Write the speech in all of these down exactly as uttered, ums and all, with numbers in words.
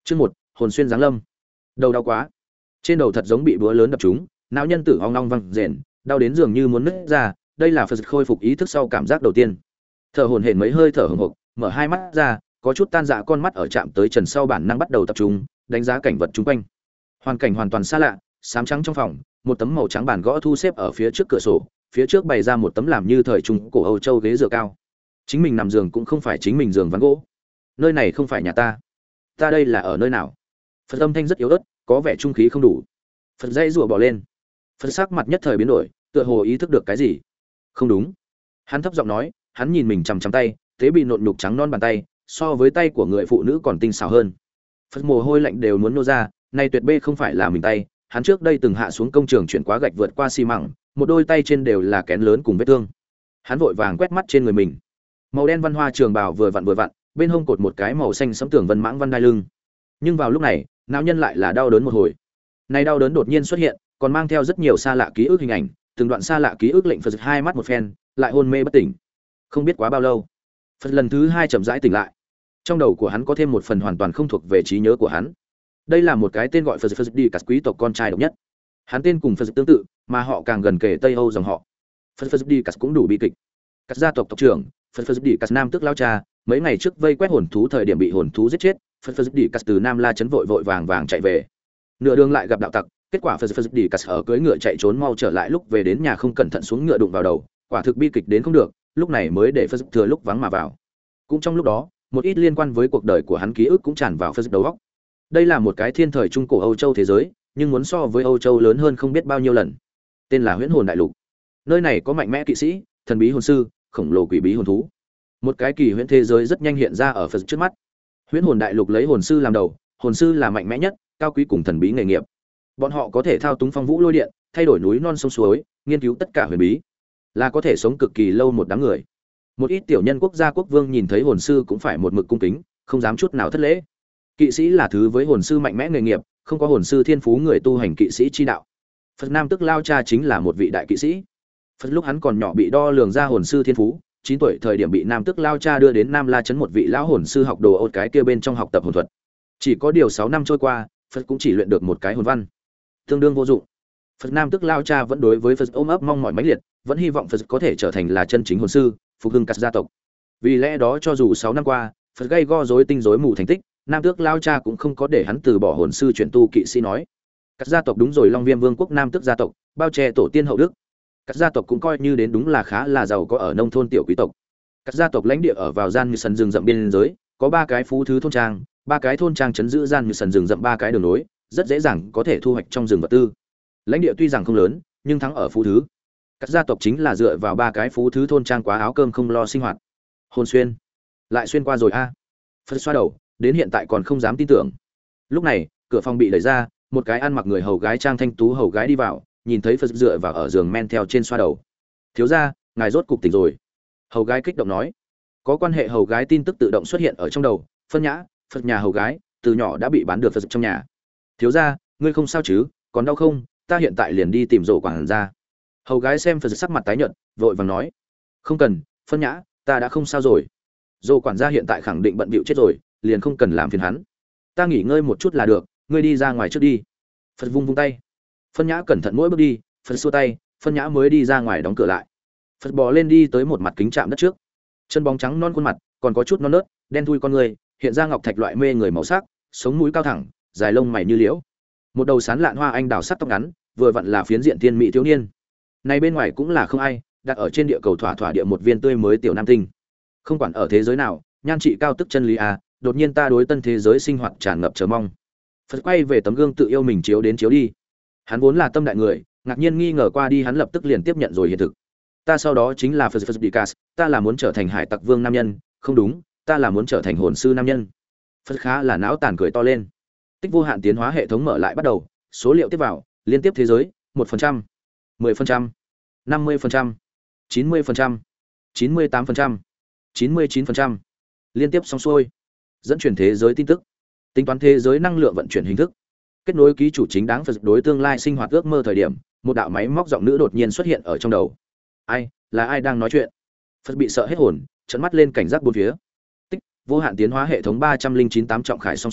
Chương một, hồn xuyên giáng lâm. Đầu đau quá. Trên đầu thật giống bị búa lớn đập trúng, não nhân tử ong ong vang rền, đau đến dường như muốn nứt ra, đây là Phật khôi phục ý thức sau cảm giác đầu tiên. Thở hổn hển mấy hơi thở hổn hộc, mở hai mắt ra, có chút tan dạ con mắt ở chạm tới trần sau bản năng bắt đầu tập trung, đánh giá cảnh vật xung quanh. Hoàn cảnh hoàn toàn xa lạ, xám trắng trong phòng, một tấm màu trắng bàn gõ thu xếp ở phía trước cửa sổ, phía trước bày ra một tấm làm như thời trung cổ Âu Châu ghế dựa cao. Chính mình nằm giường cũng không phải chính mình giường ván gỗ. Nơi này không phải nhà ta. Ta đây là ở nơi nào? Phật âm thanh rất yếu ớt, có vẻ trung khí không đủ. Phật dây rùa bỏ lên. Phật sắc mặt nhất thời biến đổi, tựa hồ ý thức được cái gì. Không đúng. Hắn thấp giọng nói, hắn nhìn mình chằm chằm tay, thế bị nộn nhục trắng non bàn tay, so với tay của người phụ nữ còn tinh xảo hơn. Phật mồ hôi lạnh đều muốn nô ra, này tuyệt bê không phải là mình tay, hắn trước đây từng hạ xuống công trường chuyển quá gạch vượt qua xi măng, một đôi tay trên đều là kén lớn cùng vết thương. Hắn vội vàng quét mắt trên người mình. Màu đen văn hoa trường bào vừa vặn vừa vặn, bên hông cột một cái màu xanh sẫm tường vân mãng văn đai lưng. Nhưng vào lúc này, não nhân lại là đau đớn một hồi. Này đau đớn đột nhiên xuất hiện, còn mang theo rất nhiều xa lạ ký ức hình ảnh, từng đoạn xa lạ ký ức lệnh Phật hai mắt một phen, lại hôn mê bất tỉnh. Không biết quá bao lâu, Phật lần thứ hai chậm rãi tỉnh lại. Trong đầu của hắn có thêm một phần hoàn toàn không thuộc về trí nhớ của hắn. Đây là một cái tên gọi Phật Phật đi cả quý tộc con trai độc nhất. Hắn tên cùng Phật tương tự, mà họ càng gần kề Tây Âu dòng họ. Phật Phật đi cả cũng đủ bi kịch. Các gia tộc tộc trưởng, Phật Phật đi cả nam tức lao cha, mấy ngày trước vây quét hồn thú thời điểm bị hồn thú giết chết, Phật Phật đi cả từ Nam La trấn vội vội vàng vàng chạy về. Nửa đường lại gặp đạo tặc, kết quả Phật Phật đi cả ở cưỡi ngựa chạy trốn mau trở lại, lúc về đến nhà không cẩn thận xuống ngựa đụng vào đầu, quả thực bi kịch đến không được, lúc này mới để Phật thừa lúc vắng mà vào. Cũng trong lúc đó, một ít liên quan với cuộc đời của hắn ký ức cũng tràn vào Phật đầu óc. Đây là một cái thiên thời trung cổ Âu Châu thế giới, nhưng muốn so với Âu Châu lớn hơn không biết bao nhiêu lần. Tên là Huyễn Hồn Đại Lục. Nơi này có mạnh mẽ kỵ sĩ, thần bí hồn sư, khổng lồ quỷ bí hồn thú. Một cái kỳ huyễn thế giới rất nhanh hiện ra ở Phật trước mắt. Huyễn Hồn Đại Lục lấy hồn sư làm đầu, hồn sư là mạnh mẽ nhất, cao quý cùng thần bí nghề nghiệp. Bọn họ có thể thao túng phong vũ lôi điện, thay đổi núi non sông suối, nghiên cứu tất cả huyền bí, là có thể sống cực kỳ lâu một đám người. Một ít tiểu nhân quốc gia quốc vương nhìn thấy hồn sư cũng phải một mực cung kính, không dám chút nào thất lễ. Kỵ sĩ là thứ với hồn sư mạnh mẽ nghề nghiệp, không có hồn sư thiên phú người tu hành kỵ sĩ chi đạo. Phật Nam tức lao cha chính là một vị đại kỵ sĩ. Phật lúc hắn còn nhỏ bị đo lường ra hồn sư thiên phú, chín tuổi thời điểm bị Nam tức lao cha đưa đến Nam La trấn một vị lão hồn sư học đồ ôn cái kia bên trong học tập hồn thuật. Chỉ có điều sáu năm trôi qua, Phật cũng chỉ luyện được một cái hồn văn, tương đương vô dụng. Phật Nam tức lao cha vẫn đối với Phật ôm ấp mong mỏi mãnh liệt, vẫn hy vọng Phật có thể trở thành là chân chính hồn sư, phục hưng các gia tộc. Vì lẽ đó cho dù sáu năm qua, Phật gây go rối tinh rối mù thành tích, Nam tước lao cha cũng không có để hắn từ bỏ hồn sư chuyển tu kỵ sĩ nói. Các gia tộc đúng rồi, Long Viêm Vương quốc Nam tước gia tộc, bao che tổ tiên hậu đức. Các gia tộc cũng coi như đến đúng là khá là giàu có ở nông thôn tiểu quý tộc. Các gia tộc lãnh địa ở vào gian như sần rừng rậm biên giới, có ba cái phú thứ thôn trang, ba cái thôn trang chấn giữ gian như sần rừng rậm ba cái đường nối, rất dễ dàng có thể thu hoạch trong rừng vật tư. Lãnh địa tuy rằng không lớn, nhưng thắng ở phú thứ. Các gia tộc chính là dựa vào ba cái phú thứ thôn trang quá áo cơm không lo sinh hoạt. Hồn xuyên, lại xuyên qua rồi a. À. Phật xoa đầu, đến hiện tại còn không dám tin tưởng. Lúc này, cửa phòng bị đẩy ra, một cái ăn mặc người hầu gái trang thanh tú hầu gái đi vào, nhìn thấy Phật dựa vào ở giường men theo trên xoa đầu. Thiếu gia, ngài rốt cục tỉnh rồi. Hầu gái kích động nói. Có quan hệ hầu gái tin tức tự động xuất hiện ở trong đầu. Phân nhã, Phật nhà hầu gái, từ nhỏ đã bị bán được Phật trong nhà. Thiếu gia, ngươi không sao chứ? Còn đau không? Ta hiện tại liền đi tìm rổ quản gia. Hầu gái xem Phật sắc mặt tái nhợt, vội vàng nói. Không cần, Phân nhã, ta đã không sao rồi. Rổ quản gia hiện tại khẳng định bận bịu chết rồi, liền không cần làm phiền hắn. Ta nghỉ ngơi một chút là được, ngươi đi ra ngoài trước đi. Phật vung vung tay. Phân nhã cẩn thận mỗi bước đi, Phật xua tay, Phân nhã mới đi ra ngoài đóng cửa lại. Phật bò lên đi tới một mặt kính chạm đất trước. Chân bóng trắng non khuôn mặt, còn có chút non nớt, đen thui con người, hiện ra ngọc thạch loại mê người màu sắc, sống mũi cao thẳng, dài lông mày như liễu. Một đầu sán lạn hoa anh đào sắc tóc ngắn, vừa vặn là phiến diện tiên mỹ thiếu niên. Này bên ngoài cũng là không ai, đặt ở trên địa cầu thỏa thỏa địa một viên tươi mới tiểu nam tinh. Không quản ở thế giới nào, nhan trị cao tức chân lý à, đột nhiên ta đối tân thế giới sinh hoạt tràn ngập chờ mong. Phật quay về tấm gương tự yêu mình chiếu đến chiếu đi. Hắn vốn là tâm đại người, ngạc nhiên nghi ngờ qua đi hắn lập tức liền tiếp nhận rồi hiện thực. Ta sau đó chính là Phật Phật Dikas, ta là muốn trở thành hải tặc vương nam nhân, không đúng, ta là muốn trở thành hồn sư nam nhân. Phật khá là não tàn cười to lên. Tích vô hạn tiến hóa hệ thống mở lại bắt đầu, số liệu tiếp vào, liên tiếp thế giới, một phần trăm, mười phần trăm, năm mươi phần trăm, chín mươi phần trăm, chín mươi tám phần trăm, chín mươi chín phần trăm. Liên tiếp xong xuôi. Dẫn chuyển thế giới tin tức. Tính toán thế giới năng lượng vận chuyển hình thức. Kết nối ký chủ chính đáng Phật đối tương lai sinh hoạt ước mơ thời điểm, một đạo máy móc giọng nữ đột nhiên xuất hiện ở trong đầu. Ai, là ai đang nói chuyện? Phật bị sợ hết hồn, trợn mắt lên cảnh giác bốn phía. Tích, vô hạn tiến hóa hệ thống ba trăm linh chín tám trọng khải xong xuôi,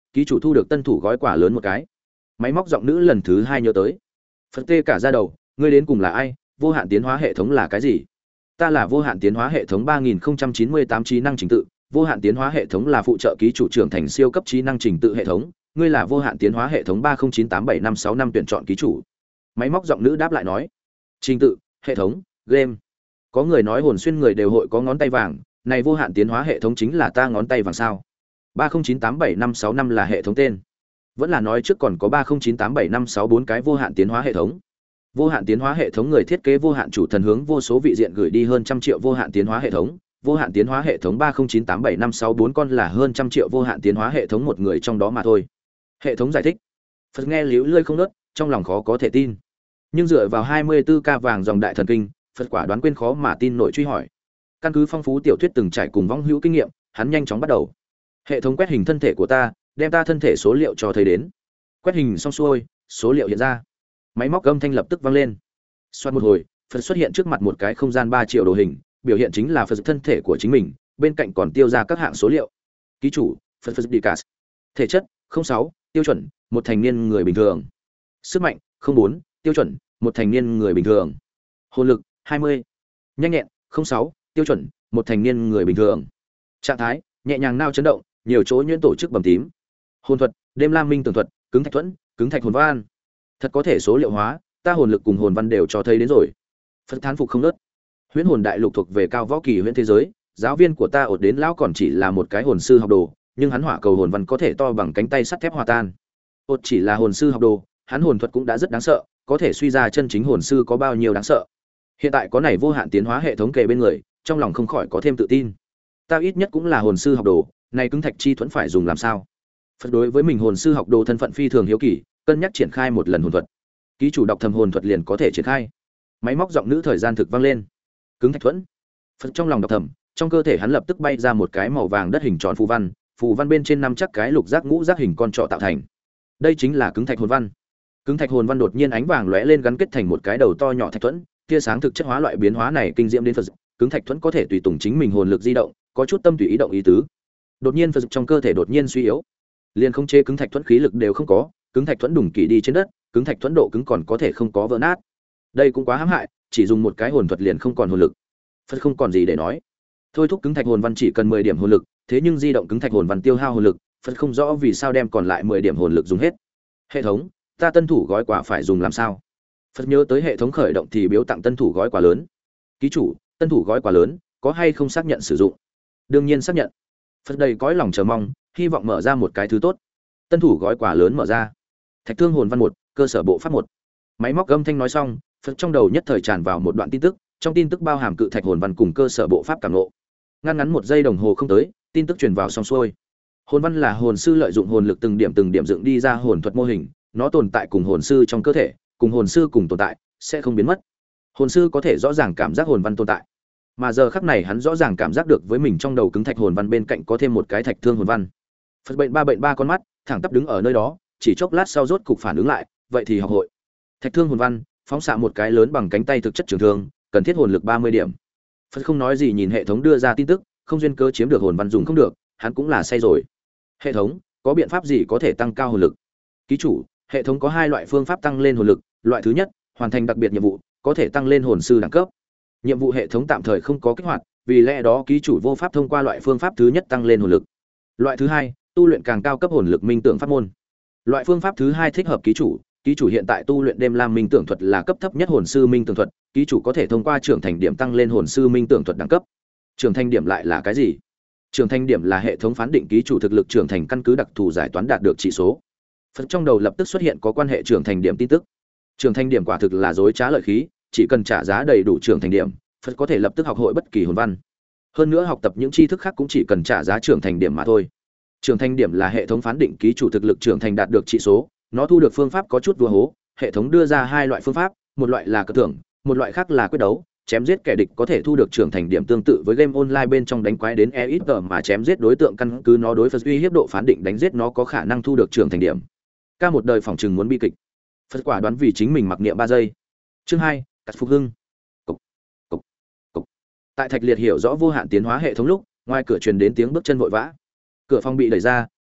ký chủ thu được tân thủ gói quà lớn một cái. Máy móc giọng nữ lần thứ hai nhớ tới. Phật tê cả ra đầu, ngươi đến cùng là ai? Vô hạn tiến hóa hệ thống là cái gì? Ta là vô hạn tiến hóa hệ thống ba nghìn không trăm chín mươi tám trí năng trình tự. Vô hạn tiến hóa hệ thống là phụ trợ ký chủ trưởng thành siêu cấp trí năng trình tự hệ thống. Ngươi là vô hạn tiến hóa hệ thống ba không chín tám bảy năm sáu năm tuyển chọn ký chủ. Máy móc giọng nữ đáp lại nói. Trình tự, hệ thống, game. Có người nói hồn xuyên người đều hội có ngón tay vàng, này vô hạn tiến hóa hệ thống chính là ta ngón tay vàng sao? ba không chín tám bảy năm sáu năm là hệ thống tên. Vẫn là nói trước còn có ba không chín tám bảy năm sáu bốn cái vô hạn tiến hóa hệ thống. Vô hạn tiến hóa hệ thống người thiết kế vô hạn chủ thần hướng vô số vị diện gửi đi hơn trăm triệu vô hạn tiến hóa hệ thống. Vô hạn tiến hóa hệ thống ba không chín tám bảy năm sáu bốn con là hơn trăm triệu vô hạn tiến hóa hệ thống một người trong đó mà thôi. Hệ thống giải thích. Phật nghe liễu lơi không nớt, trong lòng khó có thể tin. Nhưng dựa vào hai mươi tư ca vàng dòng đại thần kinh, Phật quả đoán quên khó mà tin nổi truy hỏi. Căn cứ phong phú tiểu thuyết từng trải cùng vong hữu kinh nghiệm, hắn nhanh chóng bắt đầu. Hệ thống quét hình thân thể của ta, đem ta thân thể số liệu cho thấy đến. Quét hình xong xuôi, số liệu hiện ra. Máy móc âm thanh lập tức vang lên. Xoát một hồi, Phật xuất hiện trước mặt một cái không gian ba triệu đồ hình, biểu hiện chính là Phật thân thể của chính mình, bên cạnh còn tiêu ra các hạng số liệu. Ký chủ, Phật Phật Dicas. Thể chất, không sáu, tiêu chuẩn, một thành niên người bình thường. Sức mạnh, không bốn, tiêu chuẩn, một thành niên người bình thường. Hồn lực, hai mươi. Nhanh nhẹn, không sáu, tiêu chuẩn, một thành niên người bình thường. Trạng thái, nhẹ nhàng nao chấn động, nhiều chỗ nhuyễn tổ chức bầm tím. Hồn thuật, đêm lam minh tường thuật, cứng thạch thuẫn, cứng thạch hồn văn. Thật có thể số liệu hóa, ta hồn lực cùng hồn văn đều cho thấy đến rồi. Phật thán phục không nớt. Huyễn hồn đại lục thuộc về cao võ kỳ huyễn thế giới, giáo viên của ta ột đến lão còn chỉ là một cái hồn sư học đồ, nhưng hắn hỏa cầu hồn văn có thể to bằng cánh tay sắt thép hòa tan. Ột chỉ là hồn sư học đồ, hắn hồn thuật cũng đã rất đáng sợ, có thể suy ra chân chính hồn sư có bao nhiêu đáng sợ. Hiện tại có này vô hạn tiến hóa hệ thống kề bên người, trong lòng không khỏi có thêm tự tin. Ta ít nhất cũng là hồn sư học đồ, này cứng thạch chi thuẫn phải dùng làm sao? Phật đối với mình hồn sư học đồ thân phận phi thường hiếu kỳ, cân nhắc triển khai một lần hồn thuật. Ký chủ đọc thầm hồn thuật liền có thể triển khai. Máy móc giọng nữ thời gian thực vang lên. Cứng thạch thuẫn. Phật trong lòng đọc thầm, trong cơ thể hắn lập tức bay ra một cái màu vàng đất hình tròn phù văn, phù văn bên trên năm chắc cái lục giác ngũ giác hình con trọ tạo thành. Đây chính là cứng thạch hồn văn. Cứng thạch hồn văn đột nhiên ánh vàng lóe lên gắn kết thành một cái đầu to nhỏ thạch thuẫn, tia sáng thực chất hóa loại biến hóa này kinh diễm đến Phật. Cứng thạch thuẫn có thể tùy tùng chính mình hồn lực di động, có chút tâm tùy ý động ý tứ. Đột nhiên Phật trong cơ thể đột nhiên suy yếu, liền không chế cứng thạch thuẫn khí lực đều không có, cứng thạch thuẫn đùng kỳ đi trên đất, cứng thạch thuẫn độ cứng còn có thể không có vỡ nát. Đây cũng quá hãm hại, chỉ dùng một cái hồn thuật liền không còn hồn lực. Phật không còn gì để nói. Thôi thúc cứng thạch hồn văn chỉ cần mười điểm hồn lực, thế nhưng di động cứng thạch hồn văn tiêu hao hồn lực, Phật không rõ vì sao đem còn lại mười điểm hồn lực dùng hết. Hệ thống, ta tân thủ gói quà phải dùng làm sao? Phật nhớ tới hệ thống khởi động thì biếu tặng tân thủ gói quà lớn. Ký chủ, tân thủ gói quà lớn, có hay không xác nhận sử dụng? Đương nhiên xác nhận. Phật đầy cõi lòng chờ mong, hy vọng mở ra một cái thứ tốt. Tân thủ gói quà lớn mở ra. Thạch thương hồn văn một, cơ sở bộ pháp một. Máy móc âm thanh nói xong, Phật trong đầu nhất thời tràn vào một đoạn tin tức, trong tin tức bao hàm cự thạch hồn văn cùng cơ sở bộ pháp cảm ngộ. Ngắn ngắn một giây đồng hồ không tới, tin tức truyền vào xong xuôi. Hồn văn là hồn sư lợi dụng hồn lực từng điểm từng điểm dựng đi ra hồn thuật mô hình, nó tồn tại cùng hồn sư trong cơ thể, cùng hồn sư cùng tồn tại, sẽ không biến mất. Hồn sư có thể rõ ràng cảm giác hồn văn tồn tại. Mà giờ khắc này hắn rõ ràng cảm giác được với mình trong đầu cứng thạch hồn văn bên cạnh có thêm một cái thạch thương hồn văn. Phật bệnh ba bệnh ba con mắt, thẳng tắp đứng ở nơi đó, chỉ chốc lát sau rốt cục phản ứng lại, vậy thì học hội. Thạch thương hồn văn, phóng xạ một cái lớn bằng cánh tay thực chất trường thương, cần thiết hồn lực ba mươi điểm. Phật không nói gì nhìn hệ thống đưa ra tin tức, không duyên cớ chiếm được hồn văn dùng không được, hắn cũng là say rồi. Hệ thống, có biện pháp gì có thể tăng cao hồn lực? Ký chủ, hệ thống có hai loại phương pháp tăng lên hồn lực, loại thứ nhất, hoàn thành đặc biệt nhiệm vụ, có thể tăng lên hồn sư đẳng cấp. Nhiệm vụ hệ thống tạm thời không có kích hoạt, vì lẽ đó ký chủ vô pháp thông qua loại phương pháp thứ nhất tăng lên hồn lực. Loại thứ hai, tu luyện càng cao cấp hồn lực minh tưởng pháp môn. Loại phương pháp thứ hai thích hợp ký chủ, ký chủ hiện tại tu luyện đêm lam minh tưởng thuật là cấp thấp nhất hồn sư minh tưởng thuật, ký chủ có thể thông qua trưởng thành điểm tăng lên hồn sư minh tưởng thuật đẳng cấp. Trưởng thành điểm lại là cái gì? Trưởng thành điểm là hệ thống phán định ký chủ thực lực trưởng thành căn cứ đặc thù giải toán đạt được chỉ số. Phật trong đầu lập tức xuất hiện có quan hệ trưởng thành điểm tin tức. Trưởng thành điểm quả thực là dối trá lợi khí, chỉ cần trả giá đầy đủ trưởng thành điểm, Phật có thể lập tức học hội bất kỳ hồn văn. Hơn nữa học tập những tri thức khác cũng chỉ cần trả giá trưởng thành điểm mà thôi. Trưởng thành điểm là hệ thống phán định ký chủ thực lực trưởng thành đạt được chỉ số, nó thu được phương pháp có chút vua hố, hệ thống đưa ra hai loại phương pháp, một loại là cờ thưởng, một loại khác là quyết đấu, chém giết kẻ địch có thể thu được trưởng thành điểm tương tự với game online bên trong đánh quái đến e ít tờ mà chém giết đối tượng căn cứ nó đối Phật uy hiếp độ phán định đánh giết nó có khả năng thu được trưởng thành điểm. Ca một đời phỏng chừng muốn bi kịch. Phật quả đoán vì chính mình mặc niệm ba giây. Chương hai, cắt phục hưng. Cục, cục, cục. Tại Thạch Liệt hiểu rõ vô hạn tiến hóa hệ thống lúc, ngoài cửa truyền đến tiếng bước chân vội vã. Cửa phòng bị đẩy ra,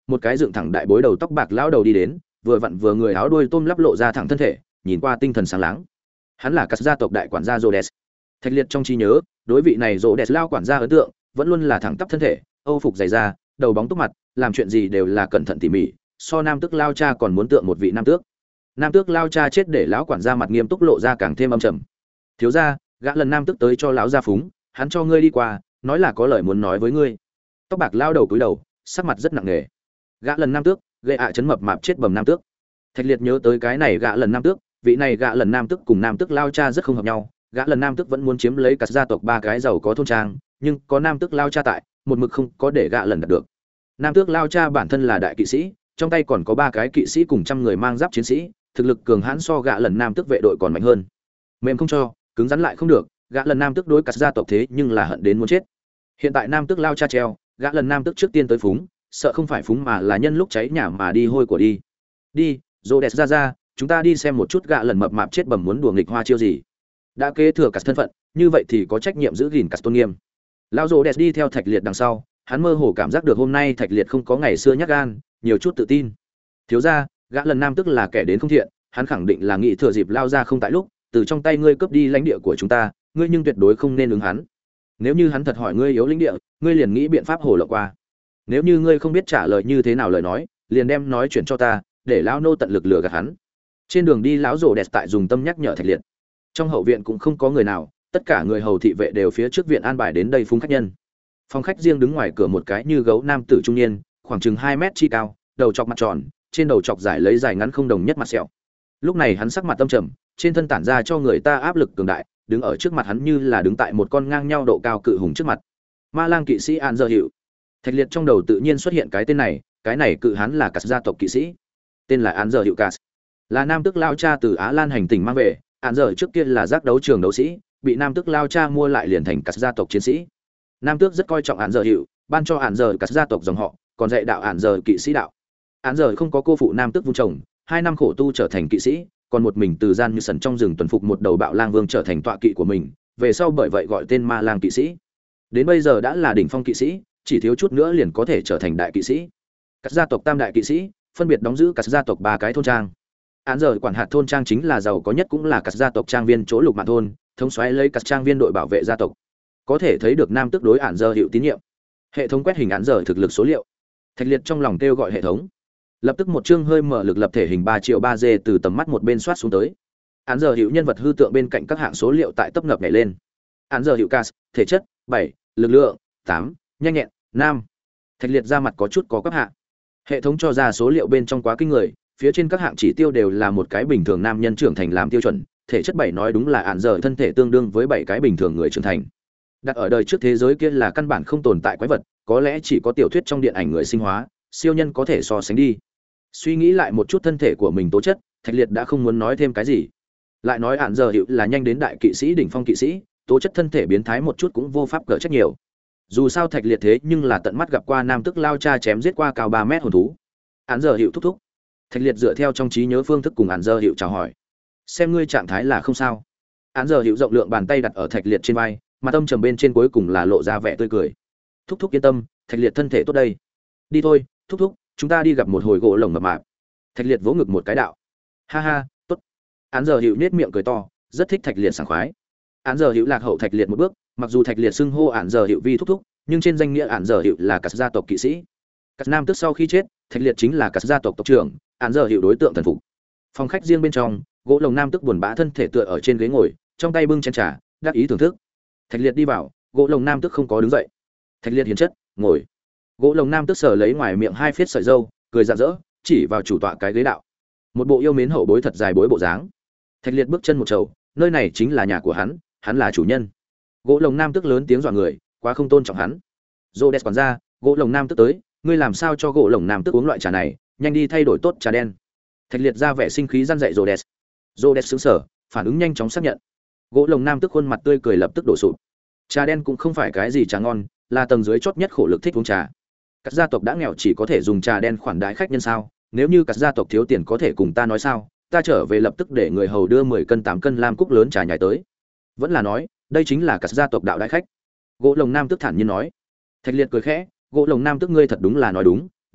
một cái dựng thẳng đại bối đầu tóc bạc lão đầu đi đến, vừa vặn vừa người áo đuôi tôm lắp lộ ra thẳng thân thể, nhìn qua tinh thần sáng láng. Hắn là các gia tộc đại quản gia Rhodes. Thạch Liệt trong trí nhớ, đối vị này Rhodes lao quản gia ấn tượng vẫn luôn là thẳng tắp thân thể, âu phục dày da, đầu bóng túc mặt, làm chuyện gì đều là cẩn thận tỉ mỉ, so nam tước lao cha còn muốn tượng một vị nam tước. Nam tước lao cha chết để lão quản gia mặt nghiêm túc lộ ra càng thêm âm trầm. Thiếu gia, gã lần nam tước tới cho lão gia phúng, hắn cho ngươi đi qua, nói là có lời muốn nói với ngươi. Tóc bạc lao đầu cúi đầu, sắc mặt rất nặng nề. Gã lần nam tước, gây ạ chấn mập mạp chết bầm nam tước. Thạch Liệt nhớ tới cái này gã lần nam tước, vị này gã lần nam tước cùng nam tước lao cha rất không hợp nhau, gã lần nam tước vẫn muốn chiếm lấy cả gia tộc ba cái giàu có thôn trang, nhưng có nam tước lao cha tại, một mực không có để gã lần đạt được. Nam tước lao cha bản thân là đại kỵ sĩ, trong tay còn có ba cái kỵ sĩ cùng trăm người mang giáp chiến sĩ, thực lực cường hãn so gã lần nam tước vệ đội còn mạnh hơn. Mềm không cho, cứng rắn lại không được, gã lần nam tước đối cả gia tộc thế nhưng là hận đến muốn chết. Hiện tại nam tước lao cha treo, gã lần nam tước trước tiên tới phúng, sợ không phải phúng mà là nhân lúc cháy nhà mà đi hôi của đi. Đi, Rhodes ra ra, chúng ta đi xem một chút gã lần mập mạp chết bầm muốn đùa nghịch hoa chiêu gì. Đã kế thừa cả thân phận, như vậy thì có trách nhiệm giữ gìn cả tôn nghiêm. Lão Rhodes đi theo Thạch Liệt đằng sau, hắn mơ hồ cảm giác được hôm nay Thạch Liệt không có ngày xưa nhát gan, nhiều chút tự tin. Thiếu gia, gã lần nam tức là kẻ đến không thiện, hắn khẳng định là nghĩ thừa dịp lao ra không tại lúc, từ trong tay ngươi cướp đi lãnh địa của chúng ta, ngươi nhưng tuyệt đối không nên ứng hắn. Nếu như hắn thật hỏi ngươi yếu lãnh địa, ngươi liền nghĩ biện pháp hồ lộ qua. Nếu như ngươi không biết trả lời như thế nào lời nói, liền đem nói chuyện cho ta, để lão nô tận lực lừa gạt hắn. Trên đường đi lão rồ đẹp tại dùng tâm nhắc nhở Thạch Liệt. Trong hậu viện cũng không có người nào, tất cả người hầu thị vệ đều phía trước viện an bài đến đây phúng khách nhân. Phòng khách riêng đứng ngoài cửa một cái như gấu nam tử trung niên, khoảng chừng hai mét chi cao, đầu chọc mặt tròn, trên đầu chọc dài lấy dài ngắn không đồng nhất mặt sẹo. Lúc này hắn sắc mặt tâm trầm, trên thân tản ra cho người ta áp lực cường đại, đứng ở trước mặt hắn như là đứng tại một con ngang nhau độ cao cự hùng trước mặt. Ma Lang kỵ sĩ An Dơ Hiệu. Thạch Liệt trong đầu tự nhiên xuất hiện cái tên này, cái này cự hắn là cả gia tộc kỵ sĩ, tên là An Dơ Hiệu Cát, là nam tước lao cha từ Á Lan hành tỉnh mang về. An Dơ trước kia là giác đấu trường đấu sĩ, bị nam tước lao cha mua lại liền thành cả gia tộc chiến sĩ. Nam tước rất coi trọng An Dơ Hiệu, ban cho An Dơ cả gia tộc dòng họ, còn dạy đạo An Dơ kỵ sĩ đạo. An Dơ không có cô phụ nam tước vun trồng, hai năm khổ tu trở thành kỵ sĩ, còn một mình từ gian như sần trong rừng tuần phục một đầu bạo lang vương trở thành tọa kỵ của mình, về sau bởi vậy gọi tên Ma Lang kỵ sĩ. Đến bây giờ đã là đỉnh phong kỵ sĩ, chỉ thiếu chút nữa liền có thể trở thành đại kỵ sĩ. Các gia tộc tam đại kỵ sĩ phân biệt đóng giữ các gia tộc ba cái thôn trang. Án giờ quản hạt thôn trang chính là giàu có nhất cũng là các gia tộc trang viên chỗ lục mạn thôn, thống soái lấy các trang viên đội bảo vệ gia tộc. Có thể thấy được nam tước đối án giờ hiệu tín nhiệm. Hệ thống quét hình án giờ thực lực số liệu. Thạch Liệt trong lòng kêu gọi hệ thống. Lập tức một chương hơi mở lực lập thể hình ba triệu ba D từ tầm mắt một bên soát xuống tới. Án giờ hiệu nhân vật hư tượng bên cạnh các hạng số liệu tại tấp nập nhảy lên. Án giờ hiệu cas, thể chất bảy, lực lượng tám, nhanh nhẹn năm. Thạch Liệt ra mặt có chút có cấp hạng. Hệ thống cho ra số liệu bên trong quá kinh người, phía trên các hạng chỉ tiêu đều là một cái bình thường nam nhân trưởng thành làm tiêu chuẩn, thể chất bảy nói đúng là án giờ thân thể tương đương với bảy cái bình thường người trưởng thành. Đặt ở đời trước thế giới kia là căn bản không tồn tại quái vật, có lẽ chỉ có tiểu thuyết trong điện ảnh người sinh hóa, siêu nhân có thể so sánh đi. Suy nghĩ lại một chút thân thể của mình tố chất, Thạch Liệt đã không muốn nói thêm cái gì. Lại nói án giờ hiệu là nhanh đến đại kỵ sĩ đỉnh phong kỵ sĩ, tố chất thân thể biến thái một chút cũng vô pháp cỡ trách nhiều. Dù sao Thạch Liệt thế nhưng là tận mắt gặp qua nam tức lao cha chém giết qua cao ba mét hồn thú. Án giờ hiệu thúc thúc. Thạch Liệt dựa theo trong trí nhớ phương thức cùng án giờ hiệu chào hỏi. Xem ngươi trạng thái là không sao. Án giờ hiệu rộng lượng bàn tay đặt ở Thạch Liệt trên vai, mà tâm trầm bên trên cuối cùng là lộ ra vẻ tươi cười. Thúc thúc yên tâm, Thạch Liệt thân thể tốt đây. Đi thôi, thúc thúc, chúng ta đi gặp một hồi gỗ lồng mập mạp. Thạch Liệt vỗ ngực một cái đạo. Ha ha, tốt. Án giờ hiệu nhếch miệng cười to, rất thích Thạch Liệt sảng khoái. Án giờ hiệu lạc hậu Thạch Liệt một bước, mặc dù Thạch Liệt xưng hô án giờ hiệu vi thúc thúc, nhưng trên danh nghĩa án giờ hiệu là cả gia tộc kỵ sĩ. Các nam tước sau khi chết, Thạch Liệt chính là cả gia tộc tộc trưởng, án giờ hiệu đối tượng thần phục. Phòng khách riêng bên trong, gỗ lồng nam tước buồn bã thân thể tựa ở trên ghế ngồi, trong tay bưng chén trà, đắc ý thưởng thức. Thạch Liệt đi vào, gỗ lồng nam tước không có đứng dậy. Thạch Liệt hiền chất, ngồi. Gỗ lồng nam tước sờ lấy ngoài miệng hai phiết sợi râu, cười rạng rỡ, chỉ vào chủ tọa cái ghế đạo. Một bộ yêu mến hậu bối thật dài bối bộ dáng. Thạch Liệt bước chân một trầu, nơi này chính là nhà của hắn, hắn là chủ nhân. Gỗ lồng nam tước lớn tiếng dọa người, quá không tôn trọng hắn. Rhodes quản gia, gỗ lồng nam tước tới, ngươi làm sao cho gỗ lồng nam tước uống loại trà này, nhanh đi thay đổi tốt trà đen. Thạch Liệt ra vẻ sinh khí răn dạy Rhodes. Rhodes sững sờ, phản ứng nhanh chóng xác nhận. Gỗ lồng nam tước khuôn mặt tươi cười lập tức đổ sụp. Trà đen cũng không phải cái gì trà ngon, là tầng dưới chót nhất khổ lực thích uống trà. Các gia tộc đã nghèo chỉ có thể dùng trà đen khoản đãi khách nhân sao? Nếu như các gia tộc thiếu tiền có thể cùng ta nói sao? Ta trở về lập tức để người hầu đưa mười cân tám cân lam cúc lớn trà nhài tới. Vẫn là nói, đây chính là các gia tộc đạo đại khách. Gỗ lồng nam tước thản nhiên nói. Thạch Liệt cười khẽ, gỗ lồng nam tước ngươi thật đúng là nói đúng,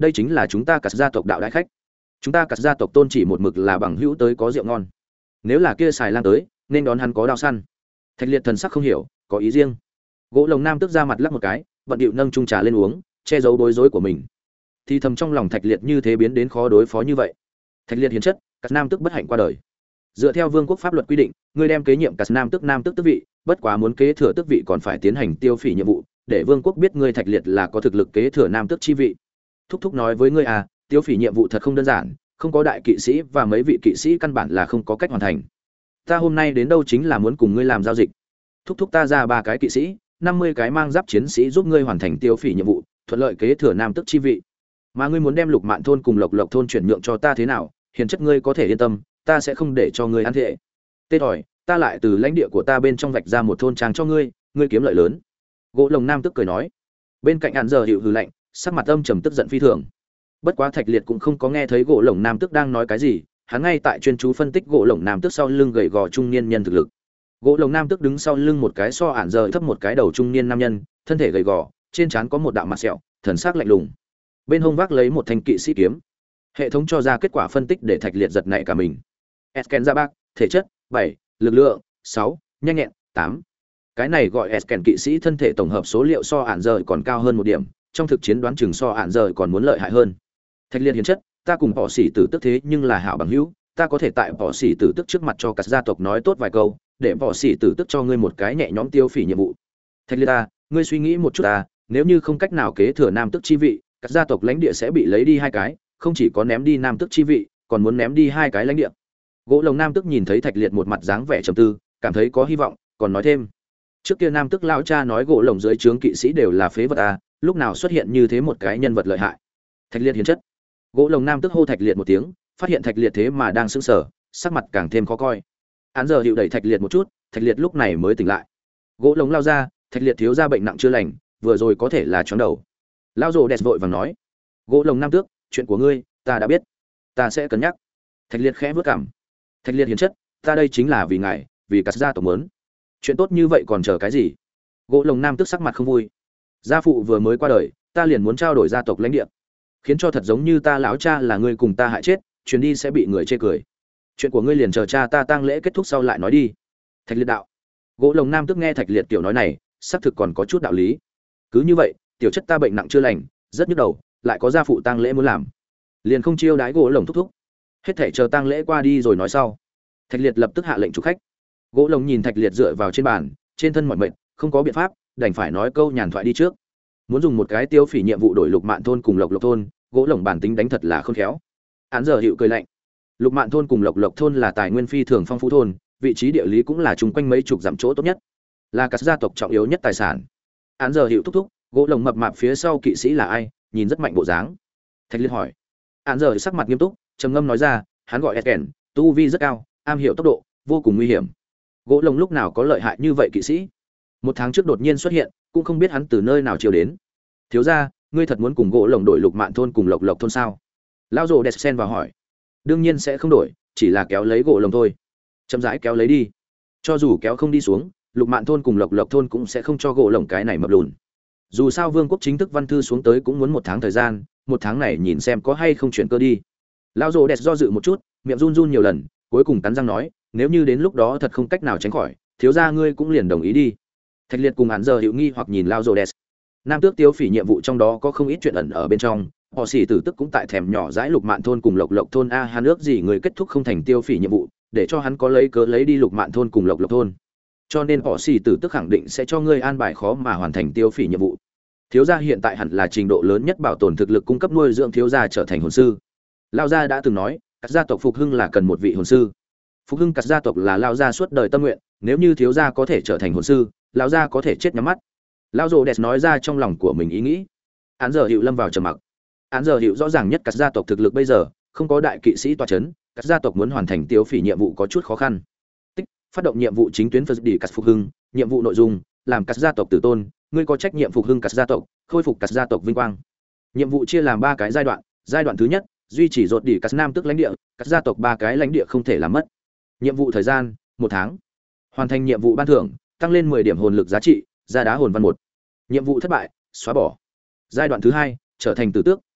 đây chính là chúng ta cả gia tộc đạo đại khách. Chúng ta cả gia tộc tôn chỉ một mực là bằng hữu tới có rượu ngon. Nếu là kia xài lang tới, nên đón hắn có đao săn. Thạch Liệt thần sắc không hiểu, có ý riêng. Gỗ Lồng Nam tức ra mặt lắc một cái, vận điệu nâng chung trà lên uống, che giấu bối rối của mình. Thì thầm trong lòng Thạch Liệt như thế biến đến khó đối phó như vậy. Thạch Liệt hiền chất, Cát Nam tức bất hạnh qua đời. Dựa theo vương quốc pháp luật quy định, người đem kế nhiệm Cát Nam tức Nam tức tước vị, bất quá muốn kế thừa tước vị còn phải tiến hành tiêu phỉ nhiệm vụ, để vương quốc biết ngươi Thạch Liệt là có thực lực kế thừa Nam tước chi vị. Thúc thúc nói với ngươi à, tiêu phỉ nhiệm vụ thật không đơn giản, không có đại kỵ sĩ và mấy vị kỵ sĩ căn bản là không có cách hoàn thành. Ta hôm nay đến đâu chính là muốn cùng ngươi làm giao dịch. Thúc thúc ta ra ba cái kỵ sĩ, năm mươi cái mang giáp chiến sĩ giúp ngươi hoàn thành tiêu phỉ nhiệm vụ, thuận lợi kế thừa Nam tước chi vị. Mà ngươi muốn đem Lục Mạn thôn cùng Lộc Lộc thôn chuyển nhượng cho ta thế nào, hiền chất ngươi có thể yên tâm, ta sẽ không để cho ngươi ăn thệ. Tê đòi, ta lại từ lãnh địa của ta bên trong vạch ra một thôn trang cho ngươi, ngươi kiếm lợi lớn. Gỗ Lồng Nam tức cười nói. Bên cạnh Án Giờ Hiệu hừ lạnh, sắc mặt âm trầm tức giận phi thường. Bất quá Thạch Liệt cũng không có nghe thấy Gỗ Lồng Nam tức đang nói cái gì, hắn ngay tại chuyên chú phân tích Gỗ Lồng Nam tức sau lưng gầy gò trung niên nhân thực lực. Gỗ Lồng Nam tức đứng sau lưng một cái so Án Giờ thấp một cái đầu trung niên nam nhân, thân thể gầy gò, trên trán có một đạo mặt sẹo, thần sắc lạnh lùng. Bên hông vác lấy một thanh kỵ sĩ kiếm. Hệ thống cho ra kết quả phân tích để Thạch Liệt giật nảy cả mình. Esken ra bác, thể chất bảy, lực lượng sáu, nhanh nhẹn tám. Cái này gọi Esken kỵ sĩ thân thể tổng hợp số liệu so Án Giờ còn cao hơn một điểm, trong thực chiến đoán chừng so Án Giờ còn muốn lợi hại hơn. Thạch Liệt hiền chất, ta cùng Bỏ Sĩ Tử Tức thế nhưng là hảo bằng hữu, ta có thể tại Bỏ Sĩ Tử Tức trước mặt cho cả gia tộc nói tốt vài câu, để Bỏ Sĩ Tử Tức cho ngươi một cái nhẹ nhõm tiêu phỉ nhiệm vụ. Thạch Liệt ta, ngươi suy nghĩ một chút ta, nếu như không cách nào kế thừa Nam Tức chi vị, các gia tộc lãnh địa sẽ bị lấy đi hai cái, không chỉ có ném đi Nam Tức chi vị, còn muốn ném đi hai cái lãnh địa. Gỗ Lồng Nam Tức nhìn thấy Thạch Liệt một mặt dáng vẻ trầm tư, cảm thấy có hy vọng, còn nói thêm: trước kia Nam Tức lão cha nói Gỗ Lồng dưới trướng kỵ sĩ đều là phế vật à, lúc nào xuất hiện như thế một cái nhân vật lợi hại. Thạch Liệt hiền chất. Gỗ Lồng Nam Tức hô Thạch Liệt một tiếng, phát hiện Thạch Liệt thế mà đang sững sờ, sắc mặt càng thêm khó coi. Án Giờ Hiệu đẩy Thạch Liệt một chút, Thạch Liệt lúc này mới tỉnh lại. Gỗ Lồng lao ra, Thạch Liệt thiếu gia bệnh nặng chưa lành, vừa rồi có thể là chóng đầu. Lao Rồ đẹp vội vàng nói: Gỗ Lồng Nam Tước, chuyện của ngươi ta đã biết, ta sẽ cân nhắc. Thạch Liệt khẽ vớt cằm. Thạch Liệt hiền chất, ta đây chính là vì ngài, vì cả gia tộc muốn. Chuyện tốt như vậy còn chờ cái gì? Gỗ Lồng Nam Tước sắc mặt không vui. Gia phụ vừa mới qua đời, ta liền muốn trao đổi gia tộc lãnh địa, khiến cho thật giống như ta lão cha là ngươi cùng ta hại chết, chuyến đi sẽ bị người chê cười. Chuyện của ngươi liền chờ cha ta tang lễ kết thúc sau lại nói đi. Thạch Liệt đạo. Gỗ Lồng Nam Tước nghe Thạch Liệt tiểu nói này, xác thực còn có chút đạo lý. Cứ như vậy, tiểu chất ta bệnh nặng chưa lành, rất nhức đầu, lại có gia phụ tang lễ muốn làm, liền không chiêu đái Gỗ Lồng thúc thúc, hết thảy chờ tang lễ qua đi rồi nói sau. Thạch Liệt lập tức hạ lệnh chủ khách. Gỗ Lồng nhìn Thạch Liệt dựa vào trên bàn, trên thân mỏi mệt, không có biện pháp, đành phải nói câu nhàn thoại đi trước. Muốn dùng một cái tiêu phỉ nhiệm vụ đổi Lục Mạn thôn cùng Lộc Lộc thôn, Gỗ Lồng bản tính đánh thật là khôn khéo. Án Giờ Hiệu cười lạnh. Lục Mạn thôn cùng Lộc Lộc thôn là tài nguyên phi thường phong phú thôn, vị trí địa lý cũng là chung quanh mấy chục dặm chỗ tốt nhất, là các gia tộc trọng yếu nhất tài sản. Án Giờ Hiệu thúc thúc, Gỗ Lồng mập mạp phía sau kỵ sĩ là ai, nhìn rất mạnh bộ dáng. Thạch Liệt hỏi. Án Giờ sắc mặt nghiêm túc, trầm ngâm nói ra, hắn gọi Esken, tu vi rất cao, am hiểu tốc độ, vô cùng nguy hiểm. Gỗ Lồng lúc nào có lợi hại như vậy kỵ sĩ? Một tháng trước đột nhiên xuất hiện, cũng không biết hắn từ nơi nào chiều đến. Thiếu gia, ngươi thật muốn cùng Gỗ Lồng đổi Lục Mạn thôn cùng Lộc Lộc thôn sao? Lão Rồ đẹp xen vào hỏi. Đương nhiên sẽ không đổi, chỉ là kéo lấy Gỗ Lồng thôi. Chậm rãi kéo lấy đi. Cho dù kéo không đi xuống, Lục Mạn thôn cùng Lộc Lộc thôn cũng sẽ không cho Gỗ Lồng cái này mập lùn. Dù sao vương quốc chính thức văn thư xuống tới cũng muốn một tháng thời gian, một tháng này nhìn xem có hay không chuyển cơ đi. Lão Rồ đẹp do dự một chút, miệng run run nhiều lần, cuối cùng cắn răng nói, nếu như đến lúc đó thật không cách nào tránh khỏi, thiếu gia ngươi cũng liền đồng ý đi. Thạch Liệt cùng Án Giờ Hiệu nghi hoặc nhìn Lão Rồ đẹp. Nam tước tiêu phỉ nhiệm vụ trong đó có không ít chuyện ẩn ở bên trong, họ Sĩ Tử Tức cũng tại thèm nhỏ dãi Lục Mạn thôn cùng Lộc Lộc thôn a, hắn ước gì người kết thúc không thành tiêu phỉ nhiệm vụ, để cho hắn có lấy cớ lấy đi Lục Mạn thôn cùng Lộc Lộc thôn. Cho nên họ Sĩ Tử Tức khẳng định sẽ cho ngươi an bài khó mà hoàn thành tiêu phỉ nhiệm vụ. Thiếu gia hiện tại hẳn là trình độ lớn nhất bảo tồn thực lực cung cấp nuôi dưỡng thiếu gia trở thành hồn sư. Lão gia đã từng nói, các gia tộc phục hưng là cần một vị hồn sư. Phục hưng các gia tộc là lão gia suốt đời tâm nguyện, nếu như thiếu gia có thể trở thành hồn sư, lão gia có thể chết nhắm mắt. Lão Rồ đẹp nói ra trong lòng của mình ý nghĩ. Án Giờ Hiệu lâm vào trầm mặc. Án Giờ Hiệu rõ ràng nhất các gia tộc thực lực bây giờ, không có đại kỵ sĩ tọa chấn, các gia tộc muốn hoàn thành tiêu phỉ nhiệm vụ có chút khó khăn. Tích, phát động nhiệm vụ chính tuyến Phật đi cắt phục hưng, nhiệm vụ nội dung, làm các gia tộc tử tôn, ngươi có trách nhiệm phục hưng các gia tộc, khôi phục các gia tộc vinh quang. Nhiệm vụ chia làm ba cái giai đoạn, giai đoạn thứ nhất, duy trì rốt đi các nam tức lãnh địa, các gia tộc ba cái lãnh địa không thể làm mất. Nhiệm vụ thời gian, một tháng. Hoàn thành nhiệm vụ ban thưởng, tăng lên mười điểm hồn lực giá trị, ra đá hồn văn một. Nhiệm vụ thất bại, xóa bỏ. Giai đoạn thứ hai, trở thành tử tước,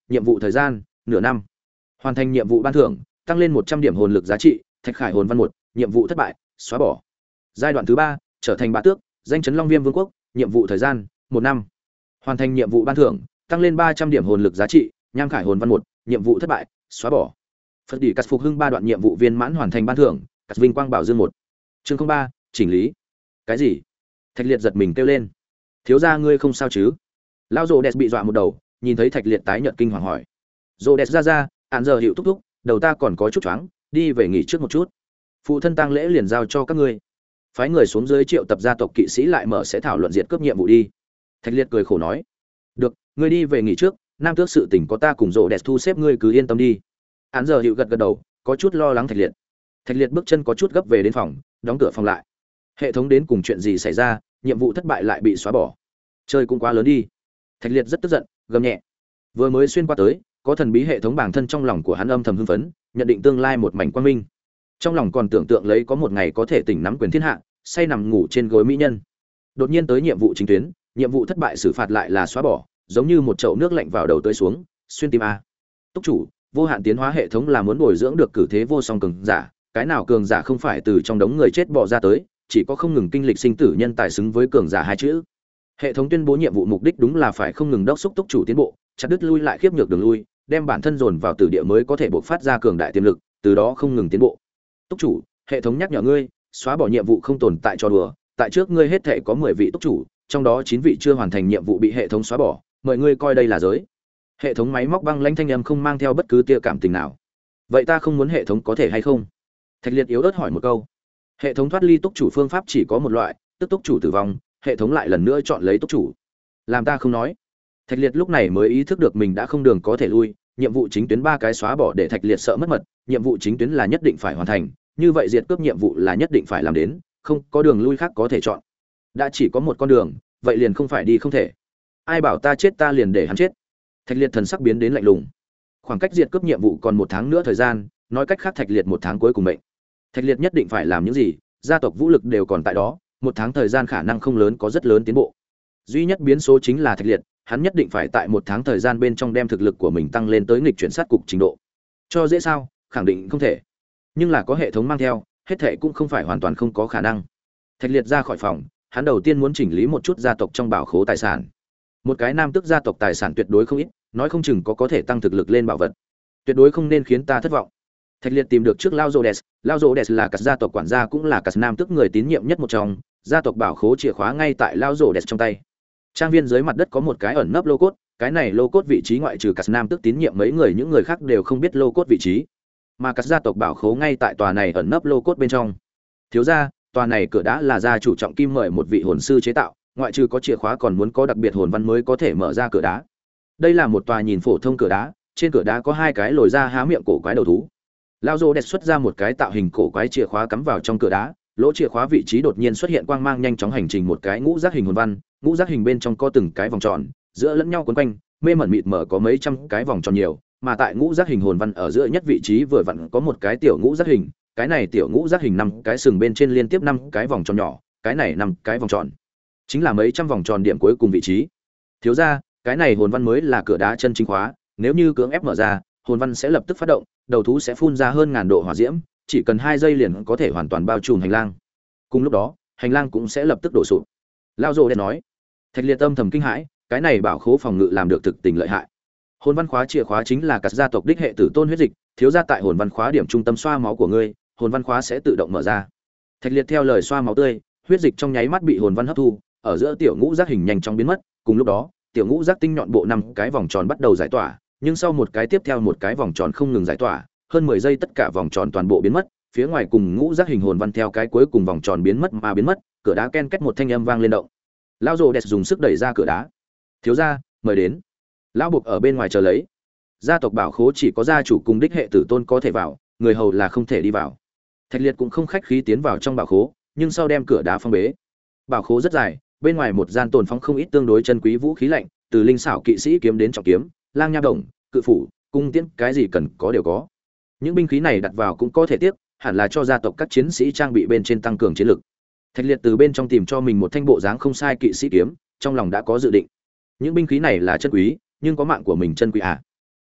nhiệm vụ thời gian nửa năm. Hoàn thành nhiệm vụ ban thưởng tăng lên một trăm điểm hồn lực giá trị. Thạch Khải hồn văn một, nhiệm vụ thất bại, xóa bỏ. Giai đoạn thứ ba, trở thành bá tước, danh chấn Long Viêm Vương quốc, nhiệm vụ thời gian một năm. Hoàn thành nhiệm vụ ban thưởng tăng lên ba trăm điểm hồn lực giá trị. Nham Khải hồn văn một, nhiệm vụ thất bại, xóa bỏ. Phật Đỉ Cắt phục hưng ba đoạn nhiệm vụ viên mãn hoàn thành ban thưởng, Cắt vinh quang bảo dương một. Chương không ba, chỉnh lý. Cái gì? Thạch Liệt giật mình kêu lên. Thiếu gia ngươi không sao chứ? Lão Rhodes bị dọa một đầu, nhìn thấy Thạch Liệt tái nhợt kinh hoàng hỏi. Rhodes ra ra, án giờ hiệu thúc thúc, đầu ta còn có chút choáng, đi về nghỉ trước một chút. Phụ thân tang lễ liền giao cho các ngươi. Phái người xuống dưới triệu tập gia tộc kỵ sĩ lại mở sẽ thảo luận diệt cướp nhiệm vụ đi. Thạch Liệt cười khổ nói. Được, ngươi đi về nghỉ trước, nam tước sự tình có ta cùng Rhodes thu xếp, ngươi cứ yên tâm đi. Án giờ hiệu gật gật đầu, có chút lo lắng Thạch Liệt. Thạch Liệt bước chân có chút gấp về đến phòng, đóng cửa phòng lại. Hệ thống đến cùng chuyện gì xảy ra, nhiệm vụ thất bại lại bị xóa bỏ. Chơi cũng quá lớn đi. Thạch Liệt rất tức giận, gầm nhẹ. Vừa mới xuyên qua tới, có thần bí hệ thống bản thân trong lòng của hắn âm thầm hưng phấn, nhận định tương lai một mảnh quang minh. Trong lòng còn tưởng tượng lấy có một ngày có thể tỉnh nắm quyền thiên hạ, say nằm ngủ trên gối mỹ nhân. Đột nhiên tới nhiệm vụ chính tuyến, nhiệm vụ thất bại xử phạt lại là xóa bỏ, giống như một chậu nước lạnh vào đầu tưới xuống, xuyên tim a. Túc chủ, vô hạn tiến hóa hệ thống là muốn bồi dưỡng được cử thế vô song cường giả, cái nào cường giả không phải từ trong đống người chết bò ra tới, chỉ có không ngừng kinh lịch sinh tử nhân tài xứng với cường giả hai chữ. Hệ thống tuyên bố nhiệm vụ mục đích đúng là phải không ngừng đốc xúc túc chủ tiến bộ, chặt đứt lui lại khiếp nhược đường lui, đem bản thân dồn vào tử địa mới có thể bộc phát ra cường đại tiềm lực, từ đó không ngừng tiến bộ. Túc chủ, hệ thống nhắc nhở ngươi, xóa bỏ nhiệm vụ không tồn tại cho đùa, tại trước ngươi hết thể có mười vị túc chủ, trong đó chín vị chưa hoàn thành nhiệm vụ bị hệ thống xóa bỏ, mời ngươi coi đây là giới. Hệ thống máy móc băng lãnh thanh âm không mang theo bất cứ tia cảm tình nào. Vậy ta không muốn hệ thống có thể hay không? Thạch Liệt yếu ớt hỏi một câu. Hệ thống thoát ly túc chủ phương pháp chỉ có một loại, tức túc chủ tử vong, hệ thống lại lần nữa chọn lấy túc chủ. Làm ta không nói. Thạch Liệt lúc này mới ý thức được mình đã không đường có thể lui, nhiệm vụ chính tuyến ba cái xóa bỏ để Thạch Liệt sợ mất mật, nhiệm vụ chính tuyến là nhất định phải hoàn thành, như vậy diệt cướp nhiệm vụ là nhất định phải làm đến, không có đường lui khác có thể chọn. Đã chỉ có một con đường, vậy liền không phải đi không thể. Ai bảo ta chết ta liền để hắn chết. Thạch Liệt thần sắc biến đến lạnh lùng. Khoảng cách diệt cướp nhiệm vụ còn một tháng nữa thời gian, nói cách khác Thạch Liệt một tháng cuối cùng mệnh. Thạch Liệt nhất định phải làm những gì, gia tộc vũ lực đều còn tại đó, một tháng thời gian khả năng không lớn có rất lớn tiến bộ. Duy nhất biến số chính là Thạch Liệt, hắn nhất định phải tại một tháng thời gian bên trong đem thực lực của mình tăng lên tới nghịch chuyển sát cục trình độ. Cho dễ sao, khẳng định không thể. Nhưng là có hệ thống mang theo, hết thệ cũng không phải hoàn toàn không có khả năng. Thạch Liệt ra khỏi phòng, hắn đầu tiên muốn chỉnh lý một chút gia tộc trong bảo khố tài sản. Một cái nam tước gia tộc tài sản tuyệt đối không ít, nói không chừng có có thể tăng thực lực lên bảo vật. Tuyệt đối không nên khiến ta thất vọng. Thạch Liệt tìm được trước Lao Rhodes, Lao Rhodes là cả gia tộc quản gia cũng là cả nam tước người tín nhiệm nhất một trong, gia tộc bảo khố chìa khóa ngay tại Lao Rhodes trong tay. Trang viên dưới mặt đất có một cái ẩn nấp lô cốt, cái này lô cốt vị trí ngoại trừ cả nam tước tín nhiệm mấy người, những người khác đều không biết lô cốt vị trí. Mà cả gia tộc bảo khố ngay tại tòa này ẩn nấp lô cốt bên trong. Thiếu gia, tòa này cửa đá là gia chủ trọng kim mời một vị hồn sư chế tạo, ngoại trừ có chìa khóa còn muốn có đặc biệt hồn văn mới có thể mở ra cửa đá. Đây là một tòa nhìn phổ thông cửa đá, trên cửa đá có hai cái lồi ra há miệng cổ quái đầu thú. Lao Rô đẹp xuất ra một cái tạo hình cổ quái chìa khóa cắm vào trong cửa đá, lỗ chìa khóa vị trí đột nhiên xuất hiện quang mang nhanh chóng hành trình một cái ngũ giác hình hồn văn, ngũ giác hình bên trong có từng cái vòng tròn, giữa lẫn nhau quấn quanh, mê mẩn mịt mờ có mấy trăm cái vòng tròn nhiều, mà tại ngũ giác hình hồn văn ở giữa nhất vị trí vừa vặn có một cái tiểu ngũ giác hình, cái này tiểu ngũ giác hình năm cái sừng bên trên liên tiếp năm cái vòng tròn nhỏ, cái này năm cái vòng tròn chính là mấy trăm vòng tròn điểm cuối cùng vị trí. Thiếu gia, cái này hồn văn mới là cửa đá chân chính khóa, nếu như cưỡng ép mở ra, hồn văn sẽ lập tức phát động, đầu thú sẽ phun ra hơn ngàn độ hỏa diễm, chỉ cần hai giây liền có thể hoàn toàn bao trùm hành lang. Cùng lúc đó, hành lang cũng sẽ lập tức đổ sụp. Lao Dồ đen nói. Thạch Liệt tâm thầm kinh hãi, cái này bảo khố phòng ngự làm được thực tình lợi hại. Hồn văn khóa chìa khóa chính là cả gia tộc đích hệ tử tôn huyết dịch, thiếu gia tại hồn văn khóa điểm trung tâm xoa máu của ngươi, hồn văn khóa sẽ tự động mở ra. Thạch Liệt theo lời xoa máu tươi, huyết dịch trong nháy mắt bị hồn văn hấp thu, ở giữa tiểu ngũ giác hình nhanh chóng biến mất, cùng lúc đó, tiểu ngũ giác tinh nhọn bộ năm cái vòng tròn bắt đầu giải tỏa, nhưng sau một cái tiếp theo một cái vòng tròn không ngừng giải tỏa, hơn mười giây tất cả vòng tròn toàn bộ biến mất, phía ngoài cùng ngũ giác hình hồn văn theo cái cuối cùng vòng tròn biến mất mà biến mất, cửa đá ken két một thanh âm vang lên động. Lão Rồ đẹp dùng sức đẩy ra cửa đá. "Thiếu gia, mời đến." Lão buộc ở bên ngoài chờ lấy. Gia tộc bảo khố chỉ có gia chủ cùng đích hệ tử tôn có thể vào, người hầu là không thể đi vào. Thạch Liệt cũng không khách khí tiến vào trong bảo khố, nhưng sau đem cửa đá phong bế. Bảo khố rất dài, bên ngoài một gian tồn phóng không ít tương đối chân quý vũ khí lạnh, từ linh xảo kỵ sĩ kiếm đến trọng kiếm, lang nha đồng, cự phủ, cung tiễn, cái gì cần có đều có. Những binh khí này đặt vào cũng có thể tiếc, hẳn là cho gia tộc các chiến sĩ trang bị bên trên tăng cường chiến lực. Thạch Liệt từ bên trong tìm cho mình một thanh bộ dáng không sai kỵ sĩ kiếm, trong lòng đã có dự định. Những binh khí này là chân quý, nhưng có mạng của mình chân quý à?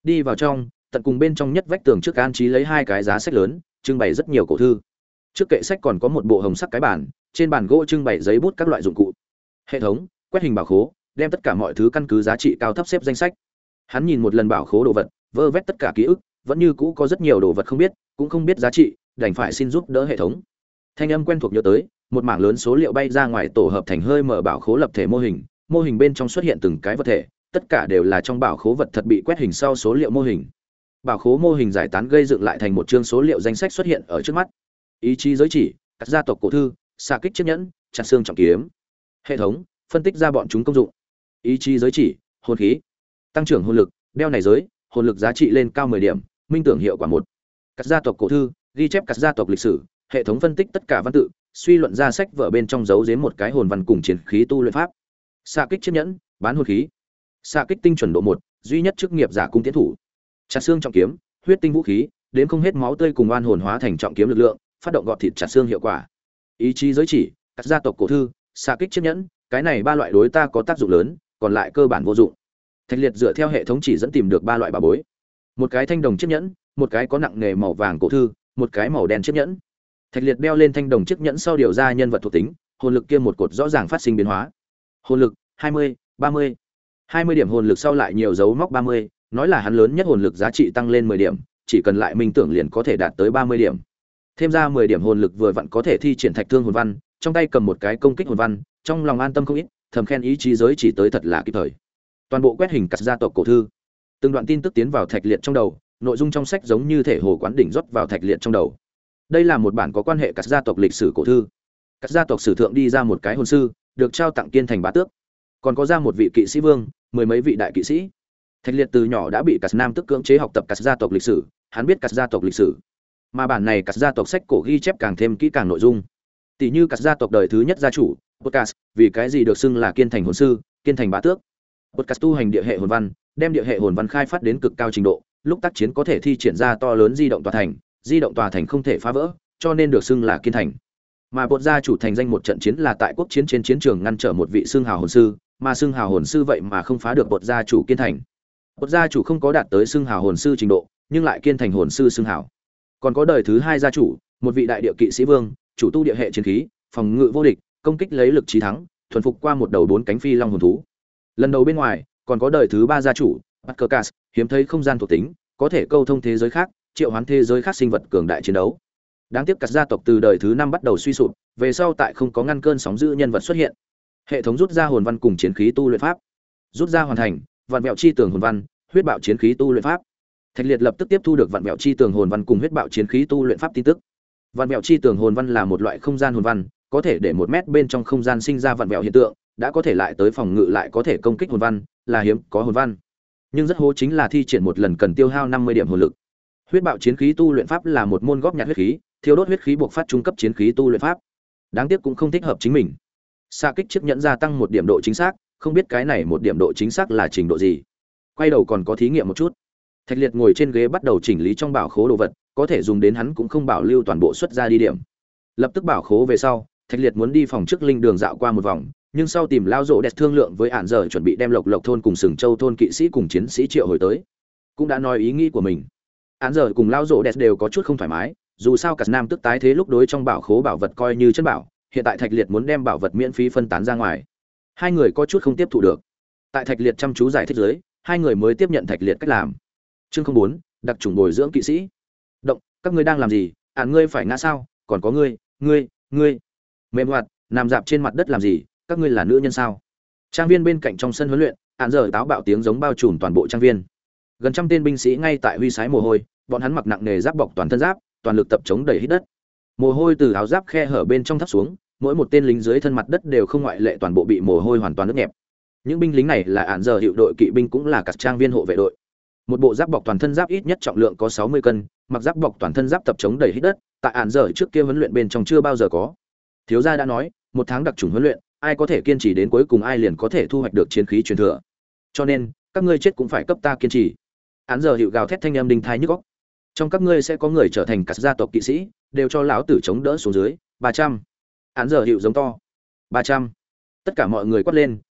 Đi vào trong, tận cùng bên trong nhất vách tường trước an trí lấy hai cái giá sách lớn, trưng bày rất nhiều cổ thư. Trước kệ sách còn có một bộ hồng sắc cái bàn, trên bàn gỗ trưng bày giấy bút các loại dụng cụ. Hệ thống quét hình bảo khố, đem tất cả mọi thứ căn cứ giá trị cao thấp xếp danh sách. Hắn nhìn một lần bảo khố đồ vật, vơ vét tất cả ký ức, vẫn như cũ có rất nhiều đồ vật không biết, cũng không biết giá trị, đành phải xin giúp đỡ hệ thống. Thanh âm quen thuộc nhớ tới, một mảng lớn số liệu bay ra ngoài tổ hợp thành hơi mở bảo khố lập thể mô hình, mô hình bên trong xuất hiện từng cái vật thể, tất cả đều là trong bảo khố vật thật bị quét hình sau số liệu mô hình. Bảo khố mô hình giải tán gây dựng lại thành một chương số liệu danh sách xuất hiện ở trước mắt. Ý chí giới chỉ, các gia tộc cổ thư, xạ kích chiếc nhẫn, chặt xương trọng kiếm. Hệ thống phân tích ra bọn chúng công dụng. Ý chí giới chỉ, hồn khí, tăng trưởng hồn lực, đeo này giới, hồn lực giá trị lên cao mười điểm, minh tưởng hiệu quả một. Các gia tộc cổ thư, ghi chép các gia tộc lịch sử, hệ thống phân tích tất cả văn tự, suy luận ra sách vở bên trong giấu giếm một cái hồn văn cùng chiến khí tu luyện pháp. Xạ kích chiếc nhẫn, bán hồn khí. Xạ kích tinh chuẩn độ một, duy nhất chức nghiệp giả cung tiến thủ. Chặt xương trọng kiếm, huyết tinh vũ khí, đến không hết máu tươi cùng oan hồn hóa thành trọng kiếm lực lượng, phát động gọt thịt chặt xương hiệu quả. Ý chí giới chỉ, các gia tộc cổ thư, xạ kích chiếc nhẫn, cái này ba loại đối ta có tác dụng lớn, còn lại cơ bản vô dụng. Thạch Liệt dựa theo hệ thống chỉ dẫn tìm được ba loại bảo bối. Một cái thanh đồng chiếc nhẫn, một cái có nặng nghề màu vàng cổ thư, một cái màu đen chiếc nhẫn. Thạch Liệt đeo lên thanh đồng chiếc nhẫn sau điều ra nhân vật thuộc tính, hồn lực kia một cột rõ ràng phát sinh biến hóa. Hồn lực hai mươi, ba mươi. hai mươi điểm hồn lực sau lại nhiều dấu mốc ba mươi, nói là hắn lớn nhất hồn lực giá trị tăng lên mười điểm, chỉ cần lại minh tưởng liền có thể đạt tới ba mươi điểm. Thêm ra mười điểm hồn lực vừa vặn có thể thi triển thạch thương hồn văn, trong tay cầm một cái công kích hồn văn, trong lòng an tâm không ít, thầm khen ý chí giới chỉ tới thật là kịp thời. Toàn bộ quét hình cắt gia tộc cổ thư, từng đoạn tin tức tiến vào Thạch Liệt trong đầu, nội dung trong sách giống như thể hồ quán đỉnh rót vào Thạch Liệt trong đầu. Đây là một bản có quan hệ cắt gia tộc lịch sử cổ thư. Cắt gia tộc sử thượng đi ra một cái hồn sư, được trao tặng kiên thành bá tước, còn có ra một vị kỵ sĩ vương, mười mấy vị đại kỵ sĩ. Thạch Liệt từ nhỏ đã bị cắt nam tức cưỡng chế học tập cắt gia tộc lịch sử, hắn biết cắt gia tộc lịch sử. Mà bản này cắt gia tộc sách cổ ghi chép càng thêm kỹ càng nội dung. Tỷ như cắt gia tộc đời thứ nhất gia chủ, Podcast, vì cái gì được xưng là kiên thành hồn sư, kiên thành bá tước. Podcast tu hành địa hệ hồn văn, đem địa hệ hồn văn khai phát đến cực cao trình độ, lúc tác chiến có thể thi triển ra to lớn di động tòa thành, di động tòa thành không thể phá vỡ, cho nên được xưng là kiên thành. Mà Bột gia chủ thành danh một trận chiến là tại quốc chiến trên chiến trường ngăn trở một vị xưng hào hồn sư, mà xưng hào hồn sư vậy mà không phá được Bột gia chủ kiên thành. Bột gia chủ không có đạt tới xưng hào hồn sư trình độ, nhưng lại kiên thành hồn sư xưng hào. Còn có đời thứ hai gia chủ, một vị đại địa kỵ sĩ vương, chủ tu địa hệ chiến khí, phòng ngự vô địch, công kích lấy lực chí thắng, thuần phục qua một đầu bốn cánh phi long hồn thú. Lần đầu bên ngoài, còn có đời thứ ba gia chủ, Patkerkas, hiếm thấy không gian thuộc tính, có thể câu thông thế giới khác, triệu hoán thế giới khác sinh vật cường đại chiến đấu. Đáng tiếc cắt gia tộc từ đời thứ năm bắt đầu suy sụp, về sau tại không có ngăn cơn sóng dữ nhân vật xuất hiện. Hệ thống rút ra hồn văn cùng chiến khí tu luyện pháp, rút ra hoàn thành, vạn vẹo chi tường hồn văn, huyết bạo chiến khí tu luyện pháp. Thạch Liệt lập tức tiếp thu được vạn vẹo chi tường hồn văn cùng huyết bạo chiến khí tu luyện pháp tin tức. Vạn vẹo chi tường hồn văn là một loại không gian hồn văn, có thể để một mét bên trong không gian sinh ra vạn vẹo hiện tượng, đã có thể lại tới phòng ngự lại có thể công kích hồn văn, là hiếm có hồn văn. Nhưng rất hố chính là thi triển một lần cần tiêu hao năm mươi điểm hồn lực. Huyết bạo chiến khí tu luyện pháp là một môn góp nhặt huyết khí, thiêu đốt huyết khí buộc phát trung cấp chiến khí tu luyện pháp. Đáng tiếc cũng không thích hợp chính mình. Xạ kích chiếc nhẫn gia tăng một điểm độ chính xác, không biết cái này một điểm độ chính xác là trình độ gì. Quay đầu còn có thí nghiệm một chút. Thạch Liệt ngồi trên ghế bắt đầu chỉnh lý trong bảo khố đồ vật, có thể dùng đến hắn cũng không bảo lưu toàn bộ xuất ra đi điểm. Lập tức bảo khố về sau, Thạch Liệt muốn đi phòng trước linh đường dạo qua một vòng, nhưng sau tìm lao rộ đẹp thương lượng với ản giờ chuẩn bị đem lộc lộc thôn cùng sừng châu thôn kỵ sĩ cùng chiến sĩ triệu hồi tới, cũng đã nói ý nghĩ của mình. Ản giờ cùng lao rộ đẹp đều có chút không thoải mái, dù sao cả nam tức tái thế lúc đối trong bảo khố bảo vật coi như chân bảo, hiện tại Thạch Liệt muốn đem bảo vật miễn phí phân tán ra ngoài, hai người có chút không tiếp thu được. Tại Thạch Liệt chăm chú giải thích dưới, hai người mới tiếp nhận Thạch Liệt cách làm. Chương không bốn, đặc trùng bồi dưỡng kỵ sĩ. Động, các ngươi đang làm gì? Ản ngươi phải ngã sao? Còn có ngươi, ngươi, ngươi. Mềm hoạt, nằm dạp trên mặt đất làm gì? Các ngươi là nữ nhân sao? Trang viên bên cạnh trong sân huấn luyện, Ản giờ táo bạo tiếng giống bao trùm toàn bộ trang viên. Gần trăm tên binh sĩ ngay tại huy sái mồ hôi, bọn hắn mặc nặng nề giáp bọc toàn thân giáp, toàn lực tập chống đẩy hít đất. Mồ hôi từ áo giáp khe hở bên trong thấp xuống, mỗi một tên lính dưới thân mặt đất đều không ngoại lệ toàn bộ bị mồ hôi hoàn toàn ướt nhẹp. Những binh lính này là Ản giờ hiệu đội kỵ binh cũng là các trang viên hộ vệ đội. Một bộ giáp bọc toàn thân giáp ít nhất trọng lượng có sáu mươi cân, mặc giáp bọc toàn thân giáp tập chống đẩy hít đất, tại Ản giờ trước kia huấn luyện bên trong chưa bao giờ có. Thiếu gia đã nói, một tháng đặc chủng huấn luyện, ai có thể kiên trì đến cuối cùng ai liền có thể thu hoạch được chiến khí truyền thừa. Cho nên, các ngươi chết cũng phải cấp ta kiên trì. Ản giờ hiệu gào thét thanh âm đinh thai nhức óc. Trong các ngươi sẽ có người trở thành các gia tộc kỵ sĩ, đều cho lão tử chống đỡ xuống dưới, ba trăm. Ản giờ hiệu giống to. ba trăm. Tất cả mọi người quát lên,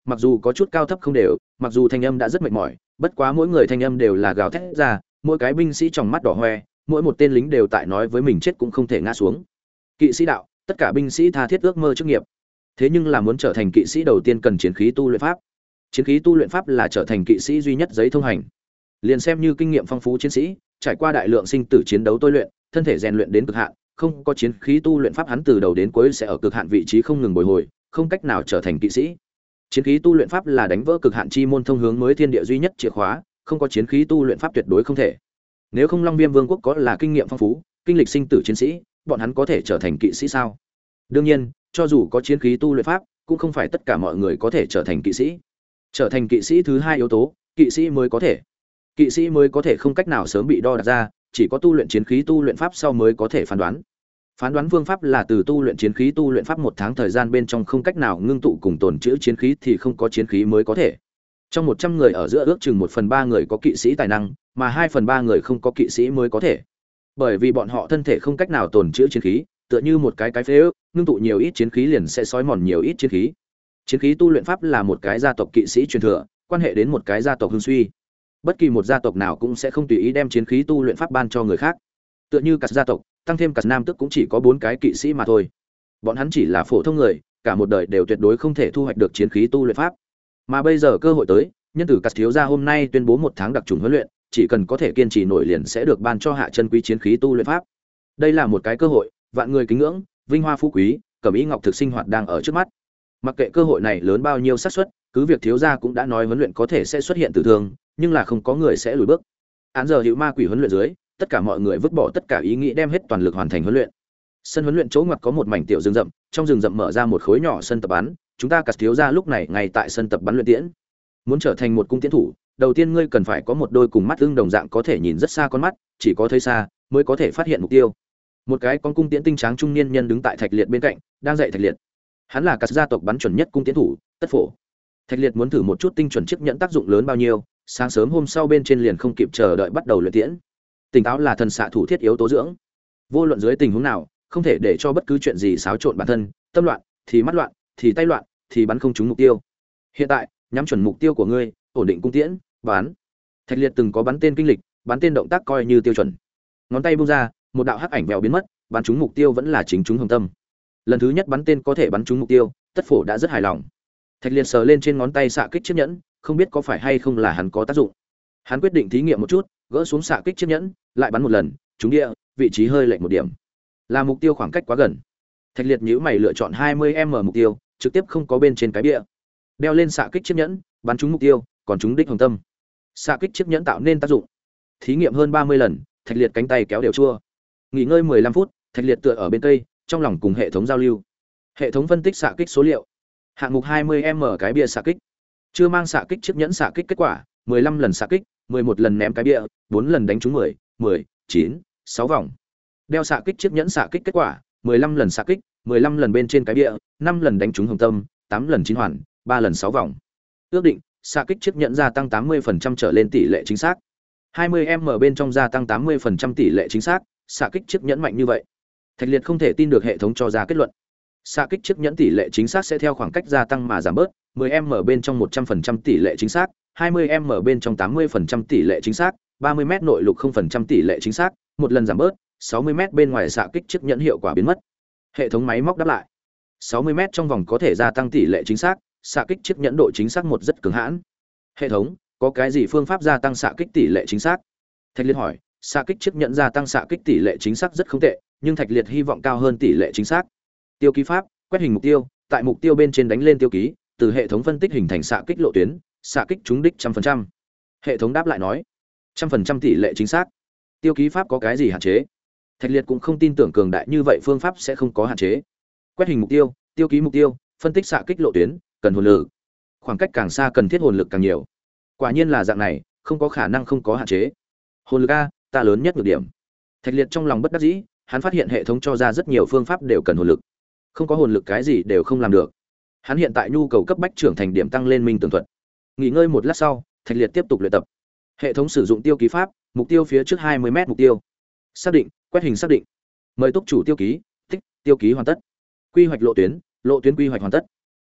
mặc dù có chút cao thấp không đều, mặc dù thanh âm đã rất mệt mỏi, bất quá mỗi người thanh âm đều là gào thét ra, mỗi cái binh sĩ trong mắt đỏ hoe, mỗi một tên lính đều tại nói với mình chết cũng không thể ngã xuống. Kỵ sĩ đạo, tất cả binh sĩ tha thiết ước mơ chức nghiệp. Thế nhưng là muốn trở thành kỵ sĩ đầu tiên cần chiến khí tu luyện pháp. Chiến khí tu luyện pháp là trở thành kỵ sĩ duy nhất giấy thông hành. Liền xem như kinh nghiệm phong phú chiến sĩ, trải qua đại lượng sinh tử chiến đấu tôi luyện, thân thể rèn luyện đến cực hạn, không có chiến khí tu luyện pháp hắn từ đầu đến cuối sẽ ở cực hạn vị trí không ngừng bồi hồi, không cách nào trở thành kỵ sĩ. Chiến khí tu luyện pháp là đánh vỡ cực hạn chi môn thông hướng mới thiên địa duy nhất chìa khóa, không có chiến khí tu luyện pháp tuyệt đối không thể. Nếu không Long Viêm Vương quốc có là kinh nghiệm phong phú, kinh lịch sinh tử chiến sĩ, bọn hắn có thể trở thành kỵ sĩ sao? Đương nhiên, cho dù có chiến khí tu luyện pháp, cũng không phải tất cả mọi người có thể trở thành kỵ sĩ. Trở thành kỵ sĩ thứ hai yếu tố, kỵ sĩ mới có thể. Kỵ sĩ mới có thể không cách nào sớm bị đo đạc ra, chỉ có tu luyện chiến khí tu luyện pháp sau mới có thể phán đoán. Phán đoán phương pháp là từ tu luyện chiến khí tu luyện pháp một tháng thời gian bên trong không cách nào ngưng tụ cùng tồn trữ chiến khí thì không có chiến khí mới có thể. Trong một trăm người ở giữa ước chừng một phần ba người có kỵ sĩ tài năng, mà hai phần ba người không có kỵ sĩ mới có thể. Bởi vì bọn họ thân thể không cách nào tồn trữ chiến khí, tựa như một cái cái phế ước, ngưng tụ nhiều ít chiến khí liền sẽ xói mòn nhiều ít chiến khí. Chiến khí tu luyện pháp là một cái gia tộc kỵ sĩ truyền thừa, quan hệ đến một cái gia tộc hưng suy. Bất kỳ một gia tộc nào cũng sẽ không tùy ý đem chiến khí tu luyện pháp ban cho người khác. Tựa như các gia tộc, tăng thêm cả nam tức cũng chỉ có bốn cái kỵ sĩ mà thôi. Bọn hắn chỉ là phổ thông người, cả một đời đều tuyệt đối không thể thu hoạch được chiến khí tu luyện pháp. Mà bây giờ cơ hội tới, nhân tử Cát thiếu gia hôm nay tuyên bố một tháng đặc trùng huấn luyện, chỉ cần có thể kiên trì nổi liền sẽ được ban cho hạ chân quý chiến khí tu luyện pháp. Đây là một cái cơ hội, vạn người kính ngưỡng, vinh hoa phú quý, cẩm ý ngọc thực sinh hoạt đang ở trước mắt. Mặc kệ cơ hội này lớn bao nhiêu xác suất, cứ việc thiếu gia cũng đã nói huấn luyện có thể sẽ xuất hiện tử thương, nhưng là không có người sẽ lùi bước. Án giờ hữu ma quỷ huấn luyện dưới, tất cả mọi người vứt bỏ tất cả ý nghĩ đem hết toàn lực hoàn thành huấn luyện. Sân huấn luyện chỗ ngoặt có một mảnh tiểu rừng rậm, trong rừng rậm mở ra một khối nhỏ sân tập bắn, chúng ta Cát thiếu gia lúc này ngay tại sân tập bắn luyện tiễn. Muốn trở thành một cung tiễn thủ, đầu tiên ngươi cần phải có một đôi cùng mắt ưng đồng dạng có thể nhìn rất xa con mắt, chỉ có thấy xa mới có thể phát hiện mục tiêu. Một cái con cung tiễn tinh tráng trung niên nhân đứng tại Thạch Liệt bên cạnh, đang dạy Thạch Liệt. Hắn là Cát gia tộc bắn chuẩn nhất cung tiễn thủ, Tất Phổ. Thạch Liệt muốn thử một chút tinh chuẩn chiếc nhẫn tác dụng lớn bao nhiêu, sáng sớm hôm sau bên trên liền không kịp chờ đợi bắt đầu luyện tiễn. Tỉnh táo là thần xạ thủ thiết yếu tố dưỡng. Vô luận dưới tình huống nào, không thể để cho bất cứ chuyện gì xáo trộn bản thân, tâm loạn, thì mắt loạn, thì tay loạn, thì bắn không trúng mục tiêu. Hiện tại, nhắm chuẩn mục tiêu của ngươi, ổn định cung tiễn, bắn. Thạch Liệt từng có bắn tên kinh lịch, bắn tên động tác coi như tiêu chuẩn. Ngón tay buông ra, một đạo hắc ảnh vèo biến mất, bắn trúng mục tiêu vẫn là chính trúng hồng tâm. Lần thứ nhất bắn tên có thể bắn trúng mục tiêu, Tất Phổ đã rất hài lòng. Thạch Liệt sờ lên trên ngón tay xạ kích chiếc nhẫn, không biết có phải hay không là hắn có tác dụng. Hắn quyết định thí nghiệm một chút, gỡ xuống xạ kích chiếc nhẫn, lại bắn một lần, trúng địa, vị trí hơi lệch một điểm. Là mục tiêu khoảng cách quá gần. Thạch Liệt nhíu mày lựa chọn hai mươi mét mục tiêu, trực tiếp không có bên trên cái bia. Đeo lên xạ kích chiếc nhẫn, bắn trúng mục tiêu, còn trúng đích hồng tâm. Xạ kích chiếc nhẫn tạo nên tác dụng. Thí nghiệm hơn ba mươi lần, Thạch Liệt cánh tay kéo đều chua. Nghỉ ngơi mười lăm phút, Thạch Liệt tựa ở bên cây, trong lòng cùng hệ thống giao lưu. Hệ thống phân tích xạ kích số liệu. Hạng mục hai mươi mét cái bia xạ kích. Chưa mang xạ kích chiếc nhẫn xạ kích kết quả, mười lăm lần xạ kích, mười một lần ném cái bia, bốn lần đánh trúng mười, mười, chín, sáu vòng. Đeo xạ kích chiếc nhẫn xạ kích kết quả, mười lăm lần xạ kích, mười lăm lần bên trên cái bia, năm lần đánh trúng hồng tâm, tám lần chín hoàn, ba lần sáu vòng. Ước định, xạ kích chiếc nhẫn gia tăng tám mươi phần trăm trở lên tỷ lệ chính xác. hai mươi mét bên trong gia tăng tám mươi phần trăm tỷ lệ chính xác, xạ kích chiếc nhẫn mạnh như vậy. Thạch Liệt không thể tin được hệ thống cho ra kết luận. Xạ kích chiếc nhẫn tỷ lệ chính xác sẽ theo khoảng cách gia tăng mà giảm bớt, mười mét bên trong một trăm phần trăm tỷ lệ chính xác, hai mươi mét bên trong tám mươi phần trăm tỷ lệ chính xác, ba mươi mét nội lục không phần trăm tỷ lệ chính xác, một lần giảm bớt, sáu mươi mét bên ngoài xạ kích chiếc nhẫn hiệu quả biến mất. Hệ thống máy móc đáp lại. sáu mươi mét trong vòng có thể gia tăng tỷ lệ chính xác, xạ kích chiếc nhẫn độ chính xác một rất cường hãn. Hệ thống, có cái gì phương pháp gia tăng xạ kích tỷ lệ chính xác? Thạch Liệt hỏi, xạ kích chiếc nhẫn gia tăng xạ kích tỷ lệ chính xác rất không tệ, nhưng Thạch Liệt hy vọng cao hơn tỷ lệ chính xác. Tiêu ký pháp, quét hình mục tiêu, tại mục tiêu bên trên đánh lên tiêu ký, từ hệ thống phân tích hình thành xạ kích lộ tuyến, xạ kích trúng đích một trăm phần trăm. Hệ thống đáp lại nói, một trăm phần trăm tỷ lệ chính xác. Tiêu ký pháp có cái gì hạn chế? Thạch Liệt cũng không tin tưởng cường đại như vậy phương pháp sẽ không có hạn chế. Quét hình mục tiêu, tiêu ký mục tiêu, phân tích xạ kích lộ tuyến, cần hồn lực. Khoảng cách càng xa cần thiết hồn lực càng nhiều. Quả nhiên là dạng này, không có khả năng không có hạn chế. Hồn lực a, ta lớn nhất nhược điểm. Thạch Liệt trong lòng bất đắc dĩ, hắn phát hiện hệ thống cho ra rất nhiều phương pháp đều cần hồn lực. Không có hồn lực cái gì đều không làm được. Hắn hiện tại nhu cầu cấp bách trưởng thành điểm tăng lên minh tường thuật. Nghỉ ngơi một lát sau, Thạch Liệt tiếp tục luyện tập. Hệ thống sử dụng tiêu ký pháp, mục tiêu phía trước hai mươi mét mục tiêu. Xác định, quét hình xác định. Mời túc chủ tiêu ký, tích, tiêu ký hoàn tất. Quy hoạch lộ tuyến, lộ tuyến quy hoạch hoàn tất.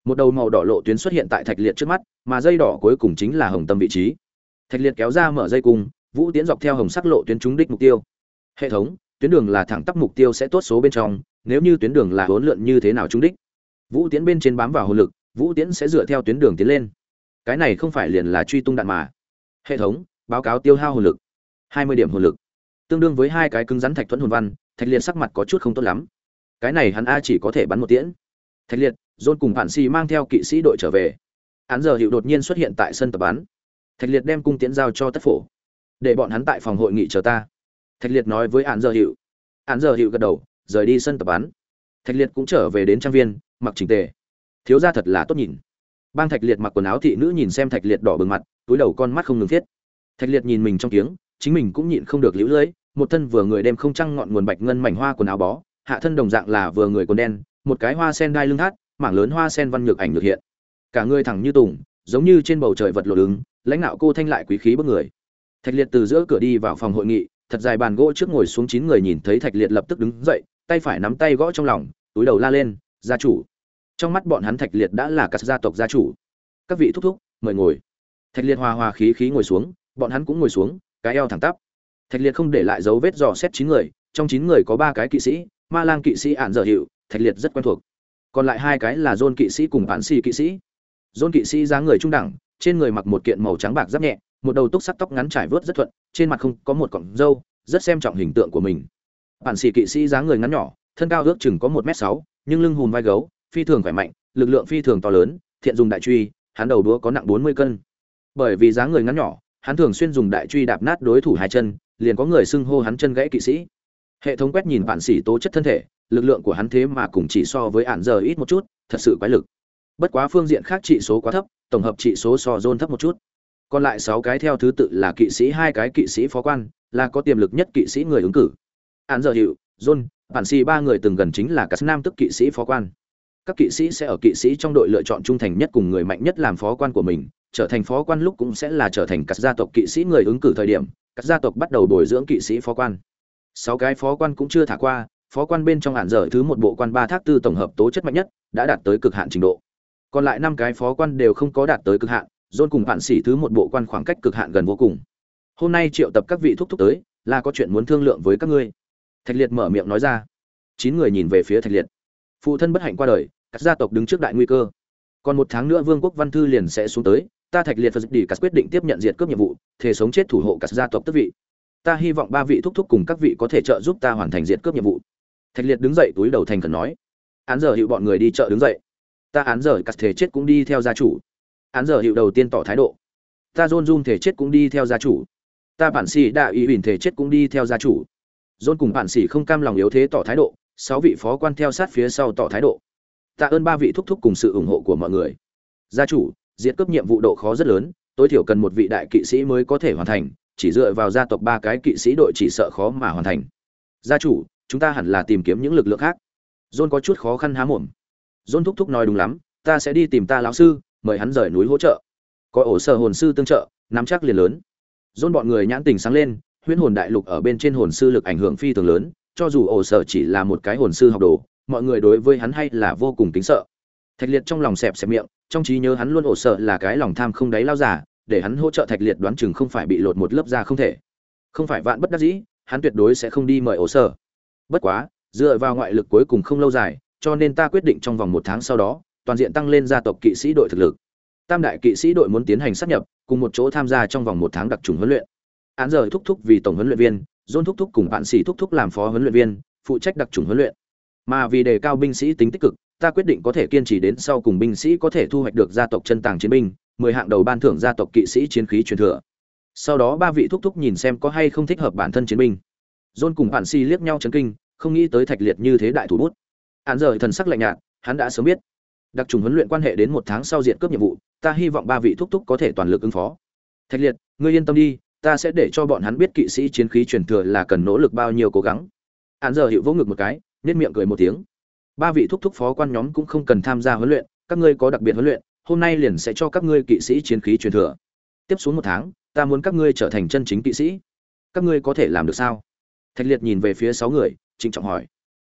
Một đầu màu đỏ lộ tuyến xuất hiện tại Thạch Liệt trước mắt, mà dây đỏ cuối cùng chính là hồng tâm vị trí. Thạch Liệt kéo ra mở dây cung, vũ tiễn dọc theo hồng sắc lộ tuyến trúng đích mục tiêu. Hệ thống, tuyến đường là thẳng tắp mục tiêu sẽ tốt số bên trong, nếu như tuyến đường là hỗn lượn như thế nào trúng đích? Vũ tiễn bên trên bám vào hồn lực, vũ tiễn sẽ dựa theo tuyến đường tiến lên. Cái này không phải liền là truy tung đạn mà. Hệ thống, báo cáo tiêu hao hồn lực. hai mươi điểm hồn lực. Tương đương với hai cái cứng rắn thạch thuẫn hồn văn, Thạch Liệt sắc mặt có chút không tốt lắm. Cái này hắn a chỉ có thể bắn một tiễn. Thạch Liệt, John cùng Phản Xì mang theo kỵ sĩ đội trở về. Án giờ hiệu đột nhiên xuất hiện tại sân tập bắn. Thạch Liệt đem cung tiễn giao cho Tất Phổ, để bọn hắn tại phòng hội nghị chờ ta. Thạch Liệt nói với Án giờ hiệu. Án giờ hiệu gật đầu, rời đi sân tập bắn. Thạch Liệt cũng trở về đến trang viên, mặc chỉnh tề. Thiếu gia thật là tốt nhìn. Bang Thạch Liệt mặc quần áo thị nữ nhìn xem Thạch Liệt đỏ bừng mặt, túi đầu con mắt không ngừng thiết. Thạch Liệt nhìn mình trong kiếng, chính mình cũng nhịn không được liễu lưỡi, một thân vừa người đem không trăng ngọn nguồn bạch ngân mảnh hoa quần áo bó, hạ thân đồng dạng là vừa người quần đen, một cái hoa sen đai lưng thắt, mảng lớn hoa sen văn nhược ảnh được hiện. Cả người thẳng như tùng, giống như trên bầu trời vật lộ đứng, lãnh đạo cô thanh lại quý khí bức người. Thạch Liệt từ giữa cửa đi vào phòng hội nghị, thật dài bàn gỗ trước ngồi xuống chín người nhìn thấy Thạch Liệt lập tức đứng dậy, tay phải nắm tay gõ trong lòng, túi đầu la lên, "Gia chủ." Trong mắt bọn hắn Thạch Liệt đã là cả gia tộc gia chủ. "Các vị thúc thúc, mời ngồi." Thạch Liệt hòa hòa khí khí ngồi xuống, bọn hắn cũng ngồi xuống, cái eo thẳng tắp. Thạch Liệt không để lại dấu vết dò xét chín người, trong chín người có ba cái kỵ sĩ, Ma Lang kỵ sĩ Ản Dở Hiệu, Thạch Liệt rất quen thuộc. Còn lại hai cái là John kỵ sĩ cùng Phản Xì kỵ sĩ. John kỵ sĩ dáng người trung đẳng, trên người mặc một kiện màu trắng bạc giáp nhẹ, một đầu túc sắc tóc ngắn trải vớt rất thuận, trên mặt không có một cọng râu, rất xem trọng hình tượng của mình. Phản Xì kỵ sĩ dáng người ngắn nhỏ, thân cao ước chừng có một mét sáu, nhưng lưng hùm vai gấu, phi thường khỏe mạnh, lực lượng phi thường to lớn, thiện dùng đại truy, hắn đầu đũa có nặng bốn mươi cân. Bởi vì dáng người ngắn nhỏ, hắn thường xuyên dùng đại truy đạp nát đối thủ hai chân, liền có người xưng hô hắn chân gãy kỵ sĩ. Hệ thống quét nhìn Phản Xì tố chất thân thể, lực lượng của hắn thế mà cũng chỉ so với Ản Giờ ít một chút, thật sự quái lực. Bất quá phương diện khác trị số quá thấp, tổng hợp trị số so John thấp một chút. Còn lại sáu cái theo thứ tự là kỵ sĩ, hai cái kỵ sĩ phó quan, là có tiềm lực nhất kỵ sĩ người ứng cử. Ản Giờ Hiệu, John, Phản Xì ba người từng gần chính là các nam tức kỵ sĩ phó quan. Các kỵ sĩ sẽ ở kỵ sĩ trong đội lựa chọn trung thành nhất cùng người mạnh nhất làm phó quan của mình, trở thành phó quan lúc cũng sẽ là trở thành các gia tộc kỵ sĩ người ứng cử thời điểm, các gia tộc bắt đầu bồi dưỡng kỵ sĩ phó quan. Sáu cái phó quan cũng chưa thả qua, phó quan bên trong Ản Dở thứ một bộ quan ba thác tư tổng hợp tố chất mạnh nhất, đã đạt tới cực hạn trình độ. Còn lại năm cái phó quan đều không có đạt tới cực hạn, John cùng Phản Xỉ thứ một bộ quan khoảng cách cực hạn gần vô cùng. Hôm nay triệu tập các vị thúc thúc tới, là có chuyện muốn thương lượng với các ngươi. Thạch Liệt mở miệng nói ra. Chín người nhìn về phía Thạch Liệt. Phụ thân bất hạnh qua đời, các gia tộc đứng trước đại nguy cơ. Còn một tháng nữa Vương quốc Văn Thư liền sẽ xuống tới, ta Thạch Liệt Phật đi các quyết định tiếp nhận diệt cướp nhiệm vụ, thề sống chết thủ hộ các gia tộc tước vị. Ta hy vọng ba vị thúc thúc cùng các vị có thể trợ giúp ta hoàn thành diệt cướp nhiệm vụ. Thạch Liệt đứng dậy túi đầu thành khẩn nói. Án giờ hiệu bọn người đi chợ đứng dậy. Ta án giờ cắt thể chết cũng đi theo gia chủ. Án giờ hiệu đầu tiên tỏ thái độ. Ta John Jun thể chết cũng đi theo gia chủ. Ta Bản Sĩ Đạ ý ủy thể chết cũng đi theo gia chủ. John cùng Bản Sĩ không cam lòng yếu thế tỏ thái độ, sáu vị phó quan theo sát phía sau tỏ thái độ. Tạ ơn ba vị thúc thúc cùng sự ủng hộ của mọi người. Gia chủ, diệt cướp nhiệm vụ độ khó rất lớn, tối thiểu cần một vị đại kỵ sĩ mới có thể hoàn thành, chỉ dựa vào gia tộc ba cái kỵ sĩ đội chỉ sợ khó mà hoàn thành. Gia chủ, chúng ta hẳn là tìm kiếm những lực lượng khác. John có chút khó khăn há mồm. John thúc thúc nói đúng lắm, ta sẽ đi tìm ta lão sư, mời hắn rời núi hỗ trợ. Có ổ sở hồn sư tương trợ, nắm chắc liền lớn. John bọn người nhãn tình sáng lên, huyễn hồn đại lục ở bên trên hồn sư lực ảnh hưởng phi thường lớn, cho dù ổ sở chỉ là một cái hồn sư học đồ, mọi người đối với hắn hay là vô cùng kính sợ. Thạch Liệt trong lòng xẹp xẹp miệng, trong trí nhớ hắn luôn ổ sở là cái lòng tham không đáy lao giả, để hắn hỗ trợ Thạch Liệt đoán chừng không phải bị lột một lớp da không thể. Không phải vạn bất đắc dĩ, hắn tuyệt đối sẽ không đi mời ổ sở. Bất quá, dựa vào ngoại lực cuối cùng không lâu dài, cho nên ta quyết định trong vòng một tháng sau đó, toàn diện tăng lên gia tộc kỵ sĩ đội thực lực. Tam đại kỵ sĩ đội muốn tiến hành sát nhập, cùng một chỗ tham gia trong vòng một tháng đặc trùng huấn luyện. Án giờ thúc thúc vì tổng huấn luyện viên, John thúc thúc cùng bạn sĩ thúc thúc làm phó huấn luyện viên, phụ trách đặc trùng huấn luyện. Mà vì đề cao binh sĩ tính tích cực, ta quyết định có thể kiên trì đến sau cùng binh sĩ có thể thu hoạch được gia tộc chân tàng chiến binh, mười hạng đầu ban thưởng gia tộc kỵ sĩ chiến khí truyền thừa. Sau đó ba vị thúc thúc nhìn xem có hay không thích hợp bản thân chiến binh. John cùng bạn sĩ liếc nhau chấn kinh, không nghĩ tới Thạch Liệt như thế đại thủ bút. Án giờ thần sắc lạnh nhạt, hắn đã sớm biết. Đặc trùng huấn luyện quan hệ đến một tháng sau diện cướp nhiệm vụ, ta hy vọng ba vị thúc thúc có thể toàn lực ứng phó. Thạch Liệt, ngươi yên tâm đi, ta sẽ để cho bọn hắn biết kỵ sĩ chiến khí truyền thừa là cần nỗ lực bao nhiêu cố gắng. Án giờ hiệu vỗ ngực một cái, nhếch miệng cười một tiếng. Ba vị thúc thúc phó quan nhóm cũng không cần tham gia huấn luyện, các ngươi có đặc biệt huấn luyện, hôm nay liền sẽ cho các ngươi kỵ sĩ chiến khí truyền thừa. Tiếp xuống một tháng, ta muốn các ngươi trở thành chân chính kỵ sĩ. Các ngươi có thể làm được sao? Thạch Liệt nhìn về phía sáu người, trịnh trọng hỏi.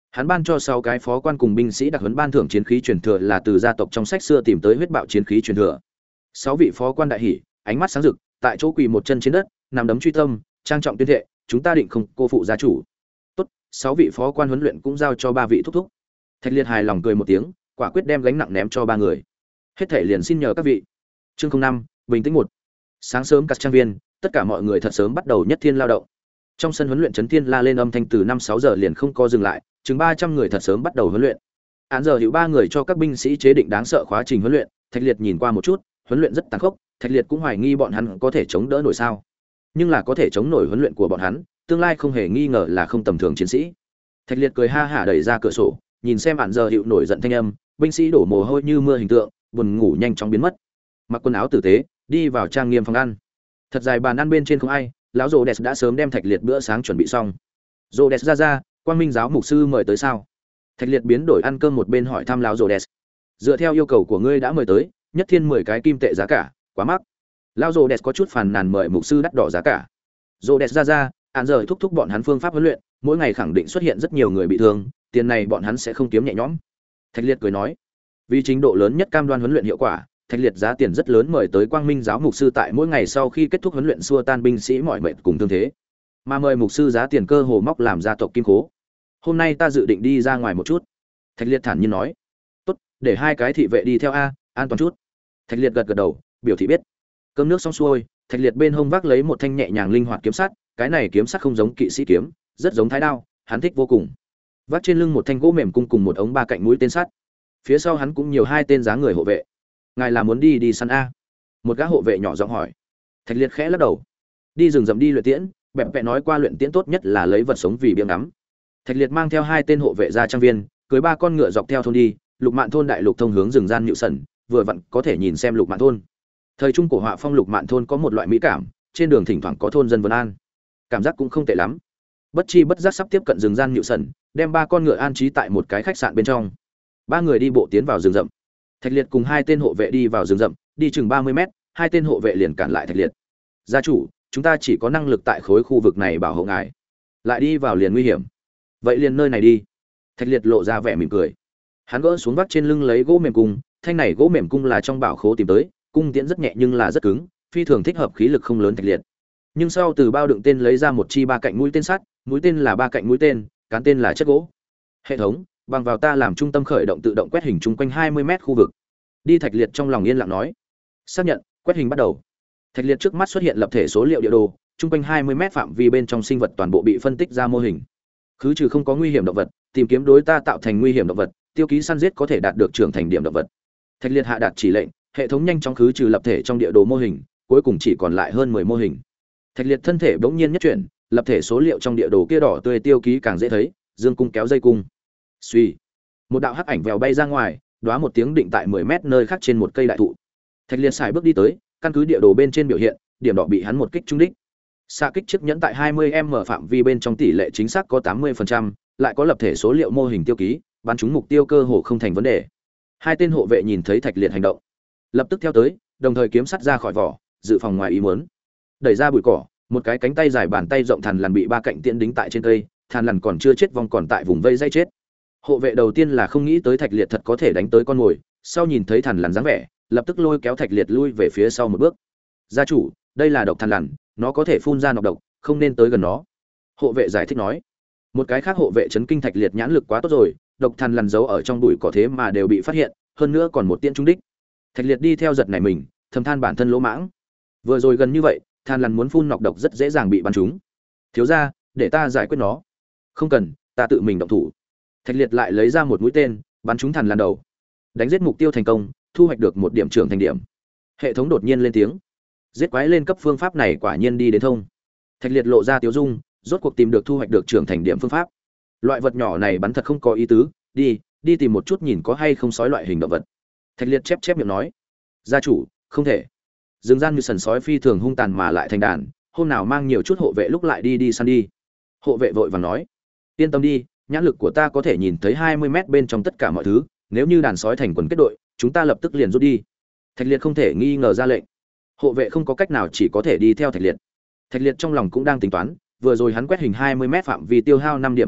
Hắn ban cho sáu cái phó quan cùng binh sĩ đặc huấn ban thưởng chiến khí truyền thừa là từ gia tộc trong sách xưa tìm tới huyết bạo chiến khí truyền thừa. Sáu vị phó quan đại hỉ, ánh mắt sáng rực, tại chỗ quỳ một chân trên đất, nằm đấm truy tâm, trang trọng tuyên thệ, chúng ta định không cô phụ gia chủ. Tốt, sáu vị phó quan huấn luyện cũng giao cho ba vị thúc thúc. Thạch Liệt hài lòng cười một tiếng, quả quyết đem gánh nặng ném cho ba người. Hết thể liền xin nhờ các vị. Chương không năm, bình tĩnh một. Sáng sớm các trang viên, tất cả mọi người thật sớm bắt đầu nhất thiên lao động. Trong sân huấn luyện trấn thiên la lên âm thanh từ năm sáu giờ liền không co dừng lại, chừng ba trăm người thật sớm bắt đầu huấn luyện. Án giờ hữu ba người cho các binh sĩ chế định đáng sợ khóa trình huấn luyện, Thạch Liệt nhìn qua một chút, huấn luyện rất tàn khốc, Thạch Liệt cũng hoài nghi bọn hắn có thể chống đỡ nổi sao? Nhưng là có thể chống nổi huấn luyện của bọn hắn, tương lai không hề nghi ngờ là không tầm thường chiến sĩ. Thạch Liệt cười ha hả đẩy ra cửa sổ, nhìn xem án giờ hữu nổi giận thanh âm, binh sĩ đổ mồ hôi như mưa hình tượng, buồn ngủ nhanh chóng biến mất. Mặc quần áo tử tế, đi vào trang nghiêm phòng ăn. Thật dài bàn ăn bên trên không ai, lão Rô Đès đã sớm đem Thạch Liệt bữa sáng chuẩn bị xong. Rô Đès ra ra, Quang Minh giáo mục sư mời tới sao? Thạch Liệt biến đổi ăn cơm một bên hỏi thăm lão Rô Đès. Dựa theo yêu cầu của ngươi đã mời tới, nhất thiên mười cái kim tệ giá cả, quá mắc. Lão Rô Đès có chút phàn nàn mời mục sư đắt đỏ giá cả. Rô Đès ra ra, án giờ thúc thúc bọn hắn phương pháp huấn luyện, mỗi ngày khẳng định xuất hiện rất nhiều người bị thương, tiền này bọn hắn sẽ không kiếm nhẹ nhõm. Thạch Liệt cười nói, vì trình độ lớn nhất cam đoan huấn luyện hiệu quả, Thạch Liệt giá tiền rất lớn mời tới Quang Minh giáo mục sư tại mỗi ngày sau khi kết thúc huấn luyện xua tan binh sĩ mọi mệt cùng thương thế. Mà mời mục sư giá tiền cơ hồ móc làm gia tộc kim cố. Hôm nay ta dự định đi ra ngoài một chút. Thạch Liệt thản nhiên nói. Tốt, để hai cái thị vệ đi theo a, an toàn chút. Thạch Liệt gật gật đầu, biểu thị biết. Cơm nước xong xuôi, Thạch Liệt bên hông vác lấy một thanh nhẹ nhàng linh hoạt kiếm sắt, cái này kiếm sắt không giống kỵ sĩ kiếm, rất giống thái đao, hắn thích vô cùng. Vác trên lưng một thanh gỗ mềm cung cùng một ống ba cạnh mũi tên sắt. Phía sau hắn cũng nhiều hai tên dáng người hộ vệ. Ngài là muốn đi đi săn a? Một gã hộ vệ nhỏ giọng hỏi. Thạch Liệt khẽ lắc đầu. Đi rừng rậm đi luyện tiễn, bẹp bẹ nói qua luyện tiễn tốt nhất là lấy vật sống vì biếng ngắm. Thạch Liệt mang theo hai tên hộ vệ ra trang viên, cưới ba con ngựa dọc theo thôn đi, Lục Mạn thôn đại lục thông hướng rừng gian Nhự Sẩn, vừa vặn có thể nhìn xem Lục Mạn thôn. Thời trung cổ họa phong Lục Mạn thôn có một loại mỹ cảm, trên đường thỉnh thoảng có thôn dân vân an, cảm giác cũng không tệ lắm. Bất chi bất giác sắp tiếp cận rừng gian Nhự Sẩn, đem ba con ngựa an trí tại một cái khách sạn bên trong. Ba người đi bộ tiến vào rừng rậm. Thạch Liệt cùng hai tên hộ vệ đi vào rừng rậm, đi chừng ba mươi mét, hai tên hộ vệ liền cản lại Thạch Liệt. "Gia chủ, chúng ta chỉ có năng lực tại khối khu vực này bảo hộ ngài, lại đi vào liền nguy hiểm. Vậy liền nơi này đi." Thạch Liệt lộ ra vẻ mỉm cười. Hắn gỡ xuống vác trên lưng lấy gỗ mềm cung, thanh này gỗ mềm cung là trong bảo khố tìm tới, cung tiễn rất nhẹ nhưng là rất cứng, phi thường thích hợp khí lực không lớn Thạch Liệt. Nhưng sau từ bao đựng tên lấy ra một chi ba cạnh mũi tên sắt, mũi tên là ba cạnh mũi tên, cán tên là chất gỗ. "Hệ thống, bằng vào ta làm trung tâm khởi động tự động quét hình chung quanh hai mươi mét khu vực." Đi. Thạch Liệt trong lòng yên lặng nói. Xác nhận, quét hình bắt đầu. Thạch Liệt trước mắt xuất hiện lập thể số liệu địa đồ, chung quanh hai mươi mét phạm vi bên trong sinh vật toàn bộ bị phân tích ra mô hình. Khứ trừ không có nguy hiểm động vật, tìm kiếm đối ta tạo thành nguy hiểm động vật, tiêu ký săn giết có thể đạt được trưởng thành điểm động vật. Thạch Liệt hạ đạt chỉ lệnh, hệ thống nhanh chóng khứ trừ lập thể trong địa đồ mô hình, cuối cùng chỉ còn lại hơn mười mô hình. Thạch Liệt thân thể bỗng nhiên nhất chuyển, lập thể số liệu trong địa đồ kia đỏ tươi tiêu ký càng dễ thấy, dương cung kéo dây cung. Suy, một đạo hắc ảnh vèo bay ra ngoài, đóa một tiếng định tại mười mét nơi khác trên một cây đại thụ. Thạch Liệt xài bước đi tới, căn cứ địa đồ bên trên biểu hiện, điểm đỏ bị hắn một kích trúng đích. Xạ kích chiếc nhẫn tại hai mươi mét phạm vi bên trong tỷ lệ chính xác có tám mươi phần trăm, lại có lập thể số liệu mô hình tiêu ký, bắn trúng mục tiêu cơ hồ không thành vấn đề. Hai tên hộ vệ nhìn thấy Thạch Liệt hành động, lập tức theo tới, đồng thời kiếm sắt ra khỏi vỏ, dự phòng ngoài ý muốn. Đẩy ra bụi cỏ, một cái cánh tay dài bàn tay rộng thằn lằn bị ba cạnh tiễn đính tại trên cây, thằn lằn còn chưa chết vong còn tại vùng vây dây chết. Hộ vệ đầu tiên là không nghĩ tới Thạch Liệt thật có thể đánh tới con mồi, sau nhìn thấy thằn lằn dáng vẻ, lập tức lôi kéo Thạch Liệt lui về phía sau một bước. "Gia chủ, đây là độc thằn lằn, nó có thể phun ra nọc độc, không nên tới gần nó." Hộ vệ giải thích nói. Một cái khác hộ vệ chấn kinh Thạch Liệt nhãn lực quá tốt rồi, độc thằn lằn giấu ở trong bụi cỏ thế mà đều bị phát hiện, hơn nữa còn một tiễn trúng đích. Thạch Liệt đi theo giật này mình, thầm than bản thân lỗ mãng. Vừa rồi gần như vậy, thằn lằn muốn phun nọc độc rất dễ dàng bị bắn trúng. "Thiếu gia, để ta giải quyết nó." "Không cần, ta tự mình động thủ." Thạch Liệt lại lấy ra một mũi tên, bắn trúng thằn lằn đầu. Đánh giết mục tiêu thành công, thu hoạch được một điểm trưởng thành điểm. Hệ thống đột nhiên lên tiếng. Giết quái lên cấp phương pháp này quả nhiên đi đến thông. Thạch Liệt lộ ra tiếu dung, rốt cuộc tìm được thu hoạch được trưởng thành điểm phương pháp. Loại vật nhỏ này bắn thật không có ý tứ, đi, đi tìm một chút nhìn có hay không sói loại hình động vật. Thạch Liệt chép chép miệng nói. "Gia chủ, không thể." Rừng gian như sần sói phi thường hung tàn mà lại thành đàn, hôm nào mang nhiều chút hộ vệ lúc lại đi đi săn đi. Hộ vệ vội vàng nói. "Yên tâm đi, nhãn lực của ta có thể nhìn thấy hai mươi mét bên trong tất cả mọi thứ, nếu như đàn sói thành quần kết đội, chúng ta lập tức liền rút đi." Thạch Liệt không thể nghi ngờ ra lệnh. Hộ vệ không có cách nào chỉ có thể đi theo Thạch Liệt. Thạch Liệt trong lòng cũng đang tính toán, vừa rồi hắn quét hình hai mươi mét phạm vi tiêu hao năm điểm hồn lực,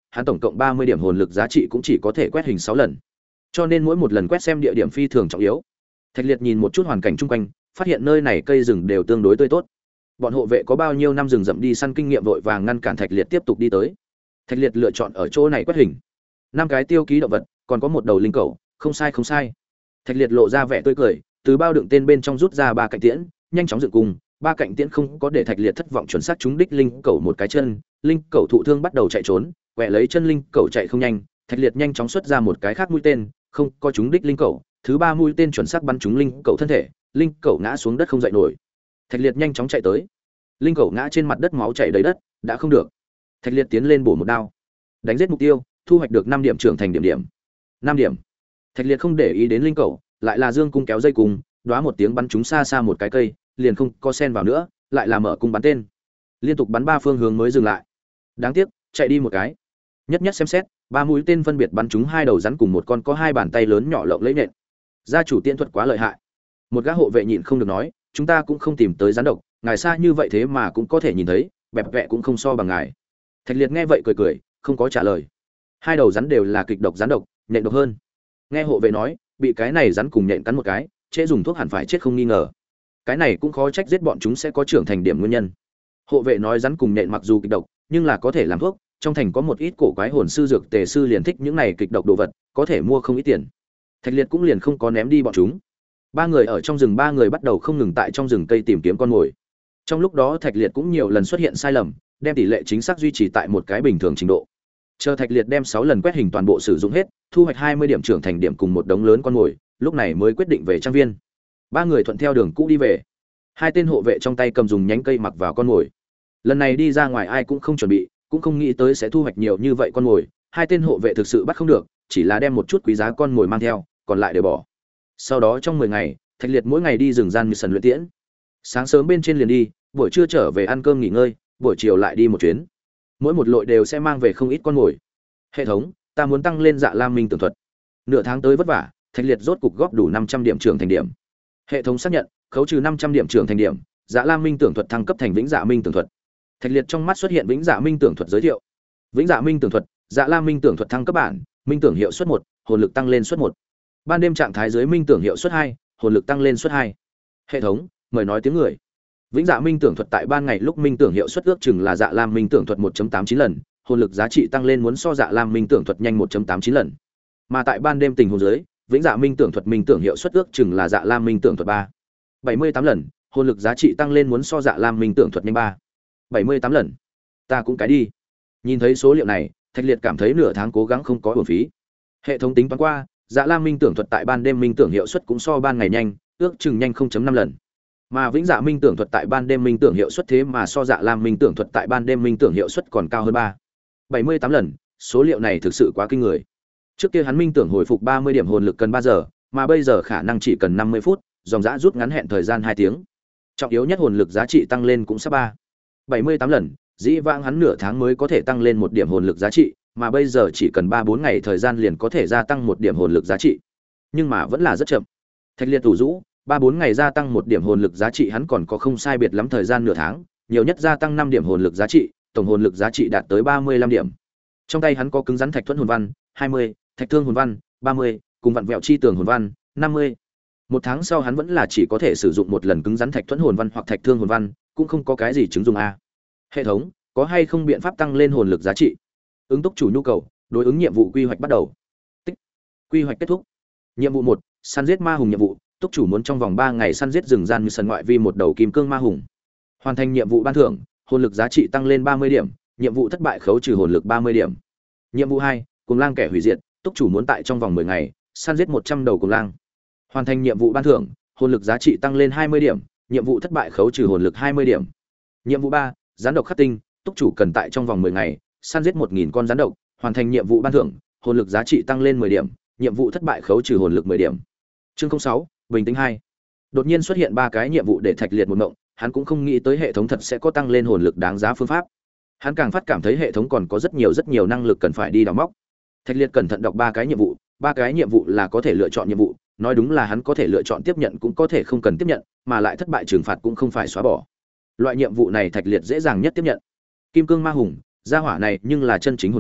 hắn tổng cộng ba mươi điểm hồn lực giá trị cũng chỉ có thể quét hình sáu lần. Cho nên mỗi một lần quét xem địa điểm phi thường trọng yếu. Thạch Liệt nhìn một chút hoàn cảnh chung quanh, phát hiện nơi này cây rừng đều tương đối tươi tốt. Bọn hộ vệ có bao nhiêu năm rừng rậm đi săn kinh nghiệm vội vàng ngăn cản Thạch Liệt tiếp tục đi tới. Thạch Liệt lựa chọn ở chỗ này quét hình. Năm cái tiêu ký động vật, còn có một đầu linh cẩu, không sai không sai. Thạch Liệt lộ ra vẻ tươi cười, từ bao đựng tên bên trong rút ra ba cạnh tiễn, nhanh chóng dựng cùng, ba cạnh tiễn không có để Thạch Liệt thất vọng, chuẩn xác trúng đích linh cẩu một cái chân, linh cẩu thụ thương bắt đầu chạy trốn, quẹ lấy chân linh cẩu chạy không nhanh, Thạch Liệt nhanh chóng xuất ra một cái khác mũi tên, không có trúng đích linh cẩu, thứ ba mũi tên chuẩn xác bắn trúng linh cẩu thân thể, linh cẩu ngã xuống đất không dậy nổi. Thạch Liệt nhanh chóng chạy tới, linh cẩu ngã trên mặt đất máu chảy đầy đất, đã không được. Thạch Liệt tiến lên bổ một đao, đánh giết mục tiêu, thu hoạch được năm điểm trưởng thành điểm điểm. năm điểm. Thạch Liệt không để ý đến linh cẩu, lại là dương cung kéo dây cung, đóa một tiếng bắn trúng xa xa một cái cây, liền không có sen vào nữa, lại là mở cung bắn tên. Liên tục bắn ba phương hướng mới dừng lại. Đáng tiếc, chạy đi một cái. Nhất nhất xem xét, ba mũi tên phân biệt bắn trúng hai đầu rắn cùng một con có hai bàn tay lớn nhỏ lộng lẫy nện. Gia chủ tiên thuật quá lợi hại. Một gã hộ vệ nhịn không được nói, chúng ta cũng không tìm tới rắn độc, ngài xa như vậy thế mà cũng có thể nhìn thấy, bẹp vẹ cũng không so bằng ngài. Thạch Liệt nghe vậy cười cười, không có trả lời. Hai đầu rắn đều là kịch độc rắn độc, nhện độc hơn. Nghe hộ vệ nói, bị cái này rắn cùng nhện cắn một cái, trễ dùng thuốc hẳn phải chết không nghi ngờ. Cái này cũng khó trách giết bọn chúng sẽ có trưởng thành điểm nguyên nhân. Hộ vệ nói rắn cùng nhện mặc dù kịch độc, nhưng là có thể làm thuốc, trong thành có một ít cổ quái hồn sư dược tề sư liền thích những này kịch độc đồ vật, có thể mua không ít tiền. Thạch Liệt cũng liền không có ném đi bọn chúng. Ba người ở trong rừng, ba người bắt đầu không ngừng tại trong rừng cây tìm kiếm con mồi. Trong lúc đó Thạch Liệt cũng nhiều lần xuất hiện sai lầm, đem tỷ lệ chính xác duy trì tại một cái bình thường trình độ. Chờ Thạch Liệt đem sáu lần quét hình toàn bộ sử dụng hết, thu hoạch hai mươi điểm trưởng thành điểm cùng một đống lớn con mồi, lúc này mới quyết định về trang viên. Ba người thuận theo đường cũ đi về. Hai tên hộ vệ trong tay cầm dùng nhánh cây mặc vào con mồi. Lần này đi ra ngoài ai cũng không chuẩn bị, cũng không nghĩ tới sẽ thu hoạch nhiều như vậy con mồi. Hai tên hộ vệ thực sự bắt không được, chỉ là đem một chút quý giá con mồi mang theo, còn lại đều bỏ. Sau đó trong mười ngày, Thạch Liệt mỗi ngày đi rừng gian như sần luyện tiễn. Sáng sớm bên trên liền đi, buổi trưa trở về ăn cơm nghỉ ngơi, buổi chiều lại đi một chuyến. Mỗi một lội đều sẽ mang về không ít con mồi. Hệ thống, ta muốn tăng lên Dạ Lam Minh tưởng thuật. Nửa tháng tới vất vả, Thạch Liệt rốt cục góp đủ năm trăm điểm trưởng thành điểm. Hệ thống xác nhận, khấu trừ năm trăm điểm trưởng thành điểm, Dạ Lam Minh tưởng thuật thăng cấp thành Vĩnh Dạ Minh tưởng thuật. Thạch Liệt trong mắt xuất hiện Vĩnh Dạ Minh tưởng thuật giới thiệu. Vĩnh Dạ Minh tưởng thuật, Dạ Lam Minh tưởng thuật thăng cấp bản, minh tưởng hiệu suất một, hồn lực tăng lên suất một. Ban đêm trạng thái dưới minh tưởng hiệu suất hai, hồn lực tăng lên suất hai. Hệ thống, mời nói tiếng người. Vĩnh Dạ Minh tưởng thuật tại ban ngày lúc minh tưởng hiệu suất ước chừng là Dạ Lam Minh tưởng thuật một phẩy tám chín lần, hồn lực giá trị tăng lên muốn so Dạ Lam Minh tưởng thuật nhanh một phẩy tám chín lần. Mà tại ban đêm tình huống dưới, Vĩnh Dạ Minh tưởng thuật minh tưởng hiệu suất ước chừng là Dạ Lam Minh tưởng thuật ba phẩy bảy mươi tám lần, hồn lực giá trị tăng lên muốn so Dạ Lam Minh tưởng thuật nhanh ba phẩy bảy mươi tám lần. Ta cũng cái đi. Nhìn thấy số liệu này, Thạch Liệt cảm thấy nửa tháng cố gắng không có uổng phí. Hệ thống tính toán qua, Dạ Lam Minh tưởng thuật tại ban đêm minh tưởng hiệu suất cũng so ban ngày nhanh, ước chừng nhanh không phẩy năm lần. Mà Vĩnh Dạ Minh tưởng thuật tại ban đêm minh tưởng hiệu suất thế mà so Dạ Lam Minh tưởng thuật tại ban đêm minh tưởng hiệu suất còn cao hơn ba phẩy bảy mươi tám lần, số liệu này thực sự quá kinh người. Trước kia hắn minh tưởng hồi phục ba mươi điểm hồn lực cần ba giờ, mà bây giờ khả năng chỉ cần năm mươi phút, dòng dã rút ngắn hẹn thời gian hai tiếng. Trọng yếu nhất hồn lực giá trị tăng lên cũng sắp ba phẩy bảy mươi tám lần, dĩ vãng hắn nửa tháng mới có thể tăng lên một điểm hồn lực giá trị, mà bây giờ chỉ cần ba bốn ngày thời gian liền có thể gia tăng một điểm hồn lực giá trị. Nhưng mà vẫn là rất chậm. Thạch Liệt tủ rũ, ba bốn ngày gia tăng một điểm hồn lực giá trị hắn còn có không sai biệt lắm thời gian nửa tháng, nhiều nhất gia tăng năm điểm hồn lực giá trị, tổng hồn lực giá trị đạt tới ba mươi lăm điểm. Trong tay hắn có cứng rắn thạch thuẫn hồn văn hai mươi, thạch thương hồn văn ba mươi, cùng vặn vẹo chi tường hồn văn năm mươi. Một tháng sau hắn vẫn là chỉ có thể sử dụng một lần cứng rắn thạch thuẫn hồn văn hoặc thạch thương hồn văn, cũng không có cái gì chứng dụng a. Hệ thống, có hay không biện pháp tăng lên hồn lực giá trị? Ứng túc chủ nhu cầu, đối ứng nhiệm vụ quy hoạch bắt đầu. Tích. Quy hoạch kết thúc. Nhiệm vụ một, săn giết ma hùng nhiệm vụ, túc chủ muốn trong vòng ba ngày săn giết rừng gian như sân ngoại vi một đầu kim cương ma hùng. Hoàn thành nhiệm vụ ban thưởng, hồn lực giá trị tăng lên ba mươi điểm, nhiệm vụ thất bại khấu trừ hồn lực ba mươi điểm. Nhiệm vụ hai, cùng lang kẻ hủy diệt, túc chủ muốn tại trong vòng mười ngày săn giết một trăm đầu cùng lang. Hoàn thành nhiệm vụ ban thưởng, hồn lực giá trị tăng lên hai mươi điểm, nhiệm vụ thất bại khấu trừ hồn lực hai mươi điểm. Nhiệm vụ ba, gián độc khắc tinh, túc chủ cần tại trong vòng mười ngày săn giết một nghìn con gián độc. Hoàn thành nhiệm vụ ban thưởng, hồn lực giá trị tăng lên mười điểm, nhiệm vụ thất bại khấu trừ hồn lực mười điểm. Chương không sáu, bình tĩnh hai. Đột nhiên xuất hiện ba cái nhiệm vụ để Thạch Liệt một mộng, hắn cũng không nghĩ tới hệ thống thật sẽ có tăng lên hồn lực đáng giá phương pháp. Hắn càng phát cảm thấy hệ thống còn có rất nhiều rất nhiều năng lực cần phải đi đào móc. Thạch Liệt cẩn thận đọc ba cái nhiệm vụ, ba cái nhiệm vụ là có thể lựa chọn nhiệm vụ, nói đúng là hắn có thể lựa chọn tiếp nhận cũng có thể không cần tiếp nhận, mà lại thất bại trừng phạt cũng không phải xóa bỏ. Loại nhiệm vụ này Thạch Liệt dễ dàng nhất tiếp nhận. Kim cương ma hùng, gia hỏa này nhưng là chân chính hồn thú,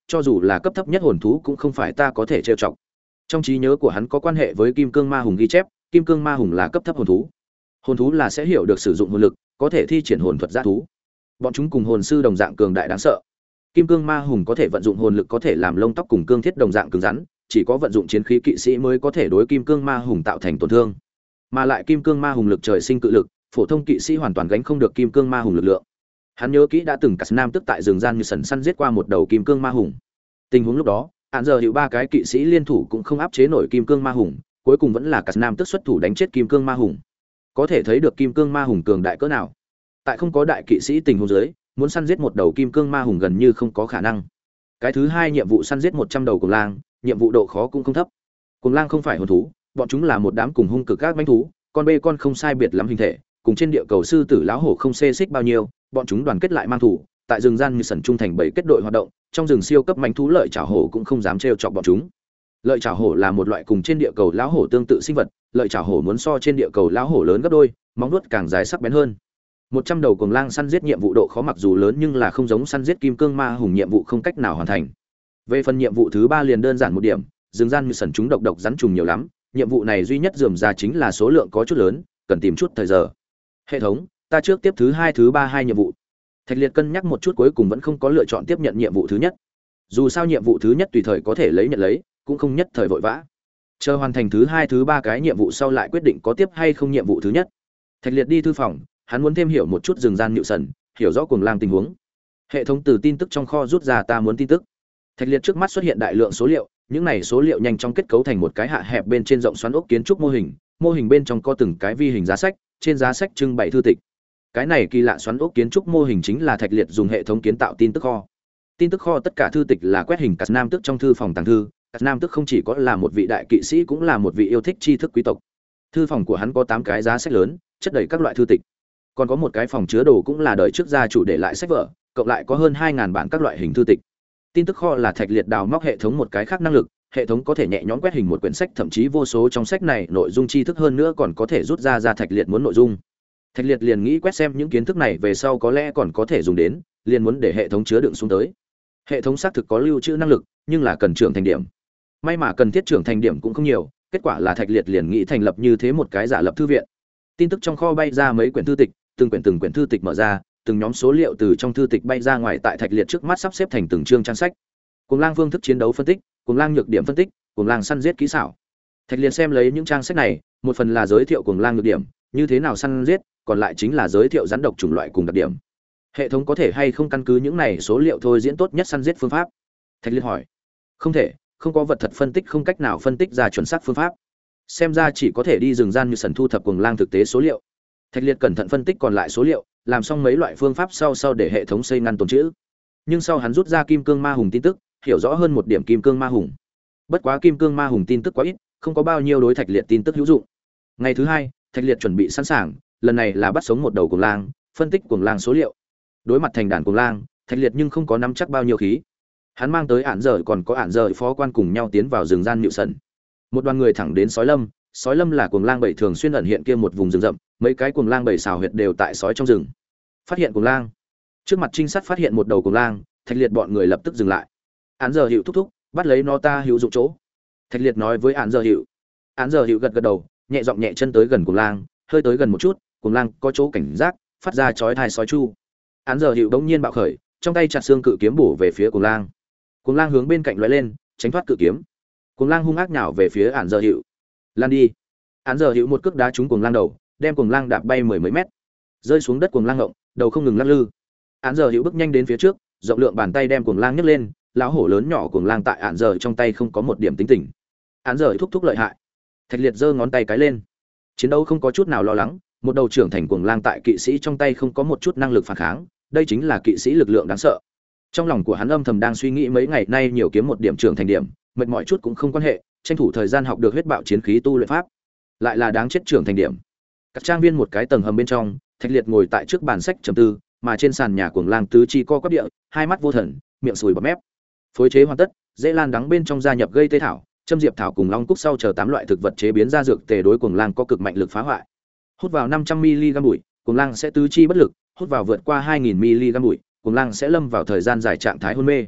cho dù là cấp thấp nhất hồn thú cũng không phải ta có thể trêu chọc. Trong trí nhớ của hắn có quan hệ với Kim Cương Ma Hùng ghi chép, Kim Cương Ma Hùng là cấp thấp hồn thú. Hồn thú là sẽ hiểu được sử dụng hồn lực, có thể thi triển hồn thuật dã thú. Bọn chúng cùng hồn sư đồng dạng cường đại đáng sợ. Kim Cương Ma Hùng có thể vận dụng hồn lực có thể làm lông tóc cùng cương thiết đồng dạng cứng rắn, chỉ có vận dụng chiến khí kỵ sĩ mới có thể đối Kim Cương Ma Hùng tạo thành tổn thương. Mà lại Kim Cương Ma Hùng lực trời sinh cự lực, phổ thông kỵ sĩ hoàn toàn gánh không được Kim Cương Ma Hùng lực lượng. Hắn nhớ kỹ đã từng Cát Nam tức tại rừng gian như sần săn giết qua một đầu Kim Cương Ma Hùng. Tình huống lúc đó, hạn giờ hiệu ba cái kỵ sĩ liên thủ cũng không áp chế nổi Kim Cương Ma Hùng, cuối cùng vẫn là Cát Nam tức xuất thủ đánh chết Kim Cương Ma Hùng. Có thể thấy được Kim Cương Ma Hùng cường đại cỡ nào. Tại không có đại kỵ sĩ tình huống dưới, muốn săn giết một đầu Kim Cương Ma Hùng gần như không có khả năng. Cái thứ hai nhiệm vụ săn giết một trăm đầu cuồng lang, nhiệm vụ độ khó cũng không thấp. Cuồng lang không phải hồn thú, bọn chúng là một đám cùng hung cực các mãnh thú, con bê con không sai biệt lắm hình thể, cùng trên địa cầu sư tử lão hổ không xê xích bao nhiêu, bọn chúng đoàn kết lại mang thủ, tại rừng gian như sẩn trung thành bảy kết đội hoạt động, trong rừng siêu cấp mãnh thú lợi chảo hổ cũng không dám trêu chọc bọn chúng. Lợi chảo hổ là một loại cùng trên địa cầu lão hổ tương tự sinh vật, lợi chảo hổ muốn so trên địa cầu lão hổ lớn gấp đôi, móng vuốt càng dài sắc bén hơn. một trăm đầu cuồng lang săn giết nhiệm vụ độ khó mặc dù lớn nhưng là không giống săn giết Kim Cương Ma Hùng nhiệm vụ không cách nào hoàn thành. Về phần nhiệm vụ thứ ba liền đơn giản một điểm, rừng gian như sẩn chúng độc độc rắn trùng nhiều lắm, nhiệm vụ này duy nhất rườm rà chính là số lượng có chút lớn, cần tìm chút thời giờ. Hệ thống, ta trước tiếp thứ hai thứ ba hai nhiệm vụ. Thạch Liệt cân nhắc một chút cuối cùng vẫn không có lựa chọn tiếp nhận nhiệm vụ thứ nhất. Dù sao nhiệm vụ thứ nhất tùy thời có thể lấy nhận lấy, cũng không nhất thời vội vã. Chờ hoàn thành thứ hai thứ ba cái nhiệm vụ sau lại quyết định có tiếp hay không nhiệm vụ thứ nhất. Thạch Liệt đi thư phòng, hắn muốn thêm hiểu một chút rừng gian nhự sần, hiểu rõ cuồng lang tình huống. Hệ thống từ tin tức trong kho rút ra ta muốn tin tức. Thạch Liệt trước mắt xuất hiện đại lượng số liệu, những này số liệu nhanh chóng kết cấu thành một cái hạ hẹp bên trên rộng xoắn ốc kiến trúc mô hình, mô hình bên trong có từng cái vi hình giá sách, trên giá sách trưng bày thư tịch. Cái này kỳ lạ xoắn ốc kiến trúc mô hình chính là Thạch Liệt dùng hệ thống kiến tạo tin tức kho. Tin tức kho tất cả thư tịch là quét hình Cát Nam tức trong thư phòng tàng thư, Cát Nam tức không chỉ có là một vị đại kỵ sĩ cũng là một vị yêu thích tri thức quý tộc. Thư phòng của hắn có tám cái giá sách lớn, chất đầy các loại thư tịch. Còn có một cái phòng chứa đồ cũng là đời trước gia chủ để lại sách vở, cộng lại có hơn hai nghìn bản các loại hình thư tịch. Tin tức kho là Thạch Liệt đào móc hệ thống một cái khác năng lực, hệ thống có thể nhẹ nhõm quét hình một quyển sách, thậm chí vô số trong sách này nội dung tri thức hơn nữa còn có thể rút ra ra Thạch Liệt muốn nội dung. Thạch Liệt liền nghĩ quét xem những kiến thức này về sau có lẽ còn có thể dùng đến, liền muốn để hệ thống chứa đựng xuống tới. Hệ thống xác thực có lưu trữ năng lực, nhưng là cần trưởng thành điểm. May mà cần thiết trưởng thành điểm cũng không nhiều, kết quả là Thạch Liệt liền nghĩ thành lập như thế một cái giả lập thư viện. Tin tức trong kho bay ra mấy quyển thư tịch, từng quyển từng quyển thư tịch mở ra, từng nhóm số liệu từ trong thư tịch bay ra ngoài tại Thạch Liệt trước mắt sắp xếp thành từng chương trang sách. Cuồng lang phương thức chiến đấu phân tích, cuồng lang nhược điểm phân tích, cuồng lang săn giết kỹ xảo. Thạch Liệt xem lấy những trang sách này, một phần là giới thiệu cuồng lang nhược điểm, như thế nào săn giết, còn lại chính là giới thiệu rắn độc chủng loại cùng đặc điểm. Hệ thống có thể hay không căn cứ những này số liệu thôi diễn tốt nhất săn giết phương pháp? Thạch Liệt hỏi. Không thể, không có vật thật phân tích không cách nào phân tích ra chuẩn xác phương pháp. Xem ra chỉ có thể đi rừng gian như sần thu thập cuồng lang thực tế số liệu. Thạch Liệt cẩn thận phân tích còn lại số liệu, làm xong mấy loại phương pháp sau sau để hệ thống xây ngăn tồn trữ. Nhưng sau hắn rút ra Kim Cương Ma Hùng tin tức, hiểu rõ hơn một điểm Kim Cương Ma Hùng. Bất quá Kim Cương Ma Hùng tin tức quá ít, không có bao nhiêu đối Thạch Liệt tin tức hữu dụng. Ngày thứ hai, Thạch Liệt chuẩn bị sẵn sàng, lần này là bắt sống một đầu cuồng lang, phân tích cuồng lang số liệu. Đối mặt thành đàn cuồng lang, Thạch Liệt nhưng không có nắm chắc bao nhiêu khí. Hắn mang tới ản giờ còn có ản giờ phó quan cùng nhau tiến vào rừng gian nhự sần. Một đoàn người thẳng đến sói lâm, sói lâm là cuồng lang bầy thường xuyên ẩn hiện kia một vùng rừng rậm, mấy cái cuồng lang bầy xào huyệt đều tại sói trong rừng. Phát hiện cuồng lang. Trước mặt trinh sát phát hiện một đầu cuồng lang, Thạch Liệt bọn người lập tức dừng lại. Án giờ hiệu thúc thúc, bắt lấy nó ta hữu dụng chỗ. Thạch Liệt nói với án giờ hiệu. Án giờ hiệu gật gật đầu, nhẹ giọng nhẹ chân tới gần cuồng lang, hơi tới gần một chút, cuồng lang có chỗ cảnh giác, phát ra chói tai sói chu. Án giờ hiệu đống nhiên bạo khởi, trong tay chặt xương cự kiếm bổ về phía cuồng lang. Cuồng lang hướng bên cạnh lóe lên, tránh thoát cự kiếm. Cuồng lang hung ác nhào về phía án giờ hiệu. Lan đi. Án giờ hiệu một cước đá trúng cuồng lang đầu, đem cuồng lang đạp bay mười mấy mét. Rơi xuống đất cuồng lang ngộng, đầu không ngừng lắc lư. Án giờ hiệu bước nhanh đến phía trước, rộng lượng bàn tay đem cuồng lang nhấc lên, lão hổ lớn nhỏ cuồng lang tại án giờ trong tay không có một điểm tính tình. Án giờ thúc thúc lợi hại. Thạch Liệt giơ ngón tay cái lên. Chiến đấu không có chút nào lo lắng, một đầu trưởng thành cuồng lang tại kỵ sĩ trong tay không có một chút năng lực phản kháng, đây chính là kỵ sĩ lực lượng đáng sợ. Trong lòng của hắn âm thầm đang suy nghĩ mấy ngày nay nhiều kiếm một điểm trưởng thành điểm, mệt mỏi chút cũng không quan hệ, tranh thủ thời gian học được huyết bạo chiến khí tu luyện pháp. Lại là đáng chết trưởng thành điểm. Các trang viên một cái tầng hầm bên trong, Thạch Liệt ngồi tại trước bàn sách trầm tư, mà trên sàn nhà cuồng lang tứ chi co quắp địa, hai mắt vô thần, miệng sùi bọt mép. Phối chế hoàn tất, dễ lan đắng bên trong gia nhập gây tê thảo, châm diệp thảo cùng long cúc sau chờ tám loại thực vật chế biến ra dược tề đối cuồng lang có cực mạnh lực phá hoại. Hút vào năm trăm mi-li-gam bụi, cuồng lang sẽ tứ chi bất lực, hút vào vượt qua hai nghìn mi-li-gam bụi, cuồng lang sẽ lâm vào thời gian dài trạng thái hôn mê.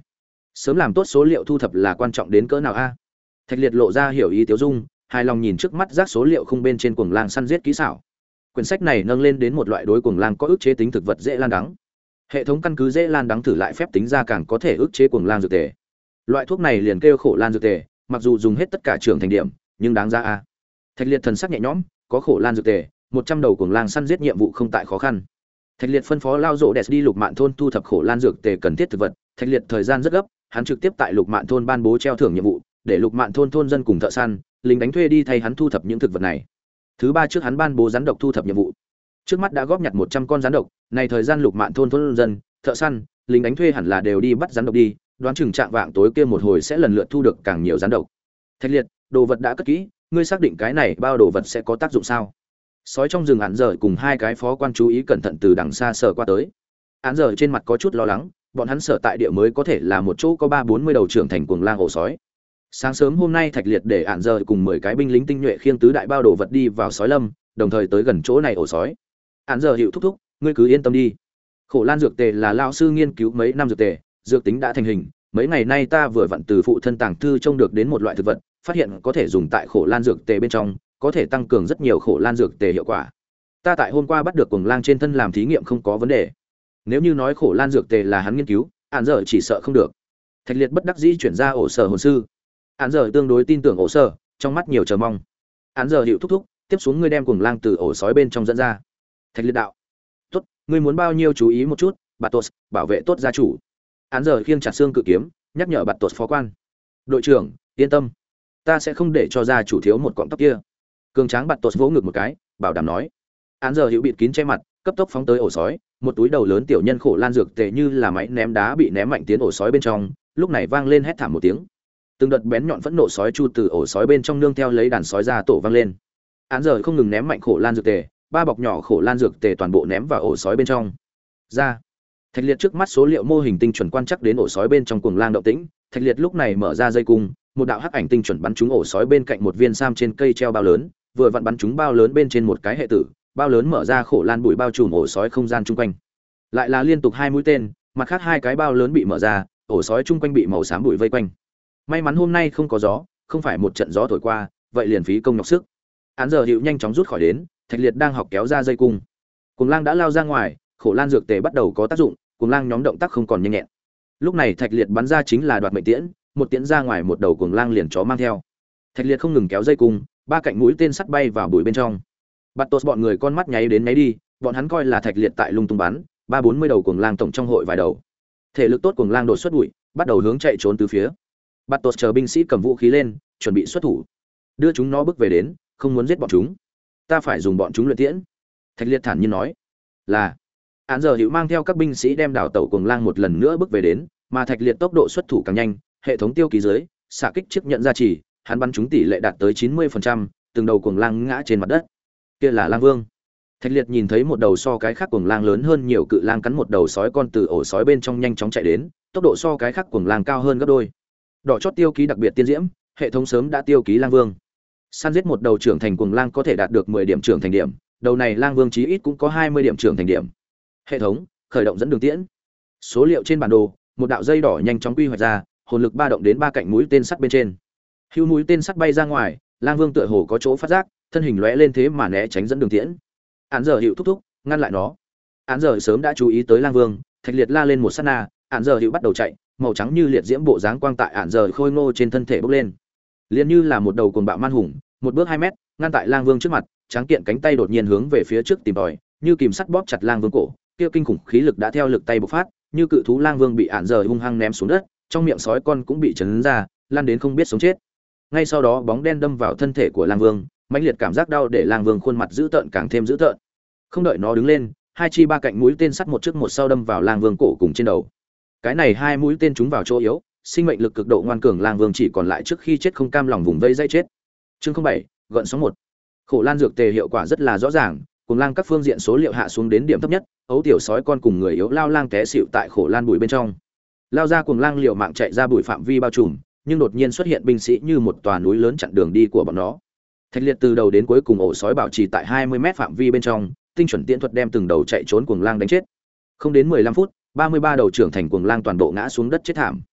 Sớm làm tốt số liệu thu thập là quan trọng đến cỡ nào a? Thạch Liệt lộ ra hiểu ý Tiếu Dung, hài lòng nhìn trước mắt rác số liệu khung bên trên cuồng lang săn giết kỹ xảo. Quyển sách này nâng lên đến một loại đối cuồng lang có ức chế tính thực vật dễ lan đắng. Hệ thống căn cứ dễ lan đắng thử lại phép tính ra càng có thể ức chế cuồng lang dược tề. Loại thuốc này liền kêu khổ lan dược tề, mặc dù dùng hết tất cả trưởng thành điểm, nhưng đáng ra a. Thạch Liệt thần sắc nhẹ nhõm, có khổ lan dược tề, một trăm đầu cuồng lang săn giết nhiệm vụ không tại khó khăn. Thạch Liệt phân phó Lao Dỗ Đẹp đi Lục Mạn thôn thu thập khổ lan dược tề cần thiết thực vật. Thạch Liệt thời gian rất gấp, hắn trực tiếp tại Lục Mạn thôn ban bố treo thưởng nhiệm vụ, để Lục Mạn thôn thôn dân cùng thợ săn, lính đánh thuê đi thay hắn thu thập những thực vật này. Thứ ba trước hắn ban bố rắn độc thu thập nhiệm vụ. Trước mắt đã góp nhặt một trăm con rắn độc, này thời gian Lục Mạn thôn thôn dân, thợ săn, lính đánh thuê hẳn là đều đi bắt rắn độc đi, đoán chừng trạng vạng tối kia một hồi sẽ lần lượt thu được càng nhiều rắn độc. Thạch Liệt, đồ vật đã cất kỹ, ngươi xác định cái này bao đồ vật sẽ có tác dụng sao? Sói trong rừng Án Giờ cùng hai cái phó quan chú ý cẩn thận từ đằng xa sờ qua tới. Án Giờ trên mặt có chút lo lắng, bọn hắn sở tại địa mới có thể là một chỗ có ba bốn mươi đầu trưởng thành cuồng lang ổ sói. Sáng sớm hôm nay Thạch Liệt để Án Giờ cùng mười cái binh lính tinh nhuệ khiêng tứ đại bao đồ vật đi vào sói lâm, đồng thời tới gần chỗ này ổ sói. Án Giờ hiệu thúc thúc, ngươi cứ yên tâm đi. Khổ lan dược tề là lão sư nghiên cứu mấy năm dược tề, dược tính đã thành hình, mấy ngày nay ta vừa vặn từ phụ thân tàng thư trông được đến một loại thực vật, phát hiện có thể dùng tại khổ lan dược tề bên trong, có thể tăng cường rất nhiều khổ lan dược tề hiệu quả. Ta tại hôm qua bắt được cuồng lang trên thân làm thí nghiệm không có vấn đề. Nếu như nói khổ lan dược tề là hắn nghiên cứu, Án Giờ chỉ sợ không được. Thạch Liệt bất đắc dĩ chuyển ra ổ sở hồn sư. Án Giờ tương đối tin tưởng ổ sở, trong mắt nhiều chờ mong. Án Giờ hiệu thúc thúc, tiếp xuống ngươi đem cuồng lang từ ổ sói bên trong dẫn ra. Thạch Liệt đạo: "Tốt, ngươi muốn bao nhiêu chú ý một chút, Batos, bảo vệ tốt gia chủ." Án Giờ khiêng chặt xương cự kiếm, nhắc nhở Batos phó quan. "Đội trưởng, yên tâm, ta sẽ không để cho gia chủ thiếu một cọng tóc kia." Cường tráng Batos vỗ ngực một cái, bảo đảm nói. Án Giờ hiệu bịt kín che mặt, cấp tốc phóng tới ổ sói, một túi đầu lớn tiểu nhân khổ lan dược tệ như là máy ném đá bị ném mạnh tiến ổ sói bên trong, lúc này vang lên hét thảm một tiếng. Từng đợt bén nhọn phẫn nộ sói chu từ ổ sói bên trong nương theo lấy đàn sói ra tổ vang lên. Án Giờ không ngừng ném mạnh khổ lan dược tệ, ba bọc nhỏ khổ lan dược tệ toàn bộ ném vào ổ sói bên trong. Ra. Thạch Liệt trước mắt số liệu mô hình tinh chuẩn quan chắc đến ổ sói bên trong cuồng lang động tĩnh, Thạch Liệt lúc này mở ra dây cung, một đạo hắc ảnh tinh chuẩn bắn trúng ổ sói bên cạnh một viên sam trên cây treo bao lớn, vừa vặn bắn trúng bao lớn bên trên một cái hệ tử, bao lớn mở ra khổ lan bụi bao trùm ổ sói không gian chung quanh. Lại là liên tục hai mũi tên, mặt khác hai cái bao lớn bị mở ra, ổ sói chung quanh bị màu xám bụi vây quanh. May mắn hôm nay không có gió, không phải một trận gió thổi qua, vậy liền phí công nhọc sức. Án Giờ hiệu nhanh chóng rút khỏi đến, Thạch Liệt đang học kéo ra dây cung. Cuồng lang đã lao ra ngoài, khổ lan dược tề bắt đầu có tác dụng, cuồng lang nhóm động tác không còn nhanh nhẹn. Lúc này Thạch Liệt bắn ra chính là đoạt mệnh tiễn, một tiễn ra ngoài một đầu cuồng lang liền chó mang theo. Thạch Liệt không ngừng kéo dây cung, ba cạnh mũi tên sắt bay vào bụi bên trong. Batos bọn người con mắt nháy đến nháy đi, bọn hắn coi là Thạch Liệt tại lung tung bắn, ba bốn mươi đầu cuồng lang tổng trong hội vài đầu. Thể lực tốt cuồng lang đột xuất bụi, bắt đầu hướng chạy trốn từ phía. Batos chờ binh sĩ cầm vũ khí lên, chuẩn bị xuất thủ. Đưa chúng nó bước về đến, không muốn giết bọn chúng. Ta phải dùng bọn chúng luyện tiễn. Thạch Liệt thản nhiên nói. Là. Án Giờ Hữu mang theo các binh sĩ đem đảo tẩu cuồng lang một lần nữa bước về đến, mà Thạch Liệt tốc độ xuất thủ càng nhanh, hệ thống tiêu ký dưới, xạ kích chiếc nhận ra chỉ, hắn bắn chúng tỷ lệ đạt tới chín mươi phần trăm, từng đầu cuồng lang ngã trên mặt đất. Kia là lang vương. Thạch Liệt nhìn thấy một đầu so cái khác cuồng lang lớn hơn nhiều cự lang cắn một đầu sói con từ ổ sói bên trong nhanh chóng chạy đến, tốc độ so cái khác cuồng lang cao hơn gấp đôi. Đỏ chót tiêu ký đặc biệt tiên diễm, hệ thống sớm đã tiêu ký lang vương. Săn giết một đầu trưởng thành cuồng lang có thể đạt được mười điểm trưởng thành điểm, đầu này lang vương chí ít cũng có hai mươi điểm trưởng thành điểm. Hệ thống khởi động dẫn đường tiễn. Số liệu trên bản đồ, một đạo dây đỏ nhanh chóng quy hoạch ra, hồn lực ba động đến ba cạnh mũi tên sắt bên trên. Hưu mũi tên sắt bay ra ngoài, lang vương tựa hồ có chỗ phát giác, thân hình lóe lên thế mà né tránh dẫn đường tiễn. Án Giờ Hữu thúc thúc ngăn lại nó. Án Giờ sớm đã chú ý tới lang vương, Thạch Liệt la lên một sát na, Án Giờ Hữu bắt đầu chạy, màu trắng như liệt diễm bộ dáng quang tại Án Giờ khôi ngô trên thân thể bốc lên, liền như là một đầu cuồng bạo man hùng, một bước hai mét, ngăn tại lang vương trước mặt, tráng kiện cánh tay đột nhiên hướng về phía trước tìm tòi, như kìm sắt bóp chặt lang vương cổ, kia kinh khủng khí lực đã theo lực tay bộc phát, như cự thú lang vương bị Án Giờ hung hăng ném xuống đất, trong miệng sói con cũng bị chấn ra, lan đến không biết sống chết. Ngay sau đó bóng đen đâm vào thân thể của lang vương, mãnh liệt cảm giác đau để lang vương khuôn mặt dữ tợn càng thêm dữ tợn. Không đợi nó đứng lên, hai chi ba cạnh mũi tên sắt một trước một sau đâm vào lang vương cổ cùng trên đầu. Cái này hai mũi tên trúng vào chỗ yếu, sinh mệnh lực cực độ ngoan cường lang vương chỉ còn lại trước khi chết không cam lòng vùng vây dây chết. Chương không bảy, gợn sóng một. Khổ lan dược tề hiệu quả rất là rõ ràng, cùng lang các phương diện số liệu hạ xuống đến điểm thấp nhất, ấu tiểu sói con cùng người yếu lao lang té xỉu tại khổ lan bụi bên trong. Lao ra cùng lang liều mạng chạy ra bụi phạm vi bao trùm, nhưng đột nhiên xuất hiện binh sĩ như một tòa núi lớn chặn đường đi của bọn nó. Thạch Liệt từ đầu đến cuối cùng ổ sói bảo trì tại hai mươi mét phạm vi bên trong, tinh chuẩn tiễn thuật đem từng đầu chạy trốn cuồng lang đánh chết. Không đến mười lăm phút, ba mươi ba đầu trưởng thành cuồng lang toàn bộ ngã xuống đất chết thảm.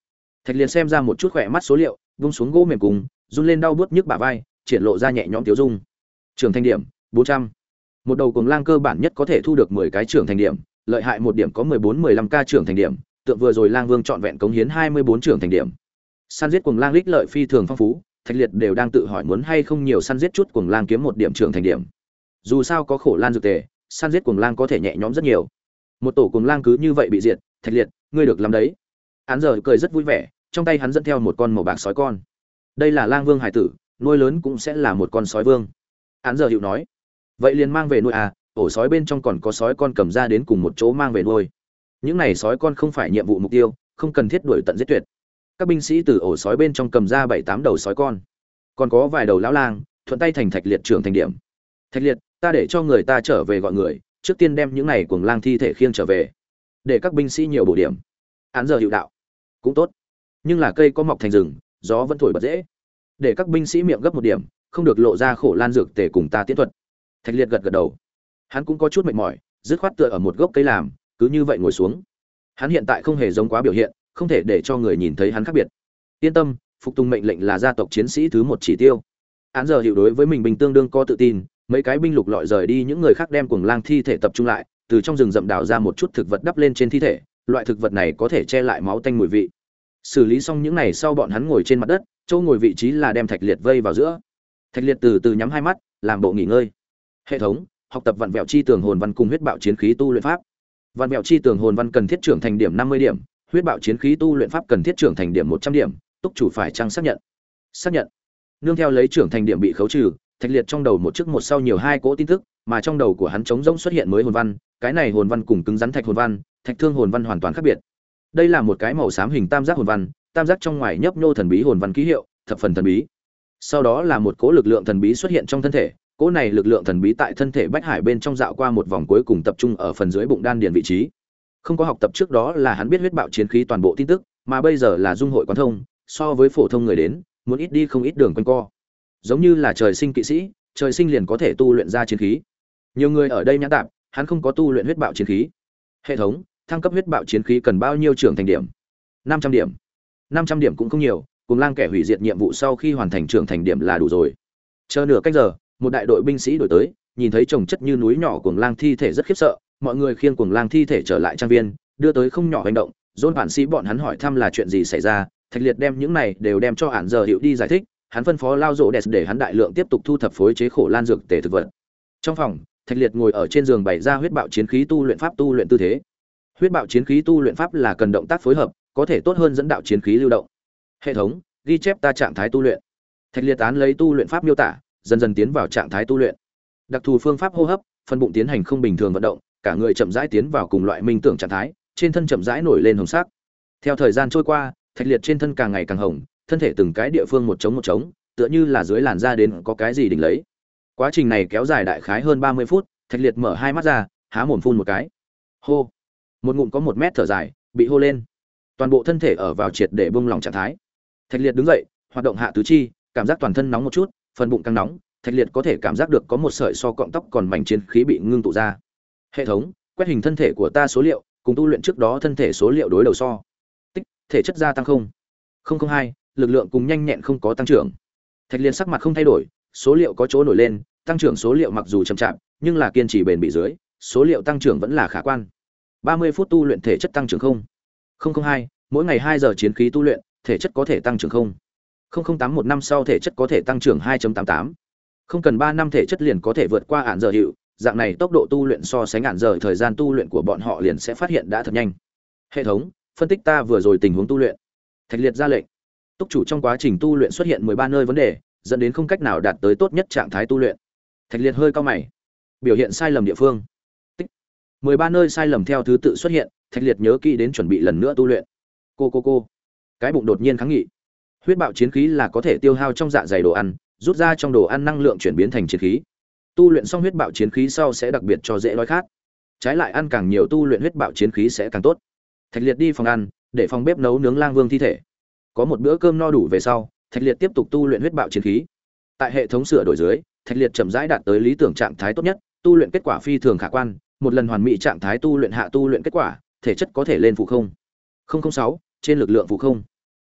Thạch Liệt xem ra một chút khỏe mắt số liệu, vung xuống gỗ mềm cùng, run lên đau buốt nhức bả vai, triển lộ ra nhẹ nhõm tiêu dung. Trưởng thành điểm bốn trăm. Một đầu cuồng lang cơ bản nhất có thể thu được mười cái trưởng thành điểm, lợi hại một điểm có mười bốn mười lăm k trưởng thành điểm, tượng vừa rồi Lang Vương trọn vẹn cống hiến hai mươi bốn trưởng thành điểm. Săn giết cuồng lang ích lợi phi thường phong phú, Thạch Liệt đều đang tự hỏi muốn hay không nhiều săn giết chút cuồng lang kiếm một điểm trưởng thành điểm. Dù sao có khổ lan dược tề, săn giết cuồng lang có thể nhẹ nhõm rất nhiều. Một tổ cuồng lang cứ như vậy bị diệt, Thạch Liệt, ngươi được làm đấy. Hắn giờ cười rất vui vẻ, trong tay hắn dẫn theo một con màu bạc sói con. Đây là Lang Vương hải tử, nuôi lớn cũng sẽ là một con sói vương. Hắn giờ hiệu nói, vậy liền mang về nuôi à, ổ sói bên trong còn có sói con cầm ra đến cùng một chỗ mang về nuôi. Những này sói con không phải nhiệm vụ mục tiêu, không cần thiết đuổi tận giết tuyệt. Các binh sĩ từ ổ sói bên trong cầm ra bảy tám đầu sói con, còn có vài đầu lão lang, thuận tay thành Thạch Liệt trưởng thành điểm. Thạch Liệt, ta để cho người ta trở về gọi người, trước tiên đem những này cuồng lang thi thể khiêng trở về, để các binh sĩ nhiều bổ điểm. Án giờ hiệu đạo, cũng tốt, nhưng là cây có mọc thành rừng, gió vẫn thổi bật dễ, để các binh sĩ miệng gấp một điểm, không được lộ ra khổ lan dược tề cùng ta tiến thuật. Thạch Liệt gật gật đầu, hắn cũng có chút mệt mỏi, dứt khoát tựa ở một gốc cây làm, cứ như vậy ngồi xuống. Hắn hiện tại không hề giống quá biểu hiện, không thể để cho người nhìn thấy hắn khác biệt. Yên tâm, phục tùng mệnh lệnh là gia tộc chiến sĩ thứ một chỉ tiêu. Án giờ hiệu đối với mình bình tương đương có tự tin, mấy cái binh lục lọi rời đi, những người khác đem cuồng lang thi thể tập trung lại, từ trong rừng rậm đào ra một chút thực vật đắp lên trên thi thể, loại thực vật này có thể che lại máu tanh mùi vị. Xử lý xong những này sau, bọn hắn ngồi trên mặt đất, chỗ ngồi vị trí là đem Thạch Liệt vây vào giữa. Thạch Liệt từ từ nhắm hai mắt, làm bộ nghỉ ngơi. Hệ thống, học tập vặn vẹo chi tường hồn văn cùng huyết bạo chiến khí tu luyện pháp. Vặn vẹo chi tường hồn văn cần thiết trưởng thành điểm năm mươi điểm, huyết bạo chiến khí tu luyện pháp cần thiết trưởng thành điểm một trăm điểm, túc chủ phải chăng xác nhận? Xác nhận. Nương theo lấy trưởng thành điểm bị khấu trừ, Thạch Liệt trong đầu một trước một sau nhiều hai cỗ tin tức, mà trong đầu của hắn trống rỗng xuất hiện mới hồn văn, cái này hồn văn cùng cứng rắn thạch hồn văn, thạch thương hồn văn hoàn toàn khác biệt. Đây là một cái màu xám hình tam giác hồn văn, tam giác trong ngoài nhấp nhô thần bí hồn văn ký hiệu, thập phần thần bí. Sau đó là một cỗ lực lượng thần bí xuất hiện trong thân thể, cỗ này lực lượng thần bí tại thân thể Bách Hải bên trong dạo qua một vòng, cuối cùng tập trung ở phần dưới bụng đan điền vị trí. Không có học tập trước đó là hắn biết huyết bạo chiến khí toàn bộ tin tức, mà bây giờ là dung hội quán thông, so với phổ thông người đến, muốn ít đi không ít đường quanh co. Giống như là trời sinh kỵ sĩ, trời sinh liền có thể tu luyện ra chiến khí. Nhiều người ở đây nhã tạm, hắn không có tu luyện huyết bạo chiến khí. Hệ thống, thăng cấp huyết bạo chiến khí cần bao nhiêu trưởng thành điểm? năm trăm điểm. năm trăm điểm cũng không nhiều, cùng lang kẻ hủy diệt nhiệm vụ sau khi hoàn thành trưởng thành điểm là đủ rồi. Chờ nửa cách giờ, một đại đội binh sĩ đổi tới, nhìn thấy chồng chất như núi nhỏ cuồng lang thi thể rất khiếp sợ, mọi người khiêng cuồng lang thi thể trở lại trang viên, đưa tới không nhỏ hành động. Dôn bản sĩ bọn hắn hỏi thăm là chuyện gì xảy ra, Thạch Liệt đem những này đều đem cho Án giờ hiệu đi giải thích, hắn phân phó Lao Rộ Đẹp để hắn đại lượng tiếp tục thu thập phối chế khổ lan dược tề thực vật. Trong phòng, Thạch Liệt ngồi ở trên giường bày ra huyết bạo chiến khí tu luyện pháp tu luyện tư thế. Huyết bạo chiến khí tu luyện pháp là cần động tác phối hợp, có thể tốt hơn dẫn đạo chiến khí lưu động. Hệ thống, ghi chép ta trạng thái tu luyện. Thạch Liệt án lấy tu luyện pháp miêu tả, dần dần tiến vào trạng thái tu luyện. Đặc thù phương pháp hô hấp, phần bụng tiến hành không bình thường vận động, cả người chậm rãi tiến vào cùng loại minh tưởng trạng thái, trên thân chậm rãi nổi lên hồng sắc. Theo thời gian trôi qua, Thạch Liệt trên thân càng ngày càng hồng, thân thể từng cái địa phương một trống một trống, tựa như là dưới làn da đến có cái gì đỉnh lấy. Quá trình này kéo dài đại khái hơn ba mươi phút, Thạch Liệt mở hai mắt ra, há mồm phun một cái. Hô. Một ngụm có một mét thở dài, bị hô lên. Toàn bộ thân thể ở vào triệt để bung lỏng trạng thái. Thạch Liệt đứng dậy, hoạt động hạ tứ chi, cảm giác toàn thân nóng một chút, phần bụng căng nóng, Thạch Liệt có thể cảm giác được có một sợi so cọng tóc còn mảnh chiến khí bị ngưng tụ ra. Hệ thống, quét hình thân thể của ta số liệu, cùng tu luyện trước đó thân thể số liệu đối đầu so. Tích, thể chất gia tăng không. không không hai, lực lượng cùng nhanh nhẹn không có tăng trưởng. Thạch Liệt sắc mặt không thay đổi, số liệu có chỗ nổi lên, tăng trưởng số liệu mặc dù chậm chạp, nhưng là kiên trì bền bỉ dưới, số liệu tăng trưởng vẫn là khả quan. ba mươi phút tu luyện thể chất tăng trưởng không. không không hai, mỗi ngày hai giờ chiến khí tu luyện, thể chất có thể tăng trưởng không. không không tám, một năm sau thể chất có thể tăng trưởng hai phẩy tám tám. Không cần ba năm thể chất liền có thể vượt qua Án giờ hiệu, dạng này tốc độ tu luyện so sánh Án giờ thời gian tu luyện của bọn họ liền sẽ phát hiện đã thật nhanh. Hệ thống, phân tích ta vừa rồi tình huống tu luyện. Thạch Liệt ra lệnh. Túc chủ trong quá trình tu luyện xuất hiện mười ba nơi vấn đề, dẫn đến không cách nào đạt tới tốt nhất trạng thái tu luyện. Thạch Liệt hơi cau mày. Biểu hiện sai lầm địa phương. Tích. mười ba nơi sai lầm theo thứ tự xuất hiện, Thạch Liệt nhớ kỹ đến chuẩn bị lần nữa tu luyện. Cô cô cô. Cái bụng đột nhiên kháng nghị. Huyết bạo chiến khí là có thể tiêu hao trong dạ dày đồ ăn, rút ra trong đồ ăn năng lượng chuyển biến thành chiến khí. Tu luyện xong huyết bạo chiến khí sau sẽ đặc biệt cho dễ đói khát. Trái lại ăn càng nhiều tu luyện huyết bạo chiến khí sẽ càng tốt. Thạch Liệt đi phòng ăn, để phòng bếp nấu nướng Lang Vương thi thể. Có một bữa cơm no đủ về sau, Thạch Liệt tiếp tục tu luyện huyết bạo chiến khí. Tại hệ thống sửa đổi dưới, Thạch Liệt chậm rãi đạt tới lý tưởng trạng thái tốt nhất, tu luyện kết quả phi thường khả quan, một lần hoàn mỹ trạng thái tu luyện hạ tu luyện kết quả, thể chất có thể lên phụ không. không không sáu, trên lực lượng phụ không.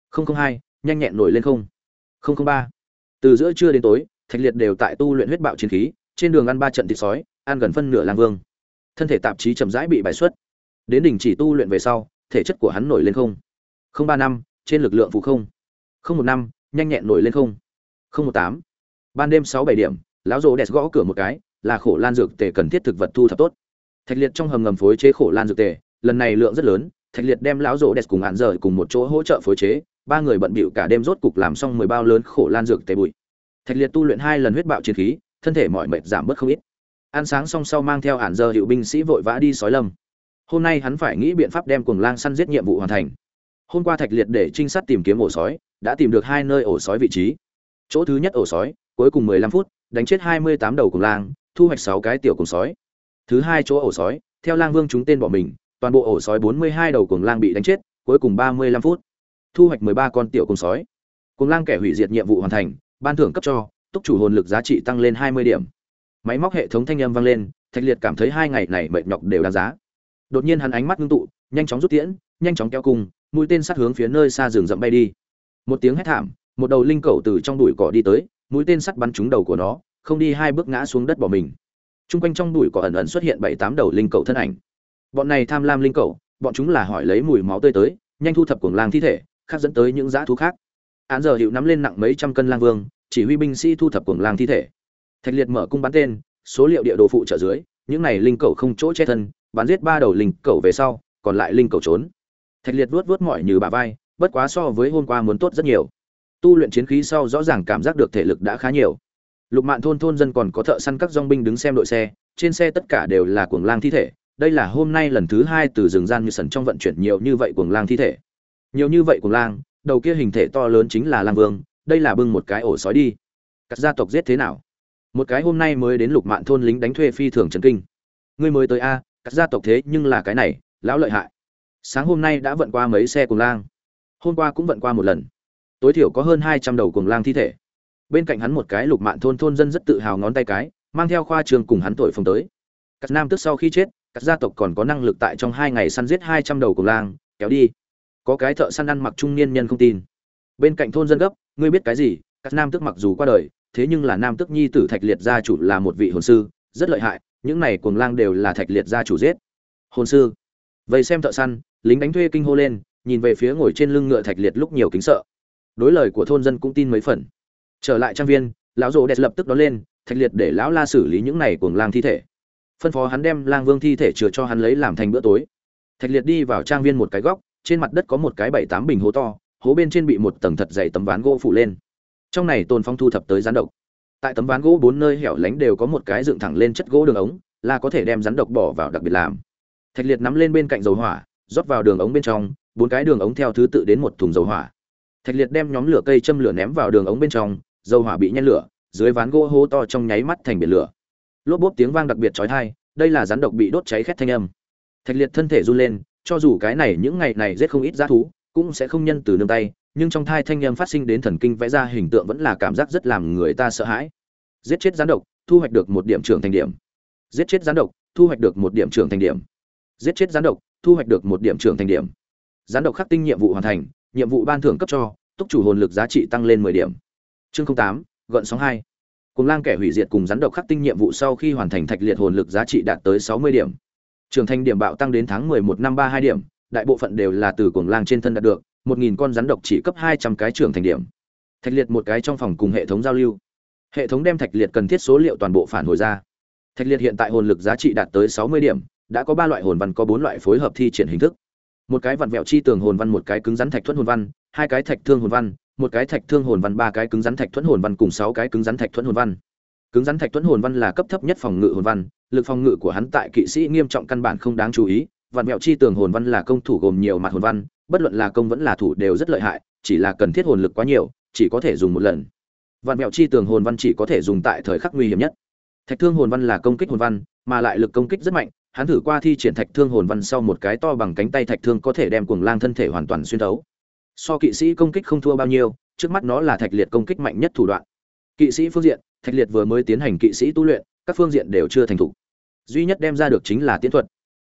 không không hai nhanh nhẹn nổi lên không. không không ba từ giữa trưa đến tối, Thạch Liệt đều tại tu luyện huyết bạo chiến khí, trên đường ăn ba trận thịt sói, ăn gần phân nửa lang vương. Thân thể tạp chí chậm rãi bị bài xuất. Đến đỉnh chỉ tu luyện về sau, thể chất của hắn nổi lên không. không ba năm trên lực lượng phụ không. không một năm nhanh nhẹn nổi lên không. không một tám ban đêm sáu bảy điểm, lão rồ đẹp gõ cửa một cái, là khổ lan dược tề cần thiết thực vật thu thập tốt. Thạch Liệt trong hầm ngầm phối chế khổ lan dược tề, lần này lượng rất lớn, Thạch Liệt đem lão rồ đẹp cùng án giờ cùng một chỗ hỗ trợ phối chế, ba người bận bịu cả đêm rốt cục làm xong mười bao lớn khổ lan dược tề bụi. Thạch Liệt tu luyện hai lần huyết bạo chiến khí, thân thể mỏi mệt giảm bớt không ít. Ăn sáng xong sau mang theo án giờ hiệu binh sĩ vội vã đi sói lâm. Hôm nay hắn phải nghĩ biện pháp đem cuồng lang săn giết nhiệm vụ hoàn thành. Hôm qua Thạch Liệt để trinh sát tìm kiếm ổ sói, đã tìm được hai nơi ổ sói vị trí. Chỗ thứ nhất ổ sói, cuối cùng mười lăm phút, đánh chết hai mươi tám đầu cuồng lang, thu hoạch sáu cái tiểu cuồng sói. Thứ hai chỗ ổ sói, theo lang vương chúng tên bỏ mình, toàn bộ ổ sói bốn mươi hai đầu cuồng lang bị đánh chết, cuối cùng ba mươi lăm phút, thu hoạch mười ba con tiểu cuồng sói. Cuồng lang kẻ hủy diệt nhiệm vụ hoàn thành, ban thưởng cấp cho, túc chủ hồn lực giá trị tăng lên hai mươi điểm. Máy móc hệ thống thanh âm vang lên, Thạch Liệt cảm thấy hai ngày này mệt nhọc đều đáng giá. Đột nhiên hắn ánh mắt ngưng tụ, nhanh chóng rút tiễn, nhanh chóng kéo cung, mũi tên sát hướng phía nơi xa rừng rậm bay đi. Một tiếng hét thảm, một đầu linh cẩu từ trong bụi cỏ đi tới, mũi tên sắt bắn trúng đầu của nó, không đi hai bước ngã xuống đất bỏ mình. Trung quanh trong bụi cỏ ẩn ẩn xuất hiện bảy tám đầu linh cẩu thân ảnh. Bọn này tham lam linh cẩu, bọn chúng là hỏi lấy mùi máu tươi tới, nhanh thu thập cuồng lang thi thể, khác dẫn tới những dã thú khác. Án giờ hiệu nắm lên nặng mấy trăm cân lang vương, chỉ huy binh sĩ thu thập cuồng lang thi thể. Thạch Liệt mở cung bắn tên, số liệu địa đồ phụ trợ dưới, những này linh cẩu không chỗ che thân, bắn giết ba đầu linh cẩu về sau, còn lại linh cẩu trốn. Thạch Liệt vuốt vuốt mỏi như bả vai, bất quá so với hôm qua muốn tốt rất nhiều. Tu luyện chiến khí sau rõ ràng cảm giác được thể lực đã khá nhiều. Lục Mạn thôn thôn dân còn có thợ săn các dòng binh đứng xem đội xe, trên xe tất cả đều là cuồng lang thi thể, đây là hôm nay lần thứ hai từ rừng gian như sần trong vận chuyển nhiều như vậy cuồng lang thi thể. Nhiều như vậy cuồng lang, đầu kia hình thể to lớn chính là lang vương, đây là bưng một cái ổ sói đi. Các gia tộc giết thế nào? Một cái hôm nay mới đến Lục Mạn thôn lính đánh thuê phi thường chấn kinh. Ngươi mới tới a, các gia tộc thế nhưng là cái này, lão lợi hại. Sáng hôm nay đã vận qua mấy xe cuồng lang, hôm qua cũng vận qua một lần, tối thiểu có hơn hai trăm đầu cuồng lang thi thể. Bên cạnh hắn một cái Lục Mạn thôn thôn dân rất tự hào ngón tay cái, mang theo khoa trường cùng hắn tuổi phồng tới. Các nam tức sau khi chết, các gia tộc còn có năng lực tại trong hai ngày săn giết hai trăm đầu cuồng lang, kéo đi. Có cái thợ săn ăn mặc trung niên nhân không tin. Bên cạnh thôn dân gấp, ngươi biết cái gì? Các nam tức mặc dù qua đời, thế nhưng là nam tức nhi tử Thạch Liệt gia chủ là một vị hồn sư, rất lợi hại, những này cuồng lang đều là Thạch Liệt gia chủ giết. Hồn sư? Vậy xem thợ săn, lính đánh thuê kinh hô lên, nhìn về phía ngồi trên lưng ngựa Thạch Liệt lúc nhiều kính sợ. Đối lời của thôn dân cũng tin mấy phần. Trở lại trang viên, lão rồ đẹp lập tức đón lên, Thạch Liệt để lão la xử lý những này cuồng lang thi thể, phân phó hắn đem lang vương thi thể chừa cho hắn lấy làm thành bữa tối. Thạch Liệt đi vào trang viên một cái góc, trên mặt đất có một cái bảy tám bình hố to, hố bên trên bị một tầng thật dày tấm ván gỗ phủ lên. Trong này Tôn Phong thu thập tới rắn độc. Tại tấm ván gỗ bốn nơi hẻo lánh đều có một cái dựng thẳng lên chất gỗ đường ống, là có thể đem rắn độc bỏ vào đặc biệt làm. Thạch Liệt nắm lên bên cạnh dầu hỏa, rót vào đường ống bên trong, bốn cái đường ống theo thứ tự đến một thùng dầu hỏa. Thạch Liệt đem nhóm lửa cây châm lửa ném vào đường ống bên trong, dầu hỏa bị nhen lửa, dưới ván gỗ hố to trong nháy mắt thành biển lửa. Lốp bốp tiếng vang đặc biệt chói tai, đây là rắn độc bị đốt cháy khét thanh âm. Thạch Liệt thân thể run lên, cho dù cái này những ngày này giết không ít dã thú, cũng sẽ không nhân từ nương tay, nhưng trong thai thanh âm phát sinh đến thần kinh vẽ ra hình tượng vẫn là cảm giác rất làm người ta sợ hãi. Giết chết rắn độc, thu hoạch được một điểm trưởng thành điểm. Giết chết rắn độc, thu hoạch được một điểm trưởng thành điểm. Giết chết rắn độc, thu hoạch được một điểm trưởng thành điểm. Rắn độc khắc tinh nhiệm vụ hoàn thành, nhiệm vụ ban thưởng cấp cho, túc chủ hồn lực giá trị tăng lên mười điểm. Chương không tám, gợn sóng hai. Cùng lang kẻ hủy diệt cùng rắn độc khắc tinh nhiệm vụ sau khi hoàn thành, Thạch Liệt hồn lực giá trị đạt tới sáu mươi điểm. Trưởng thành điểm bạo tăng đến tháng mười một năm ba hai điểm, đại bộ phận đều là từ cuồng lang trên thân đạt được, một nghìn con rắn độc chỉ cấp hai trăm cái trưởng thành điểm. Thạch Liệt một cái trong phòng cùng hệ thống giao lưu. Hệ thống đem Thạch Liệt cần thiết số liệu toàn bộ phản hồi ra. Thạch Liệt hiện tại hồn lực giá trị đạt tới sáu mươi điểm, đã có ba loại hồn văn, có bốn loại phối hợp thi triển hình thức. Một cái vặn vẹo chi tường hồn văn, một cái cứng rắn thạch thuẫn hồn văn, hai cái thạch thương hồn văn, một cái thạch thương hồn văn, ba cái cứng rắn thạch thuẫn hồn văn cùng sáu cái cứng rắn thạch thuẫn hồn văn. Cứng rắn thạch thuẫn hồn văn là cấp thấp nhất phòng ngự hồn văn, lực phòng ngự của hắn tại kỵ sĩ nghiêm trọng căn bản không đáng chú ý. Vạn mẹo chi tường hồn văn là công thủ gồm nhiều mặt hồn văn, bất luận là công vẫn là thủ đều rất lợi hại, chỉ là cần thiết hồn lực quá nhiều, chỉ có thể dùng một lần. Vạn mẹo chi tường hồn văn chỉ có thể dùng tại thời khắc nguy hiểm nhất. Thạch thương hồn văn là công kích hồn văn, mà lại lực công kích rất mạnh, hắn thử qua thi triển thạch thương hồn văn sau, một cái to bằng cánh tay thạch thương có thể đem cuồng lang thân thể hoàn toàn xuyên thấu. So kỵ sĩ công kích không thua bao nhiêu, trước mắt nó là Thạch Liệt công kích mạnh nhất thủ đoạn. Kỵ sĩ phương diện, Thạch Liệt vừa mới tiến hành kỵ sĩ tu luyện, các phương diện đều chưa thành thục. Duy nhất đem ra được chính là tiễn thuật.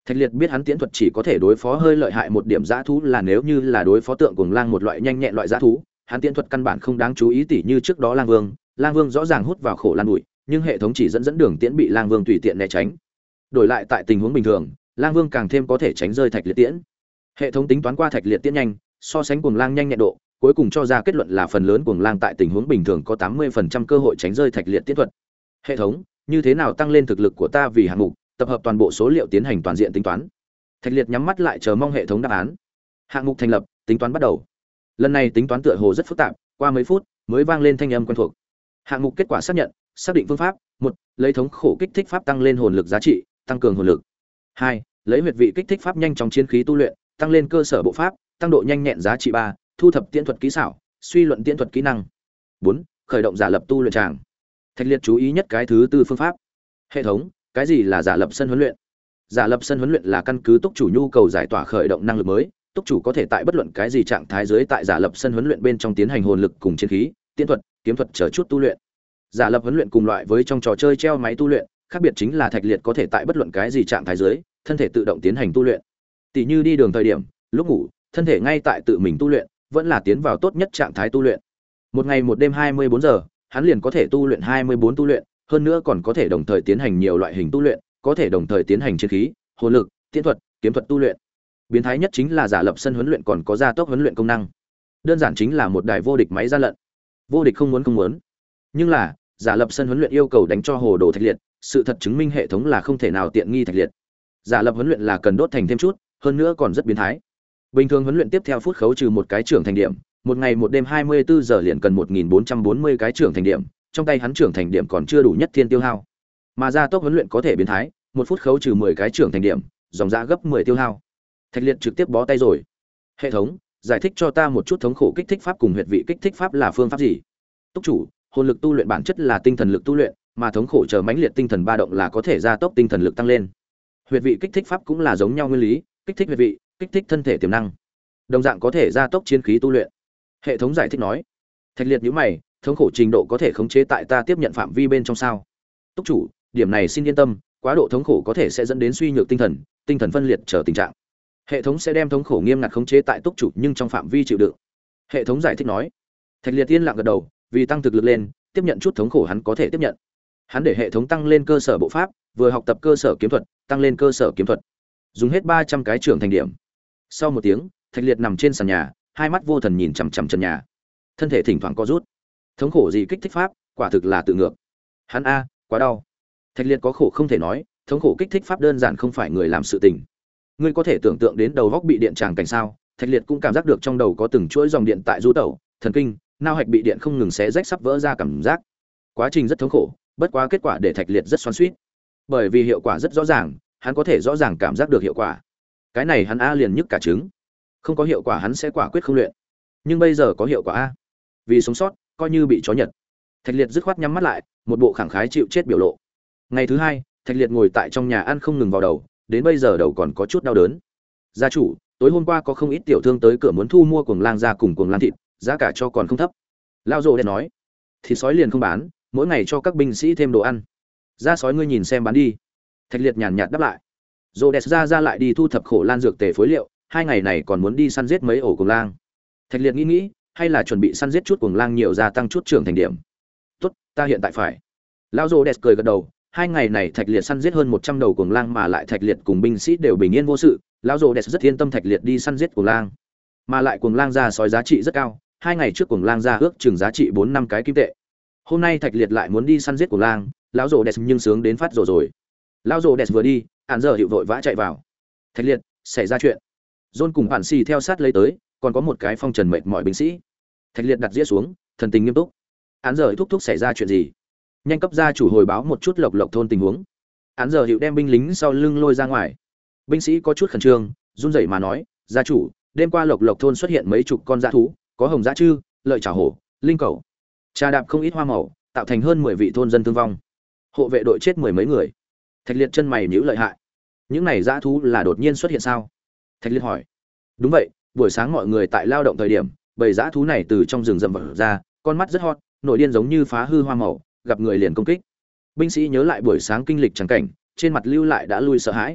Thạch Liệt biết hắn tiễn thuật chỉ có thể đối phó hơi lợi hại một điểm dã thú, là nếu như là đối phó tượng cuồng lang một loại nhanh nhẹn loại dã thú, hắn tiễn thuật căn bản không đáng chú ý, tỉ như trước đó Lang Vương, Lang Vương rõ ràng hút vào khổ lan bụi, nhưng hệ thống chỉ dẫn dẫn đường tiễn bị Lang Vương tùy tiện né tránh. Đổi lại tại tình huống bình thường, Lang Vương càng thêm có thể tránh rơi Thạch Liệt tiễn. Hệ thống tính toán qua Thạch Liệt tiễn nhanh, so sánh cuồng lang nhanh nhẹn độ, cuối cùng cho ra kết luận là phần lớn cuồng lang tại tình huống bình thường có tám mươi phần trăm cơ hội tránh rơi Thạch Liệt tiễn thuật. Hệ thống, như thế nào tăng lên thực lực của ta vì hạng mục, tập hợp toàn bộ số liệu tiến hành toàn diện tính toán. Thạch Liệt nhắm mắt lại chờ mong hệ thống đáp án. Hạng mục thành lập, tính toán bắt đầu. Lần này tính toán tựa hồ rất phức tạp, qua mấy phút mới vang lên thanh âm quen thuộc. Hạng mục kết quả xác nhận, xác định phương pháp: một, lấy thống khổ kích thích pháp tăng lên hồn lực giá trị, tăng cường hồn lực. hai, lấy huyệt vị kích thích pháp nhanh chóng chiến khí tu luyện, tăng lên cơ sở bộ pháp, tăng độ nhanh nhẹn giá trị ba, thu thập tiễn thuật kỹ xảo, suy luận tiễn thuật kỹ năng. bốn, khởi động giả lập tu luyện tràng. Thạch Liệt chú ý nhất cái thứ tư phương pháp. Hệ thống, cái gì là giả lập sân huấn luyện? Giả lập sân huấn luyện là căn cứ túc chủ nhu cầu giải tỏa khởi động năng lực mới, túc chủ có thể tại bất luận cái gì trạng thái dưới tại giả lập sân huấn luyện bên trong tiến hành hồn lực cùng chiến khí, tiễn thuật, kiếm thuật chờ chút tu luyện. Giả lập huấn luyện cùng loại với trong trò chơi treo máy tu luyện, khác biệt chính là Thạch Liệt có thể tại bất luận cái gì trạng thái dưới, thân thể tự động tiến hành tu luyện. Tỷ như đi đường thời điểm, lúc ngủ, thân thể ngay tại tự mình tu luyện, vẫn là tiến vào tốt nhất trạng thái tu luyện. Một ngày một đêm hai mươi bốn giờ, hắn liền có thể tu luyện hai mươi bốn tu luyện, hơn nữa còn có thể đồng thời tiến hành nhiều loại hình tu luyện, có thể đồng thời tiến hành chiến khí, hồn lực, tiễn thuật, kiếm thuật tu luyện. Biến thái nhất chính là giả lập sân huấn luyện còn có gia tốc huấn luyện công năng. Đơn giản chính là một đài vô địch máy gian lận. Vô địch không muốn không muốn. Nhưng là, giả lập sân huấn luyện yêu cầu đánh cho hồ đồ Thạch Liệt, sự thật chứng minh hệ thống là không thể nào tiện nghi Thạch Liệt. Giả lập huấn luyện là cần đốt thành thêm chút, hơn nữa còn rất biến thái. Bình thường huấn luyện tiếp theo phút khấu trừ một cái trưởng thành điểm, một ngày một đêm hai mươi bốn giờ liền cần một nghìn bốn trăm bốn mươi cái trưởng thành điểm, trong tay hắn trưởng thành điểm còn chưa đủ nhất thiên tiêu hao. Mà gia tốc huấn luyện có thể biến thái, một phút khấu trừ mười cái trưởng thành điểm, dòng giá gấp mười tiêu hao. Thạch Liệt trực tiếp bó tay rồi. Hệ thống, giải thích cho ta một chút thống khổ kích thích pháp cùng huyệt vị kích thích pháp là phương pháp gì? Túc chủ, hồn lực tu luyện bản chất là tinh thần lực tu luyện, mà thống khổ chờ mãnh liệt tinh thần ba động là có thể gia tốc tinh thần lực tăng lên. Huyệt vị kích thích pháp cũng là giống nhau nguyên lý, kích thích huyệt vị, kích thích thân thể tiềm năng, đồng dạng có thể gia tốc chiến khí tu luyện. Hệ thống giải thích nói. Thạch Liệt nhíu mày, thống khổ trình độ có thể khống chế tại ta tiếp nhận phạm vi bên trong sao? Túc chủ, điểm này xin yên tâm, quá độ thống khổ có thể sẽ dẫn đến suy nhược tinh thần, tinh thần phân liệt trở tình trạng. Hệ thống sẽ đem thống khổ nghiêm ngặt khống chế tại túc chủ nhưng trong phạm vi chịu đựng. Hệ thống giải thích nói. Thạch Liệt yên lặng gật đầu, vì tăng thực lực lên, tiếp nhận chút thống khổ hắn có thể tiếp nhận. Hắn để hệ thống tăng lên cơ sở bộ pháp, vừa học tập cơ sở kiếm thuật, tăng lên cơ sở kiếm thuật. Dùng hết ba trăm cái trưởng thành điểm. Sau một tiếng, Thạch Liệt nằm trên sàn nhà, hai mắt vô thần nhìn chằm chằm trần nhà. Thân thể thỉnh thoảng co rút. Thống khổ gì kích thích pháp, quả thực là tự ngược. Hắn a, quá đau. Thạch Liệt có khổ không thể nói, thống khổ kích thích pháp đơn giản không phải người làm sự tình. Ngươi có thể tưởng tượng đến đầu góc bị điện tràng cảnh sao? Thạch Liệt cũng cảm giác được trong đầu có từng chuỗi dòng điện tại du tẩu, thần kinh, nao hạch bị điện không ngừng xé rách sắp vỡ ra cảm giác. Quá trình rất thống khổ, bất quá kết quả để Thạch Liệt rất xoắn xuýt. Bởi vì hiệu quả rất rõ ràng, hắn có thể rõ ràng cảm giác được hiệu quả. Cái này hắn a liền nhức cả trứng. Không có hiệu quả hắn sẽ quả quyết không luyện. Nhưng bây giờ có hiệu quả a. Vì sống sót, coi như bị chó nhật. Thạch Liệt dứt khoát nhắm mắt lại, một bộ khẳng khái chịu chết biểu lộ. Ngày thứ hai, Thạch Liệt ngồi tại trong nhà ăn không ngừng vào đầu, đến bây giờ đầu còn có chút đau đớn. Gia chủ, tối hôm qua có không ít tiểu thương tới cửa muốn thu mua cuồng lang da cùng cuồng lang thịt, giá cả cho còn không thấp. Lao Dồ đen nói, thịt sói liền không bán, mỗi ngày cho các binh sĩ thêm đồ ăn. Da sói ngươi nhìn xem bán đi. Thạch Liệt nhàn nhạt đáp lại. Dồ đẹp ra ra lại đi thu thập khổ lan dược tề phối liệu, hai ngày này còn muốn đi săn giết mấy ổ cuồng lang. Thạch Liệt nghĩ nghĩ, hay là chuẩn bị săn giết chút cuồng lang nhiều, gia tăng chút trưởng thành điểm. Tốt, ta hiện tại phải. Lão Dồ đẹp cười gật đầu. Hai ngày này Thạch Liệt săn giết hơn một trăm đầu cuồng lang mà lại Thạch Liệt cùng binh sĩ đều bình yên vô sự, lão Dồ đẹp rất yên tâm Thạch Liệt đi săn giết cuồng lang. Mà lại cuồng lang da sói giá trị rất cao, hai ngày trước cuồng lang da ước chừng giá trị bốn năm cái kim tệ. Hôm nay Thạch Liệt lại muốn đi săn giết cuồng lang, lão Dồ đẹp nhưng sướng đến phát rồ rồi. Lão Dồ đẹp vừa đi, Án giờ hiệu vội vã chạy vào. Thạch Liệt, xảy ra chuyện. John cùng Bản Xì theo sát lấy tới, còn có một cái phong trần mệt mỏi binh sĩ. Thạch Liệt đặt dĩa xuống, thần tình nghiêm túc. Án giờ thúc thúc xảy ra chuyện gì? Nhanh cấp gia chủ hồi báo một chút Lộc Lộc thôn tình huống. Án giờ hiệu đem binh lính sau lưng lôi ra ngoài. Binh sĩ có chút khẩn trương, run rẩy mà nói, gia chủ, đêm qua Lộc Lộc thôn xuất hiện mấy chục con dã thú, có hồng dã chư, lợi chảo hổ, linh cẩu, trà đạp không ít hoa màu, tạo thành hơn mười vị thôn dân thương vong. Hộ vệ đội chết mười mấy người. Thạch Liệt chân mày nhíu lợi hại. Những này dã thú là đột nhiên xuất hiện sao? Thạch Liệt hỏi. Đúng vậy, buổi sáng mọi người tại lao động thời điểm, bầy dã thú này từ trong rừng rậm vật ra, con mắt rất hot, nổi điên giống như phá hư hoa màu, gặp người liền công kích. Binh sĩ nhớ lại buổi sáng kinh lịch chẳng cảnh, trên mặt lưu lại đã lui sợ hãi.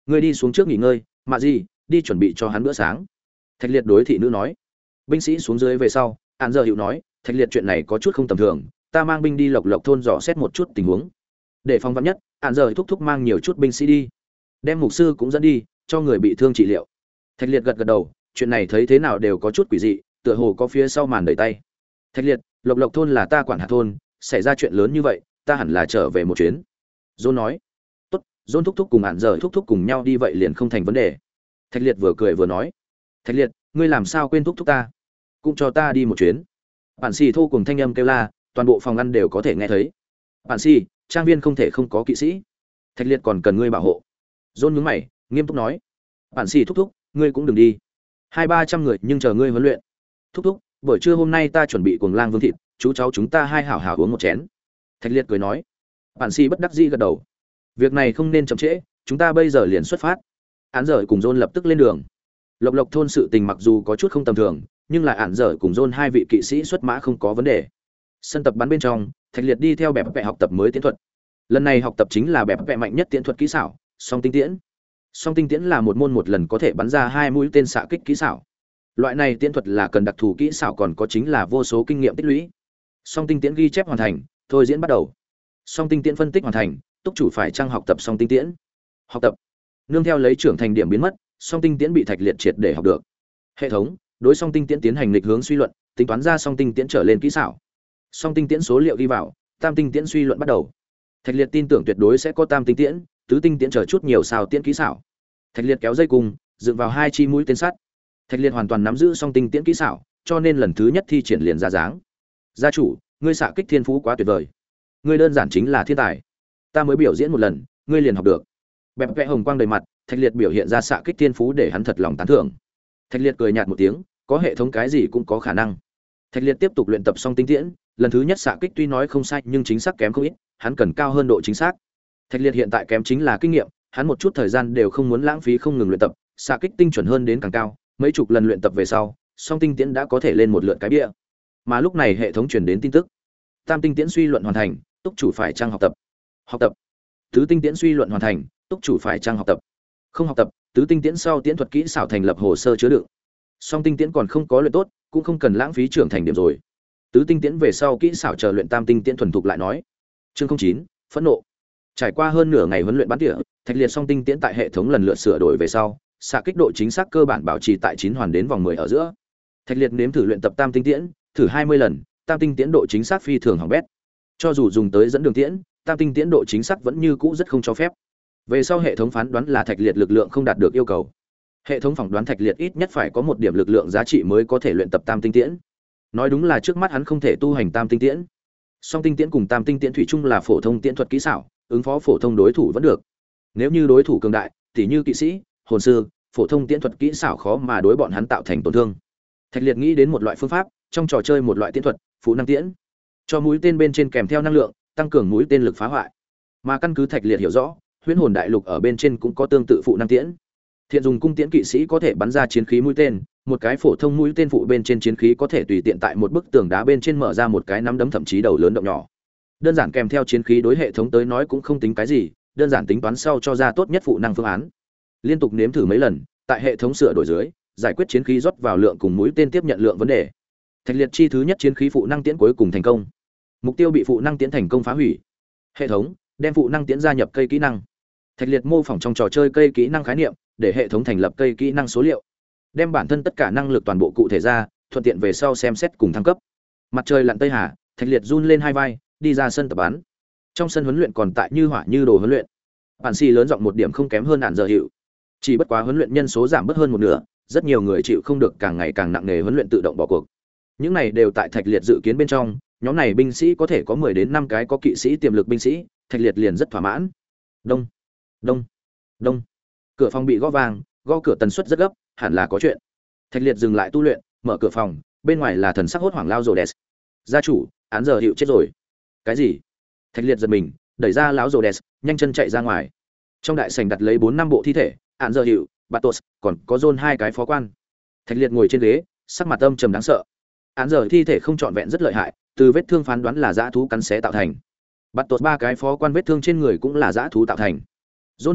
Ngươi đi xuống trước nghỉ ngơi, mạ gì, đi chuẩn bị cho hắn bữa sáng. Thạch Liệt đối thị nữ nói. Binh sĩ xuống dưới về sau, Án giờ hiệu nói, Thạch Liệt chuyện này có chút không tầm thường, ta mang binh đi Lộc Lộc thôn dò xét một chút tình huống. Để phòng vắn nhất, Án giờ thúc thúc mang nhiều chút binh sĩ đi, đem mục sư cũng dẫn đi, cho người bị thương trị liệu. Thạch Liệt gật gật đầu, chuyện này thấy thế nào đều có chút quỷ dị, tựa hồ có phía sau màn đẩy tay. Thạch Liệt, Lộc Lộc thôn là ta quản hạt thôn, xảy ra chuyện lớn như vậy, ta hẳn là trở về một chuyến. John nói. Tốt, John thúc thúc cùng Án giờ thúc thúc cùng nhau đi vậy liền không thành vấn đề. Thạch Liệt vừa cười vừa nói. Thạch Liệt, ngươi làm sao quên thúc thúc ta? Cũng cho ta đi một chuyến. Bản xì thô cùng thanh âm kêu la, toàn bộ phòng ăn đều có thể nghe thấy. Bản xì, trang viên không thể không có kỵ sĩ. Thạch Liệt còn cần ngươi bảo hộ. John nhướng mày, nghiêm túc nói. Bản xì thúc thúc, ngươi cũng đừng đi. Hai ba trăm người nhưng chờ ngươi huấn luyện. Thúc thúc, buổi trưa hôm nay ta chuẩn bị cuồng lang vương thịt, chú cháu chúng ta hai hảo hảo uống một chén. Thạch Liệt cười nói. Bản xì bất đắc dĩ gật đầu. Việc này không nên chậm trễ, chúng ta bây giờ liền xuất phát. Án giờ cùng John lập tức lên đường. Lộc Lộc thôn sự tình mặc dù có chút không tầm thường, nhưng lại Án giờ cùng John hai vị kỵ sĩ xuất mã không có vấn đề. Sân tập bắn bên trong, Thạch Liệt đi theo bẹp vẹ học tập mới tiễn thuật. Lần này học tập chính là bẹp vẹ mạnh nhất tiễn thuật kỹ xảo, song tinh tiễn. Song tinh tiễn là một môn một lần có thể bắn ra hai mũi tên xạ kích kỹ xảo. Loại này tiễn thuật là cần đặc thù kỹ xảo còn có chính là vô số kinh nghiệm tích lũy. Song tinh tiễn ghi chép hoàn thành, thôi diễn bắt đầu. Song tinh tiễn phân tích hoàn thành, túc chủ phải trang học tập song tinh tiễn. Học tập. Nương theo lấy trưởng thành điểm biến mất, song tinh tiễn bị Thạch Liệt triệt để học được. Hệ thống đối song tinh tiễn tiến hành lịch hướng suy luận, tính toán ra song tinh tiễn trở lên kỹ xảo. Song tinh tiễn số liệu ghi vào, tam tinh tiễn suy luận bắt đầu. Thạch Liệt tin tưởng tuyệt đối sẽ có tam tinh tiễn, tứ tinh tiễn chờ chút nhiều sao tiễn kỹ xảo. Thạch Liệt kéo dây cung, dựng vào hai chi mũi tên sắt. Thạch Liệt hoàn toàn nắm giữ song tinh tiễn kỹ xảo, cho nên lần thứ nhất thi triển liền ra dáng. Gia chủ, ngươi xạ kích thiên phú quá tuyệt vời. Ngươi đơn giản chính là thiên tài. Ta mới biểu diễn một lần, ngươi liền học được. Bẹp vẽ hồng quang đầy mặt, Thạch Liệt biểu hiện ra xạ kích thiên phú để hắn thật lòng tán thưởng. Thạch Liệt cười nhạt một tiếng, có hệ thống cái gì cũng có khả năng. Thạch Liệt tiếp tục luyện tập song tinh tiễn, lần thứ nhất xạ kích tuy nói không sai nhưng chính xác kém không ít, hắn cần cao hơn độ chính xác. Thạch Liệt hiện tại kém chính là kinh nghiệm, hắn một chút thời gian đều không muốn lãng phí không ngừng luyện tập, xạ kích tinh chuẩn hơn đến càng cao, mấy chục lần luyện tập về sau, song tinh tiễn đã có thể lên một lượt cái bia. Mà lúc này hệ thống truyền đến tin tức, tam tinh tiễn suy luận hoàn thành, túc chủ phải trang học tập. Học tập. Tứ tinh tiễn suy luận hoàn thành, túc chủ phải trang học tập. Không học tập, tứ tinh tiễn sau tiễn thuật kỹ xảo thành lập hồ sơ chứa đựng. Song tinh tiễn còn không có luyện tốt, cũng không cần lãng phí trưởng thành điểm rồi. Tứ tinh tiễn về sau kỹ xảo chờ luyện tam tinh tiễn thuần thục lại nói. Chương không chín, phẫn nộ. Trải qua hơn nửa ngày huấn luyện bắn tỉa, Thạch Liệt song tinh tiễn tại hệ thống lần lượt sửa đổi về sau, xạ kích độ chính xác cơ bản bảo trì tại chín hoàn đến vòng mười ở giữa. Thạch Liệt nếm thử luyện tập tam tinh tiễn, thử hai mươi lần, tam tinh tiễn độ chính xác phi thường hỏng bét. Cho dù dùng tới dẫn đường tiễn, tam tinh tiễn độ chính xác vẫn như cũ rất không cho phép. Về sau hệ thống phán đoán là Thạch Liệt lực lượng không đạt được yêu cầu. Hệ thống phỏng đoán Thạch Liệt ít nhất phải có một điểm lực lượng giá trị mới có thể luyện tập tam tinh tiễn. Nói đúng là trước mắt hắn không thể tu hành tam tinh tiễn. Song tinh tiễn cùng tam tinh tiễn thủy chung là phổ thông tiễn thuật kỹ xảo, ứng phó phổ thông đối thủ vẫn được. Nếu như đối thủ cường đại, tỉ như kỵ sĩ, hồn sư, phổ thông tiễn thuật kỹ xảo khó mà đối bọn hắn tạo thành tổn thương. Thạch Liệt nghĩ đến một loại phương pháp, trong trò chơi một loại tiễn thuật, phụ năng tiễn, cho mũi tên bên trên kèm theo năng lượng, tăng cường mũi tên lực phá hoại. Mà căn cứ Thạch Liệt hiểu rõ, Huyễn Hồn Đại Lục ở bên trên cũng có tương tự phụ năng tiễn. Thiện dùng cung tiễn kỵ sĩ có thể bắn ra chiến khí mũi tên, một cái phổ thông mũi tên phụ bên trên chiến khí có thể tùy tiện tại một bức tường đá bên trên mở ra một cái nắm đấm thậm chí đầu lớn động nhỏ. Đơn giản kèm theo chiến khí đối hệ thống tới nói cũng không tính cái gì, đơn giản tính toán sau cho ra tốt nhất phụ năng phương án. Liên tục nếm thử mấy lần, tại hệ thống sửa đổi dưới, giải quyết chiến khí rót vào lượng cùng mũi tên tiếp nhận lượng vấn đề. Thạch Liệt chi thứ nhất chiến khí phụ năng tiễn cuối cùng thành công. Mục tiêu bị phụ năng tiễn thành công phá hủy. Hệ thống đem phụ năng tiễn gia nhập cây kỹ năng. Thạch Liệt mô phỏng trong trò chơi cây kỹ năng khái niệm, để hệ thống thành lập cây kỹ năng số liệu, đem bản thân tất cả năng lực toàn bộ cụ thể ra, thuận tiện về sau xem xét cùng thăng cấp. Mặt trời lặn tây hà, Thạch Liệt run lên hai vai, đi ra sân tập bắn. Trong sân huấn luyện còn tại như hỏa như đồ huấn luyện. Bản xì lớn giọng một điểm không kém hơn Án giờ hiệu. Chỉ bất quá huấn luyện nhân số giảm bớt hơn một nửa, rất nhiều người chịu không được càng ngày càng nặng nề huấn luyện tự động bỏ cuộc. Những này đều tại Thạch Liệt dự kiến bên trong, nhóm này binh sĩ có thể có mười đến năm cái có kỵ sĩ tiềm lực binh sĩ, Thạch Liệt liền rất thỏa mãn. Đông, đông, đông. Cửa phòng bị gõ vang, gõ cửa tần suất rất gấp, hẳn là có chuyện. Thạch Liệt dừng lại tu luyện, mở cửa phòng, bên ngoài là thần sắc hốt hoảng Lao Rhodes. Gia chủ, Án giờ hiệu chết rồi. Cái gì? Thạch Liệt giật mình, đẩy ra lão Rhodes, nhanh chân chạy ra ngoài. Trong đại sảnh đặt lấy bốn năm bộ thi thể, Án giờ hiệu, Batos, còn có John hai cái phó quan. Thạch Liệt ngồi trên ghế, sắc mặt âm trầm đáng sợ. Án giờ thi thể không trọn vẹn rất lợi hại, từ vết thương phán đoán là dã thú cắn xé tạo thành. Batos ba cái phó quan vết thương trên người cũng là dã thú tạo thành. John thúc thúc,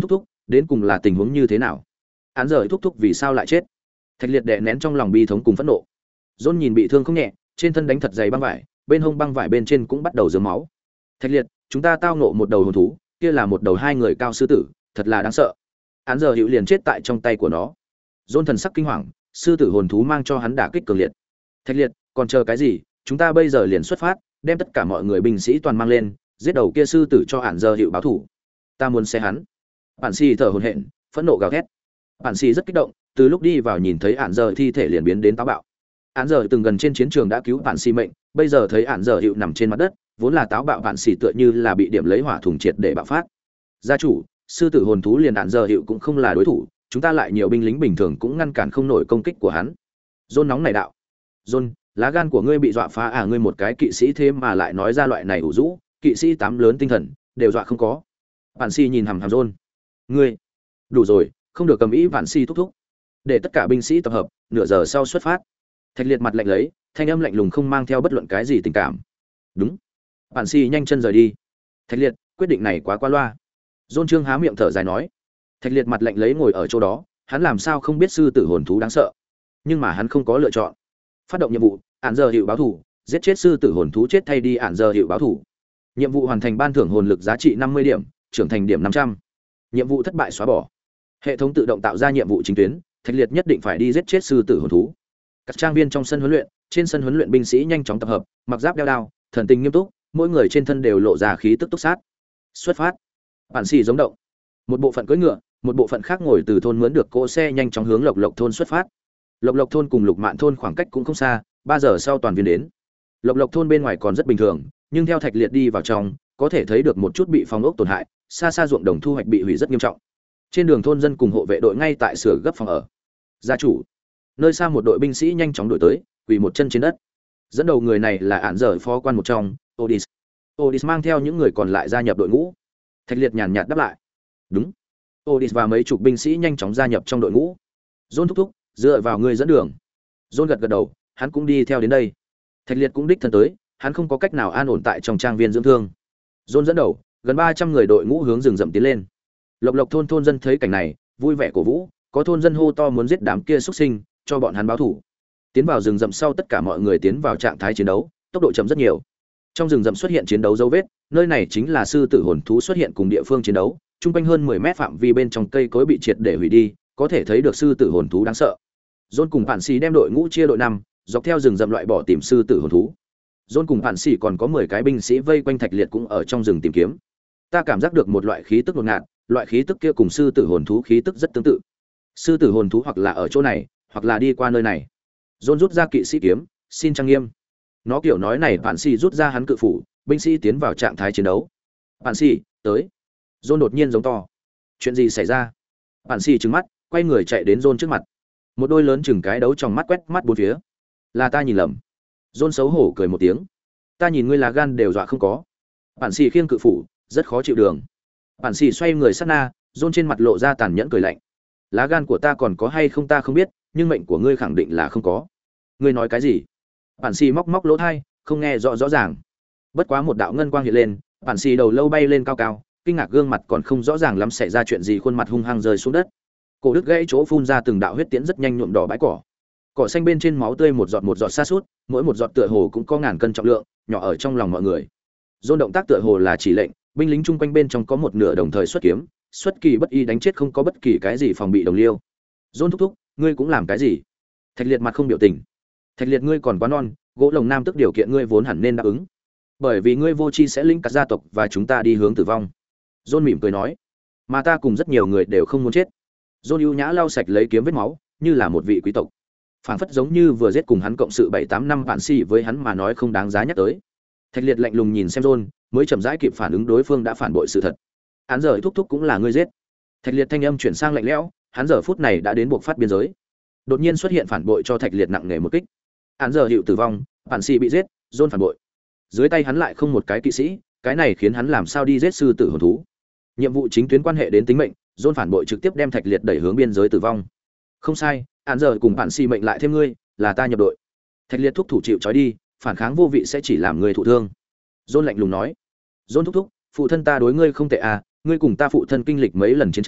đến cùng là tình huống như thế nào? Án giờ thúc thúc vì sao lại chết? Thạch Liệt đè nén trong lòng bi thống cùng phẫn nộ. John nhìn bị thương không nhẹ, trên thân đánh thật dày băng vải, bên hông băng vải bên trên cũng bắt đầu rớm máu. Thạch Liệt, chúng ta tao ngộ một đầu hồn thú, kia là một đầu hai người cao sư tử, thật là đáng sợ. Án giờ hữu liền chết tại trong tay của nó. John thần sắc kinh hoàng, sư tử hồn thú mang cho hắn đả kích cường liệt. Thạch Liệt, còn chờ cái gì? Chúng ta bây giờ liền xuất phát, đem tất cả mọi người binh sĩ toàn mang lên, giết đầu kia sư tử cho án giờ hữu báo thủ. Ta muốn xé hắn. Bản Sĩ thở hổn hển, phẫn nộ gào thét. Bản Sĩ rất kích động, từ lúc đi vào nhìn thấy án giờ thi thể liền biến đến táo bạo. Án giờ từng gần trên chiến trường đã cứu Bản Sĩ mệnh, bây giờ thấy án giờ hữu nằm trên mặt đất, vốn là táo bạo Bản Sĩ tựa như là bị điểm lấy hỏa thùng triệt để bạo phát. Gia chủ, sư tử hồn thú liền án giờ hữu cũng không là đối thủ, chúng ta lại nhiều binh lính bình thường cũng ngăn cản không nổi công kích của hắn. John nóng này đạo. John, lá gan của ngươi bị dọa phá à, ngươi một cái kỵ sĩ thế mà lại nói ra loại này ủ rũ, kỵ sĩ tám lớn tinh thần, đều dọa không có. Bản Sĩ nhìn hằm hằm John. Ngươi, đủ rồi, không được cầm ý. Bản Sĩ thúc thúc. Để tất cả binh sĩ tập hợp, nửa giờ sau xuất phát. Thạch Liệt mặt lạnh lấy, thanh âm lạnh lùng không mang theo bất luận cái gì tình cảm. Đúng. Bản Sĩ nhanh chân rời đi. Thạch Liệt, quyết định này quá qua loa. John Trương há miệng thở dài nói. Thạch Liệt mặt lạnh lấy ngồi ở chỗ đó, hắn làm sao không biết sư tử hồn thú đáng sợ, nhưng mà hắn không có lựa chọn. Phát động nhiệm vụ, án giờ hiệu báo thủ, giết chết sư tử hồn thú chết thay đi án giờ hiệu báo thủ. Nhiệm vụ hoàn thành ban thưởng hồn lực giá trị năm mươi điểm, trưởng thành điểm năm trăm. Nhiệm vụ thất bại xóa bỏ. Hệ thống tự động tạo ra nhiệm vụ chính tuyến, Thạch Liệt nhất định phải đi giết chết sư tử hồn thú. Các trang viên trong sân huấn luyện, trên sân huấn luyện binh sĩ nhanh chóng tập hợp, mặc giáp đeo đao, thần tình nghiêm túc, mỗi người trên thân đều lộ ra khí tức túc sát. Xuất phát. Bản Sĩ giống động. Một bộ phận cưỡi ngựa, một bộ phận khác ngồi từ thôn mướn được cỗ xe nhanh chóng hướng Lộc Lộc thôn xuất phát. Lộc Lộc thôn cùng Lục Mạn thôn khoảng cách cũng không xa, ba giờ sau toàn viên đến. Lộc Lộc thôn bên ngoài còn rất bình thường, nhưng theo Thạch Liệt đi vào trong, có thể thấy được một chút bị phòng ốc tổn hại, xa xa ruộng đồng thu hoạch bị hủy rất nghiêm trọng. Trên đường thôn dân cùng hộ vệ đội ngay tại sửa gấp phòng ở. Gia chủ, nơi xa một đội binh sĩ nhanh chóng đuổi tới, quỳ một chân trên đất. Dẫn đầu người này là án giờ phó quan một trong, Odis. Odis mang theo những người còn lại gia nhập đội ngũ. Thạch Liệt nhàn nhạt đáp lại. Đúng. Odis và mấy chục binh sĩ nhanh chóng gia nhập trong đội ngũ. John thúc thúc, dựa vào người dẫn đường. John gật gật đầu, hắn cũng đi theo đến đây. Thạch Liệt cũng đích thân tới, hắn không có cách nào an ổn tại trong trang viên dưỡng thương. John dẫn đầu, gần ba trăm người đội ngũ hướng rừng rậm tiến lên. Lộc Lộc thôn thôn dân thấy cảnh này, vui vẻ cổ vũ, có thôn dân hô to muốn giết đám kia xuất sinh, cho bọn hắn báo thủ. Tiến vào rừng rậm sau tất cả mọi người tiến vào trạng thái chiến đấu, tốc độ chậm rất nhiều. Trong rừng rậm xuất hiện chiến đấu dấu vết, nơi này chính là sư tử hồn thú xuất hiện cùng địa phương chiến đấu, trung quanh hơn mười mét phạm vi bên trong cây cối bị triệt để hủy đi, có thể thấy được sư tử hồn thú đáng sợ. John cùng Bản Sĩ đem đội ngũ chia đội năm, dọc theo rừng rậm loại bỏ tìm sư tử hồn thú. John cùng Bản Sĩ còn có mười cái binh sĩ vây quanh Thạch Liệt cũng ở trong rừng tìm kiếm. Ta cảm giác được một loại khí tức đột ngạt, loại khí tức kia cùng sư tử hồn thú khí tức rất tương tự. Sư tử hồn thú hoặc là ở chỗ này, hoặc là đi qua nơi này. John rút ra kỵ sĩ kiếm, xin trang nghiêm. Nó kiểu nói này, Bản Sĩ rút ra hắn cự phủ, binh sĩ tiến vào trạng thái chiến đấu. Bản Sĩ, tới. John đột nhiên giống to. Chuyện gì xảy ra? Bản Sĩ trừng mắt, quay người chạy đến John trước mặt. Một đôi lớn chừng cái đấu trong mắt quét mắt bốn phía. Là ta nhìn lầm. John xấu hổ cười một tiếng. Ta nhìn ngươi là gan đều dọa không có. Bản Sĩ khiêng cự phủ, rất khó chịu đường. Bản Sĩ xoay người sát na, John trên mặt lộ ra tàn nhẫn cười lạnh. Lá gan của ta còn có hay không ta không biết, nhưng mệnh của ngươi khẳng định là không có. Ngươi nói cái gì? Bản Sĩ móc móc lỗ tai, không nghe rõ rõ ràng. Bất quá một đạo ngân quang hiện lên, Bản Sĩ đầu lâu bay lên cao cao, kinh ngạc gương mặt còn không rõ ràng lắm xảy ra chuyện gì, khuôn mặt hung hăng rơi xuống đất. Cổ đứt gãy chỗ phun ra từng đạo huyết tiễn rất nhanh nhuộm đỏ bãi cỏ. Cỏ xanh bên trên máu tươi một giọt một giọt sa sút, mỗi một giọt tựa hồ cũng có ngàn cân trọng lượng, nhỏ ở trong lòng mọi người. John động tác tựa hồ là chỉ lệnh, binh lính chung quanh bên trong có một nửa đồng thời xuất kiếm, xuất kỳ bất ý đánh chết không có bất kỳ cái gì phòng bị đồng liêu. John thúc thúc, ngươi cũng làm cái gì? Thạch Liệt mặt không biểu tình. Thạch Liệt, ngươi còn quá non, gỗ lồng nam tức điều kiện ngươi vốn hẳn nên đáp ứng. Bởi vì ngươi vô tri sẽ lĩnh cả gia tộc và chúng ta đi hướng tử vong. John mỉm cười nói, mà ta cùng rất nhiều người đều không muốn chết. John ưu nhã lau sạch lấy kiếm vết máu, như là một vị quý tộc. Phảng phất giống như vừa giết cùng hắn cộng sự bảy tám năm Bản Sĩ với hắn mà nói không đáng giá nhắc tới. Thạch Liệt lạnh lùng nhìn xem John, mới chậm rãi kịp phản ứng đối phương đã phản bội sự thật. Hắn giờ thúc thúc cũng là ngươi giết. Thạch Liệt thanh âm chuyển sang lạnh lẽo, hắn giờ phút này đã đến buộc phát biên giới. Đột nhiên xuất hiện phản bội cho Thạch Liệt nặng nề một kích. Hắn giờ hiệu tử vong, Bản Sĩ bị giết, John phản bội. Dưới tay hắn lại không một cái kỵ sĩ, cái này khiến hắn làm sao đi giết sư tử hồn thú. Nhiệm vụ chính tuyến quan hệ đến tính mệnh, John phản bội trực tiếp đem Thạch Liệt đẩy hướng biên giới tử vong. Không sai, án giờ cùng Bản Sĩ mệnh lại thêm ngươi, là ta nhập đội. Thạch Liệt thúc thủ chịu trói đi, phản kháng vô vị sẽ chỉ làm người thụ thương. John lạnh lùng nói. John thúc thúc, phụ thân ta đối ngươi không tệ à, ngươi cùng ta phụ thân kinh lịch mấy lần chiến tranh,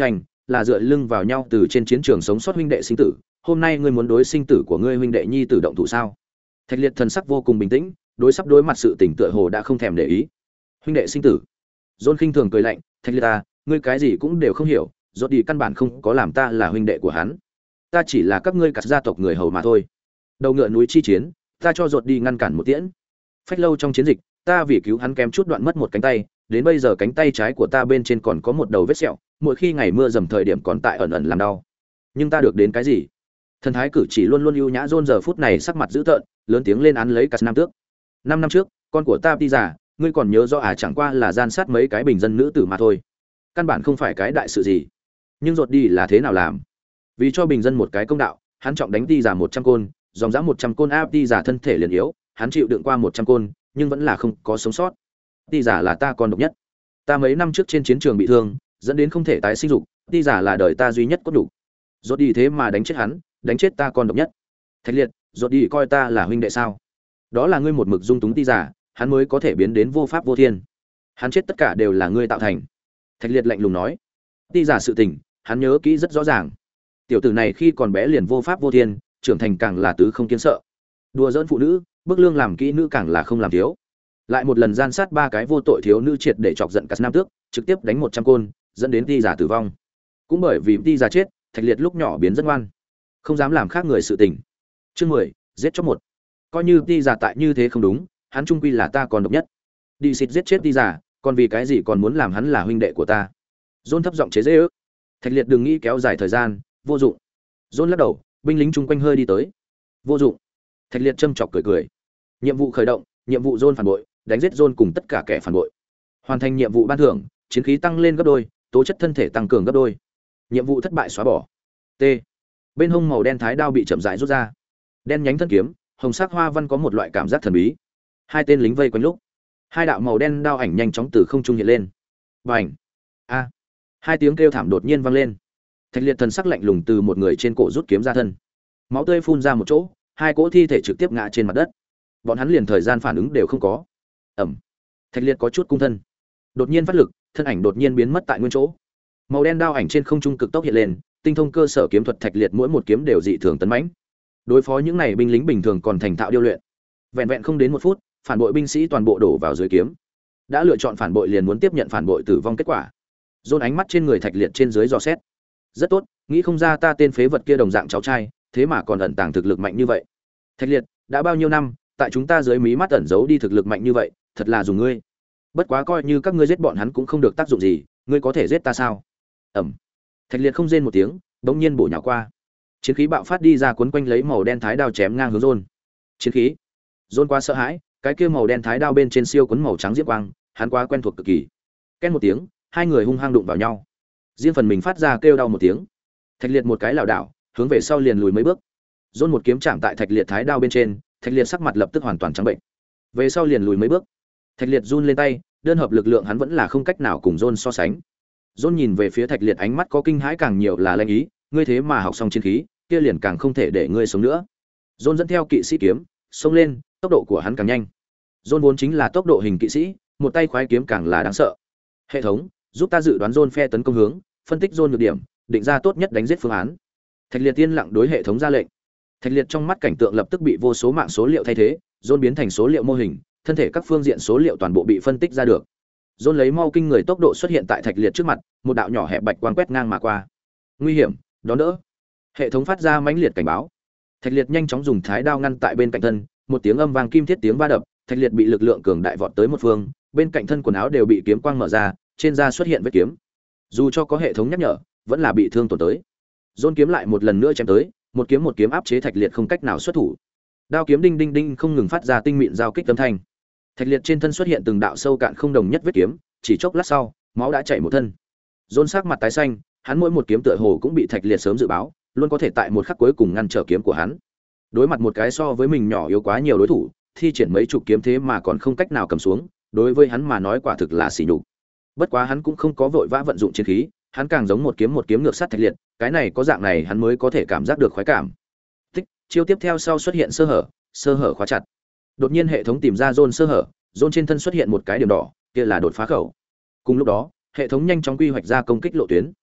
là dựa lưng vào nhau từ trên chiến trường sống sót huynh đệ sinh tử, hôm nay ngươi muốn đối sinh tử của ngươi huynh đệ nhi tử động thủ sao? Thạch Liệt thần sắc vô cùng bình tĩnh, đối sắp đối mặt sự tình tựa hồ đã không thèm để ý. Huynh đệ sinh tử? John khinh thường cười lạnh, Thạch Liệt ta, ngươi cái gì cũng đều không hiểu, rốt đi căn bản không có làm ta là huynh đệ của hắn. Ta chỉ là các ngươi cả gia tộc người hầu mà thôi. Đầu ngựa núi chi chiến, ta cho rốt đi ngăn cản một tiễn. Phách lâu trong chiến dịch, ta vì cứu hắn kém chút đoạn mất một cánh tay, đến bây giờ cánh tay trái của ta bên trên còn có một đầu vết sẹo, mỗi khi ngày mưa dầm thời điểm còn tại ẩn ẩn làm đau. Nhưng ta được đến cái gì? Thần thái cử chỉ luôn luôn ưu nhã John giờ phút này sắc mặt dữ tợn, lớn tiếng lên án lấy cả nam tước. Năm năm trước, con của ta đi giả, ngươi còn nhớ rõ à, chẳng qua là gian sát mấy cái bình dân nữ tử mà thôi. Căn bản không phải cái đại sự gì. Nhưng rốt đi là thế nào làm? Vì cho bình dân một cái công đạo, hắn trọng đánh đi giả một trăm côn, dòng dã một trăm côn áp đi giả thân thể liền yếu, hắn chịu đựng qua một trăm côn, nhưng vẫn là không có sống sót. Đi giả là ta con độc nhất. Ta mấy năm trước trên chiến trường bị thương, dẫn đến không thể tái sinh dục, đi giả là đời ta duy nhất có đủ. Rốt đi thế mà đánh chết hắn, đánh chết ta con độc nhất. Thạch Liệt, rốt đi coi ta là huynh đệ sao? Đó là ngươi một mực dung túng ti giả, hắn mới có thể biến đến vô pháp vô thiên. Hắn chết tất cả đều là ngươi tạo thành. Thạch Liệt lạnh lùng nói. Ti giả sự tình, hắn nhớ kỹ rất rõ ràng. Tiểu tử này khi còn bé liền vô pháp vô thiên, trưởng thành càng là tứ không kiến sợ. Đùa giỡn phụ nữ, bức lương làm kỹ nữ càng là không làm thiếu. Lại một lần gian sát ba cái vô tội thiếu nữ triệt để chọc giận cả nam tước, trực tiếp đánh một trăm côn, dẫn đến ti giả tử vong. Cũng bởi vì ti giả chết, Thạch Liệt lúc nhỏ biến rất ngoan, không dám làm khác người sự tình. Chương mười, giết chóc một. Coi như ti giả tại như thế không đúng, hắn trung quy là ta còn độc nhất. Đi xịt giết chết ti giả, còn vì cái gì còn muốn làm hắn là huynh đệ của ta? John thấp giọng chế giễu. Thạch Liệt đừng nghĩ kéo dài thời gian, vô dụng. John lắc đầu, binh lính chung quanh hơi đi tới. Vô dụng. Thạch Liệt châm chọc cười cười. Nhiệm vụ khởi động, nhiệm vụ John phản bội, đánh giết John cùng tất cả kẻ phản bội. Hoàn thành nhiệm vụ ban thưởng, chiến khí tăng lên gấp đôi, tố chất thân thể tăng cường gấp đôi. Nhiệm vụ thất bại xóa bỏ. T. Bên hông màu đen thái đao bị chậm rãi rút ra. Đen nhánh thân kiếm, hồng sắc hoa văn có một loại cảm giác thần bí. Hai tên lính vây quanh lúc, hai đạo màu đen đao ảnh nhanh chóng từ không trung hiện lên. Bành! A! Hai tiếng kêu thảm đột nhiên vang lên. Thạch Liệt thần sắc lạnh lùng từ một người trên cổ rút kiếm ra thân. Máu tươi phun ra một chỗ, hai cỗ thi thể trực tiếp ngã trên mặt đất. Bọn hắn liền thời gian phản ứng đều không có. Ẩm. Thạch Liệt có chút cung thân, đột nhiên phát lực, thân ảnh đột nhiên biến mất tại nguyên chỗ. Màu đen đao ảnh trên không trung cực tốc hiện lên, tinh thông cơ sở kiếm thuật Thạch Liệt mỗi một kiếm đều dị thường tấn mãnh. Đối phó những này binh lính bình thường còn thành thạo điêu luyện. Vẹn vẹn không đến một phút, phản bội binh sĩ toàn bộ đổ vào dưới kiếm. Đã lựa chọn phản bội liền muốn tiếp nhận phản bội tử vong kết quả. Dồn ánh mắt trên người Thạch Liệt trên dưới dò xét. Rất tốt, nghĩ không ra ta tên phế vật kia đồng dạng cháu trai, thế mà còn ẩn tàng thực lực mạnh như vậy. Thạch Liệt, đã bao nhiêu năm, tại chúng ta dưới mí mắt ẩn giấu đi thực lực mạnh như vậy, thật là dùng ngươi. Bất quá coi như các ngươi giết bọn hắn cũng không được tác dụng gì, ngươi có thể giết ta sao? Ẩm. Thạch Liệt không rên một tiếng, bỗng nhiên bổ nhào qua. Chiến khí bạo phát đi ra cuốn quanh lấy màu đen thái đao chém ngang hướng Dồn. Chiến khí. Dồn quá sợ hãi, cái kia màu đen thái đao bên trên siêu cuốn màu trắng diễm quang, hắn quá quen thuộc cực kỳ. Két một tiếng, hai người hung hăng đụng vào nhau. Riêng phần mình phát ra kêu đau một tiếng. Thạch Liệt một cái lảo đảo, hướng về sau liền lùi mấy bước. Dồn một kiếm chạm tại Thạch Liệt thái đao bên trên, Thạch Liệt sắc mặt lập tức hoàn toàn trắng bệnh. Về sau liền lùi mấy bước. Thạch Liệt run lên tay, đơn hợp lực lượng hắn vẫn là không cách nào cùng Dồn so sánh. Dồn nhìn về phía Thạch Liệt ánh mắt có kinh hãi càng nhiều là lanh ý, ngươi thế mà học xong chiến khí, kia liền càng không thể để ngươi sống nữa. Dồn dẫn theo kỵ sĩ kiếm, xông lên, tốc độ của hắn càng nhanh. Dồn vốn chính là tốc độ hình kỵ sĩ, một tay khoái kiếm càng là đáng sợ. Hệ thống, giúp ta dự đoán Dồn phe tấn công hướng, phân tích Dồn nhược điểm, định ra tốt nhất đánh giết phương án. Thạch Liệt tiên lặng đối hệ thống ra lệnh. Thạch Liệt trong mắt cảnh tượng lập tức bị vô số mạng số liệu thay thế, Dồn biến thành số liệu mô hình, thân thể các phương diện số liệu toàn bộ bị phân tích ra được. Dồn lấy mau kinh người tốc độ xuất hiện tại Thạch Liệt trước mặt, một đạo nhỏ hẹp bạch quang quét ngang mà qua. Nguy hiểm, đón đỡ. Hệ thống phát ra mãnh liệt cảnh báo. Thạch Liệt nhanh chóng dùng thái đao ngăn tại bên cạnh thân, một tiếng âm vang kim thiết tiếng va đập, Thạch Liệt bị lực lượng cường đại vọt tới một phương, bên cạnh thân quần áo đều bị kiếm quang mở ra, trên da xuất hiện vết kiếm. Dù cho có hệ thống nhắc nhở, vẫn là bị thương tổn tới. Dồn kiếm lại một lần nữa chém tới, một kiếm một kiếm áp chế Thạch Liệt không cách nào xuất thủ. Đao kiếm đinh đinh đinh không ngừng phát ra tinh mịn giao kích âm thanh. Thạch Liệt trên thân xuất hiện từng đạo sâu cạn không đồng nhất vết kiếm, chỉ chốc lát sau, máu đã chảy một thân. Dồn sắc mặt tái xanh, hắn mỗi một kiếm tựa hồ cũng bị Thạch Liệt sớm dự báo, luôn có thể tại một khắc cuối cùng ngăn trở kiếm của hắn. Đối mặt một cái so với mình nhỏ yếu quá nhiều đối thủ, thi triển mấy chục kiếm thế mà còn không cách nào cầm xuống, đối với hắn mà nói quả thực là sỉ nhục. Bất quá hắn cũng không có vội vã vận dụng chiến khí, hắn càng giống một kiếm một kiếm ngược sát Thạch Liệt, cái này có dạng này hắn mới có thể cảm giác được khoái cảm. Tích, chiêu tiếp theo sau xuất hiện sơ hở, sơ hở khóa chặt. Đột nhiên hệ thống tìm ra Zone sơ hở, Zone trên thân xuất hiện một cái điểm đỏ, kia là đột phá khẩu. Cùng lúc đó, hệ thống nhanh chóng quy hoạch ra công kích lộ tuyến.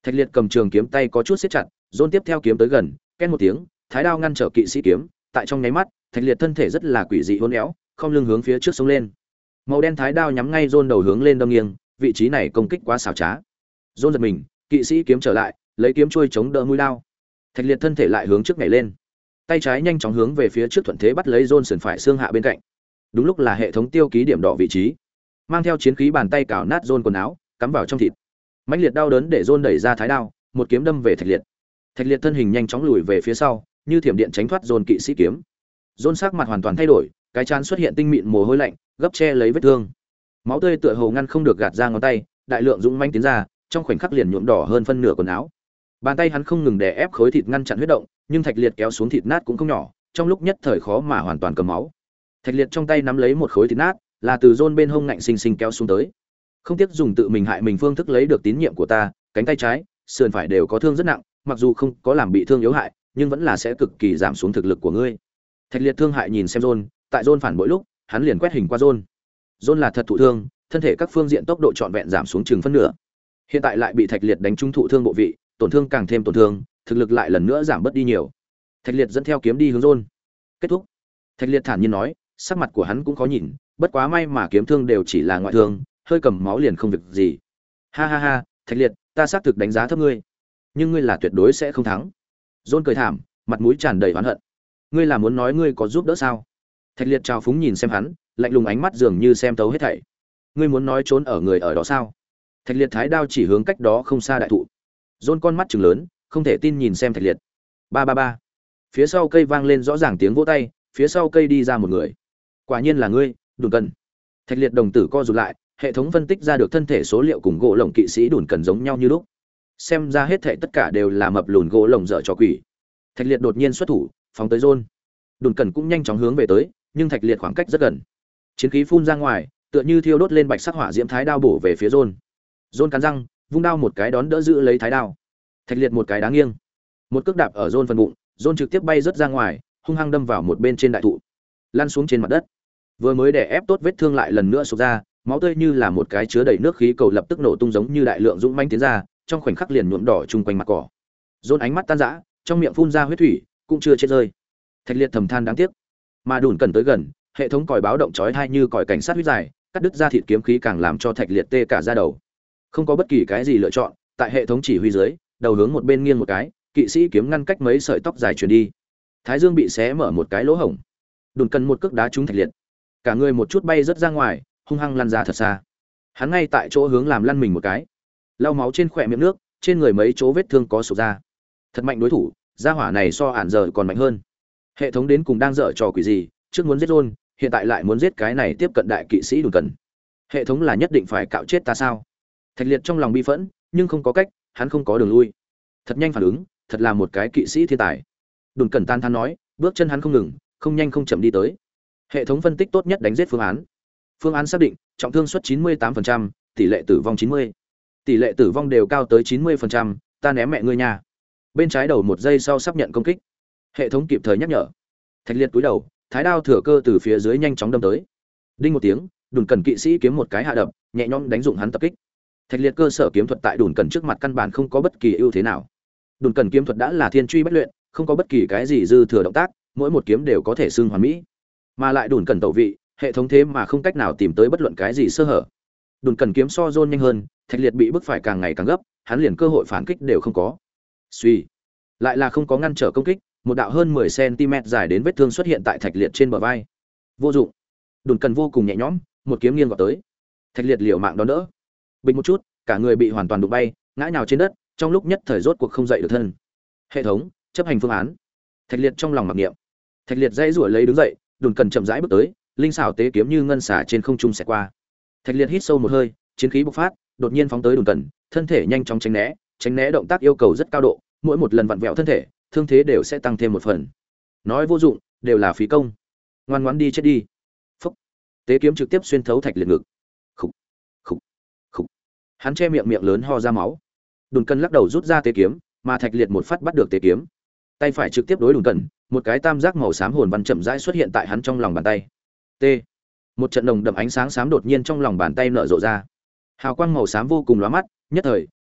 Thạch Liệt cầm trường kiếm tay có chút siết chặt, John tiếp theo kiếm tới gần, két một tiếng, thái đao ngăn trở kỵ sĩ kiếm, tại trong nháy mắt, Thạch Liệt thân thể rất là quỷ dị uốn éo, không lưng hướng phía trước xông lên. Màu đen thái đao nhắm ngay John đầu hướng lên đâm nghiêng, vị trí này công kích quá xảo trá. John giật mình, kỵ sĩ kiếm trở lại, lấy kiếm chuôi chống đỡ mũi đao. Thạch Liệt thân thể lại hướng trước nhảy lên, tay trái nhanh chóng hướng về phía trước thuận thế bắt lấy John sườn phải xương hạ bên cạnh. Đúng lúc là hệ thống tiêu ký điểm đỏ vị trí, mang theo chiến khí bàn tay cào nát John quần áo, cắm vào trong thịt. Mãnh liệt đau đớn để John đẩy ra thái đao, một kiếm đâm về Thạch Liệt. Thạch Liệt thân hình nhanh chóng lùi về phía sau, như thiểm điện tránh thoát John kỵ sĩ kiếm. John sắc mặt hoàn toàn thay đổi, cái trán xuất hiện tinh mịn mồ hôi lạnh, gấp che lấy vết thương. Máu tươi tựa hồ ngăn không được gạt ra ngón tay, đại lượng dũng manh tiến ra, trong khoảnh khắc liền nhuộm đỏ hơn phân nửa quần áo. Bàn tay hắn không ngừng đè ép khối thịt ngăn chặn huyết động, nhưng Thạch Liệt kéo xuống thịt nát cũng không nhỏ, trong lúc nhất thời khó mà hoàn toàn cầm máu. Thạch Liệt trong tay nắm lấy một khối thịt nát, là từ John bên hông ngạnh sinh sinh kéo xuống tới. Không tiếc dùng tự mình hại mình phương thức lấy được tín nhiệm của ta, cánh tay trái, sườn phải đều có thương rất nặng, mặc dù không có làm bị thương yếu hại, nhưng vẫn là sẽ cực kỳ giảm xuống thực lực của ngươi. Thạch Liệt thương hại nhìn xem John, tại John phản bội lúc, hắn liền quét hình qua John. John là thật thụ thương, thân thể các phương diện tốc độ trọn vẹn giảm xuống chừng phân nửa. Hiện tại lại bị Thạch Liệt đánh trúng thụ thương bộ vị, tổn thương càng thêm tổn thương, thực lực lại lần nữa giảm bớt đi nhiều. Thạch Liệt dẫn theo kiếm đi hướng John. Kết thúc. Thạch Liệt thản nhiên nói, sắc mặt của hắn cũng khó nhìn, bất quá may mà kiếm thương đều chỉ là ngoại thương, hơi cầm máu liền không việc gì. Ha ha ha, Thạch Liệt, ta xác thực đánh giá thấp ngươi, nhưng ngươi là tuyệt đối sẽ không thắng. John cười thảm, mặt mũi tràn đầy oán hận. Ngươi là muốn nói ngươi có giúp đỡ sao? Thạch Liệt trào phúng nhìn xem hắn, lạnh lùng ánh mắt dường như xem thấu hết thảy. Ngươi muốn nói trốn ở người ở đó sao? Thạch Liệt thái đao chỉ hướng cách đó không xa đại thụ. John con mắt trừng lớn, không thể tin nhìn xem Thạch Liệt. Ba ba ba. Phía sau cây vang lên rõ ràng tiếng vỗ tay, phía sau cây đi ra một người. Quả nhiên là ngươi, Đùn Cần. Thạch Liệt đồng tử co rụt lại, hệ thống phân tích ra được thân thể số liệu cùng gỗ lồng kỵ sĩ Đùn Cần giống nhau như lúc. Xem ra hết thảy tất cả đều là mập lùn gỗ lồng dở trò quỷ. Thạch Liệt đột nhiên xuất thủ, phóng tới John. Đùn Cần cũng nhanh chóng hướng về tới, nhưng Thạch Liệt khoảng cách rất gần. Chiến khí phun ra ngoài, tựa như thiêu đốt lên bạch sắc hỏa diễm thái đao bổ về phía John. John cắn răng, vung đao một cái đón đỡ giữ lấy thái đao. Thạch Liệt một cái đá nghiêng, một cước đạp ở John phần bụng, John trực tiếp bay rất ra ngoài, hung hăng đâm vào một bên trên đại thụ, lăn xuống trên mặt đất. Vừa mới đè ép tốt vết thương lại lần nữa sụp ra, máu tươi như là một cái chứa đầy nước khí cầu lập tức nổ tung giống như đại lượng dũng manh tiến ra, trong khoảnh khắc liền nhuộm đỏ chung quanh mặt cỏ. John ánh mắt tan rã, trong miệng phun ra huyết thủy, cũng chưa chết rơi. Thạch Liệt thầm than đáng tiếc. Mà Đùn Cần tới gần, hệ thống còi báo động chói tai như còi cảnh sát huyết dài, cắt đứt ra thịt kiếm khí càng làm cho Thạch Liệt tê cả da đầu. Không có bất kỳ cái gì lựa chọn, tại hệ thống chỉ huy dưới, đầu hướng một bên nghiêng một cái, kỵ sĩ kiếm ngăn cách mấy sợi tóc dài truyền đi. Thái dương bị xé mở một cái lỗ hổng. Đùn Cần một cước đá trúng Thạch Liệt, cả người một chút bay rất ra ngoài, hung hăng lăn ra thật xa. Hắn ngay tại chỗ hướng làm lăn mình một cái, lau máu trên khỏe miệng nước, trên người mấy chỗ vết thương có sụp ra. Thật mạnh đối thủ, gia hỏa này so ản giờ còn mạnh hơn. Hệ thống đến cùng đang dở trò quỷ gì, trước muốn giết John, hiện tại lại muốn giết cái này tiếp cận đại kỵ sĩ Đùn Cần. Hệ thống là nhất định phải cạo chết ta sao? Thạch Liệt trong lòng bi phẫn, nhưng không có cách, hắn không có đường lui. Thật nhanh phản ứng, thật là một cái kỵ sĩ thiên tài. Đùn Cần tan than nói, bước chân hắn không ngừng, không nhanh không chậm đi tới. Hệ thống phân tích tốt nhất đánh giết phương án. Phương án xác định, trọng thương suất chín mươi tám phần trăm, tỷ lệ tử vong chín mươi. Tỷ lệ tử vong đều cao tới chín mươi phần trăm, ta ném mẹ ngươi nhà. Bên trái đầu một giây sau sắp nhận công kích. Hệ thống kịp thời nhắc nhở. Thạch Liệt cúi đầu, thái đao thừa cơ từ phía dưới nhanh chóng đâm tới. Đinh một tiếng, Đùn Cần kỵ sĩ kiếm một cái hạ đập, nhẹ nhõm đánh dụng hắn tập kích. Thạch Liệt cơ sở kiếm thuật tại Đùn Cần trước mặt căn bản không có bất kỳ ưu thế nào. Đùn Cần kiếm thuật đã là thiên truy bất luyện, không có bất kỳ cái gì dư thừa động tác, mỗi một kiếm đều có thể xưng hoàn mỹ. Mà lại Đùn Cần tẩu vị, hệ thống thế mà không cách nào tìm tới bất luận cái gì sơ hở. Đùn Cần kiếm so John nhanh hơn, Thạch Liệt bị bức phải càng ngày càng gấp, hắn liền cơ hội phản kích đều không có. Suy, lại là không có ngăn trở công kích, một đạo hơn mười xăng-ti-mét dài đến vết thương xuất hiện tại Thạch Liệt trên bờ vai. Vô dụng. Đùn Cần vô cùng nhẹ nhõm, một kiếm nghiêng vào tới. Thạch Liệt liều mạng đón đỡ. Bình một chút, cả người bị hoàn toàn đụng bay, ngã nhào trên đất, trong lúc nhất thời rốt cuộc không dậy được thân. Hệ thống, chấp hành phương án. Thạch Liệt trong lòng mặc niệm. Thạch Liệt dãy rủa lấy đứng dậy, Đùn Cần chậm rãi bước tới, linh xảo tế kiếm như ngân xả trên không trung xẹt qua. Thạch Liệt hít sâu một hơi, chiến khí bộc phát, đột nhiên phóng tới Đùn Cần, thân thể nhanh chóng tránh né, tránh né động tác yêu cầu rất cao độ, mỗi một lần vặn vẹo thân thể, thương thế đều sẽ tăng thêm một phần. Nói vô dụng, đều là phí công. Ngoan ngoãn đi chết đi. Phốc. Tế kiếm trực tiếp xuyên thấu Thạch Liệt ngực. Khục, khục, khục. Hắn che miệng miệng lớn ho ra máu. Đùn Cần lắc đầu rút ra tế kiếm, mà Thạch Liệt một phát bắt được tế kiếm. Tay phải trực tiếp đối Đùn Cần, một cái tam giác màu xám hồn văn chậm rãi xuất hiện tại hắn trong lòng bàn tay. T. Một trận nồng đậm ánh sáng xám đột nhiên trong lòng bàn tay nở rộ ra. Hào quang màu xám vô cùng lóa mắt, nhất thời,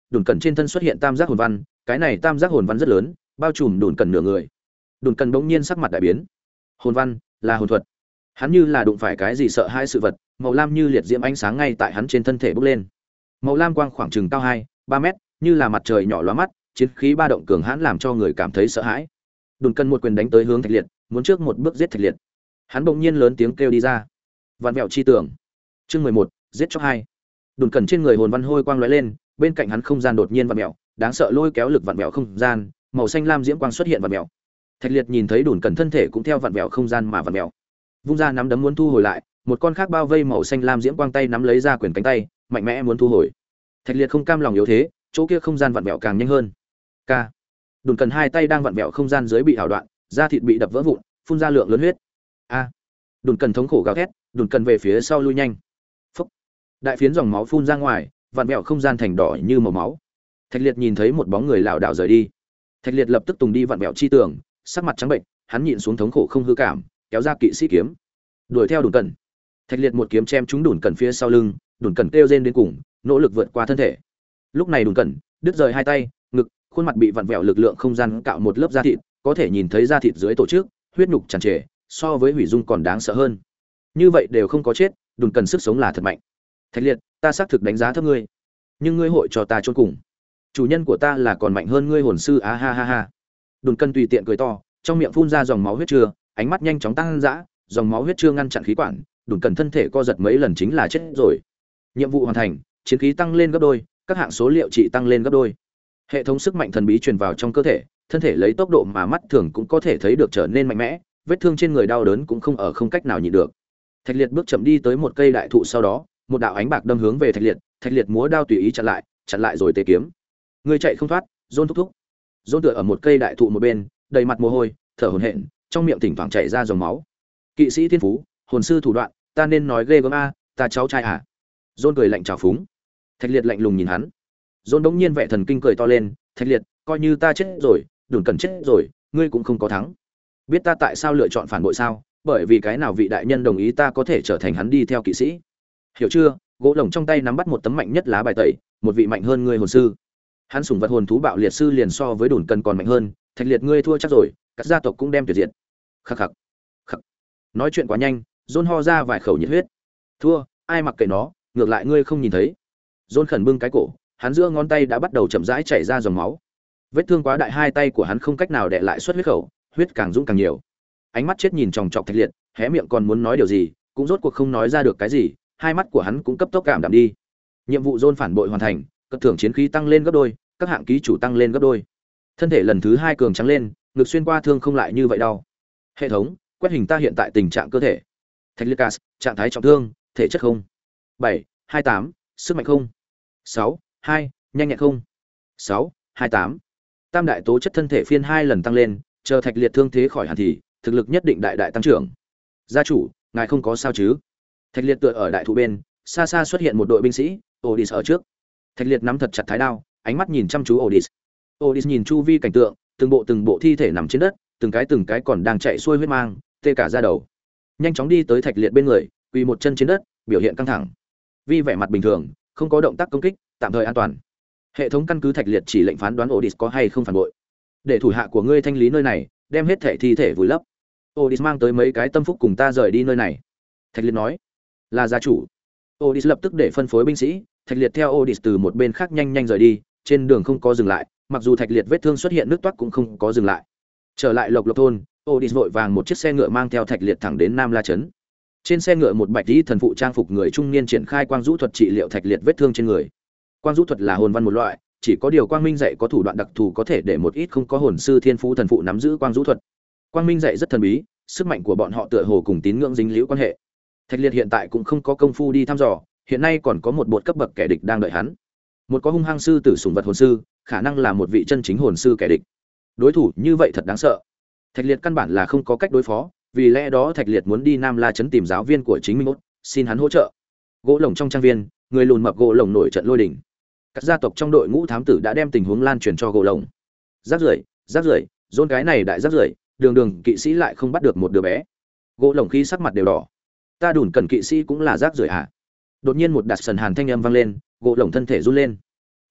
đùn cẩn trên thân xuất hiện tam giác hồn văn, cái này tam giác hồn văn rất lớn, bao trùm đùn cẩn nửa người. Đùn cẩn bỗng nhiên sắc mặt đại biến. Hồn văn là hồn thuật. Hắn như là đụng phải cái gì sợ hãi sự vật, màu lam như liệt diễm ánh sáng ngay tại hắn trên thân thể bốc lên. Màu lam quang khoảng chừng cao hai ba mét, như là mặt trời nhỏ lóa mắt, chiến khí ba động cường hãn làm cho người cảm thấy sợ hãi. Đùn cẩn một quyền đánh tới hướng Thạch Liệt, muốn trước một bước giết Thạch Liệt. Hắn bỗng nhiên lớn tiếng kêu đi ra. Vạn Vẹo chi tưởng. Chương mười một, giết chóc hai. Đùn cẩn trên người hồn văn hôi quang lóe lên, bên cạnh hắn không gian đột nhiên vặn mèo, đáng sợ lôi kéo lực vặn mèo không gian, màu xanh lam diễm quang xuất hiện vặn mèo. Thạch Liệt nhìn thấy Đùn cẩn thân thể cũng theo vặn mèo không gian mà vặn mèo. Vung ra nắm đấm muốn thu hồi lại, một con khác bao vây màu xanh lam diễm quang tay nắm lấy ra quyền cánh tay, mạnh mẽ muốn thu hồi. Thạch Liệt không cam lòng yếu thế, chỗ kia không gian vặn mèo càng nhanh hơn. K. Đùn cẩn hai tay đang vặn mèo không gian dưới bị hảo đoạn, da thịt bị đập vỡ vụn, phun ra lượng lớn huyết. A. Đùn cẩn thống khổ gào thét, Đùn cẩn về phía sau lui nhanh. Phốc. Đại phiến dòng máu phun ra ngoài, vặn vẹo không gian thành đỏ như màu máu. Thạch Liệt nhìn thấy một bóng người lảo đảo rời đi. Thạch Liệt lập tức tùng đi vặn vẹo chi tường, sắc mặt trắng bệnh, hắn nhịn xuống thống khổ không hư cảm, kéo ra kỵ sĩ kiếm, đuổi theo Đùn cẩn. Thạch Liệt một kiếm chém trúng Đùn cẩn phía sau lưng, Đùn cẩn kêu rên đến cùng, nỗ lực vượt qua thân thể. Lúc này Đùn cẩn đứt rời hai tay, ngực, khuôn mặt bị vặn vẹo lực lượng không gian cạo một lớp da thịt, có thể nhìn thấy da thịt dưới tổ chức, huyết nhục tràn trề, so với hủy dung còn đáng sợ hơn. Như vậy đều không có chết, Đùn cẩn sức sống là thật mạnh. Thạch Liệt, ta xác thực đánh giá thấp ngươi, nhưng ngươi hội cho ta chôn cùng. Chủ nhân của ta là còn mạnh hơn ngươi hồn sư á ha ha ha. Đùn cẩn tùy tiện cười to, trong miệng phun ra dòng máu huyết chưa, ánh mắt nhanh chóng tăng dã, dòng máu huyết chưa ngăn chặn khí quản, Đùn cẩn thân thể co giật mấy lần chính là chết rồi. Nhiệm vụ hoàn thành, chiến khí tăng lên gấp đôi, các hạng số liệu trị tăng lên gấp đôi. Hệ thống sức mạnh thần bí truyền vào trong cơ thể, thân thể lấy tốc độ mà mắt thường cũng có thể thấy được trở nên mạnh mẽ, vết thương trên người đau đớn cũng không ở không cách nào nhịn được. Thạch Liệt bước chậm đi tới một cây đại thụ sau đó, một đạo ánh bạc đâm hướng về Thạch Liệt, Thạch Liệt múa đao tùy ý chặn lại, chặn lại rồi tế kiếm. Người chạy không thoát, Dôn thúc thúc. Dôn tựa ở một cây đại thụ một bên, đầy mặt mồ hôi, thở hổn hển, trong miệng thỉnh thoảng chảy ra dòng máu. Kỵ sĩ thiên phú, hồn sư thủ đoạn, ta nên nói ghê gớm a, ta cháu trai à? Dôn cười lạnh trào phúng. Thạch Liệt lạnh lùng nhìn hắn. Dôn đống nhiên vẻ thần kinh cười to lên, Thạch Liệt, coi như ta chết rồi, Đùn cẩn chết rồi, ngươi cũng không có thắng. Biết ta tại sao lựa chọn phản bội sao? Bởi vì cái nào vị đại nhân đồng ý ta có thể trở thành hắn đi theo kỵ sĩ. Hiểu chưa? Gỗ lồng trong tay nắm bắt một tấm mạnh nhất lá bài tẩy, một vị mạnh hơn ngươi hồn sư. Hắn sủng vật hồn thú bạo liệt sư liền so với Đùn cẩn còn mạnh hơn, Thạch Liệt ngươi thua chắc rồi, các gia tộc cũng đem tuyệt diệt. Khắc khắc. Khắc. Nói chuyện quá nhanh, Dôn ho ra vài khẩu nhiệt huyết. Thua, ai mặc kệ nó, ngược lại ngươi không nhìn thấy. Dôn khẩn bưng cái cổ, hắn giữa ngón tay đã bắt đầu chậm rãi chảy ra dòng máu. Vết thương quá đại, hai tay của hắn không cách nào đè lại xuất huyết khẩu, huyết càng dũng càng nhiều. Ánh mắt chết nhìn chòng chọc Thạch Liệt, hé miệng còn muốn nói điều gì, cũng rốt cuộc không nói ra được cái gì, hai mắt của hắn cũng cấp tốc cảm đạm đi. Nhiệm vụ Dôn phản bội hoàn thành, cấp thưởng chiến khí tăng lên gấp đôi, các hạng ký chủ tăng lên gấp đôi. Thân thể lần thứ hai cường trắng lên, ngực xuyên qua thương không lại như vậy đau. Hệ thống, quét hình ta hiện tại tình trạng cơ thể. Thạch Liệt Cas, trạng thái trọng thương, thể chất không. bảy, hai tám, sức mạnh không. sáu, hai, nhanh nhẹn không. sáu, hai tám. Tam đại tố chất thân thể phiên hai lần tăng lên, chờ Thạch Liệt thương thế khỏi hẳn thì thực lực nhất định đại đại tăng trưởng. Gia chủ, ngài không có sao chứ? Thạch Liệt tựa ở đại thụ bên, xa xa xuất hiện một đội binh sĩ, Odys ở trước. Thạch Liệt nắm thật chặt thái đao, ánh mắt nhìn chăm chú Odys. Odys nhìn chu vi cảnh tượng, từng bộ từng bộ thi thể nằm trên đất, từng cái từng cái còn đang chạy xuôi huyết mang, tê cả da đầu. Nhanh chóng đi tới Thạch Liệt bên người, quỳ một chân trên đất, biểu hiện căng thẳng. Vi vẻ mặt bình thường, không có động tác công kích, tạm thời an toàn. Hệ thống căn cứ Thạch Liệt chỉ lệnh phán đoán Odys có hay không phản bội. Để thủ hạ của ngươi thanh lý nơi này, đem hết thể thi thể vùi lấp. Odys mang tới mấy cái tâm phúc cùng ta rời đi nơi này. Thạch Liệt nói. Là gia chủ. Odys lập tức để phân phối binh sĩ, Thạch Liệt theo Odys từ một bên khác nhanh nhanh rời đi, trên đường không có dừng lại, mặc dù Thạch Liệt vết thương xuất hiện nứt toát cũng không có dừng lại. Trở lại Lộc Lộc thôn, Odys vội vàng một chiếc xe ngựa mang theo Thạch Liệt thẳng đến Nam La trấn. Trên xe ngựa một bạch y thần phụ trang phục người trung niên triển khai quang vũ thuật trị liệu Thạch Liệt vết thương trên người. Quang vũ thuật là hồn văn một loại, chỉ có điều Quang Minh dạy có thủ đoạn đặc thù có thể để một ít không có hồn sư thiên phú thần phụ nắm giữ quang vũ thuật. Quang Minh dạy rất thần bí, sức mạnh của bọn họ tựa hồ cùng tín ngưỡng dính liễu quan hệ. Thạch Liệt hiện tại cũng không có công phu đi thăm dò, hiện nay còn có một bột cấp bậc kẻ địch đang đợi hắn. Một có hung hăng sư tử sủng vật hồn sư, khả năng là một vị chân chính hồn sư kẻ địch. Đối thủ như vậy thật đáng sợ. Thạch Liệt căn bản là không có cách đối phó, vì lẽ đó Thạch Liệt muốn đi Nam La trấn tìm giáo viên của chính mình, xin hắn hỗ trợ. Gỗ lồng trong trang viên, người lùn mập gỗ lồng nổi trận lôi đình. Các gia tộc trong đội ngũ thám tử đã đem tình huống lan truyền cho gỗ lồng. Rác rưởi, rác rưởi, Dôn cái này đại rác rưởi, đường đường kỵ sĩ lại không bắt được một đứa bé. Gỗ lồng khí sắc mặt đều đỏ. Ta Đùn Cẩn kỵ sĩ cũng là rác rưởi à? Đột nhiên một đặt sần hàn thanh âm vang lên, gỗ lồng thân thể run lên.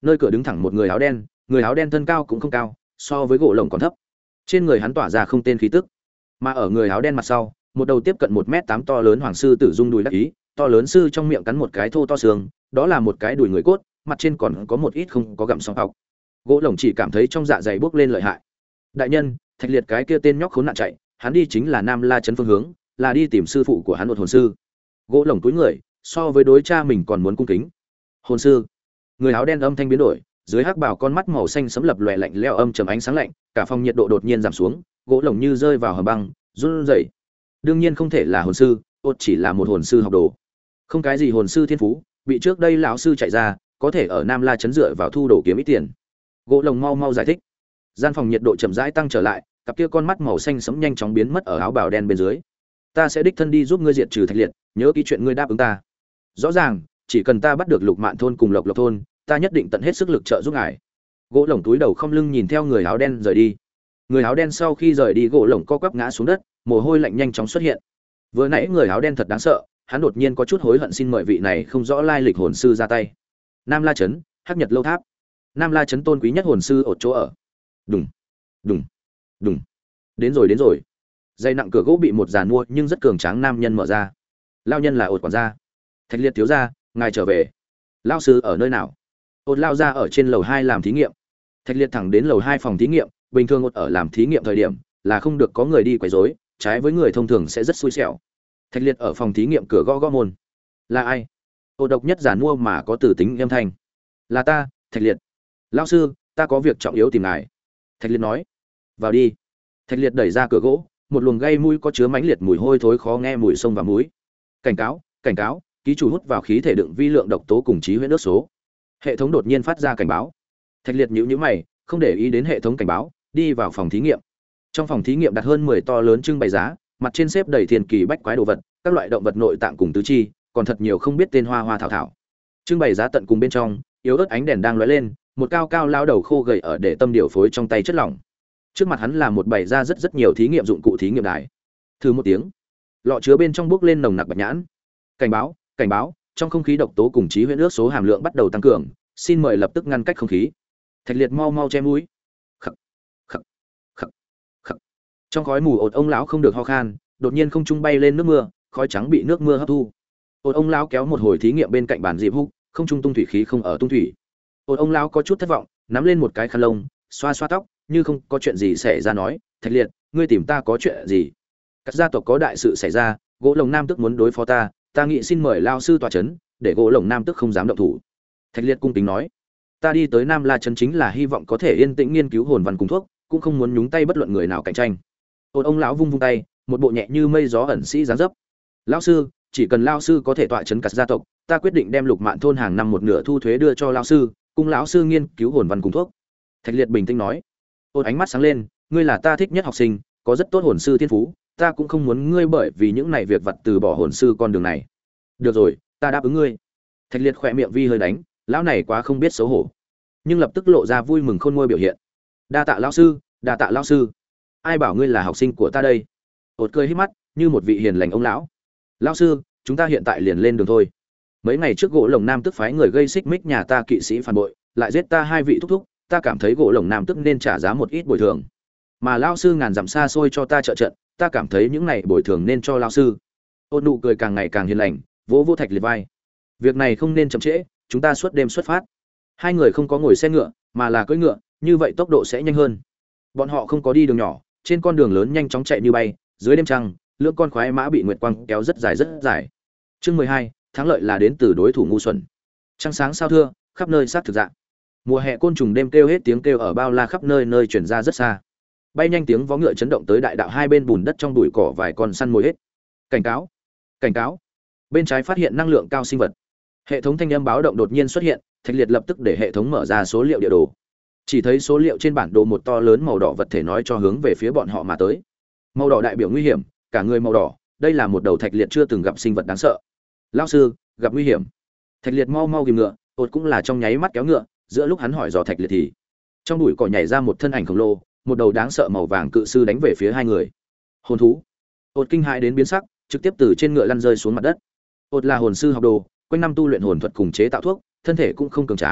Nơi cửa đứng thẳng một người áo đen, người áo đen thân cao cũng không cao, so với gỗ lồng còn thấp. Trên người hắn tỏa ra không tên khí tức. Mà ở người áo đen mặt sau, một đầu tiếp cận một mét tám to lớn hoàng sư tử dung đùi đắc ý, to lớn sư trong miệng cắn một cái thô to xương, đó là một cái đùi người cốt, mặt trên còn có một ít không có gặm xong học. Gỗ lồng chỉ cảm thấy trong dạ dày bốc lên lợi hại. Đại nhân, Thạch Liệt cái kia tên nhóc khốn nạn chạy, hắn đi chính là Nam La trấn phương hướng, là đi tìm sư phụ của hắn một hồn sư. Gỗ lồng túi người, so với đối cha mình còn muốn cung kính. Hồn sư. Người áo đen âm thanh biến đổi, dưới hắc bào con mắt màu xanh sẫm lập lòe lạnh lẽo âm trầm ánh sáng lạnh, cả phòng nhiệt độ đột nhiên giảm xuống, gỗ lồng như rơi vào hầm băng, run rẩy. Đương nhiên không thể là hồn sư, ột chỉ là một hồn sư học đồ. Không cái gì hồn sư thiên phú, bị trước đây lão sư chạy ra, có thể ở Nam La trấn dựa vào thu đồ kiếm ít tiền. Gỗ lồng mau mau giải thích. Gian phòng nhiệt độ chậm rãi tăng trở lại, cặp kia con mắt màu xanh sẫm nhanh chóng biến mất ở áo bào đen bên dưới. Ta sẽ đích thân đi giúp ngươi diệt trừ Thạch Liệt, nhớ kỹ chuyện ngươi đáp ứng ta. Rõ ràng, chỉ cần ta bắt được Lục Mạn thôn cùng Lộc Lộc thôn, ta nhất định tận hết sức lực trợ giúp ngài. Gỗ lồng túi đầu không lưng nhìn theo người áo đen rời đi. Người áo đen sau khi rời đi, gỗ lồng co quắp ngã xuống đất, mồ hôi lạnh nhanh chóng xuất hiện. Vừa nãy người áo đen thật đáng sợ, hắn đột nhiên có chút hối hận xin mời vị này không rõ lai lịch hồn sư ra tay. Nam La trấn, Hắc Nhật lâu tháp. Nam La trấn tôn quý nhất hồn sư ở chỗ ở. Đùng, đùng, đùng. Đến rồi đến rồi. Dây nặng cửa gỗ bị một giàn mua nhưng rất cường tráng nam nhân mở ra. Lao nhân là ột quản gia. Thạch Liệt thiếu gia, ngài trở về. Lao sư ở nơi nào? Ột lao ra ở trên lầu hai làm thí nghiệm. Thạch Liệt thẳng đến lầu hai phòng thí nghiệm, bình thường ột ở làm thí nghiệm thời điểm là không được có người đi quấy rối, trái với người thông thường sẽ rất xui xẻo. Thạch Liệt ở phòng thí nghiệm cửa gõ gõ môn. Là ai? Ột độc nhất giàn mua mà có tử tính âm thanh. Là ta, Thạch Liệt. Lao sư, ta có việc trọng yếu tìm ngài. Thạch Liệt nói. Vào đi. Thạch Liệt đẩy ra cửa gỗ, một luồng gây mũi có chứa mãnh liệt mùi hôi thối khó nghe mùi sông và muối. Cảnh cáo, cảnh cáo, ký chủ hút vào khí thể đựng vi lượng độc tố cùng trí huyết nước số. Hệ thống đột nhiên phát ra cảnh báo. Thạch Liệt nhíu nhíu mày, không để ý đến hệ thống cảnh báo, đi vào phòng thí nghiệm. Trong phòng thí nghiệm đặt hơn mười to lớn trưng bày giá, mặt trên xếp đầy thiên kỳ bách quái đồ vật, các loại động vật nội tạng cùng tứ chi, còn thật nhiều không biết tên hoa hoa thảo thảo. Trưng bày giá tận cùng bên trong, yếu ớt ánh đèn đang lóe lên, một cao cao lao đầu khô gầy ở để tâm điều phối trong tay chất lỏng. Trước mặt hắn là một bày ra rất rất nhiều thí nghiệm dụng cụ thí nghiệm đài. Thử một tiếng, lọ chứa bên trong bốc lên nồng nặc bạch nhãn. Cảnh báo, cảnh báo, trong không khí độc tố cùng trí huyết nước số hàm lượng bắt đầu tăng cường, xin mời lập tức ngăn cách không khí. Thạch Liệt mau mau che mũi. Khắc, khắc, khắc, khắc. Trong khói mù ột ông lão không được ho khan, đột nhiên không trung bay lên nước mưa, khói trắng bị nước mưa hấp thu. Ột ông lão kéo một hồi thí nghiệm bên cạnh bàn dịp húc, không trung tung thủy khí không ở tung thủy. Ột ông lão có chút thất vọng, nắm lên một cái khăn lông, xoa xoa tóc, như không có chuyện gì xảy ra nói, Thạch Liệt, ngươi tìm ta có chuyện gì? Các gia tộc có đại sự xảy ra, gỗ lồng nam tức muốn đối phó ta, ta nghĩ xin mời lao sư tọa chấn, để gỗ lồng nam tức không dám động thủ. Thạch Liệt cung kính nói, ta đi tới Nam La trấn chính là hy vọng có thể yên tĩnh nghiên cứu hồn văn cùng thuốc, cũng không muốn nhúng tay bất luận người nào cạnh tranh. Ôn ông lão vung vung tay, một bộ nhẹ như mây gió ẩn sĩ dáng dấp. Lão sư, chỉ cần lão sư có thể tọa chấn cả gia tộc, ta quyết định đem Lục Mạn thôn hàng năm một nửa thu thuế đưa cho lão sư, cùng lão sư nghiên cứu hồn văn cùng thuốc. Thạch Liệt bình tĩnh nói. Ôn ánh mắt sáng lên, ngươi là ta thích nhất học sinh, có rất tốt hồn sư thiên phú, ta cũng không muốn ngươi bởi vì những này việc vặt từ bỏ hồn sư con đường này. Được rồi, ta đáp ứng ngươi. Thạch Liệt khỏe miệng vi hơi đánh, lão này quá không biết xấu hổ, nhưng lập tức lộ ra vui mừng khôn nguôi biểu hiện. Đa tạ lão sư, đa tạ lão sư. Ai bảo ngươi là học sinh của ta đây? Ột cười hít mắt, như một vị hiền lành ông lão. Lão sư, chúng ta hiện tại liền lên đường thôi. Mấy ngày trước gỗ lồng nam tức phái người gây xích mích nhà ta kỵ sĩ phản bội, lại giết ta hai vị thúc thúc, ta cảm thấy gỗ lồng nam tức nên trả giá một ít bồi thường. Mà lão sư ngàn dặm xa xôi cho ta trợ trận, ta cảm thấy những này bồi thường nên cho lão sư. Ôn nụ cười càng ngày càng hiền lành, vỗ vỗ Thạch Liệt vai. Việc này không nên chậm trễ, chúng ta suốt đêm xuất phát. Hai người không có ngồi xe ngựa, mà là cưỡi ngựa, như vậy tốc độ sẽ nhanh hơn. Bọn họ không có đi đường nhỏ, trên con đường lớn nhanh chóng chạy như bay, dưới đêm trăng, lưỡng con khoái mã bị nguyệt quang kéo rất dài rất dài. Chương mười hai, thắng lợi là đến từ đối thủ ngu xuẩn. Trăng sáng sao thưa, khắp nơi sát thực dạng. Mùa hè côn trùng đêm kêu hết tiếng kêu ở bao la khắp nơi nơi truyền ra rất xa. Bay nhanh tiếng vó ngựa chấn động tới đại đạo hai bên bùn đất trong bụi cỏ vài con săn mồi hết. Cảnh cáo, cảnh cáo. Bên trái phát hiện năng lượng cao sinh vật. Hệ thống thanh âm báo động đột nhiên xuất hiện, Thạch Liệt lập tức để hệ thống mở ra số liệu địa đồ. Chỉ thấy số liệu trên bản đồ một to lớn màu đỏ vật thể nói cho hướng về phía bọn họ mà tới. Màu đỏ đại biểu nguy hiểm, cả người màu đỏ, đây là một đầu Thạch Liệt chưa từng gặp sinh vật đáng sợ. Lão sư, gặp nguy hiểm. Thạch Liệt mau mau ghim ngựa, ột cũng là trong nháy mắt kéo ngựa, giữa lúc hắn hỏi dò Thạch Liệt thì trong bụi cỏ nhảy ra một thân ảnh khổng lồ, một đầu đáng sợ màu vàng cự sư đánh về phía hai người. Hồn thú. Ột kinh hãi đến biến sắc, trực tiếp từ trên ngựa lăn rơi xuống mặt đất. Ột là hồn sư học đồ, quanh năm tu luyện hồn thuật cùng chế tạo thuốc, thân thể cũng không cường tráng,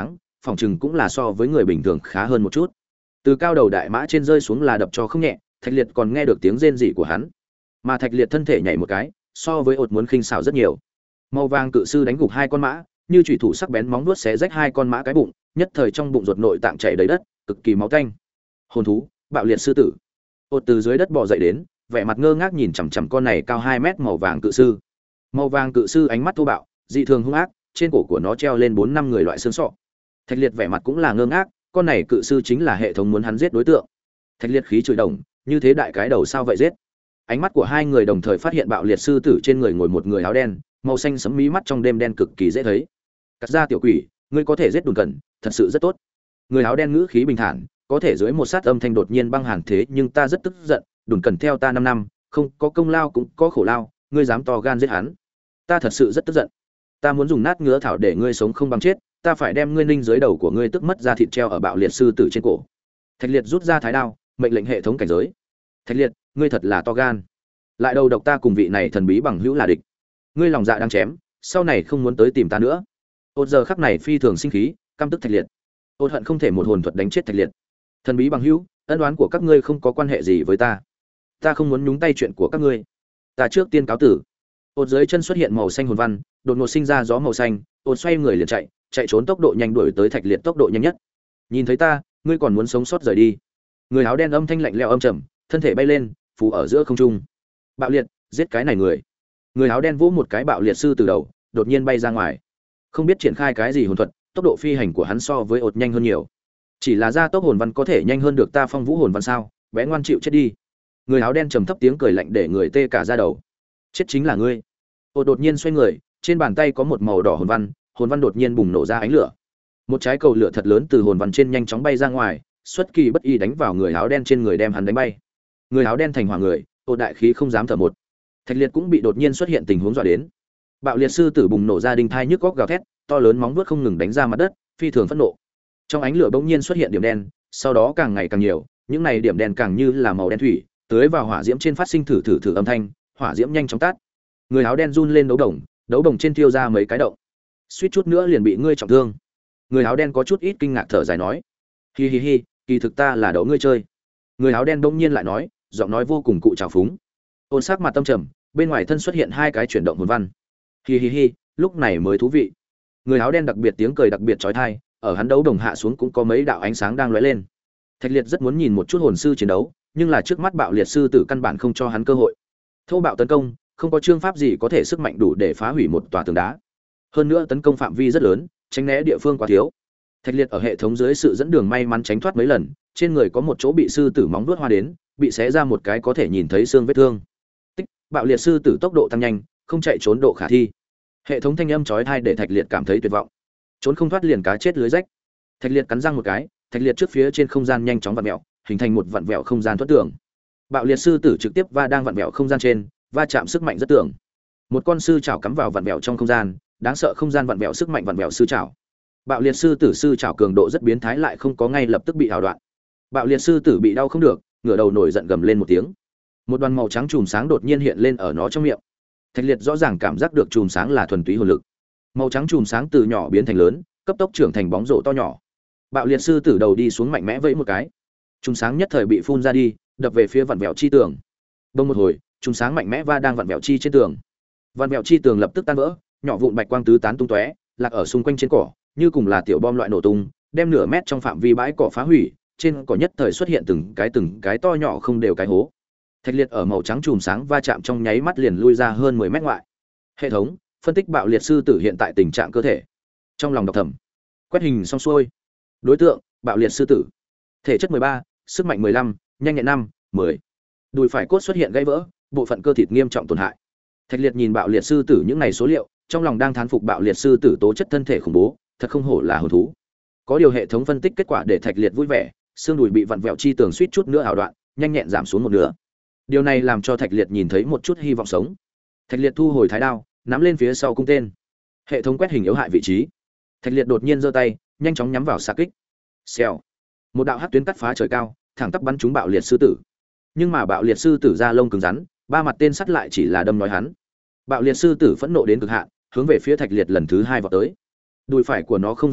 phòng chừng cũng là so với người bình thường khá hơn một chút. Từ cao đầu đại mã trên rơi xuống là đập cho không nhẹ, Thạch Liệt còn nghe được tiếng rên rỉ của hắn. Mà Thạch Liệt thân thể nhảy một cái, so với ột muốn khinh xảo rất nhiều. Màu vàng cự sư đánh gục hai con mã, như chủy thủ sắc bén móng vuốt xé rách hai con mã cái bụng, nhất thời trong bụng ruột nội tạng chảy đầy đất, cực kỳ máu tanh. Hồn thú, bạo liệt sư tử. Ột từ dưới đất bò dậy đến, vẻ mặt ngơ ngác nhìn chằm chằm con này cao hai mét màu vàng cự sư. Màu vàng cự sư ánh mắt thô bạo, dị thường hung ác, trên cổ của nó treo lên bốn năm người loại xương sọ. Thạch Liệt vẻ mặt cũng là ngơ ngác, con này cự sư chính là hệ thống muốn hắn giết đối tượng. Thạch Liệt khí chửi đồng, như thế đại cái đầu sao vậy giết? Ánh mắt của hai người đồng thời phát hiện bạo liệt sư tử trên người ngồi một người áo đen, màu xanh sẫm mí mắt trong đêm đen cực kỳ dễ thấy. Cắt ra tiểu quỷ, ngươi có thể giết Đùn Cẩn, thật sự rất tốt. Người áo đen ngữ khí bình thản, có thể dưới một sát âm thanh đột nhiên băng hàn thế, nhưng ta rất tức giận, Đùn Cẩn theo ta năm năm, không có công lao cũng có khổ lao, ngươi dám to gan giết hắn. Ta thật sự rất tức giận. Ta muốn dùng nát ngứa thảo để ngươi sống không bằng chết, ta phải đem ngươi ninh dưới đầu của ngươi tức mất ra thịt treo ở bạo liệt sư tử trên cổ. Thạch Liệt rút ra thái đao, mệnh lệnh hệ thống cảnh giới. Thạch Liệt, ngươi thật là to gan. Lại đầu độc ta cùng vị này thần bí bằng hữu là địch. Ngươi lòng dạ đang chém, sau này không muốn tới tìm ta nữa. Ôn giờ khắc này phi thường sinh khí, căm tức Thạch Liệt. Ôn hận không thể một hồn thuật đánh chết Thạch Liệt. Thần bí bằng hữu, ân oán của các ngươi không có quan hệ gì với ta. Ta không muốn nhúng tay chuyện của các ngươi. Ta trước tiên cáo tử. Ôn dưới chân xuất hiện màu xanh hồn văn, đột ngột sinh ra gió màu xanh, ôn xoay người liền chạy, chạy trốn tốc độ nhanh đuổi tới Thạch Liệt tốc độ nhanh nhất. Nhìn thấy ta, ngươi còn muốn sống sót rời đi? Người áo đen âm thanh lạnh lẽo âm trầm, thân thể bay lên, phủ ở giữa không trung. Bạo liệt, giết cái này người. Người áo đen vỗ một cái bạo liệt sư từ đầu, đột nhiên bay ra ngoài. Không biết triển khai cái gì hồn thuật, tốc độ phi hành của hắn so với ột nhanh hơn nhiều. Chỉ là ra tốc hồn văn có thể nhanh hơn được ta phong vũ hồn văn sao? Bé ngoan chịu chết đi. Người áo đen trầm thấp tiếng cười lạnh để người tê cả da đầu. Chết chính là ngươi. Ột đột nhiên xoay người, trên bàn tay có một màu đỏ hồn văn, hồn văn đột nhiên bùng nổ ra ánh lửa. Một trái cầu lửa thật lớn từ hồn văn trên nhanh chóng bay ra ngoài, xuất kỳ bất ý đánh vào người áo đen trên người đem hắn đánh bay. Người áo đen thành hỏa người, Ột đại khí không dám thở một. Thạch Liệt cũng bị đột nhiên xuất hiện tình huống dọa đến. Bạo liệt sư tử bùng nổ ra đinh thai nhức góc gào thét, to lớn móng vuốt không ngừng đánh ra mặt đất, phi thường phẫn nộ. Trong ánh lửa bỗng nhiên xuất hiện điểm đen, sau đó càng ngày càng nhiều, những này điểm đen càng như là màu đen thủy, tưới vào hỏa diễm trên phát sinh thử thử thử âm thanh, hỏa diễm nhanh chóng tắt. Người áo đen run lên đấu đồng, đấu đồng trên thiêu ra mấy cái động. Suýt chút nữa liền bị ngươi trọng thương. Người áo đen có chút ít kinh ngạc thở dài nói: "Hi hi hi, kỳ thực ta là đấu ngươi chơi." Người áo đen bỗng nhiên lại nói, giọng nói vô cùng cụ trào phúng. Ôn sắc mặt tâm trầm, bên ngoài thân xuất hiện hai cái chuyển động hồn văn. Hi hi hi, lúc này mới thú vị. Người áo đen đặc biệt tiếng cười đặc biệt chói tai, ở hắn đấu đồng hạ xuống cũng có mấy đạo ánh sáng đang lóe lên. Thạch Liệt rất muốn nhìn một chút hồn sư chiến đấu, nhưng là trước mắt bạo liệt sư tử căn bản không cho hắn cơ hội. Thô bạo tấn công, không có chương pháp gì có thể sức mạnh đủ để phá hủy một tòa tường đá. Hơn nữa tấn công phạm vi rất lớn, tránh né địa phương quá thiếu. Thạch Liệt ở hệ thống dưới sự dẫn đường may mắn tránh thoát mấy lần, trên người có một chỗ bị sư tử móng vuốt hoa đến, bị xé ra một cái có thể nhìn thấy xương vết thương. Tích, bạo liệt sư tử tốc độ tăng nhanh, không chạy trốn độ khả thi. Hệ thống thanh âm chói tai để Thạch Liệt cảm thấy tuyệt vọng. Trốn không thoát liền cá chết lưới rách. Thạch Liệt cắn răng một cái, Thạch Liệt trước phía trên không gian nhanh chóng vặn vẹo, hình thành một vặn vẹo không gian thoát tường. Bạo liệt sư tử trực tiếp va đang vặn vẹo không gian trên, va chạm sức mạnh rất tưởng. Một con sư chảo cắm vào vặn vẹo trong không gian, đáng sợ không gian vặn vẹo sức mạnh vặn vẹo sư chảo. Bạo liệt sư tử sư chảo cường độ rất biến thái lại không có ngay lập tức bị hao đoạn. Bạo liệt sư tử bị đau không được, ngửa đầu nổi giận gầm lên một tiếng. Một đoàn màu trắng chùm sáng đột nhiên hiện lên ở nó trong miệng. Thạch Liệt rõ ràng cảm giác được chùm sáng là thuần túy hồn lực. Màu trắng chùm sáng từ nhỏ biến thành lớn, cấp tốc trưởng thành bóng rổ to nhỏ. Bạo liệt sư tử đầu đi xuống mạnh mẽ vẫy một cái. Chùm sáng nhất thời bị phun ra đi, đập về phía vặn vẹo chi tường. Đông một hồi, chùm sáng mạnh mẽ va đang vặn vẹo chi trên tường. Vặn vẹo chi tường lập tức tan vỡ, nhỏ vụn bạch quang tứ tán tung tóe, lạc ở xung quanh trên cỏ, như cùng là tiểu bom loại nổ tung, đem nửa mét trong phạm vi bãi cỏ phá hủy, trên cỏ nhất thời xuất hiện từng cái từng cái to nhỏ không đều cái hố. Thạch Liệt ở màu trắng chùm sáng va chạm trong nháy mắt liền lui ra hơn mười mét ngoại. Hệ thống phân tích bạo liệt sư tử hiện tại tình trạng cơ thể. Trong lòng đọc thầm, quét hình xong xuôi. Đối tượng: bạo liệt sư tử. Thể chất mười ba, sức mạnh mười lăm, nhanh nhẹn năm, mười. Đùi phải cốt xuất hiện gãy vỡ, bộ phận cơ thịt nghiêm trọng tổn hại. Thạch Liệt nhìn bạo liệt sư tử những này số liệu, trong lòng đang thán phục bạo liệt sư tử tố chất thân thể khủng bố, thật không hổ là hồn thú. Có điều hệ thống phân tích kết quả để Thạch Liệt vui vẻ, xương đùi bị vặn vẹo chi tường suýt chút nữa ảo đoạn, nhanh nhẹn giảm xuống một nửa. Điều này làm cho Thạch Liệt nhìn thấy một chút hy vọng sống. Thạch Liệt thu hồi thái đao, nắm lên phía sau cung tên. Hệ thống quét hình yếu hại vị trí. Thạch Liệt đột nhiên giơ tay, nhanh chóng nhắm vào xạ kích. Xèo. Một đạo hắc tuyến cắt phá trời cao, thẳng tắp bắn trúng bạo liệt sư tử. Nhưng mà bạo liệt sư tử da lông cứng rắn, ba mặt tên sắt lại chỉ là đâm nói hắn. Bạo liệt sư tử phẫn nộ đến cực hạn, hướng về phía Thạch Liệt lần thứ hai vọt tới. Đùi phải của nó không dám địa,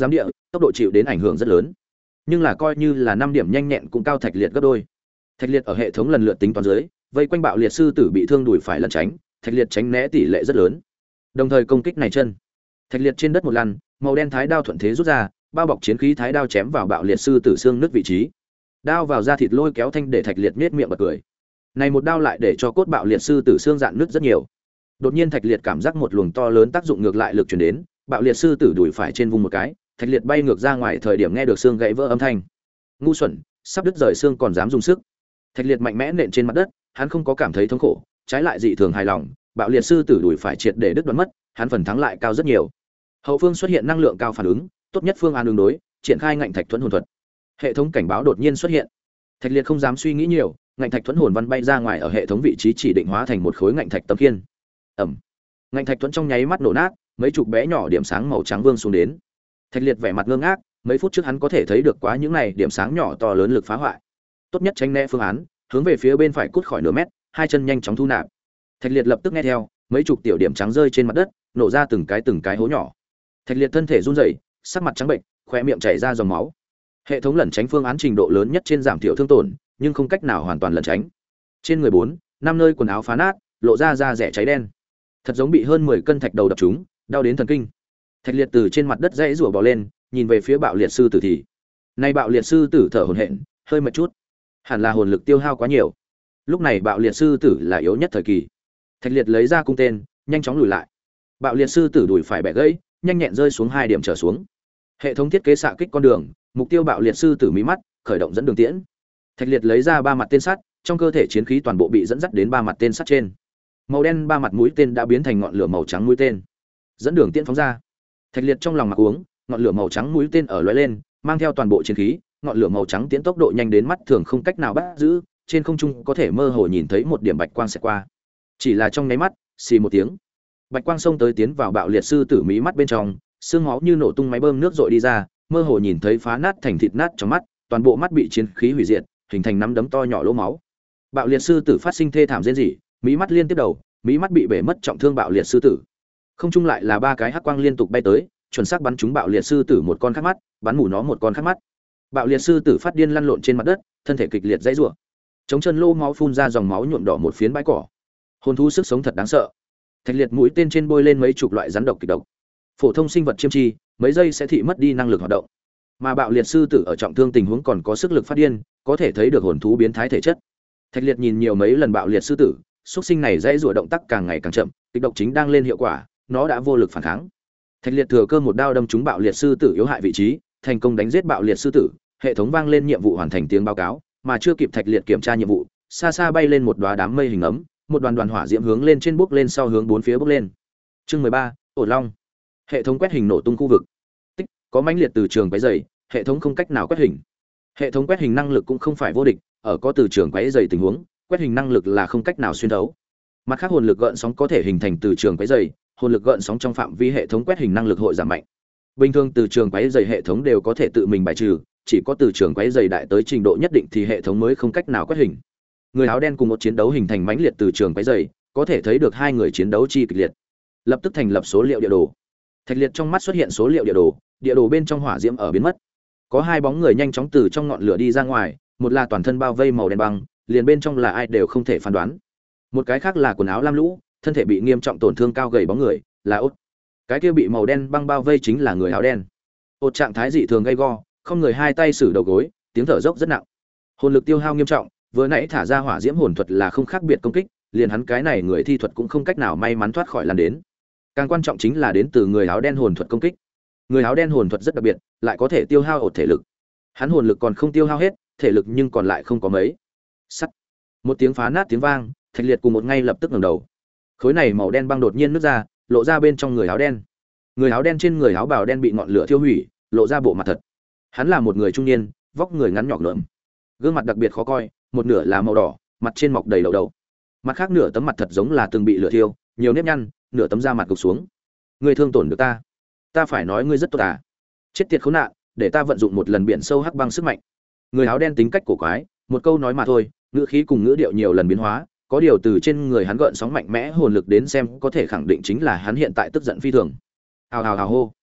tốc độ chịu đến ảnh hưởng rất lớn. Nhưng là coi như là năm điểm nhanh nhẹn cũng cao Thạch Liệt gấp đôi. Thạch Liệt ở hệ thống lần lượt tính toán dưới, vây quanh bạo liệt sư tử bị thương đùi phải lẩn tránh, Thạch Liệt tránh né tỷ lệ rất lớn. Đồng thời công kích này chân, Thạch Liệt trên đất một lần, màu đen thái đao thuận thế rút ra, bao bọc chiến khí thái đao chém vào bạo liệt sư tử xương nứt vị trí. Đao vào da thịt lôi kéo thanh để Thạch Liệt nhếch miệng bật cười. Này một đao lại để cho cốt bạo liệt sư tử xương dạn nứt rất nhiều. Đột nhiên Thạch Liệt cảm giác một luồng to lớn tác dụng ngược lại lực truyền đến, bạo liệt sư tử đùi phải trên vùng một cái, Thạch Liệt bay ngược ra ngoài thời điểm nghe được xương gãy vỡ âm thanh. Ngu xuẩn, sắp đứt rời xương còn dám dùng sức. Thạch Liệt mạnh mẽ nện trên mặt đất, hắn không có cảm thấy thống khổ, trái lại dị thường hài lòng, bạo liệt sư tử đùi phải triệt để đứt đoạn mất, hắn phần thắng lại cao rất nhiều. Hậu phương xuất hiện năng lượng cao phản ứng, tốt nhất phương án ứng đối, triển khai ngạnh thạch thuẫn hồn thuật. Hệ thống cảnh báo đột nhiên xuất hiện. Thạch Liệt không dám suy nghĩ nhiều, ngạnh thạch thuẫn hồn văn bay ra ngoài ở hệ thống vị trí chỉ định hóa thành một khối ngạnh thạch tấm khiên. Ầm. Ngạnh thạch thuẫn trong nháy mắt nổ nát, mấy chục bé nhỏ điểm sáng màu trắng vương xuống đến. Thạch Liệt vẻ mặt ngơ ngác, mấy phút trước hắn có thể thấy được quá những này điểm sáng nhỏ to lớn lực phá hoại. Tốt nhất tránh né phương án, hướng về phía bên phải cút khỏi nửa mét, hai chân nhanh chóng thu nạp. Thạch Liệt lập tức nghe theo, mấy chục tiểu điểm trắng rơi trên mặt đất, nổ ra từng cái từng cái hố nhỏ. Thạch Liệt thân thể run rẩy, sắc mặt trắng bệnh, khóe miệng chảy ra dòng máu. Hệ thống lẩn tránh phương án trình độ lớn nhất trên giảm thiểu thương tổn, nhưng không cách nào hoàn toàn lẩn tránh. Trên người bốn, năm nơi quần áo phá nát, lộ ra da rẻ cháy đen. Thật giống bị hơn mười cân thạch đầu đập trúng, đau đến thần kinh. Thạch Liệt từ trên mặt đất dãy rủa bò lên, nhìn về phía bạo liệt sư tử thì. Nay bạo liệt sư tử thở hổn hển, hơi mệt chút. Hẳn là hồn lực tiêu hao quá nhiều. Lúc này bạo liệt sư tử là yếu nhất thời kỳ. Thạch Liệt lấy ra cung tên, nhanh chóng lùi lại. Bạo liệt sư tử đùi phải bẻ gãy, nhanh nhẹn rơi xuống hai điểm trở xuống. Hệ thống thiết kế xạ kích con đường, mục tiêu bạo liệt sư tử mí mắt, khởi động dẫn đường tiễn. Thạch Liệt lấy ra ba mặt tên sắt, trong cơ thể chiến khí toàn bộ bị dẫn dắt đến ba mặt tên sắt trên. Màu đen ba mặt mũi tên đã biến thành ngọn lửa màu trắng mũi tên. Dẫn đường tiễn phóng ra. Thạch Liệt trong lòng mặc uống, ngọn lửa màu trắng mũi tên ở lóe lên, mang theo toàn bộ chiến khí, ngọn lửa màu trắng tiễn tốc độ nhanh đến mắt thường không cách nào bắt giữ, trên không trung có thể mơ hồ nhìn thấy một điểm bạch quang xẹt qua. Chỉ là trong nháy mắt, xì một tiếng, bạch quang xông tới tiến vào bạo liệt sư tử mí mắt bên trong, xương máu như nổ tung máy bơm nước dội đi ra, mơ hồ nhìn thấy phá nát thành thịt nát trong mắt, toàn bộ mắt bị chiến khí hủy diệt, hình thành nắm đấm to nhỏ lỗ máu. Bạo liệt sư tử phát sinh thê thảm rên rỉ, mí mắt liên tiếp đầu, mí mắt bị bể mất trọng thương bạo liệt sư tử. Không trung lại là ba cái hắc quang liên tục bay tới, chuẩn xác bắn trúng bạo liệt sư tử một con khác mắt, bắn mù nó một con khác mắt. Bạo liệt sư tử phát điên lăn lộn trên mặt đất, thân thể kịch liệt dãy rủa. Chống chân lô máu phun ra dòng máu nhuộm đỏ một phiến bãi cỏ. Hồn thú sức sống thật đáng sợ. Thạch Liệt mũi tên trên bôi lên mấy chục loại rắn độc kịch độc. Phổ thông sinh vật chiêm chi, mấy giây sẽ thị mất đi năng lực hoạt động. Mà bạo liệt sư tử ở trọng thương tình huống còn có sức lực phát điên, có thể thấy được hồn thú biến thái thể chất. Thạch Liệt nhìn nhiều mấy lần bạo liệt sư tử, xuất sinh này dãy rủa động tác càng ngày càng chậm, kịch độc chính đang lên hiệu quả, nó đã vô lực phản kháng. Thạch Liệt thừa cơ một đao đâm trúng bạo liệt sư tử yếu hại vị trí, thành công đánh giết bạo liệt sư tử, hệ thống vang lên nhiệm vụ hoàn thành tiếng báo cáo, mà chưa kịp Thạch Liệt kiểm tra nhiệm vụ, xa xa bay lên một đóa đám mây hình ấm, một đoàn đoàn hỏa diễm hướng lên trên bốc lên sau hướng bốn phía bốc lên. Chương mười ba, Ổn Long. Hệ thống quét hình nổ tung khu vực. Tích, có mãnh liệt từ trường quấy rầy, hệ thống không cách nào quét hình. Hệ thống quét hình năng lực cũng không phải vô địch, ở có từ trường quấy rầy tình huống, quét hình năng lực là không cách nào xuyên thấu. Mặt khác hồn lực gợn sóng có thể hình thành từ trường quấy rầy, hồn lực gợn sóng trong phạm vi hệ thống quét hình năng lực hội giảm mạnh. Bình thường từ trường quấy rầy hệ thống đều có thể tự mình bài trừ, chỉ có từ trường quấy rầy đại tới trình độ nhất định thì hệ thống mới không cách nào quét hình. Người áo đen cùng một chiến đấu hình thành mãnh liệt từ trường quấy rầy, có thể thấy được hai người chiến đấu chi kịch liệt. Lập tức thành lập số liệu địa đồ. Thạch Liệt trong mắt xuất hiện số liệu địa đồ, địa đồ bên trong hỏa diễm ở biến mất. Có hai bóng người nhanh chóng từ trong ngọn lửa đi ra ngoài, một là toàn thân bao vây màu đen băng, liền bên trong là ai đều không thể phán đoán. Một cái khác là quần áo lam lũ, thân thể bị nghiêm trọng tổn thương cao gầy bóng người, là Ốt. Cái kia bị màu đen băng bao vây chính là người áo đen. Ốt trạng thái dị thường gay go, không người hai tay xử đầu gối, tiếng thở dốc rất nặng. Hồn lực tiêu hao nghiêm trọng, vừa nãy thả ra hỏa diễm hồn thuật là không khác biệt công kích, liền hắn cái này người thi thuật cũng không cách nào may mắn thoát khỏi lan đến. Càng quan trọng chính là đến từ người áo đen hồn thuật công kích. Người áo đen hồn thuật rất đặc biệt, lại có thể tiêu hao ột thể lực. Hắn hồn lực còn không tiêu hao hết, thể lực nhưng còn lại không có mấy. Sắt. Một tiếng phá nát tiếng vang, Thạch Liệt cùng một ngay lập tức ngẩng đầu. Khối này màu đen băng đột nhiên nứt ra, lộ ra bên trong người áo đen. Người áo đen trên người áo bào đen bị ngọn lửa thiêu hủy, lộ ra bộ mặt thật. Hắn là một người trung niên, vóc người ngắn nhọn lượm, gương mặt đặc biệt khó coi, một nửa là màu đỏ, mặt trên mọc đầy đậu đầu, mặt khác nửa tấm mặt thật giống là từng bị lửa thiêu, nhiều nếp nhăn, nửa tấm da mặt gục xuống. Ngươi thương tổn được ta, ta phải nói ngươi rất tốt à? Chết tiệt khốn nạn, để ta vận dụng một lần biển sâu hắc băng sức mạnh. Người áo đen tính cách cổ quái, một câu nói mà thôi, ngữ khí cùng ngữ điệu nhiều lần biến hóa, có điều từ trên người hắn gợn sóng mạnh mẽ hồn lực đến xem có thể khẳng định chính là hắn hiện tại tức giận phi thường. Hào hào hào hô.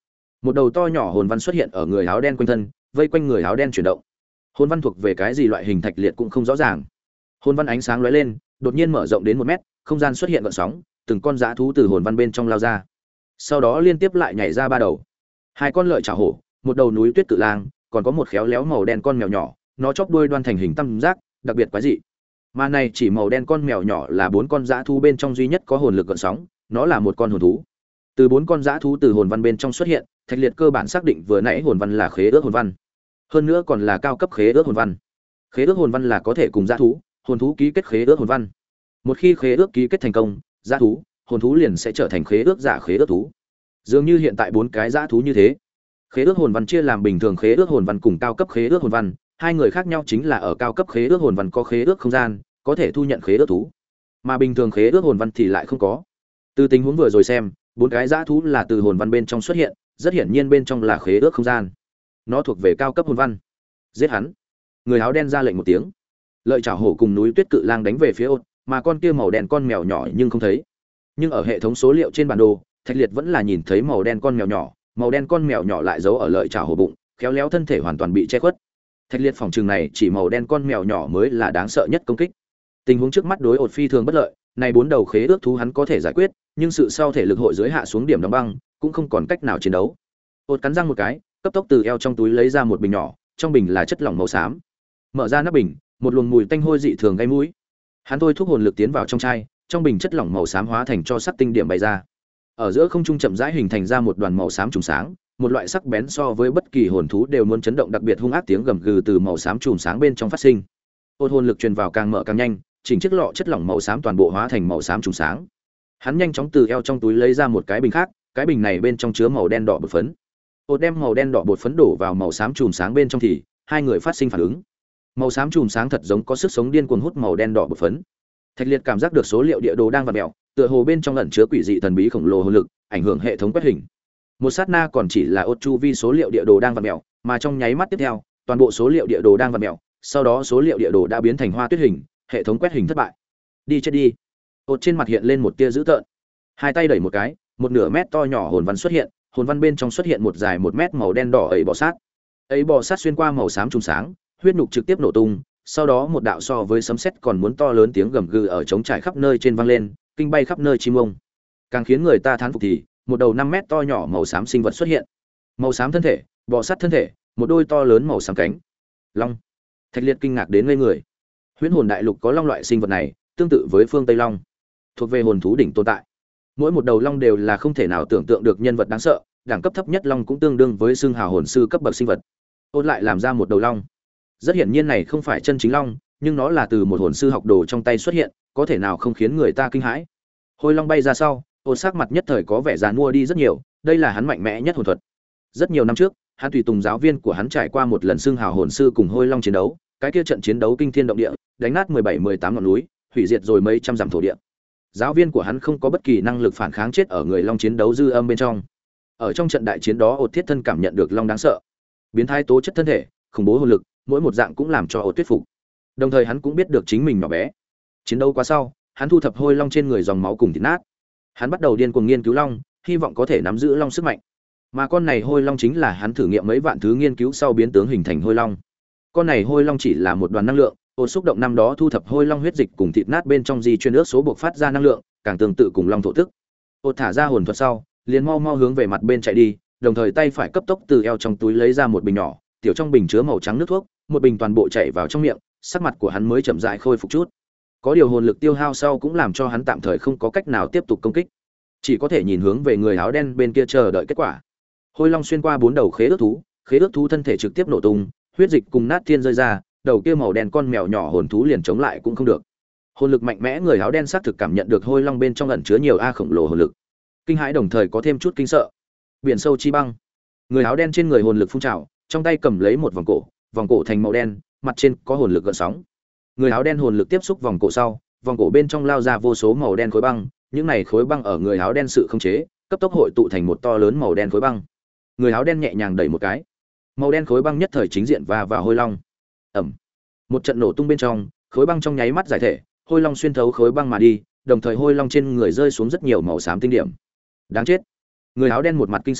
Một đầu to nhỏ hồn văn xuất hiện ở người áo đen quanh thân, vây quanh người áo đen chuyển động. Hồn văn thuộc về cái gì loại hình thạch liệt cũng không rõ ràng. Hồn văn ánh sáng lóe lên, đột nhiên mở rộng đến một mét, không gian xuất hiện gợn sóng, từng con dã thú từ hồn văn bên trong lao ra. Sau đó liên tiếp lại nhảy ra ba đầu. Hai con lợi chảo hổ, một đầu núi tuyết cự lang, còn có một khéo léo màu đen con mèo nhỏ, nó chóp đuôi đoan thành hình tam giác, đặc biệt quái dị. Mà này chỉ màu đen con mèo nhỏ là bốn con dã thú bên trong duy nhất có hồn lực gợn sóng, nó là một con hồn thú. Từ bốn con dã thú từ hồn văn bên trong xuất hiện, thạch liệt cơ bản xác định vừa nãy hồn văn là khế ước hồn văn. Hơn nữa còn là cao cấp khế ước hồn văn. Khế ước hồn văn là có thể cùng dã thú, hồn thú ký kết khế ước hồn văn. Một khi khế ước ký kết thành công, dã thú, hồn thú liền sẽ trở thành khế ước giả khế ước thú. Dường như hiện tại bốn cái dã thú như thế. Khế ước hồn văn chia làm bình thường khế ước hồn văn cùng cao cấp khế ước hồn văn, hai người khác nhau chính là ở cao cấp khế ước hồn văn có khế ước không gian, có thể thu nhận khế ước thú, mà bình thường khế ước hồn văn thì lại không có. Từ tình huống vừa rồi xem, bốn cái dã thú là từ hồn văn bên trong xuất hiện, rất hiển nhiên bên trong là khế ước không gian. Nó thuộc về cao cấp hồn văn. Giết hắn! Người áo đen ra lệnh một tiếng. Lợi chảo hổ cùng núi tuyết cự lang đánh về phía ôn, mà con kia màu đen con mèo nhỏ nhưng không thấy. Nhưng ở hệ thống số liệu trên bản đồ, Thạch Liệt vẫn là nhìn thấy màu đen con mèo nhỏ, màu đen con mèo nhỏ lại giấu ở lợi chảo hổ bụng, khéo léo thân thể hoàn toàn bị che khuất. Thạch Liệt phòng trường này chỉ màu đen con mèo nhỏ mới là đáng sợ nhất công kích. Tình huống trước mắt đối ột phi thường bất lợi, này bốn đầu khế ước thú hắn có thể giải quyết, nhưng sự sau thể lực hội giới hạ xuống điểm đóng băng, cũng không còn cách nào chiến đấu. Ột cắn răng một cái, cấp tốc từ eo trong túi lấy ra một bình nhỏ, trong bình là chất lỏng màu xám. Mở ra nắp bình, một luồng mùi tanh hôi dị thường gây mũi. Hắn thôi thúc hồn lực tiến vào trong chai, trong bình chất lỏng màu xám hóa thành cho sắc tinh điểm bay ra. Ở giữa không trung chậm rãi hình thành ra một đoàn màu xám trùng sáng, một loại sắc bén so với bất kỳ hồn thú đều muốn chấn động đặc biệt hung ác tiếng gầm gừ từ màu xám trùng sáng bên trong phát sinh. Ôn hồn lực truyền vào càng mở càng nhanh, chỉnh chiếc lọ chất lỏng màu xám toàn bộ hóa thành màu xám trùng sáng. Hắn nhanh chóng từ eo trong túi lấy ra một cái bình khác, cái bình này bên trong chứa màu đen đỏ bột phấn. Ôn đem màu đen đỏ bột phấn đổ vào màu xám trùng sáng bên trong thì hai người phát sinh phản ứng. Màu xám trùng sáng thật giống có sức sống điên cuồng hút màu đen đỏ bột phấn. Thạch Liệt cảm giác được số liệu địa đồ đang vặn vẹo, tựa hồ bên trong ẩn chứa quỷ dị thần bí khổng lồ hồn lực, ảnh hưởng hệ thống quét hình. Một sát na còn chỉ là ốt chu vi số liệu địa đồ đang vặn vẹo, mà trong nháy mắt tiếp theo, toàn bộ số liệu địa đồ đang vặn vẹo, sau đó số liệu địa đồ đã biến thành hoa tuyết hình, hệ thống quét hình thất bại. Đi chết đi. Ốt trên mặt hiện lên một tia dữ tợn. Hai tay đẩy một cái, một nửa mét to nhỏ hồn văn xuất hiện, hồn văn bên trong xuất hiện một dài một mét màu đen đỏ ấy bò sát. Ấy bò sát xuyên qua màu xám trùng sáng, huyết nhục trực tiếp nổ tung, sau đó một đạo so với sấm sét còn muốn to lớn tiếng gầm gừ ở trống trải khắp nơi trên vang lên, kinh bay khắp nơi chim ông. Càng khiến người ta thán phục thì, một đầu năm mét to nhỏ màu xám sinh vật xuất hiện. Màu xám thân thể, bò sát thân thể, một đôi to lớn màu xám cánh. Long. Thạch Liệt kinh ngạc đến ngây người. Huyễn hồn đại lục có long loại sinh vật này, tương tự với phương Tây long, thuộc về hồn thú đỉnh tồn tại. Mỗi một đầu long đều là không thể nào tưởng tượng được nhân vật đáng sợ, đẳng cấp thấp nhất long cũng tương đương với xương hào hồn sư cấp bậc sinh vật. Ôn lại làm ra một đầu long. Rất hiển nhiên này không phải chân chính long, nhưng nó là từ một hồn sư học đồ trong tay xuất hiện, có thể nào không khiến người ta kinh hãi. Hôi long bay ra sau, ôn sắc mặt nhất thời có vẻ già nua đi rất nhiều, đây là hắn mạnh mẽ nhất hồn thuật. Rất nhiều năm trước, hắn tùy tùng giáo viên của hắn trải qua một lần xương hào hồn sư cùng hôi long chiến đấu, cái kia trận chiến đấu kinh thiên động địa, đánh nát mười bảy mười tám ngọn núi, hủy diệt rồi mấy trăm dặm thổ địa. Giáo viên của hắn không có bất kỳ năng lực phản kháng, chết ở người long chiến đấu dư âm bên trong. Ở trong trận đại chiến đó, ột thiết thân cảm nhận được long đáng sợ, biến thái tố chất thân thể, khủng bố hồn lực, mỗi một dạng cũng làm cho ột thuyết phục. Đồng thời hắn cũng biết được chính mình nhỏ bé. Chiến đấu quá sau, hắn thu thập hôi long trên người dòng máu cùng thịt nát. Hắn bắt đầu điên cuồng nghiên cứu long, hy vọng có thể nắm giữ long sức mạnh. Mà con này hôi long chính là hắn thử nghiệm mấy vạn thứ nghiên cứu sau biến tướng hình thành hôi long. Con này hôi long chỉ là một đoàn năng lượng, ột xúc động năm đó thu thập hôi long huyết dịch cùng thịt nát bên trong di truyền ước số buộc phát ra năng lượng, càng tương tự cùng long thổ tức. Ột thả ra hồn thuật sau, liền mau mau hướng về mặt bên chạy đi, đồng thời tay phải cấp tốc từ eo trong túi lấy ra một bình nhỏ, tiểu trong bình chứa màu trắng nước thuốc, một bình toàn bộ chảy vào trong miệng, sắc mặt của hắn mới chậm rãi khôi phục chút. Có điều hồn lực tiêu hao sau cũng làm cho hắn tạm thời không có cách nào tiếp tục công kích, chỉ có thể nhìn hướng về người áo đen bên kia chờ đợi kết quả. Hôi long xuyên qua bốn đầu khế ước thú, khế ước thú thân thể trực tiếp nổ tung, huyết dịch cùng nát thiên rơi ra, đầu kia màu đen con mèo nhỏ hồn thú liền chống lại cũng không được. Hồn lực mạnh mẽ người áo đen xác thực cảm nhận được hôi long bên trong ẩn chứa nhiều a khổng lồ hồn lực, kinh hãi đồng thời có thêm chút kinh sợ. Biển sâu chi băng. Người áo đen trên người hồn lực phun trào, trong tay cầm lấy một vòng cổ, vòng cổ thành màu đen, mặt trên có hồn lực gợn sóng. Người áo đen hồn lực tiếp xúc vòng cổ sau, vòng cổ bên trong lao ra vô số màu đen khối băng, những này khối băng ở người áo đen sự khống chế, cấp tốc hội tụ thành một to lớn màu đen khối băng. Người áo đen nhẹ nhàng đẩy một cái, màu đen khối băng nhất thời chính diện và vào hôi long. Ầm. Một trận nổ tung bên trong, khối băng trong nháy mắt giải thể, hôi long xuyên thấu khối băng mà đi, đồng thời hôi long trên người rơi xuống rất nhiều màu xám tinh điểm. Đáng chết. Người áo đen một mặt kinh sợ,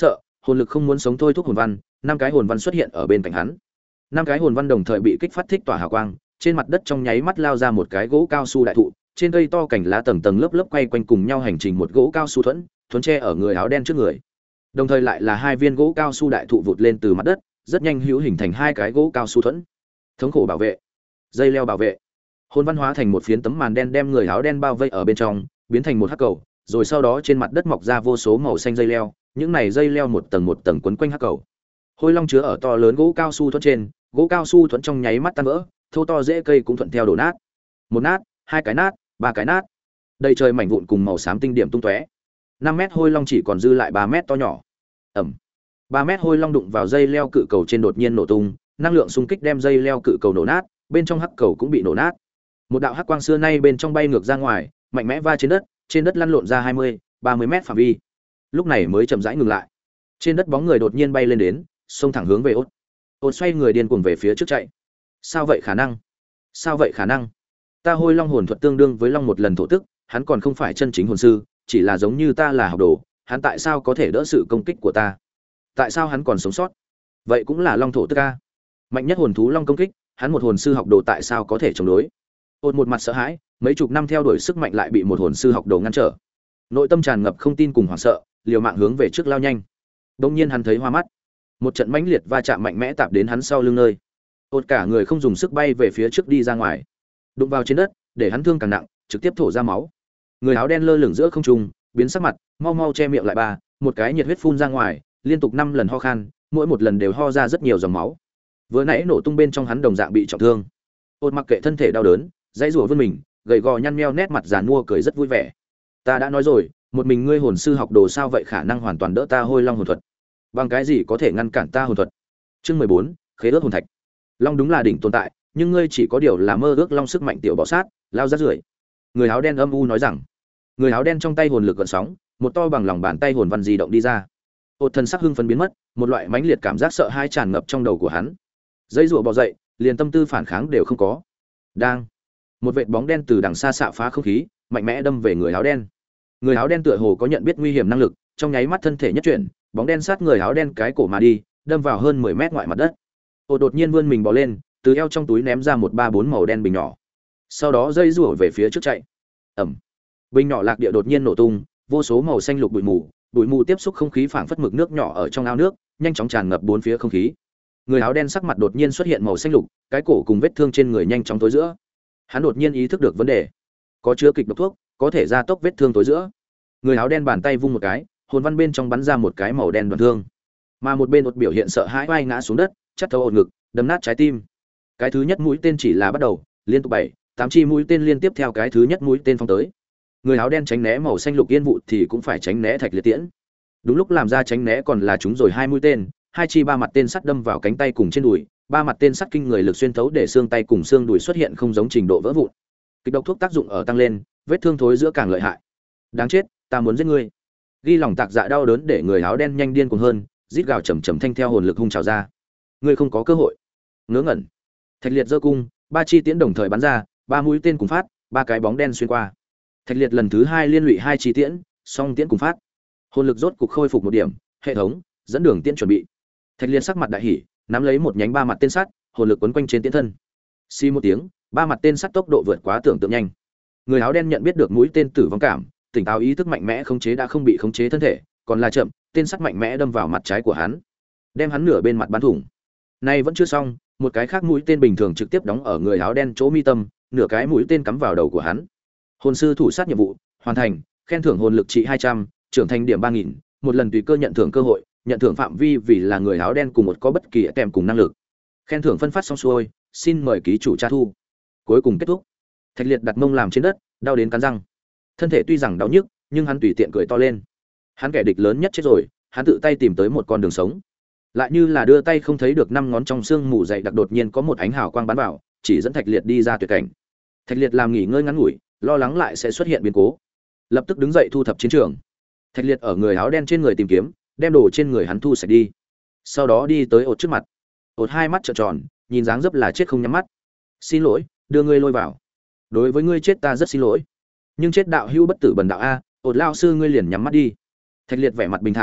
Hồn lực không muốn sống thôi thúc hồn văn, năm cái hồn văn xuất hiện ở bên cạnh hắn. Năm cái hồn văn đồng thời bị kích phát thích tỏa hào quang, trên mặt đất trong nháy mắt lao ra một cái gỗ cao su đại thụ, trên cây to cành lá tầng tầng lớp lớp quay quanh cùng nhau hành trình một gỗ cao su thuẫn, thuẫn tre ở người áo đen trước người. Đồng thời lại là hai viên gỗ cao su đại thụ vụt lên từ mặt đất, rất nhanh hữu hình thành hai cái gỗ cao su thuẫn. Thống khổ bảo vệ, dây leo bảo vệ. Hồn văn hóa thành một phiến tấm màn đen đem người áo đen bao vây ở bên trong, biến thành một hắc cầu, rồi sau đó trên mặt đất mọc ra vô số màu xanh dây leo, những này dây leo một tầng một tầng quấn quanh hắc cầu. Hôi long chứa ở to lớn gỗ cao su thuẫn trên, gỗ cao su thuẫn trong nháy mắt tan vỡ, thô to rễ cây cũng thuận theo đổ nát. Một nát, hai cái nát, ba cái nát. Đầy trời mảnh vụn cùng màu xám tinh điểm tung tóe. năm mét hôi long chỉ còn dư lại ba mét to nhỏ. Ầm. ba mét hôi long đụng vào dây leo cự cầu trên đột nhiên nổ tung, năng lượng xung kích đem dây leo cự cầu nổ nát, bên trong hắc cầu cũng bị nổ nát. Một đạo hắc quang xưa nay bên trong bay ngược ra ngoài, mạnh mẽ va trên đất, trên đất lăn lộn ra hai mươi, ba mươi mét phạm vi. Lúc này mới chậm rãi ngừng lại. Trên đất bóng người đột nhiên bay lên đến, xông thẳng hướng về Ốt. Ốt xoay người điên cuồng về phía trước chạy. Sao vậy khả năng? Sao vậy khả năng? Ta hôi long hồn thuật tương đương với long một lần thổ tức, hắn còn không phải chân chính hồn sư, chỉ là giống như ta là học đồ, hắn tại sao có thể đỡ sự công kích của ta? Tại sao hắn còn sống sót? Vậy cũng là long thổ tức a. Mạnh nhất hồn thú long công kích, hắn một hồn sư học đồ tại sao có thể chống đối? Ốt một mặt sợ hãi, mấy chục năm theo đuổi sức mạnh lại bị một hồn sư học đồ ngăn trở. Nội tâm tràn ngập không tin cùng hoảng sợ, liều mạng hướng về trước lao nhanh. Đột nhiên hắn thấy hoa mắt, một trận mãnh liệt va chạm mạnh mẽ tạp đến hắn sau lưng nơi. Ốt cả người không dùng sức bay về phía trước đi ra ngoài, đụng vào trên đất, để hắn thương càng nặng, trực tiếp thổ ra máu. Người áo đen lơ lửng giữa không trung, biến sắc mặt, mau mau che miệng lại ba, một cái nhiệt huyết phun ra ngoài, liên tục năm lần ho khan, mỗi một lần đều ho ra rất nhiều dòng máu. Vừa nãy nổ tung bên trong hắn đồng dạng bị trọng thương. Ốt mặc kệ thân thể đau đớn, dãy rủa vươn mình, gầy gò nhăn nheo nét mặt giàn mua cười rất vui vẻ. Ta đã nói rồi, một mình ngươi hồn sư học đồ sao vậy khả năng hoàn toàn đỡ ta hôi long hồn thuật? Bằng cái gì có thể ngăn cản ta hồn thuật? Chương mười bốn, khế ước hồn thạch. Long đúng là đỉnh tồn tại, nhưng ngươi chỉ có điều là mơ ước long sức mạnh tiểu bọ sát, lao ra rưởi. Người áo đen âm u nói rằng. Người áo đen trong tay hồn lực gợn sóng, một to bằng lòng bàn tay hồn văn di động đi ra. Ốt thần sắc hưng phấn biến mất, một loại mãnh liệt cảm giác sợ hãi tràn ngập trong đầu của hắn. Dây rủa bò dậy, liền tâm tư phản kháng đều không có. Đang, một vệt bóng đen từ đằng xa xạ phá không khí, mạnh mẽ đâm về người áo đen. Người áo đen tựa hồ có nhận biết nguy hiểm năng lực, trong nháy mắt thân thể nhất chuyển, bóng đen sát người áo đen cái cổ mà đi, đâm vào hơn mười mét ngoại mặt đất. Ốt đột nhiên vươn mình bò lên, từ eo trong túi ném ra một ba bốn màu đen bình nhỏ. Sau đó dây rủa về phía trước chạy. Ầm. Bình nhỏ lạc địa đột nhiên nổ tung, vô số màu xanh lục bụi mù, bụi mù tiếp xúc không khí phảng phất mực nước nhỏ ở trong ao nước, nhanh chóng tràn ngập bốn phía không khí. Người áo đen sắc mặt đột nhiên xuất hiện màu xanh lục, cái cổ cùng vết thương trên người nhanh chóng tối giữa. Hắn đột nhiên ý thức được vấn đề, có chứa kịch độc thuốc, có thể gia tốc vết thương tối giữa. Người áo đen bàn tay vung một cái, hồn văn bên trong bắn ra một cái màu đen đoạn thương. Mà một bên Ốt biểu hiện sợ hãi oai ngã xuống đất, chắt thấu ổn ngực, đâm nát trái tim. Cái thứ nhất mũi tên chỉ là bắt đầu, liên tục bảy, tám chi mũi tên liên tiếp theo cái thứ nhất mũi tên phóng tới. Người áo đen tránh né màu xanh lục yên vụ thì cũng phải tránh né thạch liệt tiễn. Đúng lúc làm ra tránh né còn là chúng rồi hai mũi tên, hai chi ba mặt tên sắt đâm vào cánh tay cùng trên đùi, ba mặt tên sắt kinh người lực xuyên thấu để xương tay cùng xương đùi xuất hiện không giống trình độ vỡ vụn. Kịch độc thuốc tác dụng ở tăng lên, vết thương thối giữa càng lợi hại. Đáng chết, ta muốn giết ngươi. Ghi lòng tạc dạ đau đớn để người áo đen nhanh điên cuồng hơn, rít gào trầm trầm thanh theo hồn lực hung trào ra. Ngươi không có cơ hội. Ngớ ngẩn. Thạch liệt giơ cung, ba chi tiễn đồng thời bắn ra, ba mũi tên cùng phát, ba cái bóng đen xuyên qua. Thạch liệt lần thứ hai liên lụy hai chi tiễn, song tiễn cùng phát. Hồn lực rốt cục khôi phục một điểm, hệ thống dẫn đường tiễn chuẩn bị. Thạch liệt sắc mặt đại hỉ, nắm lấy một nhánh ba mặt tên sắt, hồn lực quấn quanh trên tiễn thân. Xi một tiếng, ba mặt tên sắt tốc độ vượt quá tưởng tượng nhanh. Người áo đen nhận biết được mũi tên tử vong cảm, tỉnh táo ý thức mạnh mẽ khống chế đã không bị khống chế thân thể, còn là chậm, tên sắt mạnh mẽ đâm vào mặt trái của hắn, đem hắn nửa bên mặt bắn thủng. Nay vẫn chưa xong, một cái khác mũi tên bình thường trực tiếp đóng ở người áo đen chỗ mi tâm, nửa cái mũi tên cắm vào đầu của hắn. Hồn sư thủ sát nhiệm vụ hoàn thành, khen thưởng hồn lực trị hai trăm, trưởng thành điểm ba nghìn, một lần tùy cơ nhận thưởng cơ hội, nhận thưởng phạm vi vì là người áo đen cùng một có bất kỳ kèm cùng năng lực. Khen thưởng phân phát xong xuôi, xin mời ký chủ tra thu. Cuối cùng kết thúc. Thạch liệt đặt mông làm trên đất, đau đến cắn răng. Thân thể tuy rằng đau nhức, nhưng hắn tùy tiện cười to lên. Hắn kẻ địch lớn nhất chết rồi, hắn tự tay tìm tới một con đường sống. Lại như là đưa tay không thấy được năm ngón trong xương mù dày đặc đột nhiên có một ánh hào quang bắn vào, chỉ dẫn Thạch liệt đi ra tuyệt cảnh. Thạch liệt làm nghỉ ngơi ngắn ngủi, lo lắng lại sẽ xuất hiện biến cố, lập tức đứng dậy thu thập chiến trường. Thạch liệt ở người áo đen trên người tìm kiếm, đem đồ trên người hắn thu sạch đi, sau đó đi tới Ốt trước mặt. Ốt hai mắt trợn tròn, nhìn dáng dấp là chết không nhắm mắt. Xin lỗi, đưa ngươi lôi vào. Đối với ngươi chết ta rất xin lỗi, nhưng chết đạo hữu bất tử bần đạo a. Ốt lao sư ngươi liền nhắm mắt đi. Thạch liệt vẻ mặt bình thản,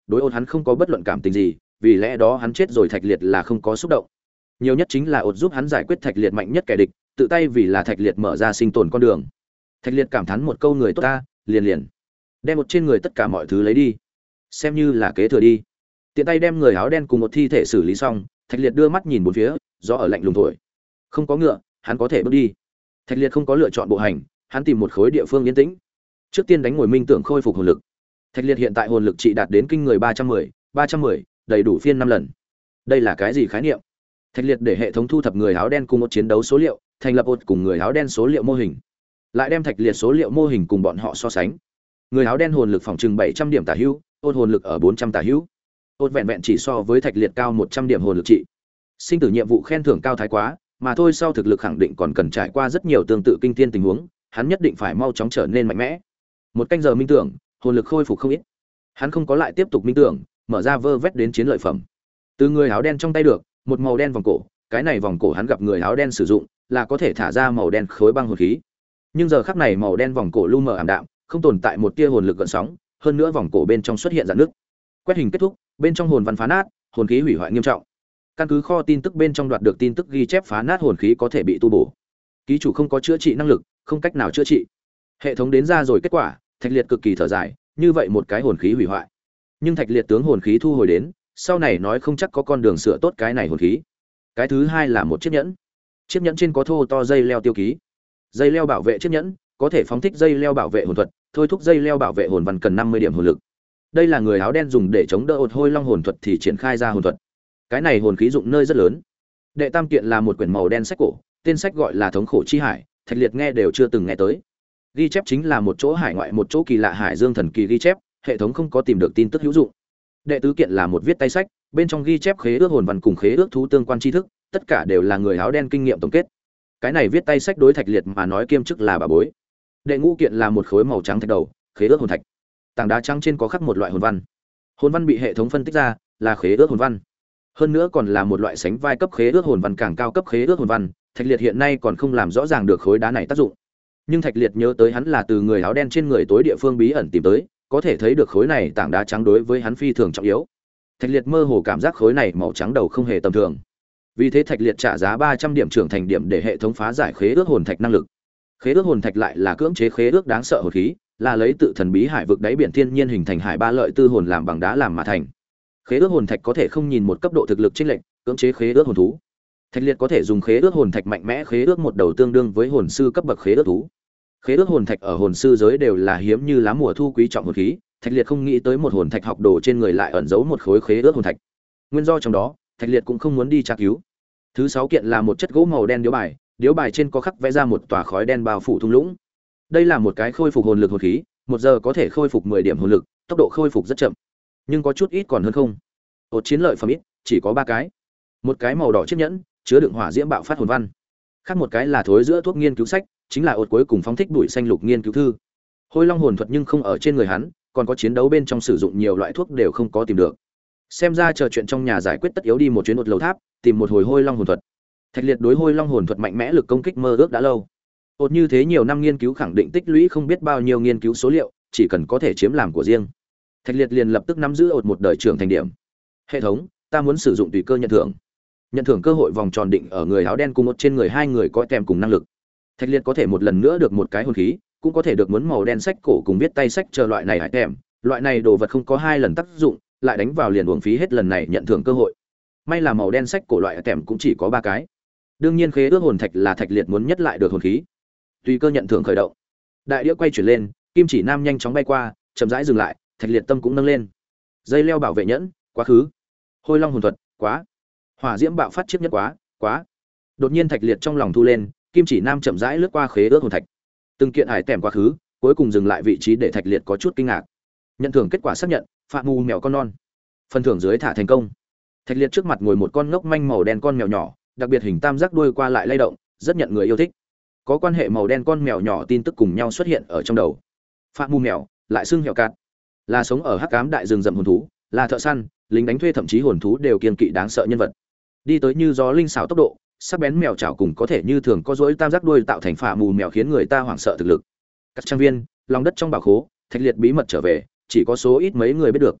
đối ột hắn không có bất luận cảm tình gì, vì lẽ đó hắn chết rồi Thạch Liệt là không có xúc động. Nhiều nhất chính là ột giúp hắn giải quyết Thạch Liệt mạnh nhất kẻ địch, tự tay vì là Thạch Liệt mở ra sinh tồn con đường. Thạch Liệt cảm thán một câu người tốt ta, liền liền đem một trên người tất cả mọi thứ lấy đi, xem như là kế thừa đi. Tiện tay đem người áo đen cùng một thi thể xử lý xong, Thạch Liệt đưa mắt nhìn bốn phía, gió ở lạnh lùng thổi. Không có ngựa, hắn có thể bước đi. Thạch Liệt không có lựa chọn bộ hành, hắn tìm một khối địa phương yên tĩnh. Trước tiên đánh ngồi minh tưởng khôi phục hồn lực. Thạch Liệt hiện tại hồn lực trị đạt đến kinh người ba trăm mười, ba trăm mười, đầy đủ phiên năm lần. Đây là cái gì khái niệm? Thạch Liệt để hệ thống thu thập người áo đen cùng một chiến đấu số liệu, thành lập ột cùng người áo đen số liệu mô hình. Lại đem Thạch Liệt số liệu mô hình cùng bọn họ so sánh. Người áo đen hồn lực phòng trừng bảy trăm điểm tả hữu, ột hồn lực ở bốn trăm tả hữu. Ột vẹn vẹn chỉ so với Thạch Liệt cao một trăm điểm hồn lực trị. Sinh tử nhiệm vụ khen thưởng cao thái quá, mà thôi sau thực lực khẳng định còn cần trải qua rất nhiều tương tự kinh thiên tình huống, hắn nhất định phải mau chóng trở nên mạnh mẽ. Một canh giờ minh tưởng, hồn lực khôi phục không ít. Hắn không có lại tiếp tục minh tưởng, mở ra vơ vét đến chiến lợi phẩm. Từ người áo đen trong tay được một màu đen vòng cổ, cái này vòng cổ hắn gặp người áo đen sử dụng, là có thể thả ra màu đen khối băng hồn khí. Nhưng giờ khắc này màu đen vòng cổ lu mờ ảm đạm, không tồn tại một tia hồn lực gợn sóng, hơn nữa vòng cổ bên trong xuất hiện rạn nước. Quét hình kết thúc, bên trong hồn văn phá nát, hồn khí hủy hoại nghiêm trọng. Căn cứ kho tin tức bên trong đoạt được tin tức ghi chép phá nát hồn khí có thể bị tu bổ. Ký chủ không có chữa trị năng lực, không cách nào chữa trị. Hệ thống đến ra rồi kết quả, Thạch Liệt cực kỳ thở dài, như vậy một cái hồn khí hủy hoại. Nhưng Thạch Liệt tướng hồn khí thu hồi đến, sau này nói không chắc có con đường sửa tốt cái này hồn khí. Cái thứ hai là một chiếc nhẫn. Chiếc nhẫn trên có thô to dây leo tiêu ký. Dây leo bảo vệ chiếc nhẫn, có thể phóng thích dây leo bảo vệ hồn thuật, thôi thúc dây leo bảo vệ hồn văn cần năm mươi điểm hồn lực. Đây là người áo đen dùng để chống đỡ ột hôi long hồn thuật thì triển khai ra hồn thuật. Cái này hồn khí dụng nơi rất lớn. Đệ tam kiện là một quyển màu đen sách cổ, tên sách gọi là Thống khổ chi hải, Thạch Liệt nghe đều chưa từng nghe tới. Ghi chép chính là một chỗ hải ngoại một chỗ kỳ lạ hải dương thần kỳ ghi chép, hệ thống không có tìm được tin tức hữu dụng. Đệ tứ kiện là một viết tay sách, bên trong ghi chép khế ước hồn văn cùng khế ước thú tương quan tri thức, tất cả đều là người áo đen kinh nghiệm tổng kết. Cái này viết tay sách đối Thạch Liệt mà nói kiêm chức là bà bối. Đệ ngũ kiện là một khối màu trắng thạch đầu, khế ước hồn thạch. Tảng đá trắng trên có khắc một loại hồn văn. Hồn văn bị hệ thống phân tích ra là khế ước hồn văn. Hơn nữa còn là một loại sánh vai cấp khế ước hồn văn càng cao cấp khế ước hồn văn, Thạch Liệt hiện nay còn không làm rõ ràng được khối đá này tác dụng. Nhưng Thạch Liệt nhớ tới hắn là từ người áo đen trên người tối địa phương bí ẩn tìm tới, có thể thấy được khối này tảng đá trắng đối với hắn phi thường trọng yếu. Thạch Liệt mơ hồ cảm giác khối này màu trắng đầu không hề tầm thường. Vì thế Thạch Liệt trả giá ba trăm điểm trưởng thành điểm để hệ thống phá giải khế ước hồn thạch năng lực. Khế ước hồn thạch lại là cưỡng chế khế ước đáng sợ hồn khí, là lấy tự thần bí hải vực đáy biển thiên nhiên hình thành hải ba lợi tư hồn làm bằng đá làm mà thành. Khế ước hồn thạch có thể không nhìn một cấp độ thực lực chênh lệch, cưỡng chế khế ước hồn thú. Thạch Liệt có thể dùng khế ước hồn thạch mạnh mẽ khế ước một đầu tương đương với hồn sư cấp bậc khế ước thú. Khế ước hồn thạch ở hồn sư giới đều là hiếm như lá mùa thu quý trọng hồn khí, Thạch Liệt không nghĩ tới một hồn thạch học đồ trên người lại ẩn giấu một khối khế ước hồn thạch. Nguyên do trong đó, Thạch Liệt cũng không muốn đi tra cứu. Thứ sáu kiện là một chất gỗ màu đen điếu bài, điếu bài trên có khắc vẽ ra một tòa khói đen bao phủ thung lũng. Đây là một cái khôi phục hồn lực hồn khí, một giờ có thể khôi phục mười điểm hồn lực, tốc độ khôi phục rất chậm, nhưng có chút ít còn hơn không. Ột chiến lợi phẩm ít, chỉ có ba cái. Một cái màu đỏ chiếc nhẫn, chứa đựng hỏa diễm bạo phát hồn văn. Khác một cái là thối giữa thuốc nghiên cứu sách, chính là ột cuối cùng phóng thích bụi xanh lục nghiên cứu thư. Hôi long hồn thuật nhưng không ở trên người hắn, còn có chiến đấu bên trong sử dụng nhiều loại thuốc đều không có tìm được. Xem ra chờ chuyện trong nhà giải quyết tất yếu đi một chuyến ột lầu tháp, tìm một hồi hôi long hồn thuật. Thạch Liệt đối hôi long hồn thuật mạnh mẽ lực công kích mơ ước đã lâu. Ột như thế nhiều năm nghiên cứu khẳng định tích lũy không biết bao nhiêu nghiên cứu số liệu, chỉ cần có thể chiếm làm của riêng. Thạch Liệt liền lập tức nắm giữ ột một đời trưởng thành điểm. Hệ thống, ta muốn sử dụng tùy cơ nhận thưởng. Nhận thưởng cơ hội vòng tròn định ở người áo đen cùng một trên người hai người có kèm cùng năng lực. Thạch Liệt có thể một lần nữa được một cái hồn khí, cũng có thể được muốn màu đen sách cổ cùng viết tay sách chờ loại này hải kèm. Loại này đồ vật không có hai lần tác dụng, lại đánh vào liền uổng phí hết lần này nhận thưởng cơ hội. May là màu đen sách cổ loại kèm cũng chỉ có ba cái. Đương nhiên khế ước hồn thạch là Thạch Liệt muốn nhất lại được hồn khí. Tùy cơ nhận thưởng khởi động. Đại đĩa quay chuyển lên, kim chỉ nam nhanh chóng bay qua, chậm rãi dừng lại, Thạch Liệt tâm cũng nâng lên. Dây leo bảo vệ nhẫn, quá khứ. Hôi long hồn thuật, quá. Hỏa diễm bạo phát chiếc nhất quá, quá. Đột nhiên Thạch Liệt trong lòng thu lên, kim chỉ nam chậm rãi lướt qua khế ước hồn thạch. Từng kiện hải tèm quá khứ, cuối cùng dừng lại vị trí để Thạch Liệt có chút kinh ngạc. Nhận thưởng kết quả xác nhận, phạm mù mèo con non. Phần thưởng dưới thả thành công. Thạch Liệt trước mặt ngồi một con ngốc manh màu đen con mèo nhỏ, đặc biệt hình tam giác đuôi qua lại lay động, rất nhận người yêu thích. Có quan hệ màu đen con mèo nhỏ tin tức cùng nhau xuất hiện ở trong đầu. Phạm mù mèo, lại xưng hẻo cát, là sống ở hắc ám đại rừng rậm hồn thú, là thợ săn, lính đánh thuê thậm chí hồn thú đều kiên kỵ đáng sợ nhân vật. Đi tới như gió linh xảo tốc độ, sắc bén mèo chảo cùng có thể như thường có dỗi tam giác đuôi tạo thành phả mù mèo khiến người ta hoảng sợ thực lực. Các trang viên, lòng đất trong bảo khố, Thạch Liệt bí mật trở về, chỉ có số ít mấy người biết được.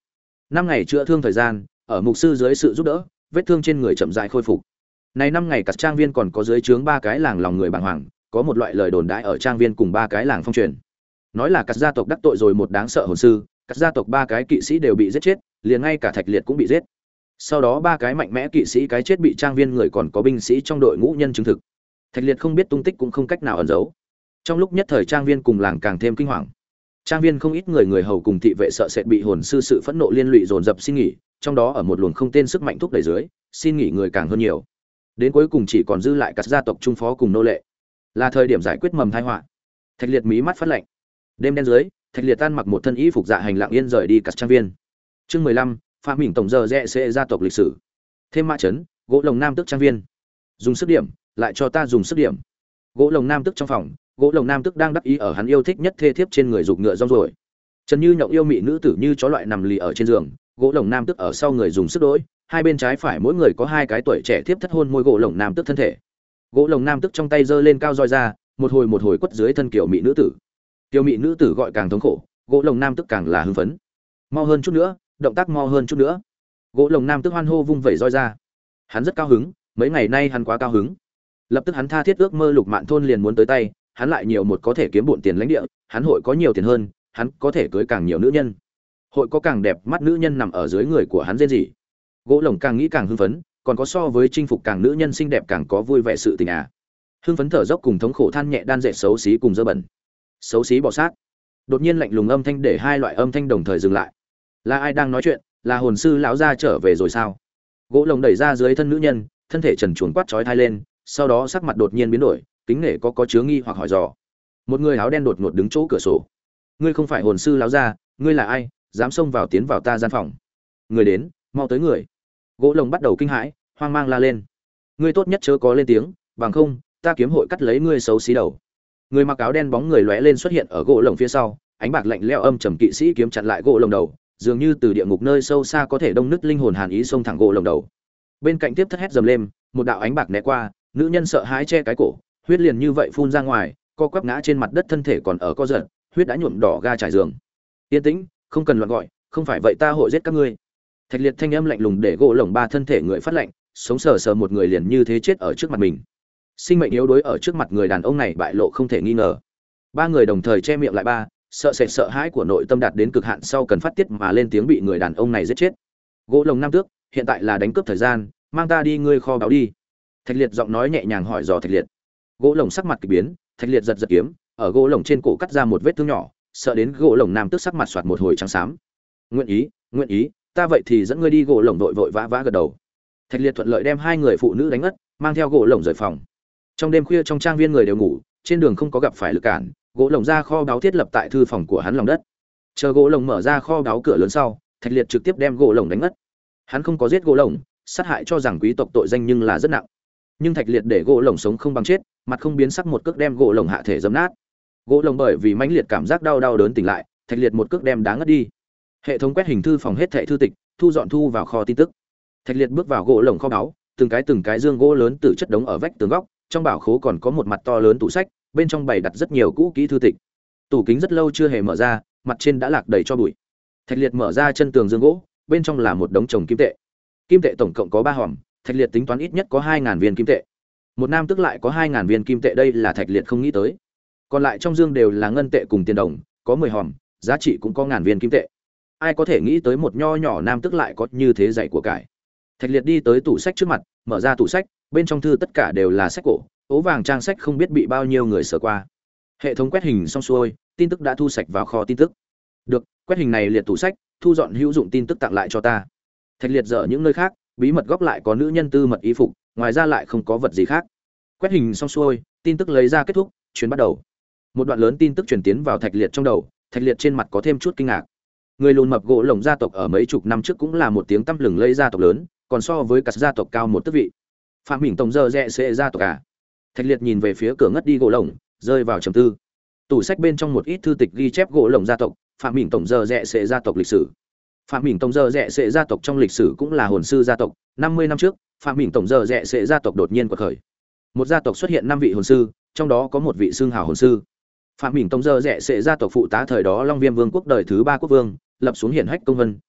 năm ngày chữa thương thời gian, ở mục sư dưới sự giúp đỡ, vết thương trên người chậm rãi khôi phục. Này năm ngày cả trang viên còn có dưới trướng ba cái làng lòng người bàng hoàng, có một loại lời đồn đãi ở trang viên cùng ba cái làng phong truyền. Nói là các gia tộc đắc tội rồi một đáng sợ hồn sư, các gia tộc ba cái kỵ sĩ đều bị giết chết, liền ngay cả Thạch Liệt cũng bị giết. Sau đó ba cái mạnh mẽ kỵ sĩ cái chết bị trang viên người còn có binh sĩ trong đội ngũ nhân chứng thực. Thạch Liệt không biết tung tích cũng không cách nào ẩn giấu. Trong lúc nhất thời trang viên cùng làng càng thêm kinh hoàng. Trang viên không ít người người hầu cùng thị vệ sợ sệt bị hồn sư sự phẫn nộ liên lụy dồn dập xin nghỉ, trong đó ở một luồng không tên sức mạnh thúc đẩy dưới, xin nghỉ người càng hơn nhiều. Đến cuối cùng chỉ còn dư lại các gia tộc trung phó cùng nô lệ. Là thời điểm giải quyết mầm tai họa. Thạch Liệt mí mắt phát lạnh. Đêm đen dưới, Thạch Liệt tan mặc một thân y phục dạ hành lặng yên rời đi các trang viên. Chương mười lăm, Phạm Minh tổng giờ rẽ sẽ gia tộc lịch sử. Thêm mã chấn, gỗ lồng nam tức trang viên. Dùng sức điểm, lại cho ta dùng sức điểm. Gỗ lồng nam tức trong phòng, gỗ lồng nam tức đang đắc ý ở hắn yêu thích nhất thê thiếp trên người dục ngựa rong rồi. Trần Như Nhộng yêu mị nữ tử như chó loại nằm lì ở trên giường, gỗ lồng nam tức ở sau người dùng sức đối, hai bên trái phải mỗi người có hai cái tuổi trẻ thiếp thất hôn môi gỗ lồng nam tức thân thể. Gỗ lồng nam tức trong tay giơ lên cao roi ra, một hồi một hồi quất dưới thân kiểu mị nữ tử. Kiều mị nữ tử gọi càng thống khổ, gỗ lồng nam tức càng là hưng phấn. Mau hơn chút nữa, động tác mau hơn chút nữa. Gỗ lồng nam tức hoan hô vung vẩy roi ra. Hắn rất cao hứng, mấy ngày nay hắn quá cao hứng. Lập tức hắn tha thiết ước mơ Lục Mạn thôn liền muốn tới tay, hắn lại nhiều một có thể kiếm bộn tiền lãnh địa, hắn hội có nhiều tiền hơn, hắn có thể cưới càng nhiều nữ nhân. Hội có càng đẹp mắt nữ nhân nằm ở dưới người của hắn rên rỉ. Gỗ lồng càng nghĩ càng hưng phấn, còn có so với chinh phục càng nữ nhân xinh đẹp càng có vui vẻ sự tình à. Hưng phấn thở dốc cùng thống khổ than nhẹ đan dệt xấu xí cùng dơ bẩn. Xấu xí bò sát. Đột nhiên lạnh lùng âm thanh để hai loại âm thanh đồng thời dừng lại. Là ai đang nói chuyện? Là hồn sư lão gia trở về rồi sao? Gỗ lồng đẩy ra dưới thân nữ nhân, thân thể trần truồng quát chói tai lên, sau đó sắc mặt đột nhiên biến đổi, kính nể có có chứa nghi hoặc hỏi dò. Một người áo đen đột ngột đứng chỗ cửa sổ. Ngươi không phải hồn sư lão gia, ngươi là ai, dám xông vào tiến vào ta gian phòng? Người đến, mau tới người. Gỗ lồng bắt đầu kinh hãi, hoang mang la lên. Ngươi tốt nhất chớ có lên tiếng, bằng không, ta kiếm hội cắt lấy ngươi xấu xí đầu. Người mặc áo đen bóng người lóe lên xuất hiện ở gỗ lồng phía sau, ánh bạc lạnh lẽo âm trầm kỵ sĩ kiếm chặn lại gỗ lồng đầu, dường như từ địa ngục nơi sâu xa có thể đông nứt linh hồn hàn ý xông thẳng gỗ lồng đầu. Bên cạnh tiếp thất hét dầm lên, một đạo ánh bạc né qua, nữ nhân sợ hãi che cái cổ, huyết liền như vậy phun ra ngoài, co quắp ngã trên mặt đất thân thể còn ở co giật, huyết đã nhuộm đỏ ga trải giường. Yên tĩnh, không cần loạn gọi, không phải vậy ta hội giết các ngươi. Thạch Liệt thanh âm lạnh lùng để gỗ lồng ba thân thể người phát lạnh, sống sờ sờ một người liền như thế chết ở trước mặt mình. Sinh mệnh yếu đuối ở trước mặt người đàn ông này bại lộ không thể nghi ngờ. Ba người đồng thời che miệng lại ba, sợ sệt sợ hãi của nội tâm đạt đến cực hạn sau cần phát tiết mà lên tiếng bị người đàn ông này giết chết. Gỗ lồng nam tước, hiện tại là đánh cướp thời gian, mang ta đi ngươi kho báo đi. Thạch Liệt giọng nói nhẹ nhàng hỏi dò Thạch Liệt. Gỗ lồng sắc mặt kỳ biến, Thạch Liệt giật giật kiếm, ở gỗ lồng trên cổ cắt ra một vết thương nhỏ, sợ đến gỗ lồng nam tước sắc mặt xoạt một hồi trắng xám. Nguyện ý, nguyện ý, ta vậy thì dẫn ngươi đi. Gỗ lồng vội vội vã vã gật đầu. Thạch Liệt thuận lợi đem hai người phụ nữ đánh ngất, mang theo gỗ lồng rời phòng. Trong đêm khuya trong trang viên người đều ngủ, trên đường không có gặp phải lực cản, gỗ lồng ra kho báu thiết lập tại thư phòng của hắn lòng đất. Chờ gỗ lồng mở ra kho báu cửa lớn sau, Thạch Liệt trực tiếp đem gỗ lồng đánh ngất. Hắn không có giết gỗ lồng, sát hại cho rằng quý tộc tội danh nhưng là rất nặng. Nhưng Thạch Liệt để gỗ lồng sống không bằng chết, mặt không biến sắc một cước đem gỗ lồng hạ thể giẫm nát. Gỗ lồng bởi vì mãnh liệt cảm giác đau đau đớn tỉnh lại, Thạch Liệt một cước đem đá ngất đi. Hệ thống quét hình thư phòng hết thảy thư tịch, thu dọn thu vào kho tin tức. Thạch Liệt bước vào gỗ lồng kho báu, từng cái từng cái dương gỗ lớn tự chất đống ở vách tường góc, trong bảo khố còn có một mặt to lớn tủ sách, bên trong bày đặt rất nhiều cũ kỹ thư tịch. Tủ kính rất lâu chưa hề mở ra, mặt trên đã lạc đầy cho bụi. Thạch Liệt mở ra chân tường dương gỗ, bên trong là một đống chồng kim tệ. Kim tệ tổng cộng có ba hòm, Thạch Liệt tính toán ít nhất có hai ngàn viên kim tệ. Một nam tức lại có hai ngàn viên kim tệ, đây là Thạch Liệt không nghĩ tới. Còn lại trong dương đều là ngân tệ cùng tiền đồng, có mười hòm, giá trị cũng có ngàn viên kim tệ. Ai có thể nghĩ tới một nho nhỏ nam tức lại có như thế dày của cải. Thạch Liệt đi tới tủ sách trước mặt, mở ra tủ sách, bên trong thư tất cả đều là sách cổ, ố vàng trang sách không biết bị bao nhiêu người sờ qua. Hệ thống quét hình xong xuôi, tin tức đã thu sạch vào kho tin tức. Được, quét hình này liệt tủ sách, thu dọn hữu dụng tin tức tặng lại cho ta. Thạch Liệt dở những nơi khác, bí mật góc lại có nữ nhân tư mật y phục, ngoài ra lại không có vật gì khác. Quét hình xong xuôi, tin tức lấy ra kết thúc, chuyến bắt đầu. Một đoạn lớn tin tức truyền tiến vào Thạch Liệt trong đầu, Thạch Liệt trên mặt có thêm chút kinh ngạc. Người lùn mập gỗ lồng gia tộc ở mấy chục năm trước cũng là một tiếng tăm lừng lẫy gia tộc lớn, còn so với các gia tộc cao một tước vị. Phạm Minh tổng giờ rẽ sẽ gia tộc à? Thạch Liệt nhìn về phía cửa ngất đi gỗ lồng, rơi vào trầm tư. Tủ sách bên trong một ít thư tịch ghi chép gỗ lồng gia tộc, Phạm Minh tổng giờ rẽ sẽ gia tộc lịch sử. Phạm Minh tổng giờ rẽ sẽ gia tộc trong lịch sử cũng là hồn sư gia tộc, năm mươi năm trước, Phạm Minh tổng giờ rẽ sẽ gia tộc đột nhiên quật khởi. Một gia tộc xuất hiện năm vị hồn sư, trong đó có một vị xương hào hồn sư. Phạm Minh tổng giờ rẽ sẽ gia tộc phụ tá thời đó Long Viêm Vương quốc đời thứ ba quốc vương, lập xuống hiển hách công vân,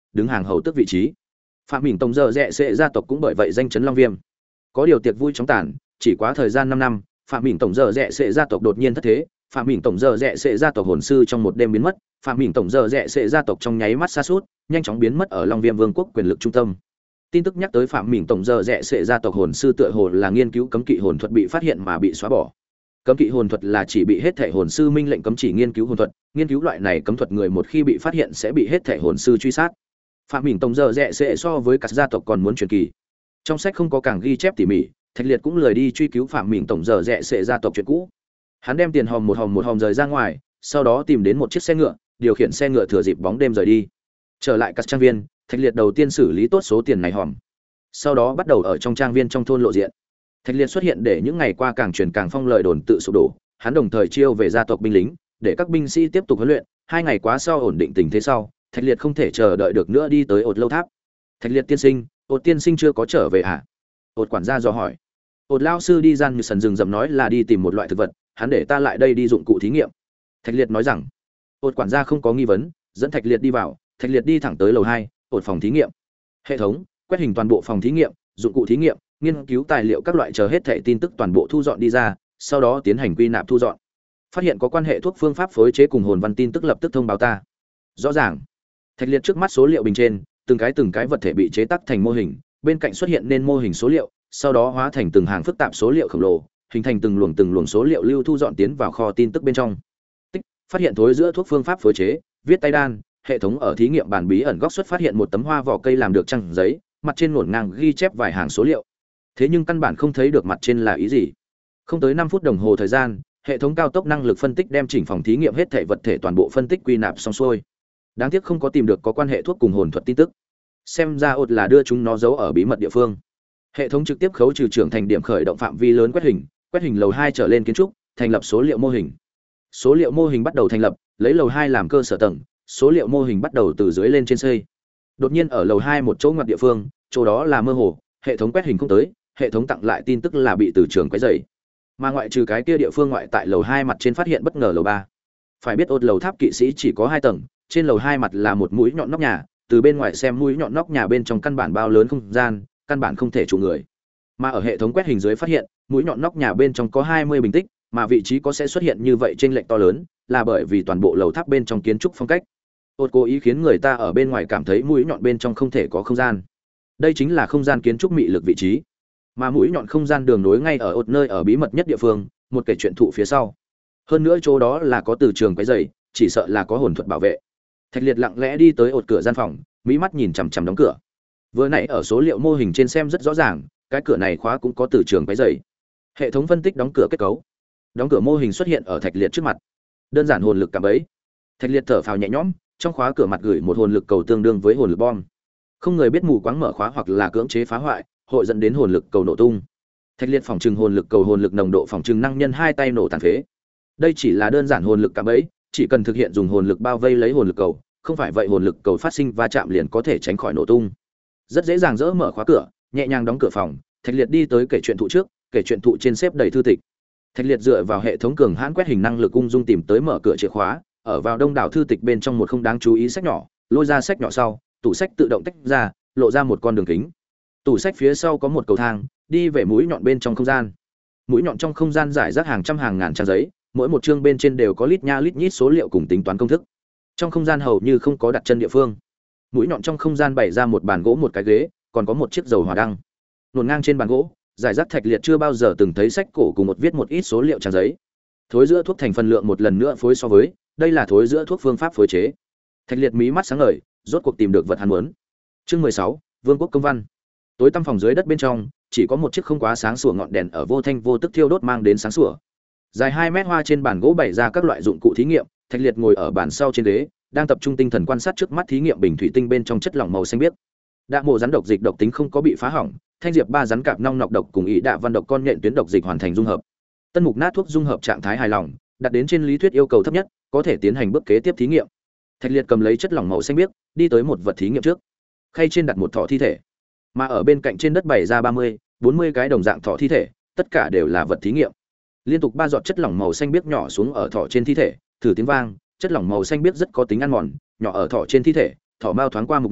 đứng hàng hầu tước vị trí. Phạm Bình Tổng giờ rẽ sẽ gia tộc cũng bởi vậy danh chấn Long Viêm. Có điều tiệc vui chóng tàn, chỉ quá thời gian năm năm, Phạm Bình Tổng giờ rẽ sẽ gia tộc đột nhiên thất thế, Phạm Bình Tổng giờ rẽ sẽ gia tộc hồn sư trong một đêm biến mất, Phạm Bình Tổng giờ rẽ sẽ gia tộc trong nháy mắt sa sút, nhanh chóng biến mất ở Long Viêm Vương quốc quyền lực trung tâm. Tin tức nhắc tới Phạm Bình Tổng giờ rẽ sẽ gia tộc hồn sư tựa hồ là nghiên cứu cấm kỵ hồn thuật bị phát hiện mà bị xóa bỏ. Cấm kỵ hồn thuật là chỉ bị hết thể hồn sư minh lệnh cấm chỉ nghiên cứu hồn thuật, nghiên cứu loại này cấm thuật người một khi bị phát hiện sẽ bị hết thể hồn sư truy sát. Phạm Bình Tổng giờ rẽ sẽ so với các gia tộc còn muốn truyền kỳ. Trong sách không có càng ghi chép tỉ mỉ, Thạch Liệt cũng lười đi truy cứu Phạm Bình Tổng giờ rẽ sẽ gia tộc chuyện cũ. Hắn đem tiền hòm một hòm một hòm rời ra ngoài, sau đó tìm đến một chiếc xe ngựa, điều khiển xe ngựa thừa dịp bóng đêm rời đi. Trở lại các trang viên, Thạch Liệt đầu tiên xử lý tốt số tiền này hòm. Sau đó bắt đầu ở trong trang viên trong thôn lộ diện. Thạch Liệt xuất hiện để những ngày qua càng truyền càng phong lời đồn tự sụp đổ, hắn đồng thời chiêu về gia tộc binh lính, để các binh sĩ tiếp tục huấn luyện, hai ngày quá sau ổn định tình thế sau, Thạch Liệt không thể chờ đợi được nữa đi tới Ột lâu tháp. Thạch Liệt tiên sinh, Ột tiên sinh chưa có trở về à? Ột quản gia dò hỏi. Ột lao sư đi gian như sần rừng rậm nói là đi tìm một loại thực vật, hắn để ta lại đây đi dụng cụ thí nghiệm. Thạch Liệt nói rằng. Ột quản gia không có nghi vấn, dẫn Thạch Liệt đi vào, Thạch Liệt đi thẳng tới lầu hai, Ột phòng thí nghiệm. Hệ thống, quét hình toàn bộ phòng thí nghiệm, dụng cụ thí nghiệm, nghiên cứu tài liệu các loại chờ hết thảy tin tức toàn bộ thu dọn đi ra, sau đó tiến hành quy nạp thu dọn. Phát hiện có quan hệ thuốc phương pháp phối chế cùng hồn văn tin tức lập tức thông báo ta. Rõ ràng. Thạch Liệt trước mắt số liệu bình trên, từng cái từng cái vật thể bị chế tác thành mô hình, bên cạnh xuất hiện nên mô hình số liệu, sau đó hóa thành từng hàng phức tạp số liệu khổng lồ, hình thành từng luồng từng luồng số liệu lưu thu dọn tiến vào kho tin tức bên trong. Tích, phát hiện thối giữa thuốc phương pháp phối chế, viết tay đan, hệ thống ở thí nghiệm bàn bí ẩn góc xuất phát hiện một tấm hoa vỏ cây làm được trang giấy, mặt trên ngổn ngang ghi chép vài hàng số liệu. Thế nhưng căn bản không thấy được mặt trên là ý gì. Không tới năm phút đồng hồ thời gian, hệ thống cao tốc năng lực phân tích đem chỉnh phòng thí nghiệm hết thảy vật thể toàn bộ phân tích quy nạp xong xuôi. Đáng tiếc không có tìm được có quan hệ thuốc cùng hồn thuật tin tức. Xem ra Ột là đưa chúng nó giấu ở bí mật địa phương. Hệ thống trực tiếp khấu trừ trưởng thành điểm khởi động phạm vi lớn quét hình, quét hình lầu hai trở lên kiến trúc, thành lập số liệu mô hình. Số liệu mô hình bắt đầu thành lập, lấy lầu hai làm cơ sở tầng, số liệu mô hình bắt đầu từ dưới lên trên xây. Đột nhiên ở lầu hai một chỗ ngoặt địa phương, chỗ đó là mơ hồ, hệ thống quét hình không tới, hệ thống tặng lại tin tức là bị từ trường quấy rầy. Mà ngoại trừ cái kia địa phương ngoại tại lầu hai mặt trên phát hiện bất ngờ lầu ba. Phải biết Ột lầu tháp kỵ sĩ chỉ có hai tầng, trên lầu hai mặt là một mũi nhọn nóc nhà, từ bên ngoài xem mũi nhọn nóc nhà bên trong căn bản bao lớn không gian, căn bản không thể trụ người. Mà ở hệ thống quét hình dưới phát hiện, mũi nhọn nóc nhà bên trong có hai mươi bình tích, mà vị trí có sẽ xuất hiện như vậy trên lệch to lớn, là bởi vì toàn bộ lầu tháp bên trong kiến trúc phong cách. Ột cố ý khiến người ta ở bên ngoài cảm thấy mũi nhọn bên trong không thể có không gian. Đây chính là không gian kiến trúc mị lực vị trí. Mà mũi nhọn không gian đường nối ngay ở Ột nơi ở bí mật nhất địa phương, một kể chuyện thụ phía sau. Hơn nữa chỗ đó là có từ trường quấy rầy, chỉ sợ là có hồn thuật bảo vệ. Thạch Liệt lặng lẽ đi tới Ột cửa gian phòng, mỹ mắt nhìn chằm chằm đóng cửa. Vừa nãy ở số liệu mô hình trên xem rất rõ ràng, cái cửa này khóa cũng có từ trường quấy rầy. Hệ thống phân tích đóng cửa kết cấu. Đóng cửa mô hình xuất hiện ở Thạch Liệt trước mặt. Đơn giản hồn lực cảm bẫy. Thạch Liệt thở phào nhẹ nhõm, trong khóa cửa mặt gửi một hồn lực cầu tương đương với hồn lực bom. Không người biết mù quáng mở khóa hoặc là cưỡng chế phá hoại, hội dẫn đến hồn lực cầu nổ tung. Thạch Liệt phòng trừng hồn lực cầu hồn lực nồng độ phòng trừng năng nhân hai tay nổ tàn phế. Đây chỉ là đơn giản hồn lực cảm bẫy, chỉ cần thực hiện dùng hồn lực bao vây lấy hồn lực cầu, không phải vậy hồn lực cầu phát sinh va chạm liền có thể tránh khỏi nổ tung. Rất dễ dàng dỡ mở khóa cửa, nhẹ nhàng đóng cửa phòng, Thạch Liệt đi tới kể chuyện thụ trước, kể chuyện thụ trên xếp đầy thư tịch. Thạch Liệt dựa vào hệ thống cường hãn quét hình năng lực ung dung tìm tới mở cửa chìa khóa, ở vào đông đảo thư tịch bên trong một không đáng chú ý sách nhỏ, lôi ra sách nhỏ sau, tủ sách tự động tách ra, lộ ra một con đường kính. Tủ sách phía sau có một cầu thang, đi về mũi nhọn bên trong không gian. Mũi nhọn trong không gian rải rác hàng trăm hàng ngàn trang giấy, mỗi một chương bên trên đều có lít nha lít nhít số liệu cùng tính toán công thức. Trong không gian hầu như không có đặt chân địa phương. Mũi nhọn trong không gian bày ra một bàn gỗ một cái ghế, còn có một chiếc dầu hỏa đăng. Nổn ngang trên bàn gỗ, rải rác Thạch Liệt chưa bao giờ từng thấy sách cổ cùng một viết một ít số liệu trang giấy. Thối giữa thuốc thành phần lượng một lần nữa phối so với, đây là thối giữa thuốc phương pháp phối chế. Thạch Liệt mí mắt sáng ngời, rốt cuộc tìm được vật hắn muốn. Chương mười sáu, Vương quốc công văn. Tối tăm phòng dưới đất bên trong, chỉ có một chiếc không quá sáng sủa ngọn đèn ở vô thanh vô tức thiêu đốt mang đến sáng sủa. Dài hai mét hoa trên bàn gỗ bày ra các loại dụng cụ thí nghiệm, Thạch Liệt ngồi ở bàn sau trên ghế, đang tập trung tinh thần quan sát trước mắt thí nghiệm bình thủy tinh bên trong chất lỏng màu xanh biếc. Đạ mộ rắn độc dịch độc tính không có bị phá hỏng, thanh diệp ba rắn cạp nong nọc độc cùng ý đạ văn độc con nhện tuyến độc dịch hoàn thành dung hợp. Tân mục nát thuốc dung hợp trạng thái hài lòng, đạt đến trên lý thuyết yêu cầu thấp nhất, có thể tiến hành bước kế tiếp thí nghiệm. Thạch Liệt cầm lấy chất lỏng màu xanh biếc, đi tới một vật thí nghiệm trước. Khay trên đặt một thỏ thi thể, mà ở bên cạnh trên đất bày ra ba mươi, bốn mươi cái đồng dạng thỏ thi thể, tất cả đều là vật thí nghiệm. Liên tục ba giọt chất lỏng màu xanh biếc nhỏ xuống ở thỏ trên thi thể, thử tiếng vang, chất lỏng màu xanh biếc rất có tính ăn mòn, nhỏ ở thỏ trên thi thể, thỏ mao thoáng qua mục nát,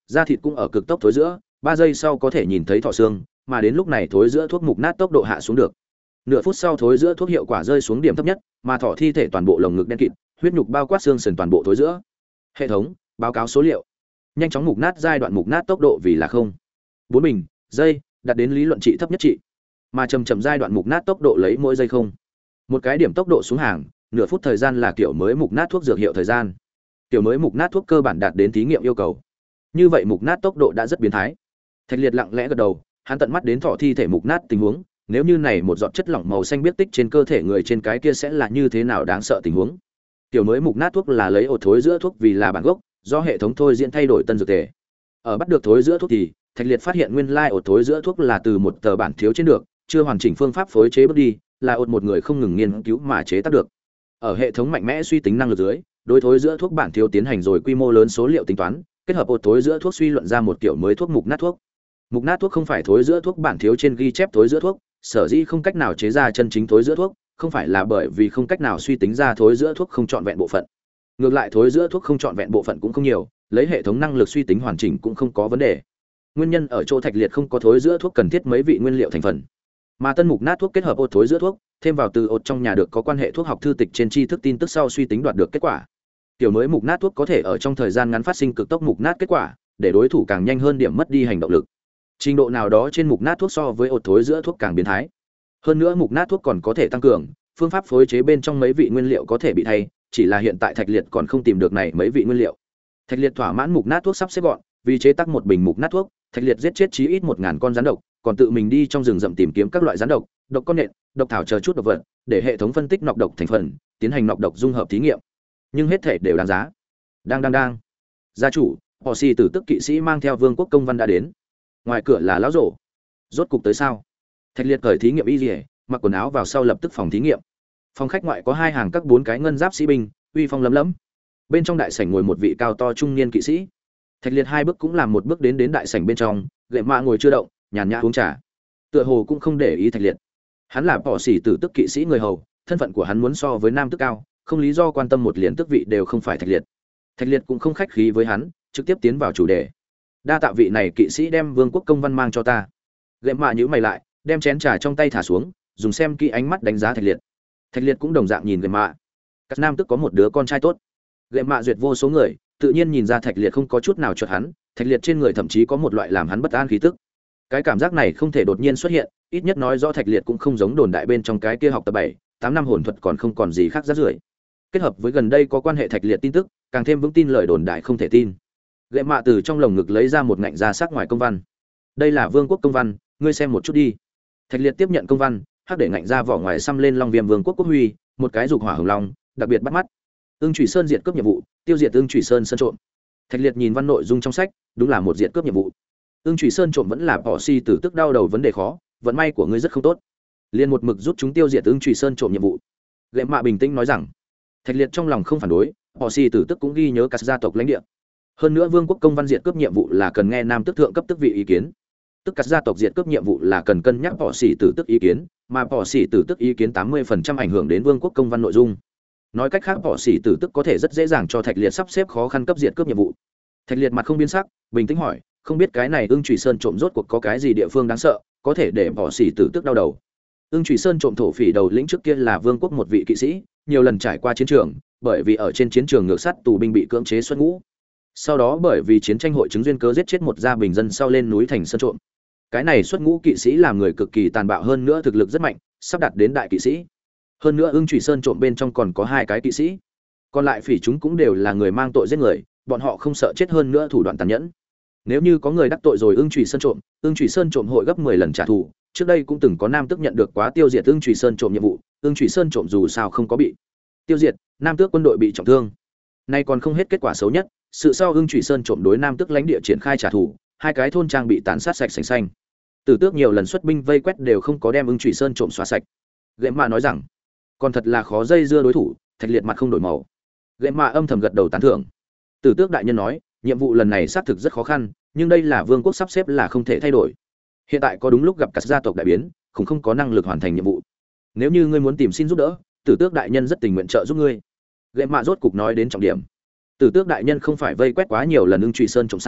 Da thịt cũng ở cực tốc thối giữa, ba giây sau có thể nhìn thấy thỏ xương, mà đến lúc này thối giữa thuốc mục nát tốc độ hạ xuống được. Nửa phút sau thối giữa thuốc hiệu quả rơi xuống điểm thấp nhất, mà thỏ thi thể toàn bộ lồng ngực đen kịt, huyết nhục bao quát xương sườn toàn bộ thối giữa. Hệ thống báo cáo số liệu. Nhanh chóng mục nát giai đoạn mục nát tốc độ vì là không bốn bình giây, đạt đến lý luận trị thấp nhất trị. Mà chậm chậm giai đoạn mục nát tốc độ lấy mỗi giây không một cái điểm tốc độ xuống hàng, nửa phút thời gian là kiểu mới mục nát thuốc dược hiệu thời gian. Kiểu mới mục nát thuốc cơ bản đạt đến thí nghiệm yêu cầu. Như vậy mục nát tốc độ đã rất biến thái. Thạch Liệt lặng lẽ gật đầu, hắn tận mắt đến thỏ thi thể mục nát tình huống, nếu như này một giọt chất lỏng màu xanh biết tích trên cơ thể người trên cái kia sẽ là như thế nào đáng sợ tình huống. Kiểu mới mục nát thuốc là lấy ổ thối giữa thuốc vì là bản gốc, do hệ thống thôi diễn thay đổi tân dược tề. Ở bắt được thối giữa thuốc thì Thạch Liệt phát hiện nguyên lai ổ thối giữa thuốc là từ một tờ bản thiếu trên được, chưa hoàn chỉnh phương pháp phối chế bước đi, là ột một người không ngừng nghiên cứu mà chế tác được. Ở hệ thống mạnh mẽ suy tính năng lực dưới, đối thối giữa thuốc bản thiếu tiến hành rồi quy mô lớn số liệu tính toán, kết hợp ột thối giữa thuốc suy luận ra một kiểu mới thuốc mục nát thuốc. Mục nát thuốc không phải thối giữa thuốc bản thiếu trên ghi chép thối giữa thuốc, sở dĩ không cách nào chế ra chân chính thối giữa thuốc, không phải là bởi vì không cách nào suy tính ra thối giữa thuốc không trọn vẹn bộ phận. Ngược lại thối giữa thuốc không trọn vẹn bộ phận cũng không nhiều, lấy hệ thống năng lực suy tính hoàn chỉnh cũng không có vấn đề. Nguyên nhân ở chỗ Thạch Liệt không có thối giữa thuốc cần thiết mấy vị nguyên liệu thành phần, mà tân mục nát thuốc kết hợp ột thối giữa thuốc, thêm vào từ ột trong nhà được có quan hệ thuốc học thư tịch trên tri thức tin tức sau suy tính đoạt được kết quả. Kiểu mới mục nát thuốc có thể ở trong thời gian ngắn phát sinh cực tốc mục nát kết quả, để đối thủ càng nhanh hơn điểm mất đi hành động lực. Trình độ nào đó trên mục nát thuốc so với ột thối giữa thuốc càng biến thái. Hơn nữa mục nát thuốc còn có thể tăng cường, phương pháp phối chế bên trong mấy vị nguyên liệu có thể bị thay, chỉ là hiện tại Thạch Liệt còn không tìm được này mấy vị nguyên liệu. Thạch Liệt thỏa mãn mục nát thuốc sắp xếp gọn, vì chế tác một bình mục nát thuốc, Thạch Liệt giết chết chí ít một ngàn con rắn độc, còn tự mình đi trong rừng rậm tìm kiếm các loại rắn độc, độc con nhện, độc thảo chờ chút độc vật, để hệ thống phân tích nọc độc thành phần, tiến hành nọc độc dung hợp thí nghiệm. Nhưng hết thể đều đáng giá. Đang đang đang. Gia chủ, họ xì tử tức kỵ sĩ mang theo vương quốc công văn đã đến. Ngoài cửa là lão rổ. Rốt cục tới sao? Thạch Liệt cởi thí nghiệm y liễu, mặc quần áo vào sau lập tức phòng thí nghiệm. Phòng khách ngoại có hai hàng các bốn cái ngân giáp sĩ binh, uy phong lấm lấm. Bên trong đại sảnh ngồi một vị cao to trung niên kỵ sĩ. Thạch Liệt hai bước cũng làm một bước đến đến đại sảnh bên trong, gậy mạ ngồi chưa động, nhàn nhã uống trà. Tựa hồ cũng không để ý Thạch Liệt. Hắn là bỏ xỉ tử tức kỵ sĩ người hầu, thân phận của hắn muốn so với nam tước cao, không lý do quan tâm một liền tước vị đều không phải Thạch Liệt. Thạch Liệt cũng không khách khí với hắn, trực tiếp tiến vào chủ đề. Đa tạ vị này kỵ sĩ đem vương quốc công văn mang cho ta. Gậy mạ nhíu mày lại, đem chén trà trong tay thả xuống, dùng xem kỹ ánh mắt đánh giá Thạch Liệt. Thạch Liệt cũng đồng dạng nhìn gậy mạ. Các nam tước có một đứa con trai tốt. Gậy mạ duyệt vô số người, tự nhiên nhìn ra Thạch Liệt không có chút nào chuột hắn, Thạch Liệt trên người thậm chí có một loại làm hắn bất an khí tức. Cái cảm giác này không thể đột nhiên xuất hiện, ít nhất nói rõ Thạch Liệt cũng không giống đồn đại bên trong cái kia học tập bảy, tám năm hồn thuật còn không còn gì khác rác rưởi. Kết hợp với gần đây có quan hệ Thạch Liệt tin tức, càng thêm vững tin lời đồn đại không thể tin. Gậy mạ từ trong lồng ngực lấy ra một ngạnh ra sắc ngoài công văn. Đây là vương quốc công văn, ngươi xem một chút đi. Thạch Liệt tiếp nhận công văn, hắc để ngạnh ra vỏ ngoài xăm lên long viêm vương quốc quốc huy, một cái dục hỏa hồng long, đặc biệt bắt mắt. Ưng Chủy Sơn diệt cướp nhiệm vụ, tiêu diệt Ưng Chủy Sơn sơn trộm. Thạch Liệt nhìn văn nội dung trong sách, đúng là một diệt cướp nhiệm vụ. Ưng Chủy Sơn trộm vẫn là bỏ si tử tức đau đầu vấn đề khó, vận may của ngươi rất không tốt. Liên một mực giúp chúng tiêu diệt Ưng Chủy Sơn trộm nhiệm vụ. Gậy mạ bình tĩnh nói rằng, Thạch Liệt trong lòng không phản đối, bỏ si tử tức cũng ghi nhớ các gia tộc lãnh địa. Hơn nữa vương quốc công văn diệt cướp nhiệm vụ là cần nghe nam tước thượng cấp tước vị ý kiến. Tức các gia tộc diệt cướp nhiệm vụ là cần cân nhắc bỏ si tử tức ý kiến, mà bỏ si tử tức ý kiến tám mươi phần trăm ảnh hưởng đến vương quốc công văn nội dung. Nói cách khác bỏ si tử tức có thể rất dễ dàng cho Thạch Liệt sắp xếp khó khăn cấp diệt cướp nhiệm vụ. Thạch Liệt mặt không biến sắc, bình tĩnh hỏi, không biết cái này Ưng Chủy Sơn trộm rốt cuộc có cái gì địa phương đáng sợ, có thể để bỏ xỉ tử tức đau đầu. Ưng Chủy Sơn trộm thổ phỉ đầu lĩnh trước kia là vương quốc một vị kỵ sĩ, nhiều lần trải qua chiến trường, bởi vì ở trên chiến trường ngược sắt tù binh bị cưỡng chế xuất ngũ. Sau đó bởi vì chiến tranh hội chứng duyên cớ giết chết một gia bình dân sau lên núi thành sơn trộm. Cái này xuất ngũ kỵ sĩ làm người cực kỳ tàn bạo, hơn nữa thực lực rất mạnh, sắp đạt đến đại kỵ sĩ. Hơn nữa Ưng Chủy Sơn trộm bên trong còn có hai cái kỵ sĩ. Còn lại phỉ chúng cũng đều là người mang tội giết người, bọn họ không sợ chết, hơn nữa thủ đoạn tàn nhẫn. Nếu như có người đắc tội rồi Ưng Chủy Sơn trộm, Ưng Chủy Sơn trộm hội gấp mười lần trả thù. Trước đây cũng từng có nam tước nhận được quá tiêu diệt Ưng Chủy Sơn trộm nhiệm vụ, Ưng Chủy Sơn trộm dù sao không có bị tiêu diệt, nam tước quân đội bị trọng thương. Nay còn không hết kết quả xấu nhất, sự sau Ưng Chủy Sơn trộm đối nam tước lãnh địa triển khai trả thù, hai cái thôn trang bị tàn sát sạch sành xanh. Tử tước nhiều lần xuất binh vây quét đều không có đem Ưng Chủy Sơn trộm xóa sạch. Gệm mạ nói rằng, còn thật là khó dây dưa đối thủ. Thạch Liệt mặt không đổi màu. Gệm mạ âm thầm gật đầu tán thưởng. Tử tước đại nhân nói, nhiệm vụ lần này xác thực rất khó khăn, nhưng đây là vương quốc sắp xếp là không thể thay đổi. Hiện tại có đúng lúc gặp các gia tộc đại biến, cũng không có năng lực hoàn thành nhiệm vụ. Nếu như ngươi muốn tìm xin giúp đỡ, Tử tước đại nhân rất tình nguyện trợ giúp ngươi. Gệm mạ rốt cục nói đến trọng điểm. Tử tước đại nhân không phải vây quét quá nhiều lần Ưng Chủy Sơn trộm sao,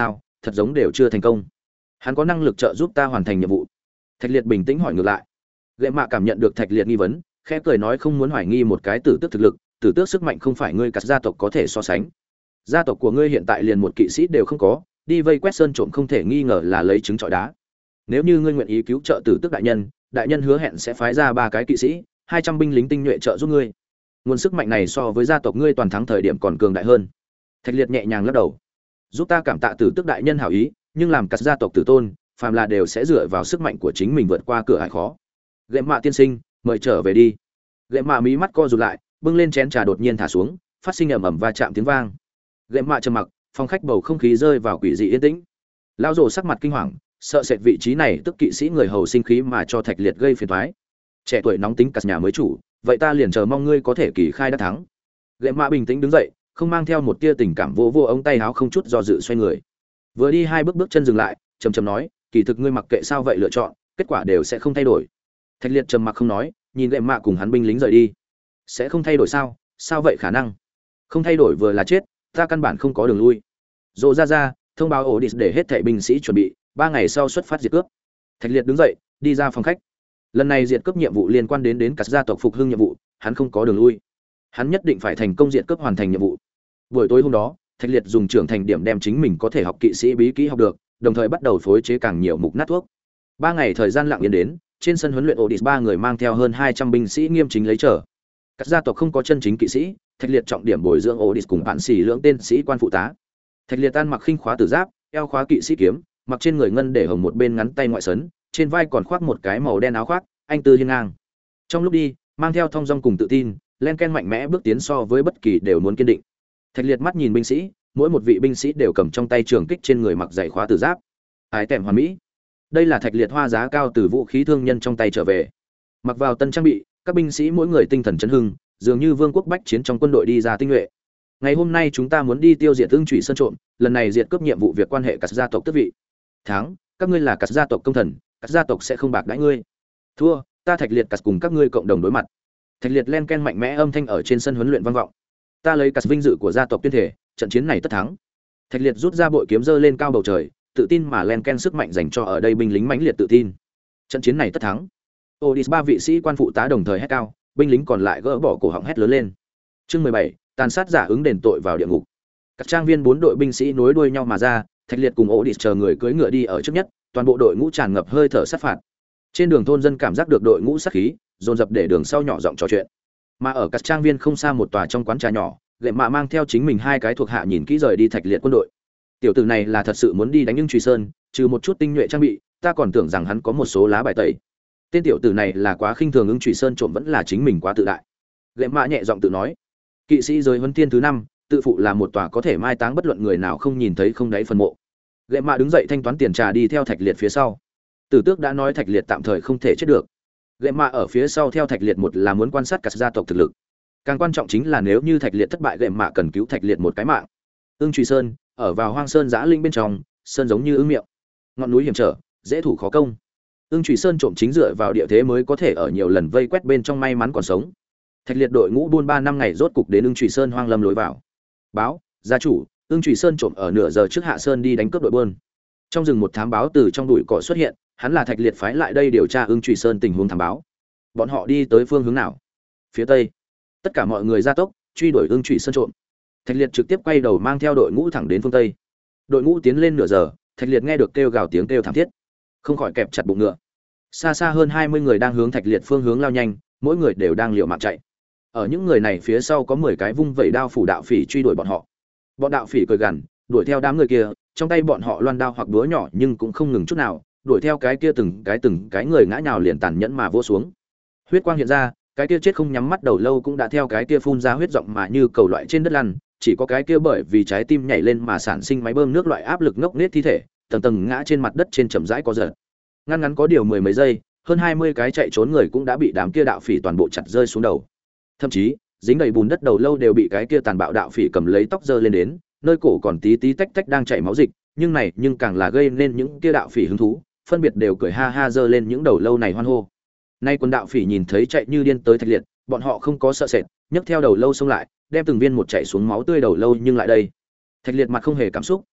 thật giống đều chưa thành công. Hắn có năng lực trợ giúp ta hoàn thành nhiệm vụ. Thạch Liệt bình tĩnh hỏi ngược lại. Gệ Mạ cảm nhận được Thạch Liệt nghi vấn, khẽ cười nói không muốn hoài nghi một cái tử tước thực lực, tử tước sức mạnh không phải ngươi cắt gia tộc có thể so sánh. Gia tộc của ngươi hiện tại liền một kỵ sĩ đều không có, đi vây quét sơn trộm không thể nghi ngờ là lấy trứng trọi đá. Nếu như ngươi nguyện ý cứu trợ tử tước đại nhân, đại nhân hứa hẹn sẽ phái ra ba cái kỵ sĩ, hai trăm binh lính tinh nhuệ trợ giúp ngươi. Nguồn sức mạnh này so với gia tộc ngươi toàn thắng thời điểm còn cường đại hơn. Thạch Liệt nhẹ nhàng lắc đầu. Giúp ta cảm tạ tử tước đại nhân hảo ý, nhưng làm cắt gia tộc tử tôn, phàm là đều sẽ dựa vào sức mạnh của chính mình vượt qua cửa ải khó. Gệ Mạ tiên sinh, mời trở về đi. Gệ Mạ mí mắt co rụt lại, bưng lên chén trà đột nhiên thả xuống, phát sinh ầm ầm va chạm tiếng vang. Gệ Mạ trầm mặc, phòng khách bầu không khí rơi vào quỷ dị yên tĩnh. Lão Dồ sắc mặt kinh hoàng, sợ sệt vị trí này tức kỵ sĩ người hầu sinh khí mà cho Thạch Liệt gây phiền toái. Trẻ tuổi nóng tính cắt nhà mới chủ, vậy ta liền chờ mong ngươi có thể kỳ khai đắc thắng. Gệ Mạ bình tĩnh đứng dậy, không mang theo một tia tình cảm vô vô ống tay áo không chút do dự xoay người. Vừa đi hai bước bước chân dừng lại, trầm trầm nói, kỳ thực ngươi mặc kệ sao vậy lựa chọn, kết quả đều sẽ không thay đổi. Thạch Liệt trầm mặc không nói, nhìn Gệ Mạ cùng hắn binh lính rời đi. Sẽ không thay đổi sao? Sao vậy khả năng? Không thay đổi vừa là chết, ta căn bản không có đường lui. Rồ ra ra, thông báo ổ địch để hết thảy binh sĩ chuẩn bị, ba ngày sau xuất phát diệt cướp. Thạch Liệt đứng dậy, đi ra phòng khách. Lần này diệt cướp nhiệm vụ liên quan đến đến cả gia tộc phục hưng nhiệm vụ, hắn không có đường lui. Hắn nhất định phải thành công diệt cướp hoàn thành nhiệm vụ. Buổi tối hôm đó, Thạch Liệt dùng trưởng thành điểm đem chính mình có thể học kỵ sĩ bí kỹ học được, đồng thời bắt đầu phối chế càng nhiều mục nát thuốc. Ba ngày thời gian lặng yên đến, trên sân huấn luyện Odys ba người mang theo hơn hai trăm binh sĩ nghiêm chính lấy trở. Các gia tộc không có chân chính kỵ sĩ, Thạch Liệt trọng điểm bồi dưỡng Odys cùng bạn sĩ lưỡng tên sĩ quan phụ tá. Thạch Liệt tan mặc khinh khóa tử giáp, eo khóa kỵ sĩ kiếm, mặc trên người ngân để hồng một bên ngắn tay ngoại sấn, trên vai còn khoác một cái màu đen áo khoác, anh tư hiên ngang. Trong lúc đi, mang theo thong dong cùng tự tin, len ken mạnh mẽ bước tiến so với bất kỳ đều muốn kiên định. Thạch Liệt mắt nhìn binh sĩ, mỗi một vị binh sĩ đều cầm trong tay trường kích trên người mặc dày khóa tử giáp. Ái tèm hoàn mỹ. Đây là Thạch Liệt hoa giá cao từ vũ khí thương nhân trong tay trở về. Mặc vào tân trang bị, các binh sĩ mỗi người tinh thần chấn hưng, dường như vương quốc bách chiến trong quân đội đi ra tinh nhuệ. Ngày hôm nay chúng ta muốn đi tiêu diệt Ưng Chủy Sơn trộm, lần này diệt cướp nhiệm vụ việc quan hệ cả gia tộc tước vị. Thắng, các ngươi là cả gia tộc công thần, các gia tộc sẽ không bạc đãi ngươi. Thua, ta Thạch Liệt cả cùng các ngươi cộng đồng đối mặt. Thạch Liệt len ken mạnh mẽ âm thanh ở trên sân huấn luyện vang vọng. Ta lấy cả vinh dự của gia tộc tuyên thể, trận chiến này tất thắng. Thạch Liệt rút ra bội kiếm giơ lên cao bầu trời, tự tin mà len ken sức mạnh dành cho ở đây binh lính mãnh liệt tự tin. Trận chiến này tất thắng. Odys ba vị sĩ quan phụ tá đồng thời hét cao, binh lính còn lại gỡ bỏ cổ họng hét lớn lên. Chương mười bảy, tàn sát giả ứng đền tội vào địa ngục. Các trang viên bốn đội binh sĩ nối đuôi nhau mà ra, Thạch Liệt cùng Odys chờ người cưỡi ngựa đi ở trước nhất, toàn bộ đội ngũ tràn ngập hơi thở sát phạt. Trên đường thôn dân cảm giác được đội ngũ sát khí, dồn dập để đường sau nhỏ giọng trò chuyện. Mà ở các trang viên không xa một tòa trong quán trà nhỏ, Gệ Mạ mang theo chính mình hai cái thuộc hạ nhìn kỹ rời đi Thạch Liệt quân đội. Tiểu tử này là thật sự muốn đi đánh Ưng Chủy Sơn, trừ một chút tinh nhuệ trang bị, ta còn tưởng rằng hắn có một số lá bài tẩy. Tên tiểu tử này là quá khinh thường Ưng Chủy Sơn trộm vẫn là chính mình quá tự đại. Gệ Mạ nhẹ giọng tự nói. Kỵ sĩ giới huấn tiên thứ năm, tự phụ là một tòa có thể mai táng bất luận người nào không nhìn thấy không đáy phần mộ. Gệ Mạ đứng dậy thanh toán tiền trà đi theo Thạch Liệt phía sau. Tử Tước đã nói Thạch Liệt tạm thời không thể chết được. Gệ Mạ ở phía sau theo Thạch Liệt một là muốn quan sát cả gia tộc thực lực. Càng quan trọng chính là nếu như Thạch Liệt thất bại, Gệ Mạ cần cứu Thạch Liệt một cái mạng. Ưng Chủy Sơn, ở vào hoang sơn giã linh bên trong, sơn giống như ưng miệng, ngọn núi hiểm trở, dễ thủ khó công. Ưng Chủy Sơn trộm chính dựa vào địa thế mới có thể ở nhiều lần vây quét bên trong may mắn còn sống. Thạch Liệt đội ngũ buôn ba năm ngày rốt cục đến Ưng Chủy Sơn hoang lâm lối vào. Báo, gia chủ, Ưng Chủy Sơn trộm ở nửa giờ trước hạ sơn đi đánh cướp đội buôn. Trong rừng một thám báo từ trong bụi cỏ xuất hiện, hắn là Thạch Liệt phái lại đây điều tra Ưng Chủy Sơn tình huống thám báo. Bọn họ đi tới phương hướng nào? Phía tây. Tất cả mọi người ra tốc, truy đuổi Ưng Chủy Sơn trộm. Thạch Liệt trực tiếp quay đầu mang theo đội ngũ thẳng đến phương tây. Đội ngũ tiến lên nửa giờ, Thạch Liệt nghe được kêu gào tiếng kêu thảm thiết, không khỏi kẹp chặt bụng ngựa. Xa xa hơn hai mươi người đang hướng Thạch Liệt phương hướng lao nhanh, mỗi người đều đang liều mạng chạy. Ở những người này phía sau có mười cái vung vẩy đao phủ đạo phỉ truy đuổi bọn họ. Bọn đạo phỉ cười gằn, đuổi theo đám người kia, trong tay bọn họ loan đao hoặc búa nhỏ nhưng cũng không ngừng chút nào, đuổi theo cái kia từng cái từng cái người ngã nhào liền tàn nhẫn mà vỗ xuống. Huyết quang hiện ra, cái kia chết không nhắm mắt đầu lâu cũng đã theo cái kia phun ra huyết rộng mà như cầu loại trên đất lăn, chỉ có cái kia bởi vì trái tim nhảy lên mà sản sinh máy bơm nước loại áp lực ngốc nết thi thể, tầng tầng ngã trên mặt đất trên chậm rãi có giật. Ngắn ngắn có điều mười mấy giây, hơn hai mươi cái chạy trốn người cũng đã bị đám kia đạo phỉ toàn bộ chặt rơi xuống đầu. Thậm chí, dính đầy bùn đất đầu lâu đều bị cái kia tàn bạo đạo phỉ cầm lấy tóc giơ lên đến, nơi cổ còn tí tí tách tách đang chảy máu dịch, nhưng này nhưng càng là gây nên những kia đạo phỉ hứng thú, phân biệt đều cười ha ha giơ lên những đầu lâu này hoan hô. Nay quân đạo phỉ nhìn thấy chạy như điên tới Thạch Liệt, bọn họ không có sợ sệt, nhấc theo đầu lâu xông lại, đem từng viên một chảy xuống máu tươi đầu lâu nhưng lại đây. Thạch Liệt mặt không hề cảm xúc,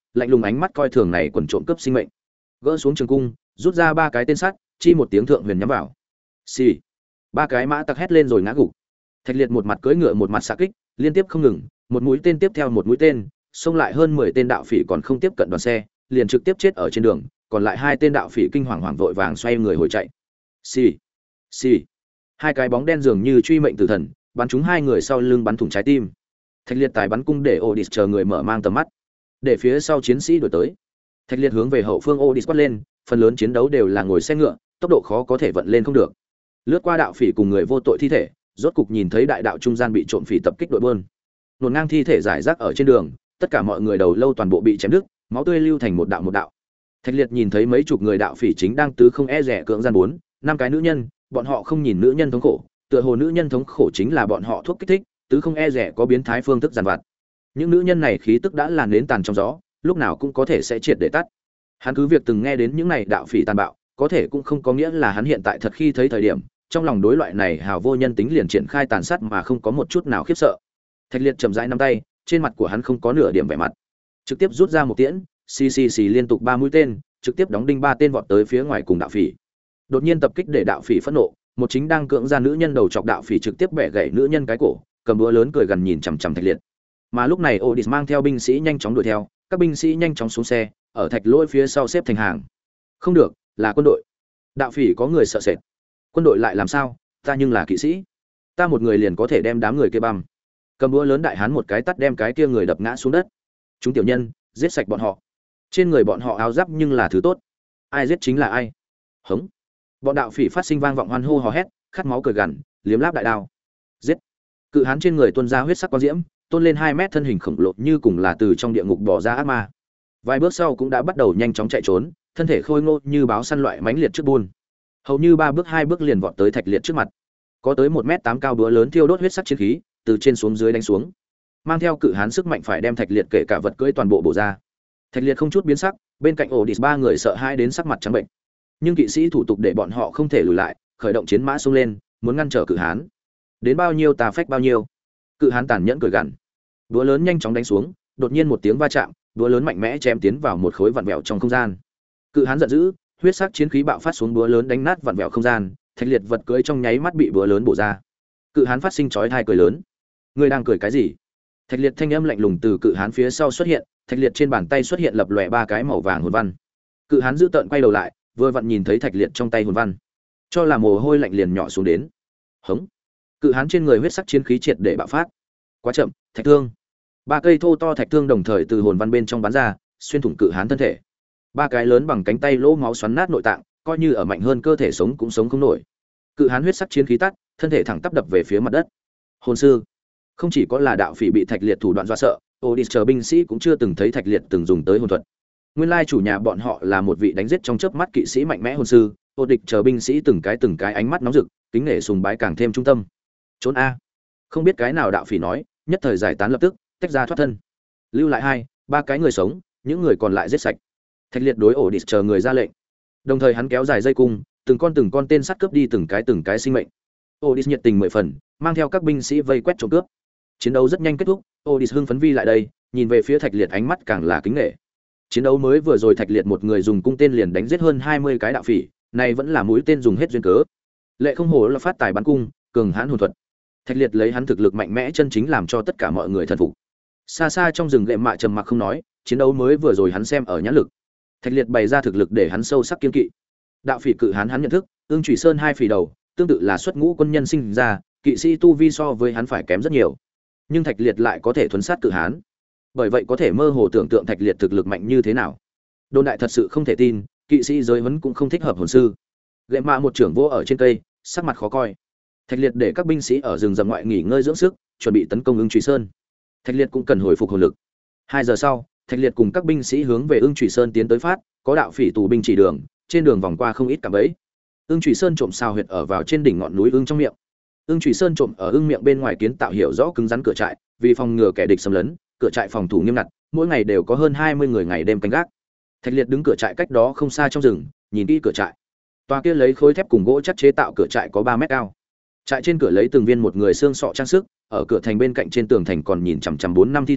lạnh lùng ánh mắt coi thường này quần trộm cướp sinh mệnh. Gỡ xuống trường cung, rút ra ba cái tên sắt, chi một tiếng thượng huyền nhắm vào. Xì. Ba cái mã tặc hét lên rồi ngã gục. Thạch Liệt một mặt cưỡi ngựa một mặt xạ kích, liên tiếp không ngừng, một mũi tên tiếp theo một mũi tên, xông lại hơn mười tên đạo phỉ còn không tiếp cận đoàn xe, liền trực tiếp chết ở trên đường, còn lại hai tên đạo phỉ kinh hoàng hoảng vội vàng xoay người hồi chạy. Xì. Xì. Hai cái bóng đen dường như truy mệnh tử thần, bắn trúng hai người sau lưng bắn thủng trái tim. Thạch Liệt tài bắn cung để Odis chờ người mở mang tầm mắt, để phía sau chiến sĩ đuổi tới. Thạch Liệt hướng về hậu phương Odis quát lên, phần lớn chiến đấu đều là ngồi xe ngựa, tốc độ khó có thể vận lên không được. Lướt qua đạo phỉ cùng người vô tội thi thể, rốt cục nhìn thấy đại đạo trung gian bị trộm phỉ tập kích đội bơn. Nổn ngang thi thể rải rác ở trên đường, tất cả mọi người đầu lâu toàn bộ bị chém đứt, máu tươi lưu thành một đạo một đạo. Thạch Liệt nhìn thấy mấy chục người đạo phỉ chính đang tứ không e rẻ cưỡng gian bốn, năm cái nữ nhân, bọn họ không nhìn nữ nhân thống khổ, tựa hồ nữ nhân thống khổ chính là bọn họ thuốc kích thích, tứ không e rẻ có biến thái phương thức giàn vặt. Những nữ nhân này khí tức đã làn đến tàn trong gió, lúc nào cũng có thể sẽ triệt để tắt. Hắn cứ việc từng nghe đến những này đạo phỉ tàn bạo, có thể cũng không có nghĩa là hắn hiện tại thật khi thấy thời điểm, trong lòng đối loại này hào vô nhân tính liền triển khai tàn sát mà không có một chút nào khiếp sợ. Thạch Liệt chậm rãi nắm tay, trên mặt của hắn không có nửa điểm vẻ mặt, trực tiếp rút ra một tiễn, xì xì xì liên tục ba mũi tên, trực tiếp đóng đinh ba tên vọt tới phía ngoài cùng đạo phỉ. Đột nhiên tập kích để đạo phỉ phẫn nộ, một chính đang cưỡng ra nữ nhân đầu chọc đạo phỉ trực tiếp bẻ gãy nữ nhân cái cổ, cầm búa lớn cười gần nhìn chằm chằm Thạch Liệt. Mà lúc này Odis mang theo binh sĩ nhanh chóng đuổi theo, các binh sĩ nhanh chóng xuống xe, ở Thạch Lỗi phía sau xếp thành hàng. Không được, là quân đội. Đạo phỉ có người sợ sệt. Quân đội lại làm sao? Ta nhưng là kỵ sĩ, ta một người liền có thể đem đám người kia băm. Cầm búa lớn đại hán một cái tát đem cái kia người đập ngã xuống đất. Chúng tiểu nhân, giết sạch bọn họ. Trên người bọn họ áo giáp nhưng là thứ tốt. Ai giết chính là ai. Hống. Bọn đạo phỉ phát sinh vang vọng hoan hô hò hét, khát máu cười gằn, liếm láp đại đao. Giết. Cự hán trên người tuôn ra huyết sắc quang diễm, tôn lên hai mét thân hình khổng lồ như cùng là từ trong địa ngục bò ra ác ma. Vài bước sau cũng đã bắt đầu nhanh chóng chạy trốn, thân thể khôi ngô như báo săn loại mãnh liệt trước buôn. Hầu như ba bước hai bước liền vọt tới Thạch Liệt trước mặt. Có tới một mét tám cao búa lớn thiêu đốt huyết sắc chiến khí, từ trên xuống dưới đánh xuống. Mang theo cự hán sức mạnh phải đem Thạch Liệt kể cả vật cưỡi toàn bộ bổ ra. Thạch Liệt không chút biến sắc, bên cạnh Odis ba người sợ hãi đến sắc mặt trắng bệnh. Nhưng kỵ sĩ thủ tục để bọn họ không thể lùi lại, khởi động chiến mã xông lên, muốn ngăn trở cự hán. Đến bao nhiêu ta phách bao nhiêu. Cự hán tàn nhẫn cười gằn. Búa lớn nhanh chóng đánh xuống, đột nhiên một tiếng va chạm, búa lớn mạnh mẽ chém tiến vào một khối vặn vẹo trong không gian. Cự hán giận dữ, huyết sắc chiến khí bạo phát xuống, búa lớn đánh nát vặn vẹo không gian, Thạch Liệt vật cưỡi trong nháy mắt bị búa lớn bổ ra. Cự hán phát sinh chói tai cười lớn. Ngươi đang cười cái gì? Thạch Liệt thanh âm lạnh lùng từ cự hán phía sau xuất hiện, Thạch Liệt trên bàn tay xuất hiện lập lòe ba cái màu vàng hồn văn. Cự hán giữ tợn quay đầu lại, vừa vặn nhìn thấy Thạch Liệt trong tay hồn văn, cho là mồ hôi lạnh liền nhỏ xuống đến. Hống. Cự hán trên người huyết sắc chiến khí triệt để bạo phát. Quá chậm, thạch thương. Ba cây thô to thạch thương đồng thời từ hồn văn bên trong bắn ra, xuyên thủng cự hán thân thể. Ba cái lớn bằng cánh tay lỗ máu xoắn nát nội tạng, coi như ở mạnh hơn cơ thể sống cũng sống không nổi. Cự hán huyết sắc chiến khí tắt, thân thể thẳng tắp đập về phía mặt đất. Hồn sư. Không chỉ có là đạo phỉ bị Thạch Liệt thủ đoạn dọa sợ, Odis chờ binh sĩ cũng chưa từng thấy Thạch Liệt từng dùng tới hồn thuật. Nguyên lai chủ nhà bọn họ là một vị đánh giết trong chớp mắt kỵ sĩ mạnh mẽ hồn sư, Odis chờ binh sĩ từng cái từng cái ánh mắt nóng rực, kính nể sùng bái càng thêm trung tâm. Trốn a. Không biết cái nào đạo phỉ nói, nhất thời giải tán lập tức, tách ra thoát thân. Lưu lại hai, ba cái người sống, những người còn lại giết sạch. Thạch Liệt đối Odis chờ người ra lệnh. Đồng thời hắn kéo dài dây cung, từng con từng con tên sắt cướp đi từng cái từng cái sinh mệnh. Odis nhiệt tình mười phần, mang theo các binh sĩ vây quét trộm cướp. Chiến đấu rất nhanh kết thúc, Odis hưng phấn vi lại đây, nhìn về phía Thạch Liệt ánh mắt càng là kính nể. Chiến đấu mới vừa rồi Thạch Liệt một người dùng cung tên liền đánh giết hơn hai mươi cái đạo phỉ, này vẫn là mũi tên dùng hết duyên cớ. Lệ không hổ là phát tài bắn cung, cường hãn hồn thuật. Thạch Liệt lấy hắn thực lực mạnh mẽ chân chính làm cho tất cả mọi người thần phục. Xa xa trong rừng Gệm Mạ trầm mặc không nói, chiến đấu mới vừa rồi hắn xem ở nhãn lực. Thạch Liệt bày ra thực lực để hắn sâu sắc kiên kỵ. Đạo phỉ cự hán hắn nhận thức, Ưng Chủy Sơn hai phỉ đầu, tương tự là xuất ngũ quân nhân sinh ra, kỵ sĩ tu vi so với hắn phải kém rất nhiều. Nhưng Thạch Liệt lại có thể thuấn sát cự hán. Bởi vậy có thể mơ hồ tưởng tượng Thạch Liệt thực lực mạnh như thế nào. Đồn đại thật sự không thể tin, kỵ sĩ giới huấn cũng không thích hợp hồn sư. Gệm Mạ một trưởng vô ở trên cây, sắc mặt khó coi. Thạch Liệt để các binh sĩ ở rừng rậm ngoại nghỉ ngơi dưỡng sức, chuẩn bị tấn công Ưng Chủy Sơn. Thạch Liệt cũng cần hồi phục hồn lực. Hai giờ sau, Thạch Liệt cùng các binh sĩ hướng về Ưng Chủy Sơn tiến tới phát, có đạo phỉ tù binh chỉ đường, trên đường vòng qua không ít cạm bẫy. Ưng Chủy Sơn trộm sao huyệt ở vào trên đỉnh ngọn núi ưng trong miệng. Ưng Chủy Sơn trộm ở ưng miệng bên ngoài kiến tạo hiểu rõ cứng rắn cửa trại, vì phòng ngừa kẻ địch xâm lấn, cửa trại phòng thủ nghiêm ngặt, mỗi ngày đều có hơn hai mươi người ngày đêm canh gác. Thạch Liệt đứng cửa trại cách đó không xa trong rừng, nhìn kỹ cửa trại. Tòa kia lấy khối thép cùng gỗ chắc chế tạo cửa trại có ba mét cao. Trại trên cửa lấy từng viên một người xương sọ trang sức, ở cửa thành bên cạnh trên tường thành còn nhìn chằm chằm bốn năm thi thể,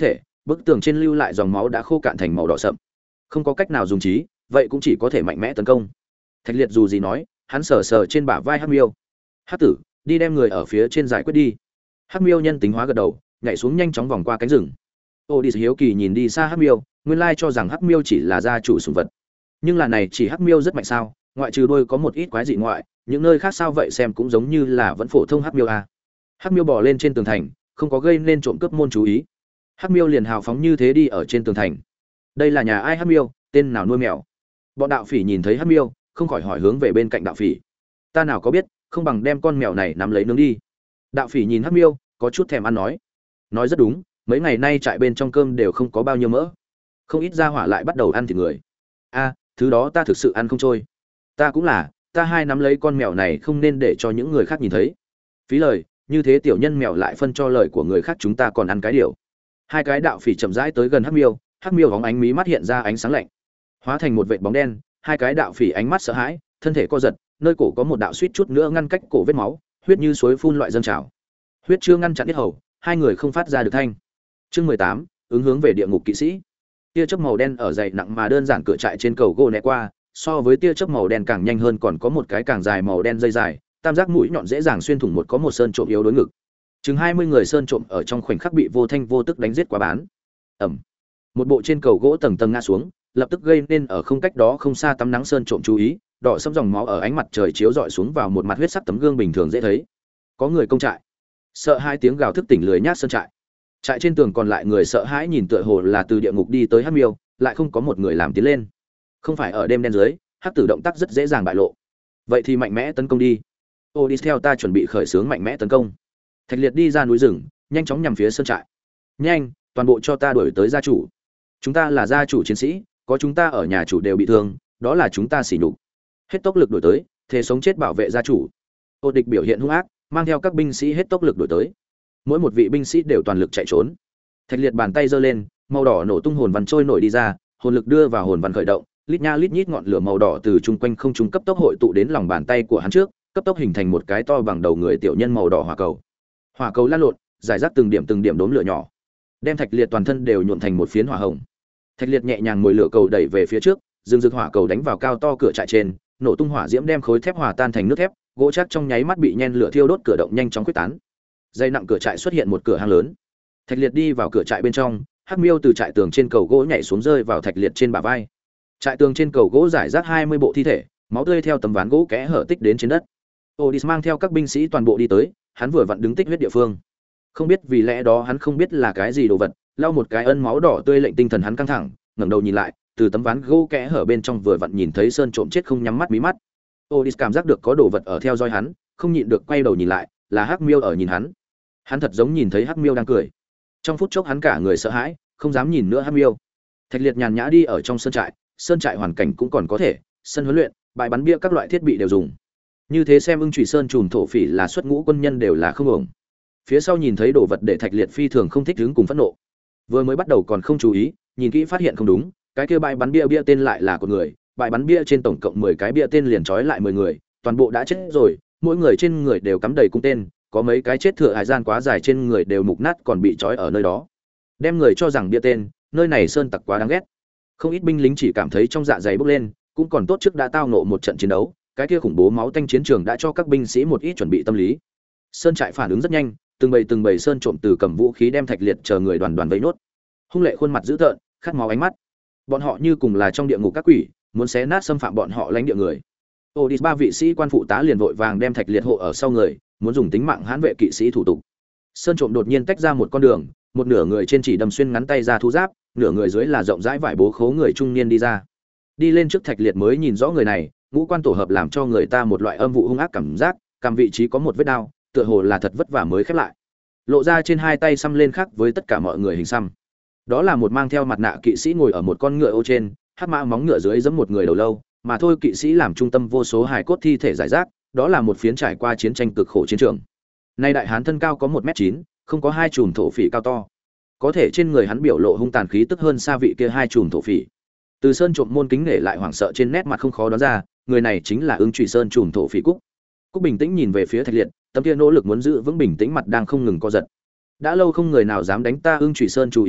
bức tường trên lưu lại dòng máu đã khô cạn thành màu đỏ sậm. Không có cách nào dùng trí, vậy cũng chỉ có thể mạnh mẽ tấn công. Thạch Liệt dù gì nói, hắn sờ sờ trên bả vai Hắc Miêu. "Hắc tử, đi đem người ở phía trên giải quyết đi." Hắc Miêu nhân tính hóa gật đầu, nhảy xuống nhanh chóng vòng qua cánh rừng. Odys hiếu kỳ nhìn đi xa Hắc Miêu, nguyên lai cho rằng Hắc Miêu chỉ là gia chủ sủng vật. Nhưng là này chỉ Hắc Miêu rất mạnh sao? Ngoại trừ đôi có một ít quái dị ngoại, những nơi khác sao vậy xem cũng giống như là vẫn phổ thông Hắc Miêu a. Hắc Miêu bò lên trên tường thành, không có gây nên trộm cướp môn chú ý. Hắc Miêu liền hào phóng như thế đi ở trên tường thành. Đây là nhà ai Hắc Miêu, tên nào nuôi mèo? Bọn đạo phỉ nhìn thấy Hắc Miêu, không khỏi hỏi hướng về bên cạnh đạo phỉ. Ta nào có biết, không bằng đem con mèo này nắm lấy nướng đi. Đạo phỉ nhìn Hắc Miêu, có chút thèm ăn nói. Nói rất đúng, mấy ngày nay trại bên trong cơm đều không có bao nhiêu mỡ. Không ít gia hỏa lại bắt đầu ăn thịt người. A, thứ đó ta thực sự ăn không trôi. Ta cũng là, ta hai nắm lấy con mèo này không nên để cho những người khác nhìn thấy. Phí lời, như thế tiểu nhân mèo lại phân cho lời của người khác chúng ta còn ăn cái điều. Hai cái đạo phỉ chậm rãi tới gần Hắc Miêu, Hắc Miêu bóng ánh mí mắt hiện ra ánh sáng lạnh, hóa thành một vệt bóng đen. Hai cái đạo phỉ ánh mắt sợ hãi, thân thể co giật, nơi cổ có một đạo suýt chút nữa ngăn cách cổ vết máu, huyết như suối phun loại dâng trào. Huyết chưa ngăn chặn yết hầu, hai người không phát ra được thanh. Chương mười tám, ứng hướng về địa ngục kỵ sĩ. Tia chớp màu đen ở dày nặng mà đơn giản cửa trại trên cầu gỗ né qua, so với tia chớp màu đen càng nhanh hơn còn có một cái càng dài màu đen dây dài, tam giác mũi nhọn dễ dàng xuyên thủng một có một sơn trộm yếu đối ngực. Chừng hai mươi người sơn trộm ở trong khoảnh khắc bị vô thanh vô tức đánh giết quá bán. Ầm. Một bộ trên cầu gỗ tầng tầng ngã xuống, lập tức gây nên ở không cách đó không xa tắm nắng sơn trộm chú ý, đỏ sẫm dòng máu ở ánh mặt trời chiếu rọi xuống vào một mặt huyết sắc tấm gương bình thường dễ thấy. Có người công trại. Sợ hai tiếng gào thức tỉnh lười nhác sơn trại. Trại trên tường còn lại người sợ hãi nhìn tựa hồ là từ địa ngục đi tới Hắc Miêu, lại không có một người làm tiến lên. Không phải ở đêm đen dưới, Hắc tử động tác rất dễ dàng bại lộ. Vậy thì mạnh mẽ tấn công đi. Odys theo ta chuẩn bị khởi xướng mạnh mẽ tấn công. Thạch Liệt đi ra núi rừng, nhanh chóng nhằm phía sơn trại. Nhanh, toàn bộ cho ta đuổi tới gia chủ. Chúng ta là gia chủ chiến sĩ, có chúng ta ở nhà chủ đều bị thương, đó là chúng ta sỉ nhục. Hết tốc lực đuổi tới, thế sống chết bảo vệ gia chủ. Ô địch biểu hiện hung ác, mang theo các binh sĩ hết tốc lực đuổi tới. Mỗi một vị binh sĩ đều toàn lực chạy trốn. Thạch Liệt bàn tay giơ lên, màu đỏ nổ tung hồn văn trôi nổi đi ra, hồn lực đưa vào hồn văn khởi động, lít nha lít nhít ngọn lửa màu đỏ từ chung quanh không trung cấp tốc hội tụ đến lòng bàn tay của hắn trước, cấp tốc hình thành một cái to bằng đầu người tiểu nhân màu đỏ hỏa cầu. Hỏa cầu lan lộn, giải rác từng điểm từng điểm đốm lửa nhỏ, đem Thạch Liệt toàn thân đều nhuộm thành một phiến hỏa hồng. Thạch Liệt nhẹ nhàng mồi lửa cầu đẩy về phía trước, dương rực hỏa cầu đánh vào cao to cửa trại trên, nổ tung hỏa diễm đem khối thép hòa tan thành nước thép, gỗ chắc trong nháy mắt bị nhen lửa thiêu đốt, cửa động nhanh chóng quyết tán. Dây nặng cửa trại xuất hiện một cửa hang lớn. Thạch Liệt đi vào cửa trại bên trong, Hắc Miêu từ trại tường trên cầu gỗ nhảy xuống rơi vào Thạch Liệt trên bả vai. Trại tường trên cầu gỗ rải rác hai mươi bộ thi thể, máu tươi theo tấm ván gỗ kẽ hở tích đến trên đất. Odys mang theo các binh sĩ toàn bộ đi tới, hắn vừa vặn đứng tích huyết địa phương. Không biết vì lẽ đó hắn không biết là cái gì đồ vật, lau một cái ân máu đỏ tươi lệnh tinh thần hắn căng thẳng, ngẩng đầu nhìn lại, từ tấm ván gỗ kẽ hở bên trong vừa vặn nhìn thấy sơn trộm chết không nhắm mắt mí mắt. Odys cảm giác được có đồ vật ở theo dõi hắn, không nhịn được quay đầu nhìn lại, là Hắc Miêu ở nhìn hắn. Hắn thật giống nhìn thấy Hắc Miêu đang cười. Trong phút chốc hắn cả người sợ hãi, không dám nhìn nữa Hắc Miêu. Thạch Liệt nhàn nhã đi ở trong sơn trại, sơn trại hoàn cảnh cũng còn có thể, sân huấn luyện, bãi bắn bia các loại thiết bị đều dùng. Như thế xem ưng chủy sơn trùm thổ phỉ là xuất ngũ quân nhân đều là không ổng. Phía sau nhìn thấy đồ vật để Thạch Liệt phi thường không thích hứng cùng phẫn nộ. Vừa mới bắt đầu còn không chú ý, nhìn kỹ phát hiện không đúng, cái kia bãi bắn bia bia tên lại là của người, bãi bắn bia trên tổng cộng mười cái bia tên liền trói lại mười người, toàn bộ đã chết rồi, mỗi người trên người đều cắm đầy cung tên, có mấy cái chết thừa hải gian quá dài trên người đều mục nát còn bị trói ở nơi đó. Đem người cho rằng bia tên, nơi này sơn tặc quá đáng ghét. Không ít binh lính chỉ cảm thấy trong dạ dày bốc lên, cũng còn tốt trước đã tao nộ một trận chiến đấu, cái kia khủng bố máu tanh chiến trường đã cho các binh sĩ một ít chuẩn bị tâm lý. Sơn trại phản ứng rất nhanh, từng bầy từng bầy sơn trộm từ cầm vũ khí đem Thạch Liệt chờ người đoàn đoàn vây nốt. Hung lệ khuôn mặt dữ tợn, khát máu ánh mắt. Bọn họ như cùng là trong địa ngục các quỷ, muốn xé nát xâm phạm bọn họ lãnh địa người. Odys ba vị sĩ quan phụ tá liền vội vàng đem Thạch Liệt hộ ở sau người, muốn dùng tính mạng hãn vệ kỵ sĩ thủ tục. Sơn trộm đột nhiên tách ra một con đường, một nửa người trên chỉ đâm xuyên ngắn tay ra thu giáp, nửa người dưới là rộng rãi vải bố khố người trung niên đi ra. Đi lên trước Thạch Liệt mới nhìn rõ người này, ngũ quan tổ hợp làm cho người ta một loại âm vụ hung ác cảm giác, cầm vị trí có một vết đao, tựa hồ là thật vất vả mới khép lại. Lộ ra trên hai tay xăm lên khác với tất cả mọi người hình xăm. Đó là một mang theo mặt nạ kỵ sĩ ngồi ở một con ngựa ô trên, hắc mã móng ngựa dưới giẫm một người đầu lâu, mà thôi kỵ sĩ làm trung tâm vô số hài cốt thi thể rải rác, đó là một phiến trải qua chiến tranh cực khổ chiến trường. Nay đại hán thân cao có một mét chín, không có hai chùm thổ phỉ cao to. Có thể trên người hắn biểu lộ hung tàn khí tức hơn xa vị kia hai chùm thổ phỉ. Từ sơn trộm môn kính nể lại hoảng sợ trên nét mặt không khó đoán ra, người này chính là Ưng Chủy Sơn chùm thổ phỉ Cúc. Cúc bình tĩnh nhìn về phía Thạch Liệt, tấm kia nỗ lực muốn giữ vững bình tĩnh mặt đang không ngừng co giật. Đã lâu không người nào dám đánh ta Ưng Chủy Sơn chú ý,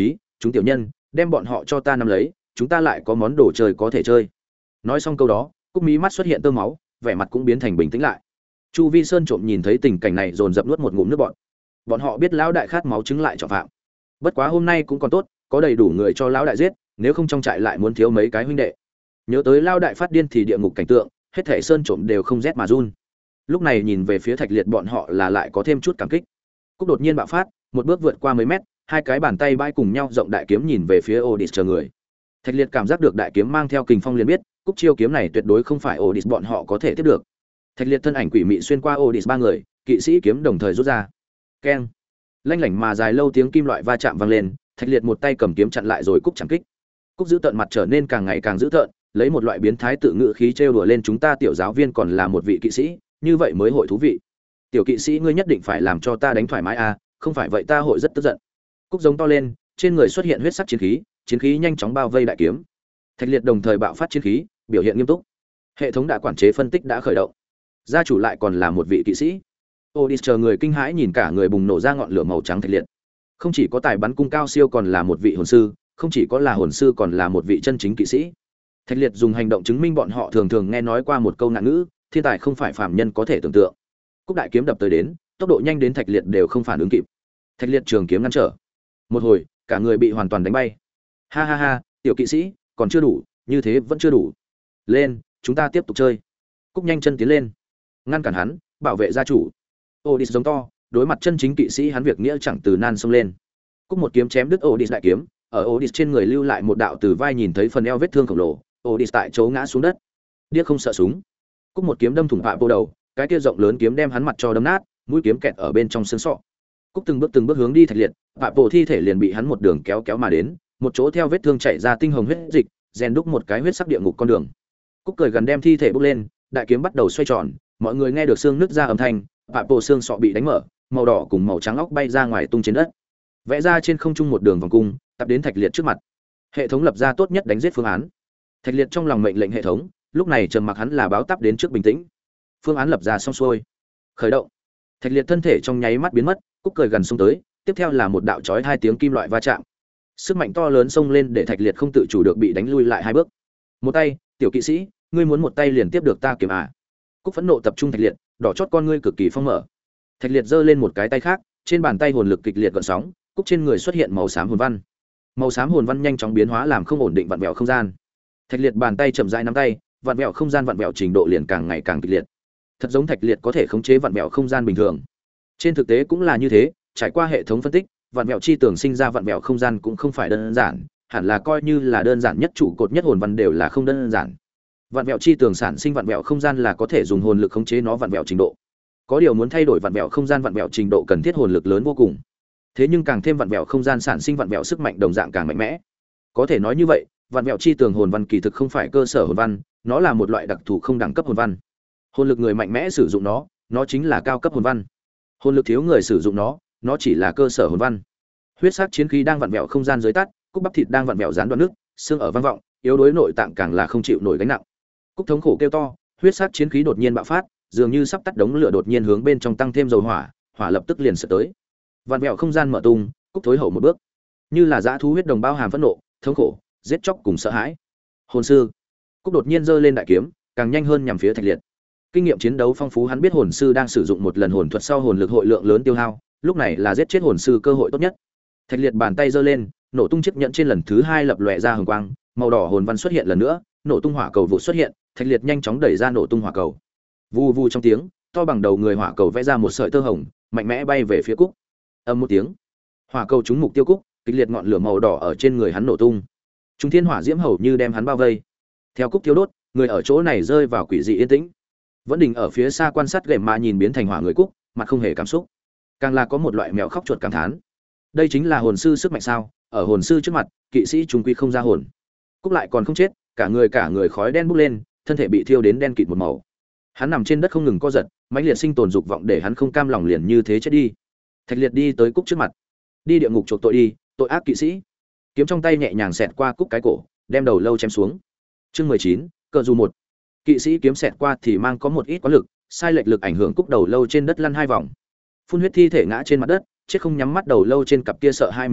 chúng tiểu nhân đem bọn họ cho ta nắm lấy, chúng ta lại có món đồ chơi có thể chơi. Nói xong câu đó, Cúc mí mắt xuất hiện tơ máu, vẻ mặt cũng biến thành bình tĩnh lại. Chu Vi Sơn trộm nhìn thấy tình cảnh này dồn dập nuốt một ngụm nước bọt. Bọn họ biết lão đại khát máu chứng lại trọng phạm. Bất quá hôm nay cũng còn tốt, có đầy đủ người cho lão đại giết, nếu không trong trại lại muốn thiếu mấy cái huynh đệ. Nhớ tới lão đại phát điên thì địa ngục cảnh tượng, hết thảy Sơn trộm đều không rét mà run. Lúc này nhìn về phía Thạch Liệt bọn họ là lại có thêm chút cảm kích. Cúc đột nhiên bạo phát, một bước vượt qua mấy mét, hai cái bàn tay bay cùng nhau rộng đại kiếm nhìn về phía Odis chờ người. Thạch Liệt cảm giác được đại kiếm mang theo kình phong liền biết, Cúc chiêu kiếm này tuyệt đối không phải Odis bọn họ có thể tiếp được. Thạch Liệt thân ảnh quỷ mị xuyên qua Odis ba người, kỵ sĩ kiếm đồng thời rút ra. Keng. Lanh lảnh mà dài lâu tiếng kim loại va chạm vang lên, Thạch Liệt một tay cầm kiếm chặn lại rồi Cúc chẳng kích. Cúc giữ tợn mặt trở nên càng ngày càng dữ tợn, lấy một loại biến thái tự ngữ khí trêu đùa lên chúng ta tiểu giáo viên còn là một vị kỵ sĩ, như vậy mới hội thú vị. Tiểu kỵ sĩ ngươi nhất định phải làm cho ta đánh thoải mái à, không phải vậy ta hội rất tức giận. Cúc giống to lên, trên người xuất hiện huyết sắc chiến khí, chiến khí nhanh chóng bao vây đại kiếm. Thạch Liệt đồng thời bạo phát chiến khí, biểu hiện nghiêm túc. Hệ thống đã quản chế phân tích đã khởi động. Gia chủ lại còn là một vị kỵ sĩ. Odis chờ người kinh hãi nhìn cả người bùng nổ ra ngọn lửa màu trắng Thạch Liệt. Không chỉ có tài bắn cung cao siêu còn là một vị hồn sư, không chỉ có là hồn sư còn là một vị chân chính kỵ sĩ. Thạch Liệt dùng hành động chứng minh bọn họ thường thường nghe nói qua một câu ngạn ngữ, thiên tài không phải phàm nhân có thể tưởng tượng. Cúc đại kiếm đập tới đến, tốc độ nhanh đến Thạch Liệt đều không phản ứng kịp. Thạch Liệt trường kiếm ngăn trở. Một hồi, cả người bị hoàn toàn đánh bay. Ha ha ha, tiểu kỵ sĩ, còn chưa đủ, như thế vẫn chưa đủ. Lên, chúng ta tiếp tục chơi. Cúc nhanh chân tiến lên, ngăn cản hắn, bảo vệ gia chủ. Odis giống to, đối mặt chân chính kỵ sĩ hắn việc nghĩa chẳng từ nan xông lên. Cúc một kiếm chém đứt Odis đại kiếm, ở Odis trên người lưu lại một đạo từ vai nhìn thấy phần eo vết thương khổng lồ, Odis tại chỗ ngã xuống đất. Điếc không sợ súng. Cúc một kiếm đâm thủng hạ bộ đầu, cái kia rộng lớn kiếm đem hắn mặt cho đâm nát, mũi kiếm kẹt ở bên trong xương sọ. Cúc từng bước từng bước hướng đi Thạch Liệt, hạ bộ thi thể liền bị hắn một đường kéo kéo mà đến, một chỗ theo vết thương chảy ra tinh hồng huyết dịch, rèn đúc một cái huyết sắc địa ngục con đường. Cúc cười gần đem thi thể bốc lên, đại kiếm bắt đầu xoay tròn, mọi người nghe được xương nứt ra âm thanh, hạ bộ xương sọ bị đánh mở, màu đỏ cùng màu trắng óc bay ra ngoài tung trên đất. Vẽ ra trên không trung một đường vòng cung, tập đến Thạch Liệt trước mặt. Hệ thống lập ra tốt nhất đánh giết phương án. Thạch Liệt trong lòng mệnh lệnh hệ thống, lúc này trầm mặc hắn là báo táp đến trước bình tĩnh. Phương án lập ra xong xuôi, khởi động. Thạch Liệt thân thể trong nháy mắt biến mất, Cúc cười gần xông tới, tiếp theo là một đạo chói hai tiếng kim loại va chạm. Sức mạnh to lớn xông lên để Thạch Liệt không tự chủ được bị đánh lui lại hai bước. Một tay, tiểu kỵ sĩ, ngươi muốn một tay liền tiếp được ta kiếm à? Cúc phẫn nộ tập trung Thạch Liệt, đỏ chót con ngươi cực kỳ phong mở. Thạch Liệt giơ lên một cái tay khác, trên bàn tay hồn lực kịch liệt gợn sóng, Cúc trên người xuất hiện màu xám hồn văn. Màu xám hồn văn nhanh chóng biến hóa làm không ổn định vặn vẹo không gian. Thạch Liệt bàn tay chậm rãi nắm tay, vặn vẹo không gian vặn vẹo trình độ liền càng ngày càng kịch liệt. Thật giống Thạch Liệt có thể khống chế vặn vẹo không gian bình thường. Trên thực tế cũng là như thế, trải qua hệ thống phân tích, vặn vẹo chi tưởng sinh ra vặn vẹo không gian cũng không phải đơn giản, hẳn là coi như là đơn giản nhất trụ cột nhất hồn văn đều là không đơn giản. Vặn vẹo chi tưởng sản sinh vặn vẹo không gian là có thể dùng hồn lực khống chế nó vặn vẹo trình độ. Có điều muốn thay đổi vặn vẹo không gian vặn vẹo trình độ cần thiết hồn lực lớn vô cùng. Thế nhưng càng thêm vặn vẹo không gian sản sinh vặn vẹo sức mạnh đồng dạng càng mạnh mẽ. Có thể nói như vậy, vặn vẹo chi tường hồn văn kỳ thực không phải cơ sở hồn văn, nó là một loại đặc thù không đẳng cấp hồn văn. Hồn lực người mạnh mẽ sử dụng nó, nó chính là cao cấp hồn văn. Hồn lực thiếu người sử dụng nó, nó chỉ là cơ sở hồn văn. Huyết sắc chiến khí đang vặn vẹo không gian dưới tắt, cúc bắp thịt đang vặn vẹo gián đoạn nước, xương ở vang vọng, yếu đuối nội tạng càng là không chịu nổi gánh nặng. Cúc thống khổ kêu to, huyết sắc chiến khí đột nhiên bạo phát, dường như sắp tắt đống lửa đột nhiên hướng bên trong tăng thêm dầu hỏa, hỏa lập tức liền sẽ tới. Vặn vẹo không gian mở tung, Cúc thối hậu một bước, như là dã thú huyết đồng bao hàm phẫn nộ, thống khổ, giết chóc cùng sợ hãi. Hồn sư. Cúc đột nhiên giơ lên đại kiếm, càng nhanh hơn nhằm phía Thạch Liệt. Kinh nghiệm chiến đấu phong phú hắn biết hồn sư đang sử dụng một lần hồn thuật sau hồn lực hội lượng lớn tiêu hao, lúc này là giết chết hồn sư cơ hội tốt nhất. Thạch Liệt bàn tay giơ lên, nổ tung chiếc nhẫn trên lần thứ hai lập lòe ra hừng quang, màu đỏ hồn văn xuất hiện lần nữa, nổ tung hỏa cầu vụ xuất hiện, Thạch Liệt nhanh chóng đẩy ra nổ tung hỏa cầu. Vù vù trong tiếng, to bằng đầu người hỏa cầu vẽ ra một sợi tơ hồng, mạnh mẽ bay về phía Cúc. Ầm một tiếng, hỏa cầu trúng mục tiêu Cúc, kịch liệt ngọn lửa màu đỏ ở trên người hắn nổ tung. Trung thiên hỏa diễm hầu như đem hắn bao vây. Theo Cúc thiếu đốt, người ở chỗ này rơi vào quỷ dị yên tĩnh. Vẫn đình ở phía xa quan sát gệm mà nhìn biến thành hỏa người Cúc, mặt không hề cảm xúc. Càng là có một loại mèo khóc chuột cảm thán. Đây chính là hồn sư sức mạnh sao? Ở hồn sư trước mặt, kỵ sĩ chúng quy không ra hồn. Cúc lại còn không chết, cả người cả người khói đen bốc lên, thân thể bị thiêu đến đen kịt một màu. Hắn nằm trên đất không ngừng co giật, mãnh liệt sinh tồn dục vọng để hắn không cam lòng liền như thế chết đi. Thạch Liệt đi tới Cúc trước mặt, đi địa ngục chuộc tội đi, tội ác kỵ sĩ. Kiếm trong tay nhẹ nhàng xẹt qua Cúc cái cổ, đem đầu lâu chém xuống. Chương mười chín, cờ dù một. Kỵ sĩ kiếm xẹt qua thì mang có một ít quá lực, sai lệch lực ảnh hưởng Cúc đầu lâu trên đất lăn hai vòng. Phun huyết thi thể ngã trên mặt đất, chết không nhắm mắt đầu lâu trên cặp kia sợ hai mí mắt,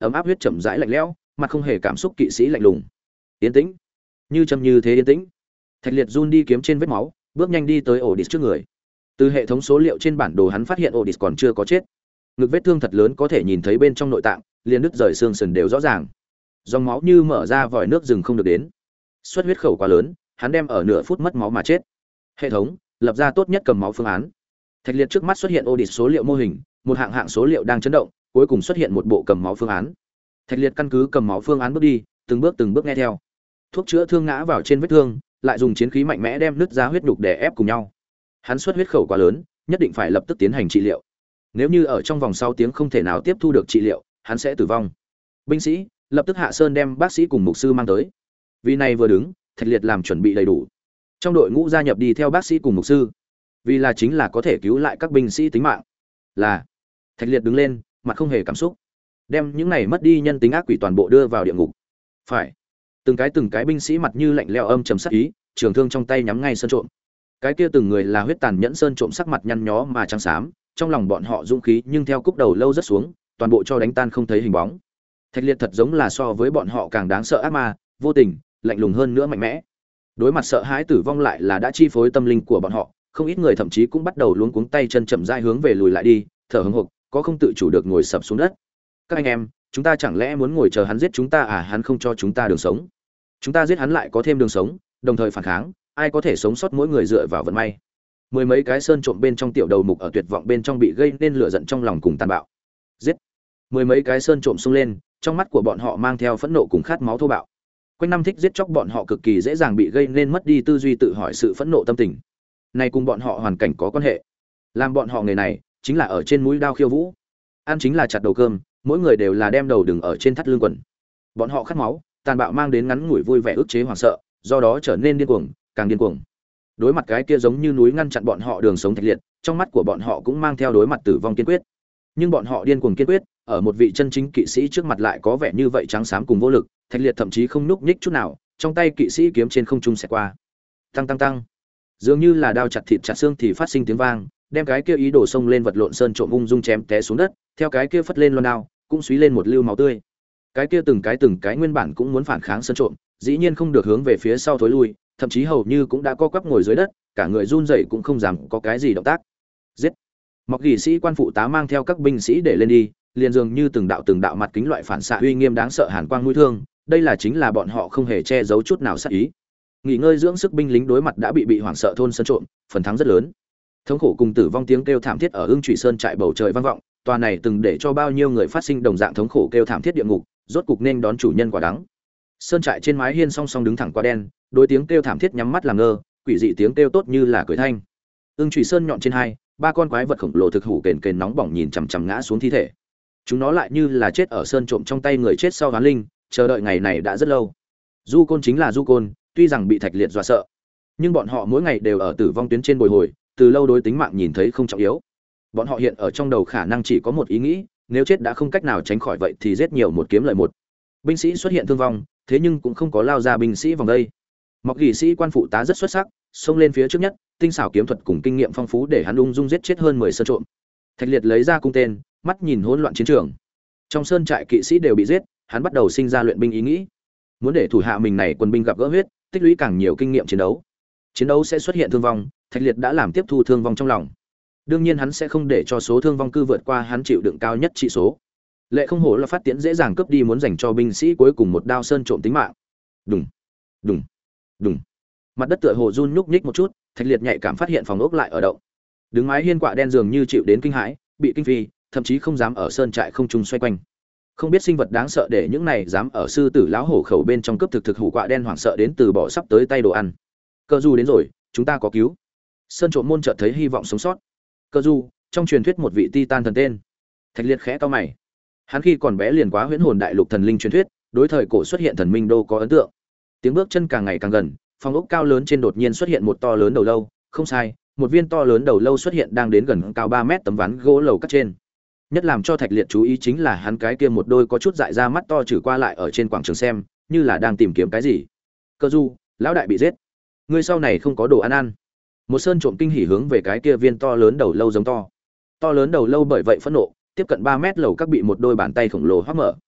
ấm áp huyết chậm rãi lạnh lẽo, mặt không hề cảm xúc kỵ sĩ lạnh lùng. Yên tĩnh, như châm như thế yên tĩnh. Thạch Liệt run đi kiếm trên vết máu, bước nhanh đi tới Odys trước người. Từ hệ thống số liệu trên bản đồ hắn phát hiện Odys còn chưa có chết. Ngực vết thương thật lớn có thể nhìn thấy bên trong nội tạng, liền đứt rời xương sườn đều rõ ràng. Dòng máu như mở ra vòi nước rừng không được đến. Xuất huyết khẩu quá lớn, hắn đem ở nửa phút mất máu mà chết. Hệ thống lập ra tốt nhất cầm máu phương án. Thạch Liệt trước mắt xuất hiện Odys số liệu mô hình, một hạng hạng số liệu đang chấn động, cuối cùng xuất hiện một bộ cầm máu phương án. Thạch Liệt căn cứ cầm máu phương án bước đi, từng bước từng bước nghe theo. Thuốc chữa thương ngã vào trên vết thương, lại dùng chiến khí mạnh mẽ đem nứt ra huyết nhục để ép cùng nhau. Hắn xuất huyết khẩu quá lớn, nhất định phải lập tức tiến hành trị liệu. Nếu như ở trong vòng sáu tiếng không thể nào tiếp thu được trị liệu, hắn sẽ tử vong. Binh sĩ, lập tức hạ sơn đem bác sĩ cùng mục sư mang tới. Vì này vừa đứng, Thạch Liệt làm chuẩn bị đầy đủ. Trong đội ngũ gia nhập đi theo bác sĩ cùng mục sư, vì là chính là có thể cứu lại các binh sĩ tính mạng. Là. Thạch Liệt đứng lên, mặt không hề cảm xúc, đem những này mất đi nhân tính ác quỷ toàn bộ đưa vào địa ngục. Phải. Từng cái từng cái binh sĩ mặt như lạnh lẽo âm trầm sắc ý, trường thương trong tay nhắm ngay sơn trộm. Cái kia từng người là huyết tàn nhẫn sơn trộm sắc mặt nhăn nhó mà trắng xám, trong lòng bọn họ dũng khí nhưng theo cúc đầu lâu rất xuống, toàn bộ cho đánh tan không thấy hình bóng. Thạch Liệt thật giống là so với bọn họ càng đáng sợ ác ma, vô tình, lạnh lùng hơn nữa mạnh mẽ. Đối mặt sợ hãi tử vong lại là đã chi phối tâm linh của bọn họ, không ít người thậm chí cũng bắt đầu luống cuống tay chân chậm rãi hướng về lùi lại đi, thở hổn hộc, có không tự chủ được ngồi sập xuống đất. Các anh em, chúng ta chẳng lẽ muốn ngồi chờ hắn giết chúng ta à? Hắn không cho chúng ta đường sống, chúng ta giết hắn lại có thêm đường sống, đồng thời phản kháng, ai có thể sống sót mỗi người dựa vào vận may. Mười mấy cái sơn trộm bên trong tiểu đầu mục ở tuyệt vọng bên trong bị gây nên lửa giận trong lòng cùng tàn bạo. Giết! Mười mấy cái sơn trộm xông lên, trong mắt của bọn họ mang theo phẫn nộ cùng khát máu thô bạo. Quanh năm thích giết chóc bọn họ cực kỳ dễ dàng bị gây nên mất đi tư duy tự hỏi sự phẫn nộ tâm tình. Này cùng bọn họ hoàn cảnh có quan hệ. Làm bọn họ người này chính là ở trên mũi đao khiêu vũ, ăn chính là chặt đầu cơm, mỗi người đều là đem đầu đừng ở trên thắt lưng quần. Bọn họ khát máu, tàn bạo mang đến ngắn ngủi vui vẻ ức chế hoảng sợ, do đó trở nên điên cuồng, càng điên cuồng. Đối mặt cái kia giống như núi ngăn chặn bọn họ đường sống Thạch Liệt, trong mắt của bọn họ cũng mang theo đối mặt tử vong kiên quyết. Nhưng bọn họ điên cuồng kiên quyết, ở một vị chân chính kỵ sĩ trước mặt lại có vẻ như vậy trắng xám cùng vô lực. Thạch Liệt thậm chí không nhúc nhích chút nào, trong tay kỵ sĩ kiếm trên không trung xẹt qua. Tăng tăng tăng. Dường như là đao chặt thịt chặt xương thì phát sinh tiếng vang, đem cái kia ý đồ xông lên vật lộn sơn trộm ung dung chém té xuống đất, theo cái kia phất lên loan đao, cũng xúy lên một lưu máu tươi. Cái kia từng cái từng cái nguyên bản cũng muốn phản kháng sơn trộm, dĩ nhiên không được hướng về phía sau thối lui, thậm chí hầu như cũng đã co quắp ngồi dưới đất, cả người run rẩy cũng không dám có cái gì động tác. Giết! Mọc gỉ sĩ quan phụ tá mang theo các binh sĩ để lên đi, liền dường như từng đạo từng đạo mặt kính loại phản xạ uy nghiêm đáng sợ hàn quang mũi thương, đây là chính là bọn họ không hề che giấu chút nào sát ý. Nghỉ ngơi dưỡng sức binh lính đối mặt đã bị bị hoảng sợ thôn sơn trộm, phần thắng rất lớn. Thống khổ cùng tử vong tiếng kêu thảm thiết ở Ưng Trụy Sơn trại bầu trời vang vọng, tòa này từng để cho bao nhiêu người phát sinh đồng dạng thống khổ kêu thảm thiết địa ngục, rốt cục nên đón chủ nhân quả đắng. Sơn trại trên mái hiên song song đứng thẳng qua đen, đối tiếng kêu thảm thiết nhắm mắt làm ngơ, quỷ dị tiếng kêu tốt như là cười thanh. Ưng Trụy Sơn nhọn trên hai, ba con quái vật khổng lồ thực hủ kền kền nóng bỏng nhìn chằm chằm ngã xuống thi thể. Chúng nó lại như là chết ở sơn trộm trong tay người chết sau hoán linh, chờ đợi ngày này đã rất lâu. Du Côn chính là Du Côn, tuy rằng bị Thạch Liệt dọa sợ, nhưng bọn họ mỗi ngày đều ở tử vong tuyến trên bồi hồi, từ lâu đối tính mạng nhìn thấy không trọng yếu. Bọn họ hiện ở trong đầu khả năng chỉ có một ý nghĩ, nếu chết đã không cách nào tránh khỏi vậy thì giết nhiều một kiếm lợi một. Binh sĩ xuất hiện thương vong, thế nhưng cũng không có lao ra binh sĩ vòng đây. Mọc gỉ sĩ quan phụ tá rất xuất sắc, xông lên phía trước nhất, tinh xảo kiếm thuật cùng kinh nghiệm phong phú để hắn ung dung giết chết hơn mười sơn trộm. Thạch Liệt lấy ra cung tên, mắt nhìn hỗn loạn chiến trường. Trong sơn trại kỵ sĩ đều bị giết, hắn bắt đầu sinh ra luyện binh ý nghĩ. Muốn để thủ hạ mình này quân binh gặp gỡ huyết, tích lũy càng nhiều kinh nghiệm chiến đấu. Chiến đấu sẽ xuất hiện thương vong, Thạch Liệt đã làm tiếp thu thương vong trong lòng. Đương nhiên hắn sẽ không để cho số thương vong cư vượt qua hắn chịu đựng cao nhất trị số. Lệ không hổ là phát tiễn dễ dàng cướp đi muốn dành cho binh sĩ cuối cùng một đao sơn trộm tính mạng. Đùng, đùng, đùng. Mặt đất tựa hồ run nhúc nhích một chút, Thạch Liệt nhạy cảm phát hiện phòng ốc lại ở động. Đứng mái hiên quạ đen dường như chịu đến kinh hãi, bị kinh phi, thậm chí không dám ở sơn trại không trung xoay quanh. Không biết sinh vật đáng sợ để những này dám ở sư tử lão hổ khẩu bên trong cướp thực thực hủ quạ đen hoảng sợ đến từ bỏ sắp tới tay đồ ăn. Cơ du đến rồi, chúng ta có cứu. Sơn trộm môn chợt thấy hy vọng sống sót. Cơ du, trong truyền thuyết một vị titan thần tên. Thạch Liệt khẽ cau mày. Hắn khi còn bé liền quá huyễn hồn đại lục thần linh truyền thuyết, đối thời cổ xuất hiện thần minh đô có ấn tượng. Tiếng bước chân càng ngày càng gần, phòng ốc cao lớn trên đột nhiên xuất hiện một to lớn đầu lâu, không sai, một viên to lớn đầu lâu xuất hiện đang đến gần cao ba mét tấm ván gỗ lầu cắt trên. Nhất làm cho Thạch Liệt chú ý chính là hắn cái kia một đôi có chút dại ra mắt to trừ qua lại ở trên quảng trường xem, như là đang tìm kiếm cái gì. Cơ du, lão đại bị giết. Ngươi sau này không có đồ ăn ăn. Một sơn trộm kinh hỉ hướng về cái kia viên to lớn đầu lâu giống to. To lớn đầu lâu bởi vậy phẫn nộ, tiếp cận ba mét lầu các bị một đôi bàn tay khổng lồ hoác mở.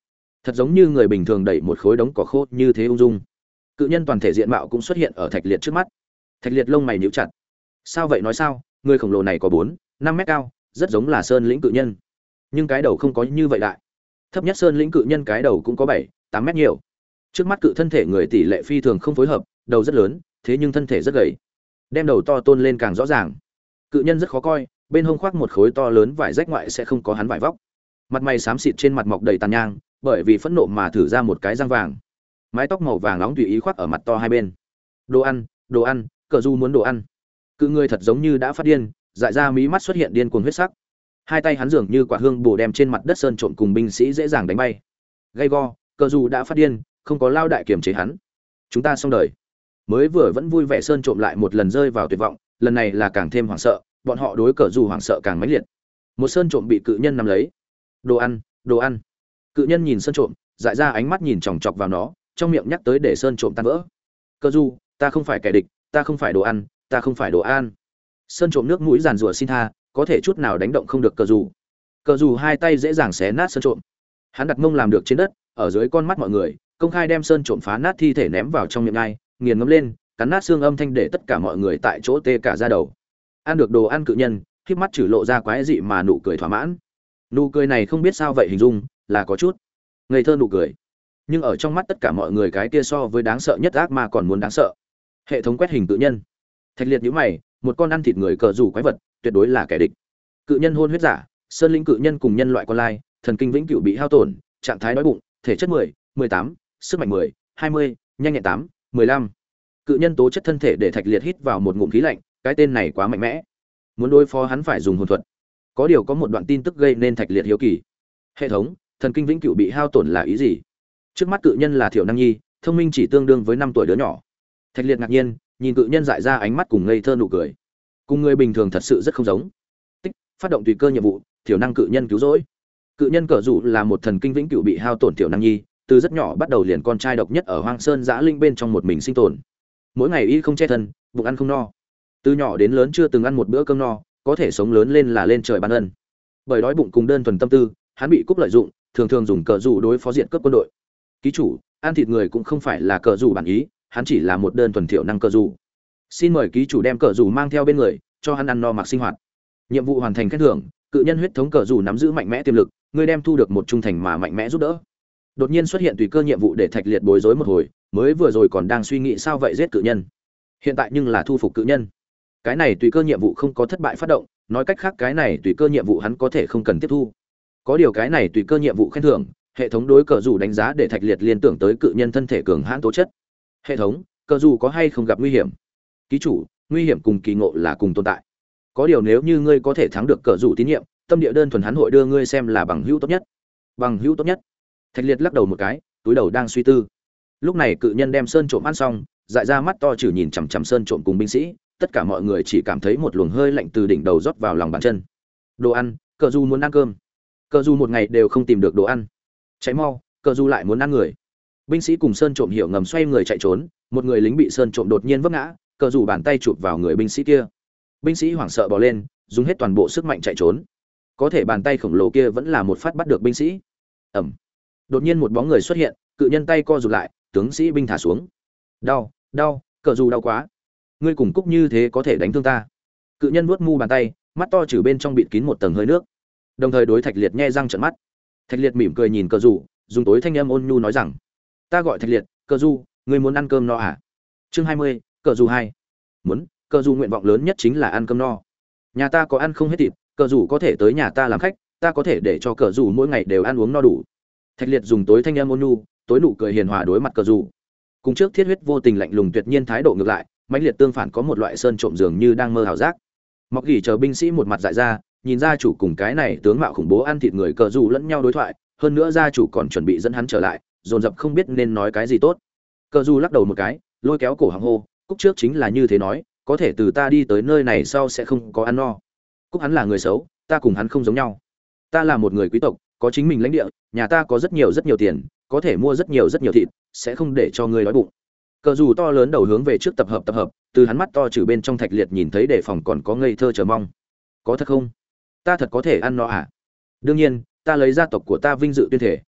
thật giống như người bình thường đẩy một khối đống cỏ khô như thế ung dung. Cự nhân toàn thể diện mạo cũng xuất hiện ở Thạch Liệt trước mắt. Thạch Liệt lông mày nhíu chặt. Sao vậy nói sao? Người khổng lồ này có bốn, năm mét cao, rất giống là sơn lĩnh cự nhân. Nhưng cái đầu không có như vậy đại. Thấp nhất sơn lĩnh cự nhân cái đầu cũng có bảy, tám mét nhiều. Trước mắt cự thân thể người tỷ lệ phi thường không phối hợp, đầu rất lớn, thế nhưng thân thể rất gầy. Đem đầu to tôn lên càng rõ ràng. Cự nhân rất khó coi, bên hông khoác một khối to lớn vải rách ngoại sẽ không có hắn vải vóc. Mặt mày xám xịt, trên mặt mọc đầy tàn nhang, bởi vì phẫn nộ mà thử ra một cái răng vàng. Mái tóc màu vàng nóng tùy ý khoác ở mặt to hai bên. Đồ ăn, đồ ăn, cờ du muốn đồ ăn. Cự người thật giống như đã phát điên, dại ra mí mắt xuất hiện điên cuồng huyết sắc. Hai tay hắn dường như quả hương bổ đem trên mặt đất sơn trộn cùng binh sĩ dễ dàng đánh bay. Gay go, cờ du đã phát điên, không có lao đại kiềm chế hắn. Chúng ta xong đời. Mới vừa vẫn vui vẻ sơn trộm lại một lần rơi vào tuyệt vọng, lần này là càng thêm hoảng sợ, bọn họ đối cờ du hoảng sợ càng mãnh liệt. Một sơn trộm bị cự nhân nắm lấy. Đồ ăn, đồ ăn. Cự nhân nhìn sơn trộm, dại ra ánh mắt nhìn chòng chọc vào nó, trong miệng nhắc tới để sơn trộm tan vỡ. Cờ du, ta không phải kẻ địch, ta không phải đồ ăn, ta không phải đồ ăn. Sơn trộm nước mũi giàn rủa xin tha, có thể chút nào đánh động không được cờ du. Cờ du hai tay dễ dàng xé nát sơn trộm. Hắn đặt mông làm được trên đất, ở dưới con mắt mọi người, công khai đem sơn trộm phá nát thi thể ném vào trong miệng ai, nghiền ngấm lên, cắn nát xương âm thanh để tất cả mọi người tại chỗ tê cả da đầu. Ăn được đồ ăn cự nhân, khép mắt chử lộ ra quái dị mà nụ cười thỏa mãn. Nụ cười này không biết sao vậy hình dung, là có chút ngây thơ nụ cười. Nhưng ở trong mắt tất cả mọi người cái kia so với đáng sợ nhất ác ma còn muốn đáng sợ. Hệ thống quét hình cự nhân. Thạch Liệt nhíu mày, một con ăn thịt người cờ rủ quái vật, tuyệt đối là kẻ địch. Cự nhân hôn huyết giả, sơn lĩnh cự nhân cùng nhân loại con lai, thần kinh vĩnh cửu bị hao tổn, trạng thái đói bụng, thể chất mười, mười tám, sức mạnh mười, hai mươi, nhanh nhẹn tám, mười lăm. Cự nhân tố chất thân thể để Thạch Liệt hít vào một ngụm khí lạnh, cái tên này quá mạnh mẽ. Muốn đối phó hắn phải dùng hồn thuật. Có điều có một đoạn tin tức gây nên Thạch Liệt hiếu kỳ. Hệ thống, thần kinh vĩnh cửu bị hao tổn là ý gì? Trước mắt cự nhân là Thiểu Năng Nhi, thông minh chỉ tương đương với năm tuổi đứa nhỏ. Thạch Liệt ngạc nhiên, nhìn cự nhân dại ra ánh mắt cùng ngây thơ nụ cười. Cùng người bình thường thật sự rất không giống. Tích, phát động tùy cơ nhiệm vụ, Thiểu Năng cự nhân cứu rỗi. Cự nhân cờ rủ là một thần kinh vĩnh cửu bị hao tổn Thiểu Năng Nhi, từ rất nhỏ bắt đầu liền con trai độc nhất ở Hoang Sơn Giã Linh bên trong một mình sinh tồn. Mỗi ngày y không che thân, bụng ăn không no. Từ nhỏ đến lớn chưa từng ăn một bữa cơm no, có thể sống lớn lên là lên trời ban ân. Bởi đói bụng cùng đơn thuần tâm tư, hắn bị cúp lợi dụng, thường thường dùng cờ rủ đối phó diện cướp quân đội. Ký chủ, ăn thịt người cũng không phải là cờ rủ bản ý, hắn chỉ là một đơn thuần Thiểu Năng cờ rủ. Xin mời ký chủ đem cờ rủ mang theo bên người, cho hắn ăn no mặc sinh hoạt. Nhiệm vụ hoàn thành khen thưởng, cự nhân huyết thống cờ rủ nắm giữ mạnh mẽ tiềm lực, ngươi đem thu được một trung thành mà mạnh mẽ giúp đỡ. Đột nhiên xuất hiện tùy cơ nhiệm vụ để Thạch Liệt bối rối một hồi, mới vừa rồi còn đang suy nghĩ sao vậy giết cự nhân. Hiện tại nhưng là thu phục cự nhân. Cái này tùy cơ nhiệm vụ không có thất bại phát động, nói cách khác cái này tùy cơ nhiệm vụ hắn có thể không cần tiếp thu. Có điều cái này tùy cơ nhiệm vụ khen thưởng, hệ thống đối cờ rủ đánh giá để Thạch Liệt liên tưởng tới cự nhân thân thể cường hãn tố chất. Hệ thống, cờ rủ có hay không gặp nguy hiểm? Ký chủ, nguy hiểm cùng kỳ ngộ là cùng tồn tại. Có điều nếu như ngươi có thể thắng được cờ rủ tín nhiệm, tâm địa đơn thuần hắn hội đưa ngươi xem là bằng hữu tốt nhất. Bằng hữu tốt nhất. Thạch Liệt lắc đầu một cái, túi đầu đang suy tư. Lúc này cự nhân đem sơn trộm ăn xong, dại ra mắt to chử nhìn chằm chằm sơn trộm cùng binh sĩ, tất cả mọi người chỉ cảm thấy một luồng hơi lạnh từ đỉnh đầu rót vào lòng bàn chân. Đồ ăn, cờ du muốn ăn cơm. Cờ du một ngày đều không tìm được đồ ăn. Cháy mau, cờ du lại muốn ăn người. Binh sĩ cùng sơn trộm hiểu ngầm xoay người chạy trốn, một người lính bị sơn trộm đột nhiên vấp ngã, cờ du bàn tay chụp vào người binh sĩ kia. Binh sĩ hoảng sợ bò lên, dùng hết toàn bộ sức mạnh chạy trốn. Có thể bàn tay khổng lồ kia vẫn là một phát bắt được binh sĩ. Ầm. Đột nhiên một bóng người xuất hiện, cự nhân tay co rụt lại, tướng sĩ binh thả xuống. Đau, đau, cờ du đau quá. Ngươi cùng cúc như thế có thể đánh thương ta. Cự nhân vuốt mu bàn tay, mắt to trừ bên trong bịt kín một tầng hơi nước. Đồng thời đối Thạch Liệt nhe răng trợn mắt. Thạch Liệt mỉm cười nhìn cờ du, dùng tối thanh âm ôn nhu nói rằng: "Ta gọi Thạch Liệt, cờ du, ngươi muốn ăn cơm no à?" Chương hai mươi, cờ du hai. Muốn, cờ du nguyện vọng lớn nhất chính là ăn cơm no. Nhà ta có ăn không hết thịt, cờ du có thể tới nhà ta làm khách, ta có thể để cho cờ du mỗi ngày đều ăn uống no đủ. Thạch Liệt dùng tối thanh âm ôn nhu, tối nụ cười hiền hòa đối mặt cờ du. Cùng trước thiết huyết vô tình lạnh lùng tuyệt nhiên thái độ ngược lại, mãnh liệt tương phản có một loại sơn trộm dường như đang mơ ảo giác. Mọc gỉ chờ binh sĩ một mặt dại ra, nhìn gia chủ cùng cái này tướng mạo khủng bố ăn thịt người cờ du lẫn nhau đối thoại, hơn nữa gia chủ còn chuẩn bị dẫn hắn trở lại, dồn dập không biết nên nói cái gì tốt. Cờ du lắc đầu một cái, lôi kéo cổ họng hô, cúc trước chính là như thế nói, có thể từ ta đi tới nơi này sau sẽ không có ăn no. Cúc hắn là người xấu, ta cùng hắn không giống nhau. Ta là một người quý tộc, có chính mình lãnh địa, nhà ta có rất nhiều rất nhiều tiền, có thể mua rất nhiều rất nhiều thịt, sẽ không để cho ngươi đói bụng. Cờ dù to lớn đầu hướng về trước tập hợp tập hợp, từ hắn mắt to trừ bên trong Thạch Liệt nhìn thấy đề phòng còn có ngây thơ chờ mong. Có thật không? Ta thật có thể ăn no à? Đương nhiên, ta lấy gia tộc của ta vinh dự tuyên thể,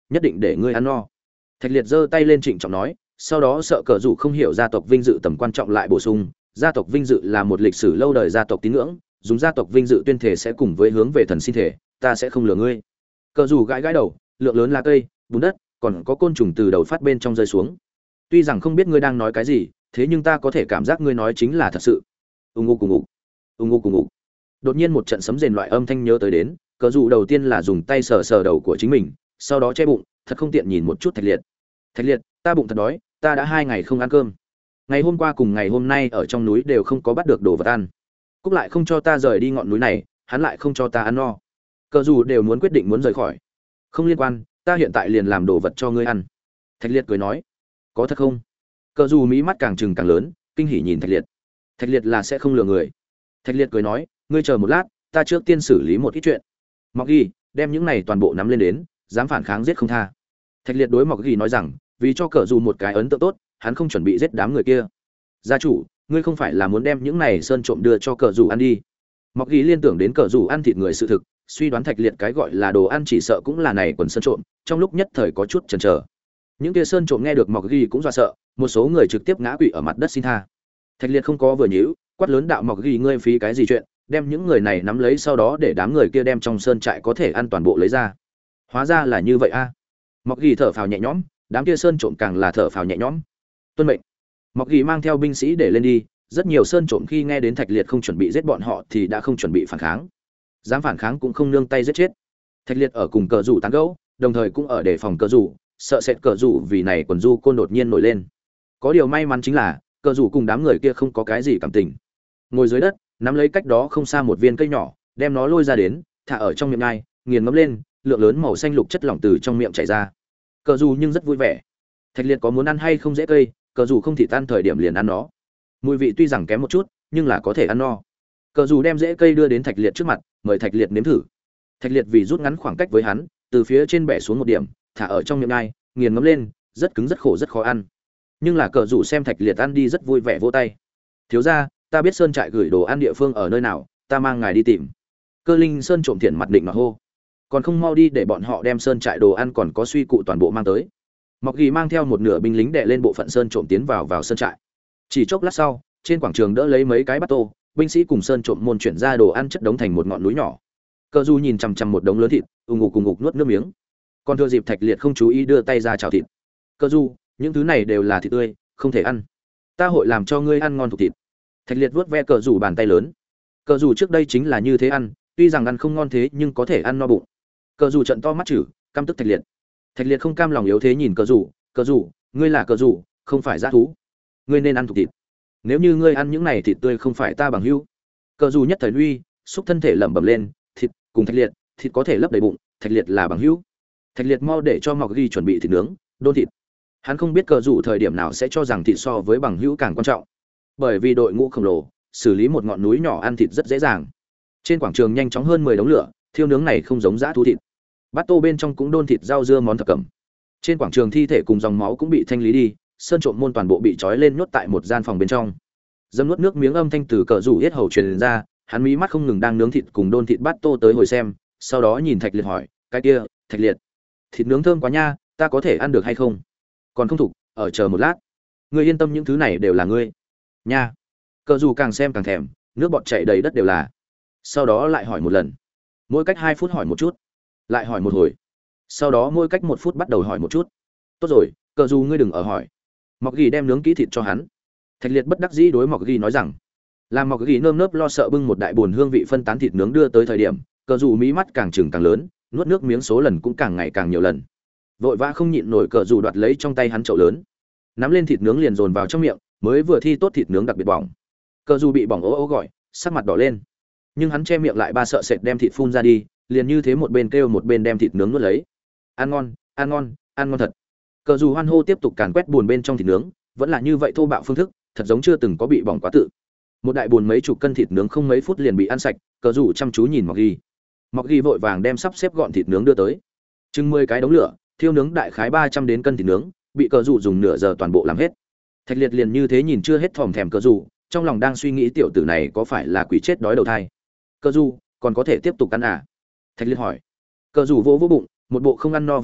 nhất định để ngươi ăn no. Thạch Liệt giơ tay lên trịnh trọng nói, sau đó sợ cờ rủ không hiểu gia tộc vinh dự tầm quan trọng lại bổ sung, gia tộc vinh dự là một lịch sử lâu đời gia tộc tín ngưỡng, dùng gia tộc vinh dự tuyên thể sẽ cùng với hướng về thần sinh thể, ta sẽ không lừa ngươi. Cờ rủ gãi gãi đầu, lượng lớn lá cây, bùn đất, còn có côn trùng từ đầu phát bên trong rơi xuống. Tuy rằng không biết ngươi đang nói cái gì, thế nhưng ta có thể cảm giác ngươi nói chính là thật sự. Ung ung cùng ngủ, ung ung cùng ngủ. Đột nhiên một trận sấm rền loại âm thanh nhớ tới đến, cờ rủ đầu tiên là dùng tay sờ sờ đầu của chính mình, sau đó che bụng, thật không tiện nhìn một chút Thạch Liệt. Thạch Liệt, ta bụng thật đói, ta đã hai ngày không ăn cơm. Ngày hôm qua cùng ngày hôm nay ở trong núi đều không có bắt được đồ vật ăn. Cúc lại không cho ta rời đi ngọn núi này, hắn lại không cho ta ăn no. Cờ dù đều muốn quyết định muốn rời khỏi. Không liên quan, ta hiện tại liền làm đồ vật cho ngươi ăn. Thạch Liệt cười nói, có thật không? Cờ dù mí mắt càng trừng càng lớn, kinh hỉ nhìn Thạch Liệt. Thạch Liệt là sẽ không lừa người. Thạch Liệt cười nói, ngươi chờ một lát, ta trước tiên xử lý một ít chuyện. Mọc Ghi, đem những này toàn bộ nắm lên đến, dám phản kháng giết không tha. Thạch Liệt đối Mọc Ghi nói rằng, vì cho cờ dù một cái ấn tượng tốt, hắn không chuẩn bị giết đám người kia. Gia chủ, ngươi không phải là muốn đem những này sơn trộm đưa cho cờ dù ăn đi? Mọc Ghi liên tưởng đến cờ dù ăn thịt người sự thực, suy đoán Thạch Liệt cái gọi là đồ ăn chỉ sợ cũng là này quần sơn trộm, trong lúc nhất thời có chút chần chờ. Những kia sơn trộm nghe được Mọc Ghi cũng dọa sợ, một số người trực tiếp ngã quỵ ở mặt đất xin tha. Thạch Liệt không có vừa nhíu, quát lớn đạo Mọc Ghi, ngươi phí cái gì chuyện, đem những người này nắm lấy, sau đó để đám người kia đem trong sơn trại có thể ăn toàn bộ lấy ra. Hóa ra là như vậy a. À. Mọc Ghi thở phào nhẹ nhõm, đám kia sơn trộm càng là thở phào nhẹ nhõm. Tuân mệnh. Mọc Ghi mang theo binh sĩ để lên đi, rất nhiều sơn trộm khi nghe đến Thạch Liệt không chuẩn bị giết bọn họ thì đã không chuẩn bị phản kháng. Dám phản kháng cũng không nương tay giết chết. Thạch Liệt ở cùng cờ rủ tán gẫu, đồng thời cũng ở đề phòng cờ rủ, sợ sệt cờ rủ vì này quần du côn đột nhiên nổi lên. Có điều may mắn chính là cờ rủ cùng đám người kia không có cái gì cảm tình. Ngồi dưới đất, nắm lấy cách đó không xa một viên cây nhỏ, đem nó lôi ra đến, thả ở trong miệng ngai, nghiền ngấm lên, lượng lớn màu xanh lục chất lỏng từ trong miệng chảy ra. Cờ rủ nhưng rất vui vẻ. Thạch Liệt có muốn ăn hay không dễ cây, cờ rủ không thì tan thời điểm liền ăn nó. Mùi vị tuy rằng kém một chút, nhưng là có thể ăn no. Cờ rủ đem rễ cây đưa đến Thạch Liệt trước mặt, mời Thạch Liệt nếm thử. Thạch Liệt vì rút ngắn khoảng cách với hắn, từ phía trên bẻ xuống một điểm, thả ở trong miệng ngai, nghiền ngấm lên, rất cứng rất khổ rất khó ăn. Nhưng là cờ rủ xem Thạch Liệt ăn đi rất vui vẻ vỗ tay. Thiếu gia, ta biết sơn trại gửi đồ ăn địa phương ở nơi nào, ta mang ngài đi tìm. Cơ Linh Sơn trộm thiện mặt định mà hô, còn không mau đi để bọn họ đem sơn trại đồ ăn còn có suy cụ toàn bộ mang tới. Mọc Ghi mang theo một nửa binh lính đệ lên bộ phận sơn trộm tiến vào vào sơn trại. Chỉ chốc lát sau, trên quảng trường đỡ lấy mấy cái bát tô, binh sĩ cùng sơn trộm môn chuyển ra đồ ăn chất đống thành một ngọn núi nhỏ. Cơ Du nhìn chằm chằm một đống lớn thịt, ù ngục cùng ngục nuốt nước miếng. Còn thừa dịp Thạch Liệt không chú ý đưa tay ra chào thịt. Cơ Du, những thứ này đều là thịt tươi, không thể ăn. Ta hội làm cho ngươi ăn ngon thuộc thịt. Thạch Liệt vuốt ve Cờ Du bàn tay lớn. Cờ Du trước đây chính là như thế ăn, tuy rằng ăn không ngon thế nhưng có thể ăn no bụng. Cờ Du trợn to mắt chử, căm tức Thạch Liệt. Thạch Liệt không cam lòng yếu thế nhìn Cờ Du, Cờ Du, ngươi là Cờ Du, không phải dã thú. Ngươi nên ăn thuộc thịt. Nếu như ngươi ăn những này thịt tươi không phải ta bằng hữu. Cờ Du nhất thời lui, xúc thân thể lẩm bẩm lên, thịt cùng Thạch Liệt, thịt có thể lấp đầy bụng, Thạch Liệt là bằng hữu. Thạch Liệt mau để cho Mọc Ghi chuẩn bị thịt nướng, đôn thịt. Hắn không biết Cờ Du thời điểm nào sẽ cho rằng thịt so với bằng hữu càng quan trọng. Bởi vì đội ngũ khổng lồ, xử lý một ngọn núi nhỏ ăn thịt rất dễ dàng. Trên quảng trường nhanh chóng hơn mười đống lửa, thiêu nướng này không giống dã thú thịt. Bát tô bên trong cũng đôn thịt rau dưa món thập cẩm. Trên quảng trường thi thể cùng dòng máu cũng bị thanh lý đi, sơn trộm môn toàn bộ bị trói lên nhốt tại một gian phòng bên trong. Dâm nuốt nước miếng âm thanh từ Cờ Du yết hầu truyền ra, hắn mí mắt không ngừng đang nướng thịt cùng đôn thịt bát tô tới hồi xem, sau đó nhìn Thạch Liệt hỏi, cái kia, Thạch Liệt, thịt nướng thơm quá nha, ta có thể ăn được hay không? Còn không thục, ở chờ một lát. Ngươi yên tâm, những thứ này đều là ngươi. Nha. Cờ Du càng xem càng thèm, nước bọt chảy đầy đất đều là. Sau đó lại hỏi một lần. Mỗi cách hai phút hỏi một chút, lại hỏi một hồi. Sau đó mỗi cách một phút bắt đầu hỏi một chút. Tốt rồi, Cờ Du ngươi đừng ở hỏi. Mọc Ghi đem nướng kỹ thịt cho hắn. Thạch Liệt bất đắc dĩ đối Mọc Ghi nói rằng, làm Mọc Ghi nơm nớp lo sợ bưng một đại bồn hương vị phân tán thịt nướng đưa tới thời điểm, Cờ Du mí mắt càng trừng càng lớn, nuốt nước miếng số lần cũng càng ngày càng nhiều lần. Vội vã không nhịn nổi, Cờ Du đoạt lấy trong tay hắn chậu lớn, nắm lên thịt nướng liền dồn vào trong miệng, mới vừa thi tốt thịt nướng đặc biệt bỏng. Cờ Du bị bỏng ố ố gọi, sắc mặt đỏ lên, nhưng hắn che miệng lại ba sợ sệt đem thịt phun ra đi, liền như thế một bên kêu một bên đem thịt nướng nuốt lấy. Ăn ngon, ăn ngon, ăn ngon thật. Cờ Du hoan hô tiếp tục càn quét buồn bên trong thịt nướng, vẫn là như vậy thô bạo phương thức, thật giống chưa từng có bị bỏng quá tự. Một đại buồn mấy chục cân thịt nướng không mấy phút liền bị ăn sạch. Cờ Du chăm chú nhìn Mọc Ghi. Mọc Ghi vội vàng đem sắp xếp gọn thịt nướng đưa tới. Chừng mười cái đống lửa, thiêu nướng đại khái ba trăm đến cân thịt nướng, bị Cờ Du dùng nửa giờ toàn bộ làm hết. Thạch Liệt liền như thế nhìn chưa hết thòm thèm Cờ Du, trong lòng đang suy nghĩ tiểu tử này có phải là quỷ chết đói đầu thai. Cờ Du, còn có thể tiếp tục ăn à? Thạch Liệt hỏi. Cờ Du vỗ vỗ bụng, một bộ không ăn no vẻ mặt,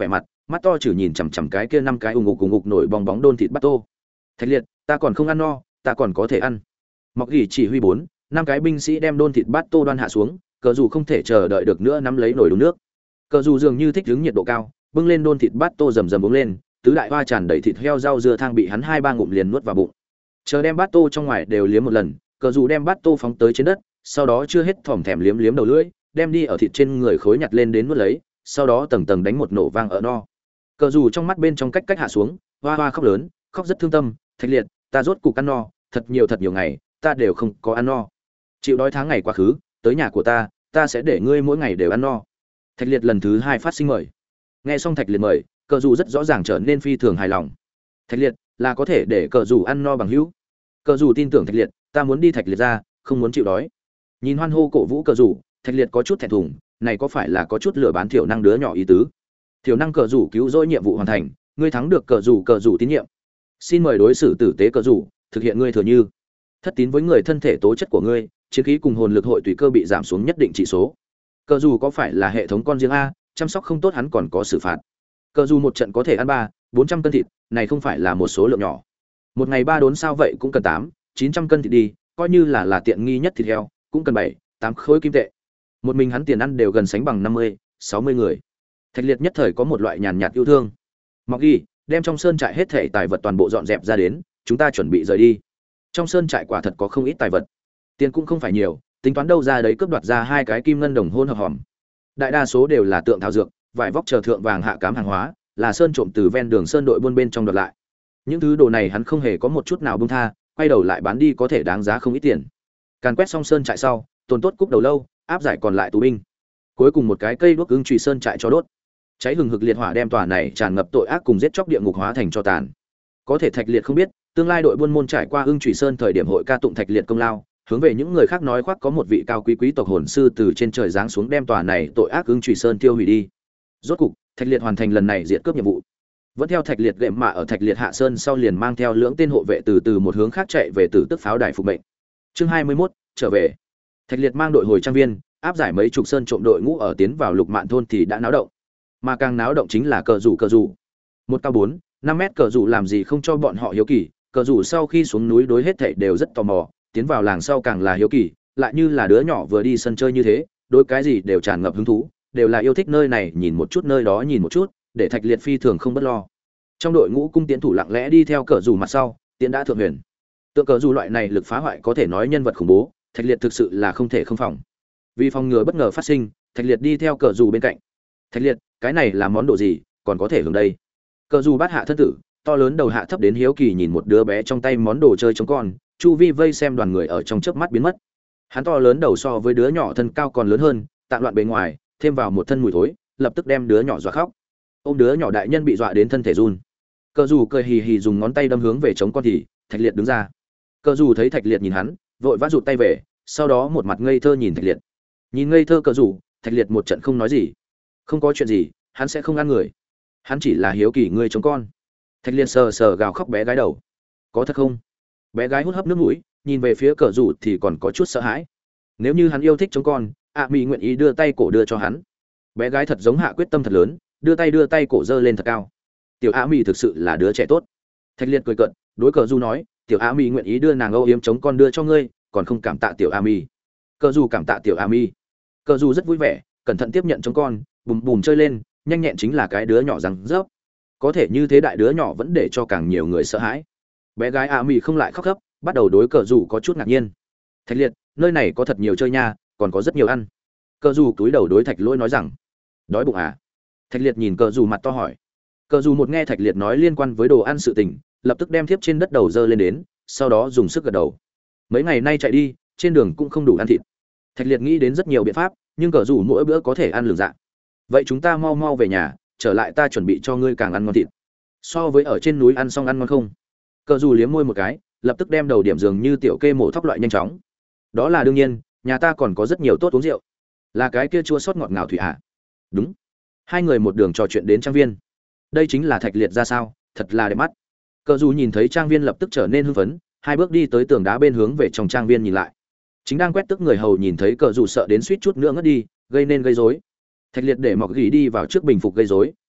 mắt to chử nhìn chằm chằm cái kia năm cái ùng ngục ùng ngục nổi bong bóng đôn thịt bát tô. Thạch Liệt, ta còn không ăn no, ta còn có thể ăn. Mọc Gỉ chỉ huy bốn, năm cái binh sĩ đem đôn thịt bát tô đoan hạ xuống, cờ dù không thể chờ đợi được nữa nắm lấy nồi đun nước. Cờ dù dường như thích ứng nhiệt độ cao, bưng lên đôn thịt bát tô rầm rầm uống lên, tứ đại hoa tràn đầy thịt heo rau dưa thang bị hắn hai ba ngụm liền nuốt vào bụng. Chờ đem bát tô trong ngoài đều liếm một lần, cờ dù đem bát tô phóng tới trên đất, sau đó chưa hết thòm thèm liếm liếm đầu lưỡi, đem đi ở thịt trên người khối nhặt lên đến nuốt lấy, sau đó tầng tầng đánh một nổ vang ở no. Cờ dù trong mắt bên trong cách cách hạ xuống, hoa hoa khóc lớn, khóc rất thương tâm. Thạch Liệt, ta rốt cục ăn no, thật nhiều thật nhiều ngày, ta đều không có ăn no. Chịu đói tháng ngày quá khứ, tới nhà của ta, ta sẽ để ngươi mỗi ngày đều ăn no. Thạch Liệt lần thứ hai phát sinh mời. Nghe xong Thạch Liệt mời, cờ dù rất rõ ràng trở nên phi thường hài lòng. Thạch Liệt là có thể để cờ dù ăn no bằng hữu. Cờ dù tin tưởng Thạch Liệt, ta muốn đi Thạch Liệt ra, không muốn chịu đói. Nhìn hoan hô cổ vũ cờ dù, Thạch Liệt có chút thẹn thùng, này có phải là có chút lừa bán thiểu năng đứa nhỏ ý tứ. Thiểu năng cờ dù cứu rỗi nhiệm vụ hoàn thành, ngươi thắng được cờ dù cờ dù tín nhiệm. Xin mời đối xử tử tế cờ dù, thực hiện ngươi thừa như. Thất tín với người thân thể tố chất của ngươi, chiến khí cùng hồn lực hội tùy cơ bị giảm xuống nhất định chỉ số. Cờ dù có phải là hệ thống con riêng a, chăm sóc không tốt hắn còn có xử phạt. Cờ dù một trận có thể ăn ba, bốn trăm cân thịt, này không phải là một số lượng nhỏ. Một ngày ba đốn sao vậy cũng cần tám, chín trăm cân thịt đi, coi như là là tiện nghi nhất thịt heo, cũng cần bảy, tám khối kim tệ. Một mình hắn tiền ăn đều gần sánh bằng năm mươi, sáu mươi người. Thạch Liệt nhất thời có một loại nhàn nhạt yêu thương. Mọc Gỉ, đem trong sơn trại hết thảy tài vật toàn bộ dọn dẹp ra đến, chúng ta chuẩn bị rời đi. Trong sơn trại quả thật có không ít tài vật. Tiền cũng không phải nhiều, tính toán đâu ra đấy cướp đoạt ra hai cái kim ngân đồng hôn hợp hòm. Đại đa số đều là tượng thảo dược, vải vóc chờ thượng vàng hạ cám hàng hóa, là sơn trộm từ ven đường sơn đội buôn bên trong đoạt lại. Những thứ đồ này hắn không hề có một chút nào buông tha, quay đầu lại bán đi có thể đáng giá không ít tiền. Càn quét xong sơn trại sau, tồn tốt cúc đầu lâu, áp giải còn lại tù binh. Cuối cùng một cái cây đuốc ứng trùy sơn trại cho đốt. Cháy hừng hực liệt hỏa đem tòa này tràn ngập tội ác cùng giết chóc địa ngục hóa thành cho tàn. Có thể Thạch Liệt không biết, tương lai đội buôn môn trải qua ưng trùy sơn thời điểm hội ca tụng Thạch Liệt công lao, hướng về những người khác nói khoác có một vị cao quý quý tộc hồn sư từ trên trời giáng xuống đem tòa này tội ác ưng trùy sơn tiêu hủy đi. Rốt cục, Thạch Liệt hoàn thành lần này diệt cướp nhiệm vụ. Vẫn theo Thạch Liệt gệm mạ ở Thạch Liệt hạ sơn sau liền mang theo lưỡng tên hộ vệ từ từ một hướng khác chạy về Tử Tức pháo đài phục mệnh. Chương hai mươi mốt, trở về. Thạch Liệt mang đội hồi trang viên, áp giải mấy chục sơn trộm đội ngũ ở tiến vào Lục Mạn thôn thì đã náo động. Mà càng náo động chính là cờ rủ cờ rủ. Một cao bốn, năm mét cờ rủ làm gì không cho bọn họ hiếu kỳ, cờ rủ sau khi xuống núi đối hết thảy đều rất tò mò, tiến vào làng sau càng là hiếu kỳ, lại như là đứa nhỏ vừa đi sân chơi như thế, đối cái gì đều tràn ngập hứng thú, đều là yêu thích nơi này nhìn một chút nơi đó nhìn một chút, để Thạch Liệt phi thường không bất lo. Trong đội ngũ cung tiễn thủ lặng lẽ đi theo cờ rủ mặt sau, tiễn đã thượng huyền. Tượng cờ rủ loại này lực phá hoại có thể nói nhân vật khủng bố, Thạch Liệt thực sự là không thể không phòng. Vì phòng ngừa bất ngờ phát sinh, Thạch Liệt đi theo cờ rủ bên cạnh. Thạch Liệt, cái này là món đồ gì, còn có thể hưởng đây? Cờ rủ bắt hạ thân tử, to lớn đầu hạ thấp đến hiếu kỳ nhìn một đứa bé trong tay món đồ chơi chống con, chu vi vây xem đoàn người ở trong chớp mắt biến mất. Hắn to lớn đầu so với đứa nhỏ thân cao còn lớn hơn, tạng loạn bề ngoài, thêm vào một thân mùi thối, lập tức đem đứa nhỏ dọa khóc. Ôm đứa nhỏ đại nhân bị dọa đến thân thể run. Cờ rủ cười hì hì dùng ngón tay đâm hướng về chống con thì, Thạch Liệt đứng ra. Cờ rủ thấy Thạch Liệt nhìn hắn, vội vã rụt tay về, sau đó một mặt ngây thơ nhìn Thạch Liệt. Nhìn ngây thơ cờ rủ, Thạch Liệt một trận không nói gì. Không có chuyện gì, hắn sẽ không ăn người. Hắn chỉ là hiếu kỳ ngươi chống con. Thạch Liệt sờ sờ gào khóc bé gái đầu. Có thật không? Bé gái hút hấp nước mũi, nhìn về phía cờ rủ thì còn có chút sợ hãi. Nếu như hắn yêu thích chống con, ạ mỹ nguyện ý đưa tay cổ đưa cho hắn. Bé gái thật giống hạ quyết tâm thật lớn, đưa tay đưa tay cổ giơ lên thật cao. Tiểu ạ mỹ thực sự là đứa trẻ tốt. Thạch Liệt cười cợt, đối cờ rủ nói, tiểu ạ mỹ nguyện ý đưa nàng âu yếm chống con đưa cho ngươi, còn không cảm tạ tiểu ạ mỹ. Cờ rủ cảm tạ tiểu ạ mỹ. Cờ rủ rất vui vẻ, cẩn thận tiếp nhận chống con, bùm bùm chơi lên, nhanh nhẹn chính là cái đứa nhỏ răng rớp. Có thể như thế đại đứa nhỏ vẫn để cho càng nhiều người sợ hãi. Bé gái ạ mỹ không lại khóc gấp, bắt đầu đối cờ rủ có chút ngạc nhiên. Thạch Liệt, nơi này có thật nhiều chơi nha, còn có rất nhiều ăn. Cờ rủ túi đầu đối Thạch Lỗi nói rằng, đói bụng à? Thạch Liệt nhìn cờ rủ mặt to hỏi. Cờ rủ một nghe Thạch Liệt nói liên quan với đồ ăn sự tình, lập tức đem thiếp trên đất đầu dơ lên đến, sau đó dùng sức gật đầu. Mấy ngày nay chạy đi, trên đường cũng không đủ ăn thịt. Thạch Liệt nghĩ đến rất nhiều biện pháp, nhưng cờ rủ mỗi bữa có thể ăn lường dạ. Vậy chúng ta mau mau về nhà, trở lại ta chuẩn bị cho ngươi càng ăn ngon thịt. So với ở trên núi ăn xong ăn ngon không? Cờ rủ liếm môi một cái, lập tức đem đầu điểm dường như tiểu kê mổ thóc loại nhanh chóng. Đó là đương nhiên, nhà ta còn có rất nhiều tốt uống rượu. Là cái kia chua sót ngọt ngào thủy ạ. À? Đúng. Hai người một đường trò chuyện đến trang viên. Đây chính là Thạch Liệt ra sao, thật là đẹp mắt. Cờ rủ nhìn thấy trang viên lập tức trở nên hưng phấn, hai bước đi tới tường đá bên hướng về trong trang viên nhìn lại. Chính đang quét tức người hầu nhìn thấy cờ rủ sợ đến suýt chút nữa ngất đi, gây nên gây rối. Thạch Liệt để Mọc Gỉ đi vào trước bình phục gây rối,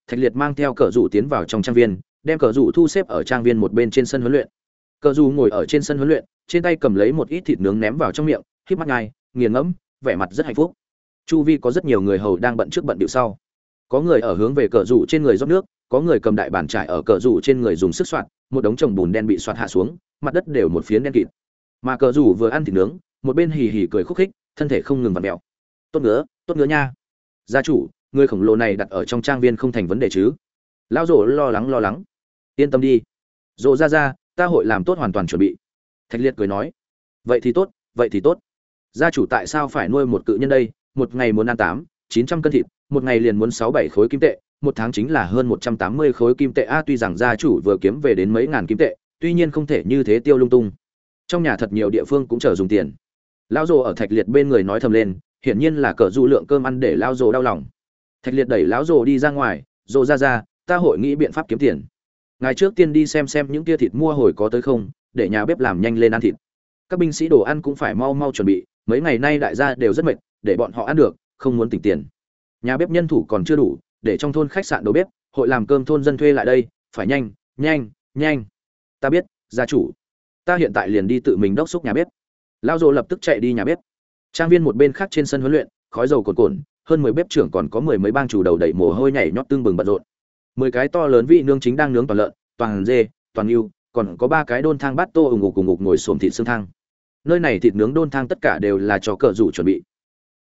Thạch Liệt mang theo cờ rủ tiến vào trong trang viên, đem cờ rủ thu xếp ở trang viên một bên trên sân huấn luyện. Cờ rủ ngồi ở trên sân huấn luyện, trên tay cầm lấy một ít thịt nướng ném vào trong miệng, khép mắt ngay, nghiền ngẫm, vẻ mặt rất hạnh phúc. Chu vi có rất nhiều người hầu đang bận trước bận điệu sau. Có người ở hướng về cờ rủ trên người rót nước, có người cầm đại bàn trải ở cờ rủ trên người dùng sức soạt, một đống chồng bùn đen bị soạt hạ xuống, mặt đất đều một phiến đen kịt. Mà cờ rủ vừa ăn thịt nướng, một bên hì hì cười khúc khích, thân thể không ngừng vặn vẹo. Tốt ngứa, tốt ngứa nha. Gia chủ, người khổng lồ này đặt ở trong trang viên không thành vấn đề chứ? Lão rồ lo lắng lo lắng. Yên tâm đi, rồ ra ra, ta hội làm tốt hoàn toàn chuẩn bị. Thạch Liệt cười nói. Vậy thì tốt, vậy thì tốt. Gia chủ tại sao phải nuôi một cự nhân đây? Một ngày muốn ăn tám, chín trăm cân thịt, một ngày liền muốn sáu bảy khối kim tệ, một tháng chính là hơn một trăm tám mươi khối kim tệ a. Tuy rằng gia chủ vừa kiếm về đến mấy ngàn kim tệ, tuy nhiên không thể như thế tiêu lung tung. Trong nhà thật nhiều địa phương cũng chờ dùng tiền. Lão rồ ở Thạch Liệt bên người nói thầm lên, hiển nhiên là cờ du lượng cơm ăn để lão rồ đau lòng. Thạch Liệt đẩy lão rồ đi ra ngoài, rồ ra ra, ta hội nghĩ biện pháp kiếm tiền. Ngài trước tiên đi xem xem những kia thịt mua hồi có tới không, để nhà bếp làm nhanh lên ăn thịt. Các binh sĩ đồ ăn cũng phải mau mau chuẩn bị, mấy ngày nay đại gia đều rất mệt, để bọn họ ăn được, không muốn tỉnh tiền. Nhà bếp nhân thủ còn chưa đủ, để trong thôn khách sạn đầu bếp, hội làm cơm thôn dân thuê lại đây, phải nhanh, nhanh, nhanh. Ta biết, gia chủ. Ta hiện tại liền đi tự mình đốc thúc nhà bếp. Lão rồ lập tức chạy đi nhà bếp. Trang viên một bên khác trên sân huấn luyện, khói dầu cồn cồn, hơn mười bếp trưởng còn có mười mấy bang chủ đầu đẩy mồ hôi nhảy nhót tương bừng bận rộn. Mười cái to lớn vị nướng chính đang nướng toàn lợn, toàn dê, toàn ưu, còn có ba cái đôn thang bát tô ủng ngục cùng ngục ngồi xổm thịt xương thang. Nơi này thịt nướng đôn thang tất cả đều là cho cờ rủ chuẩn bị.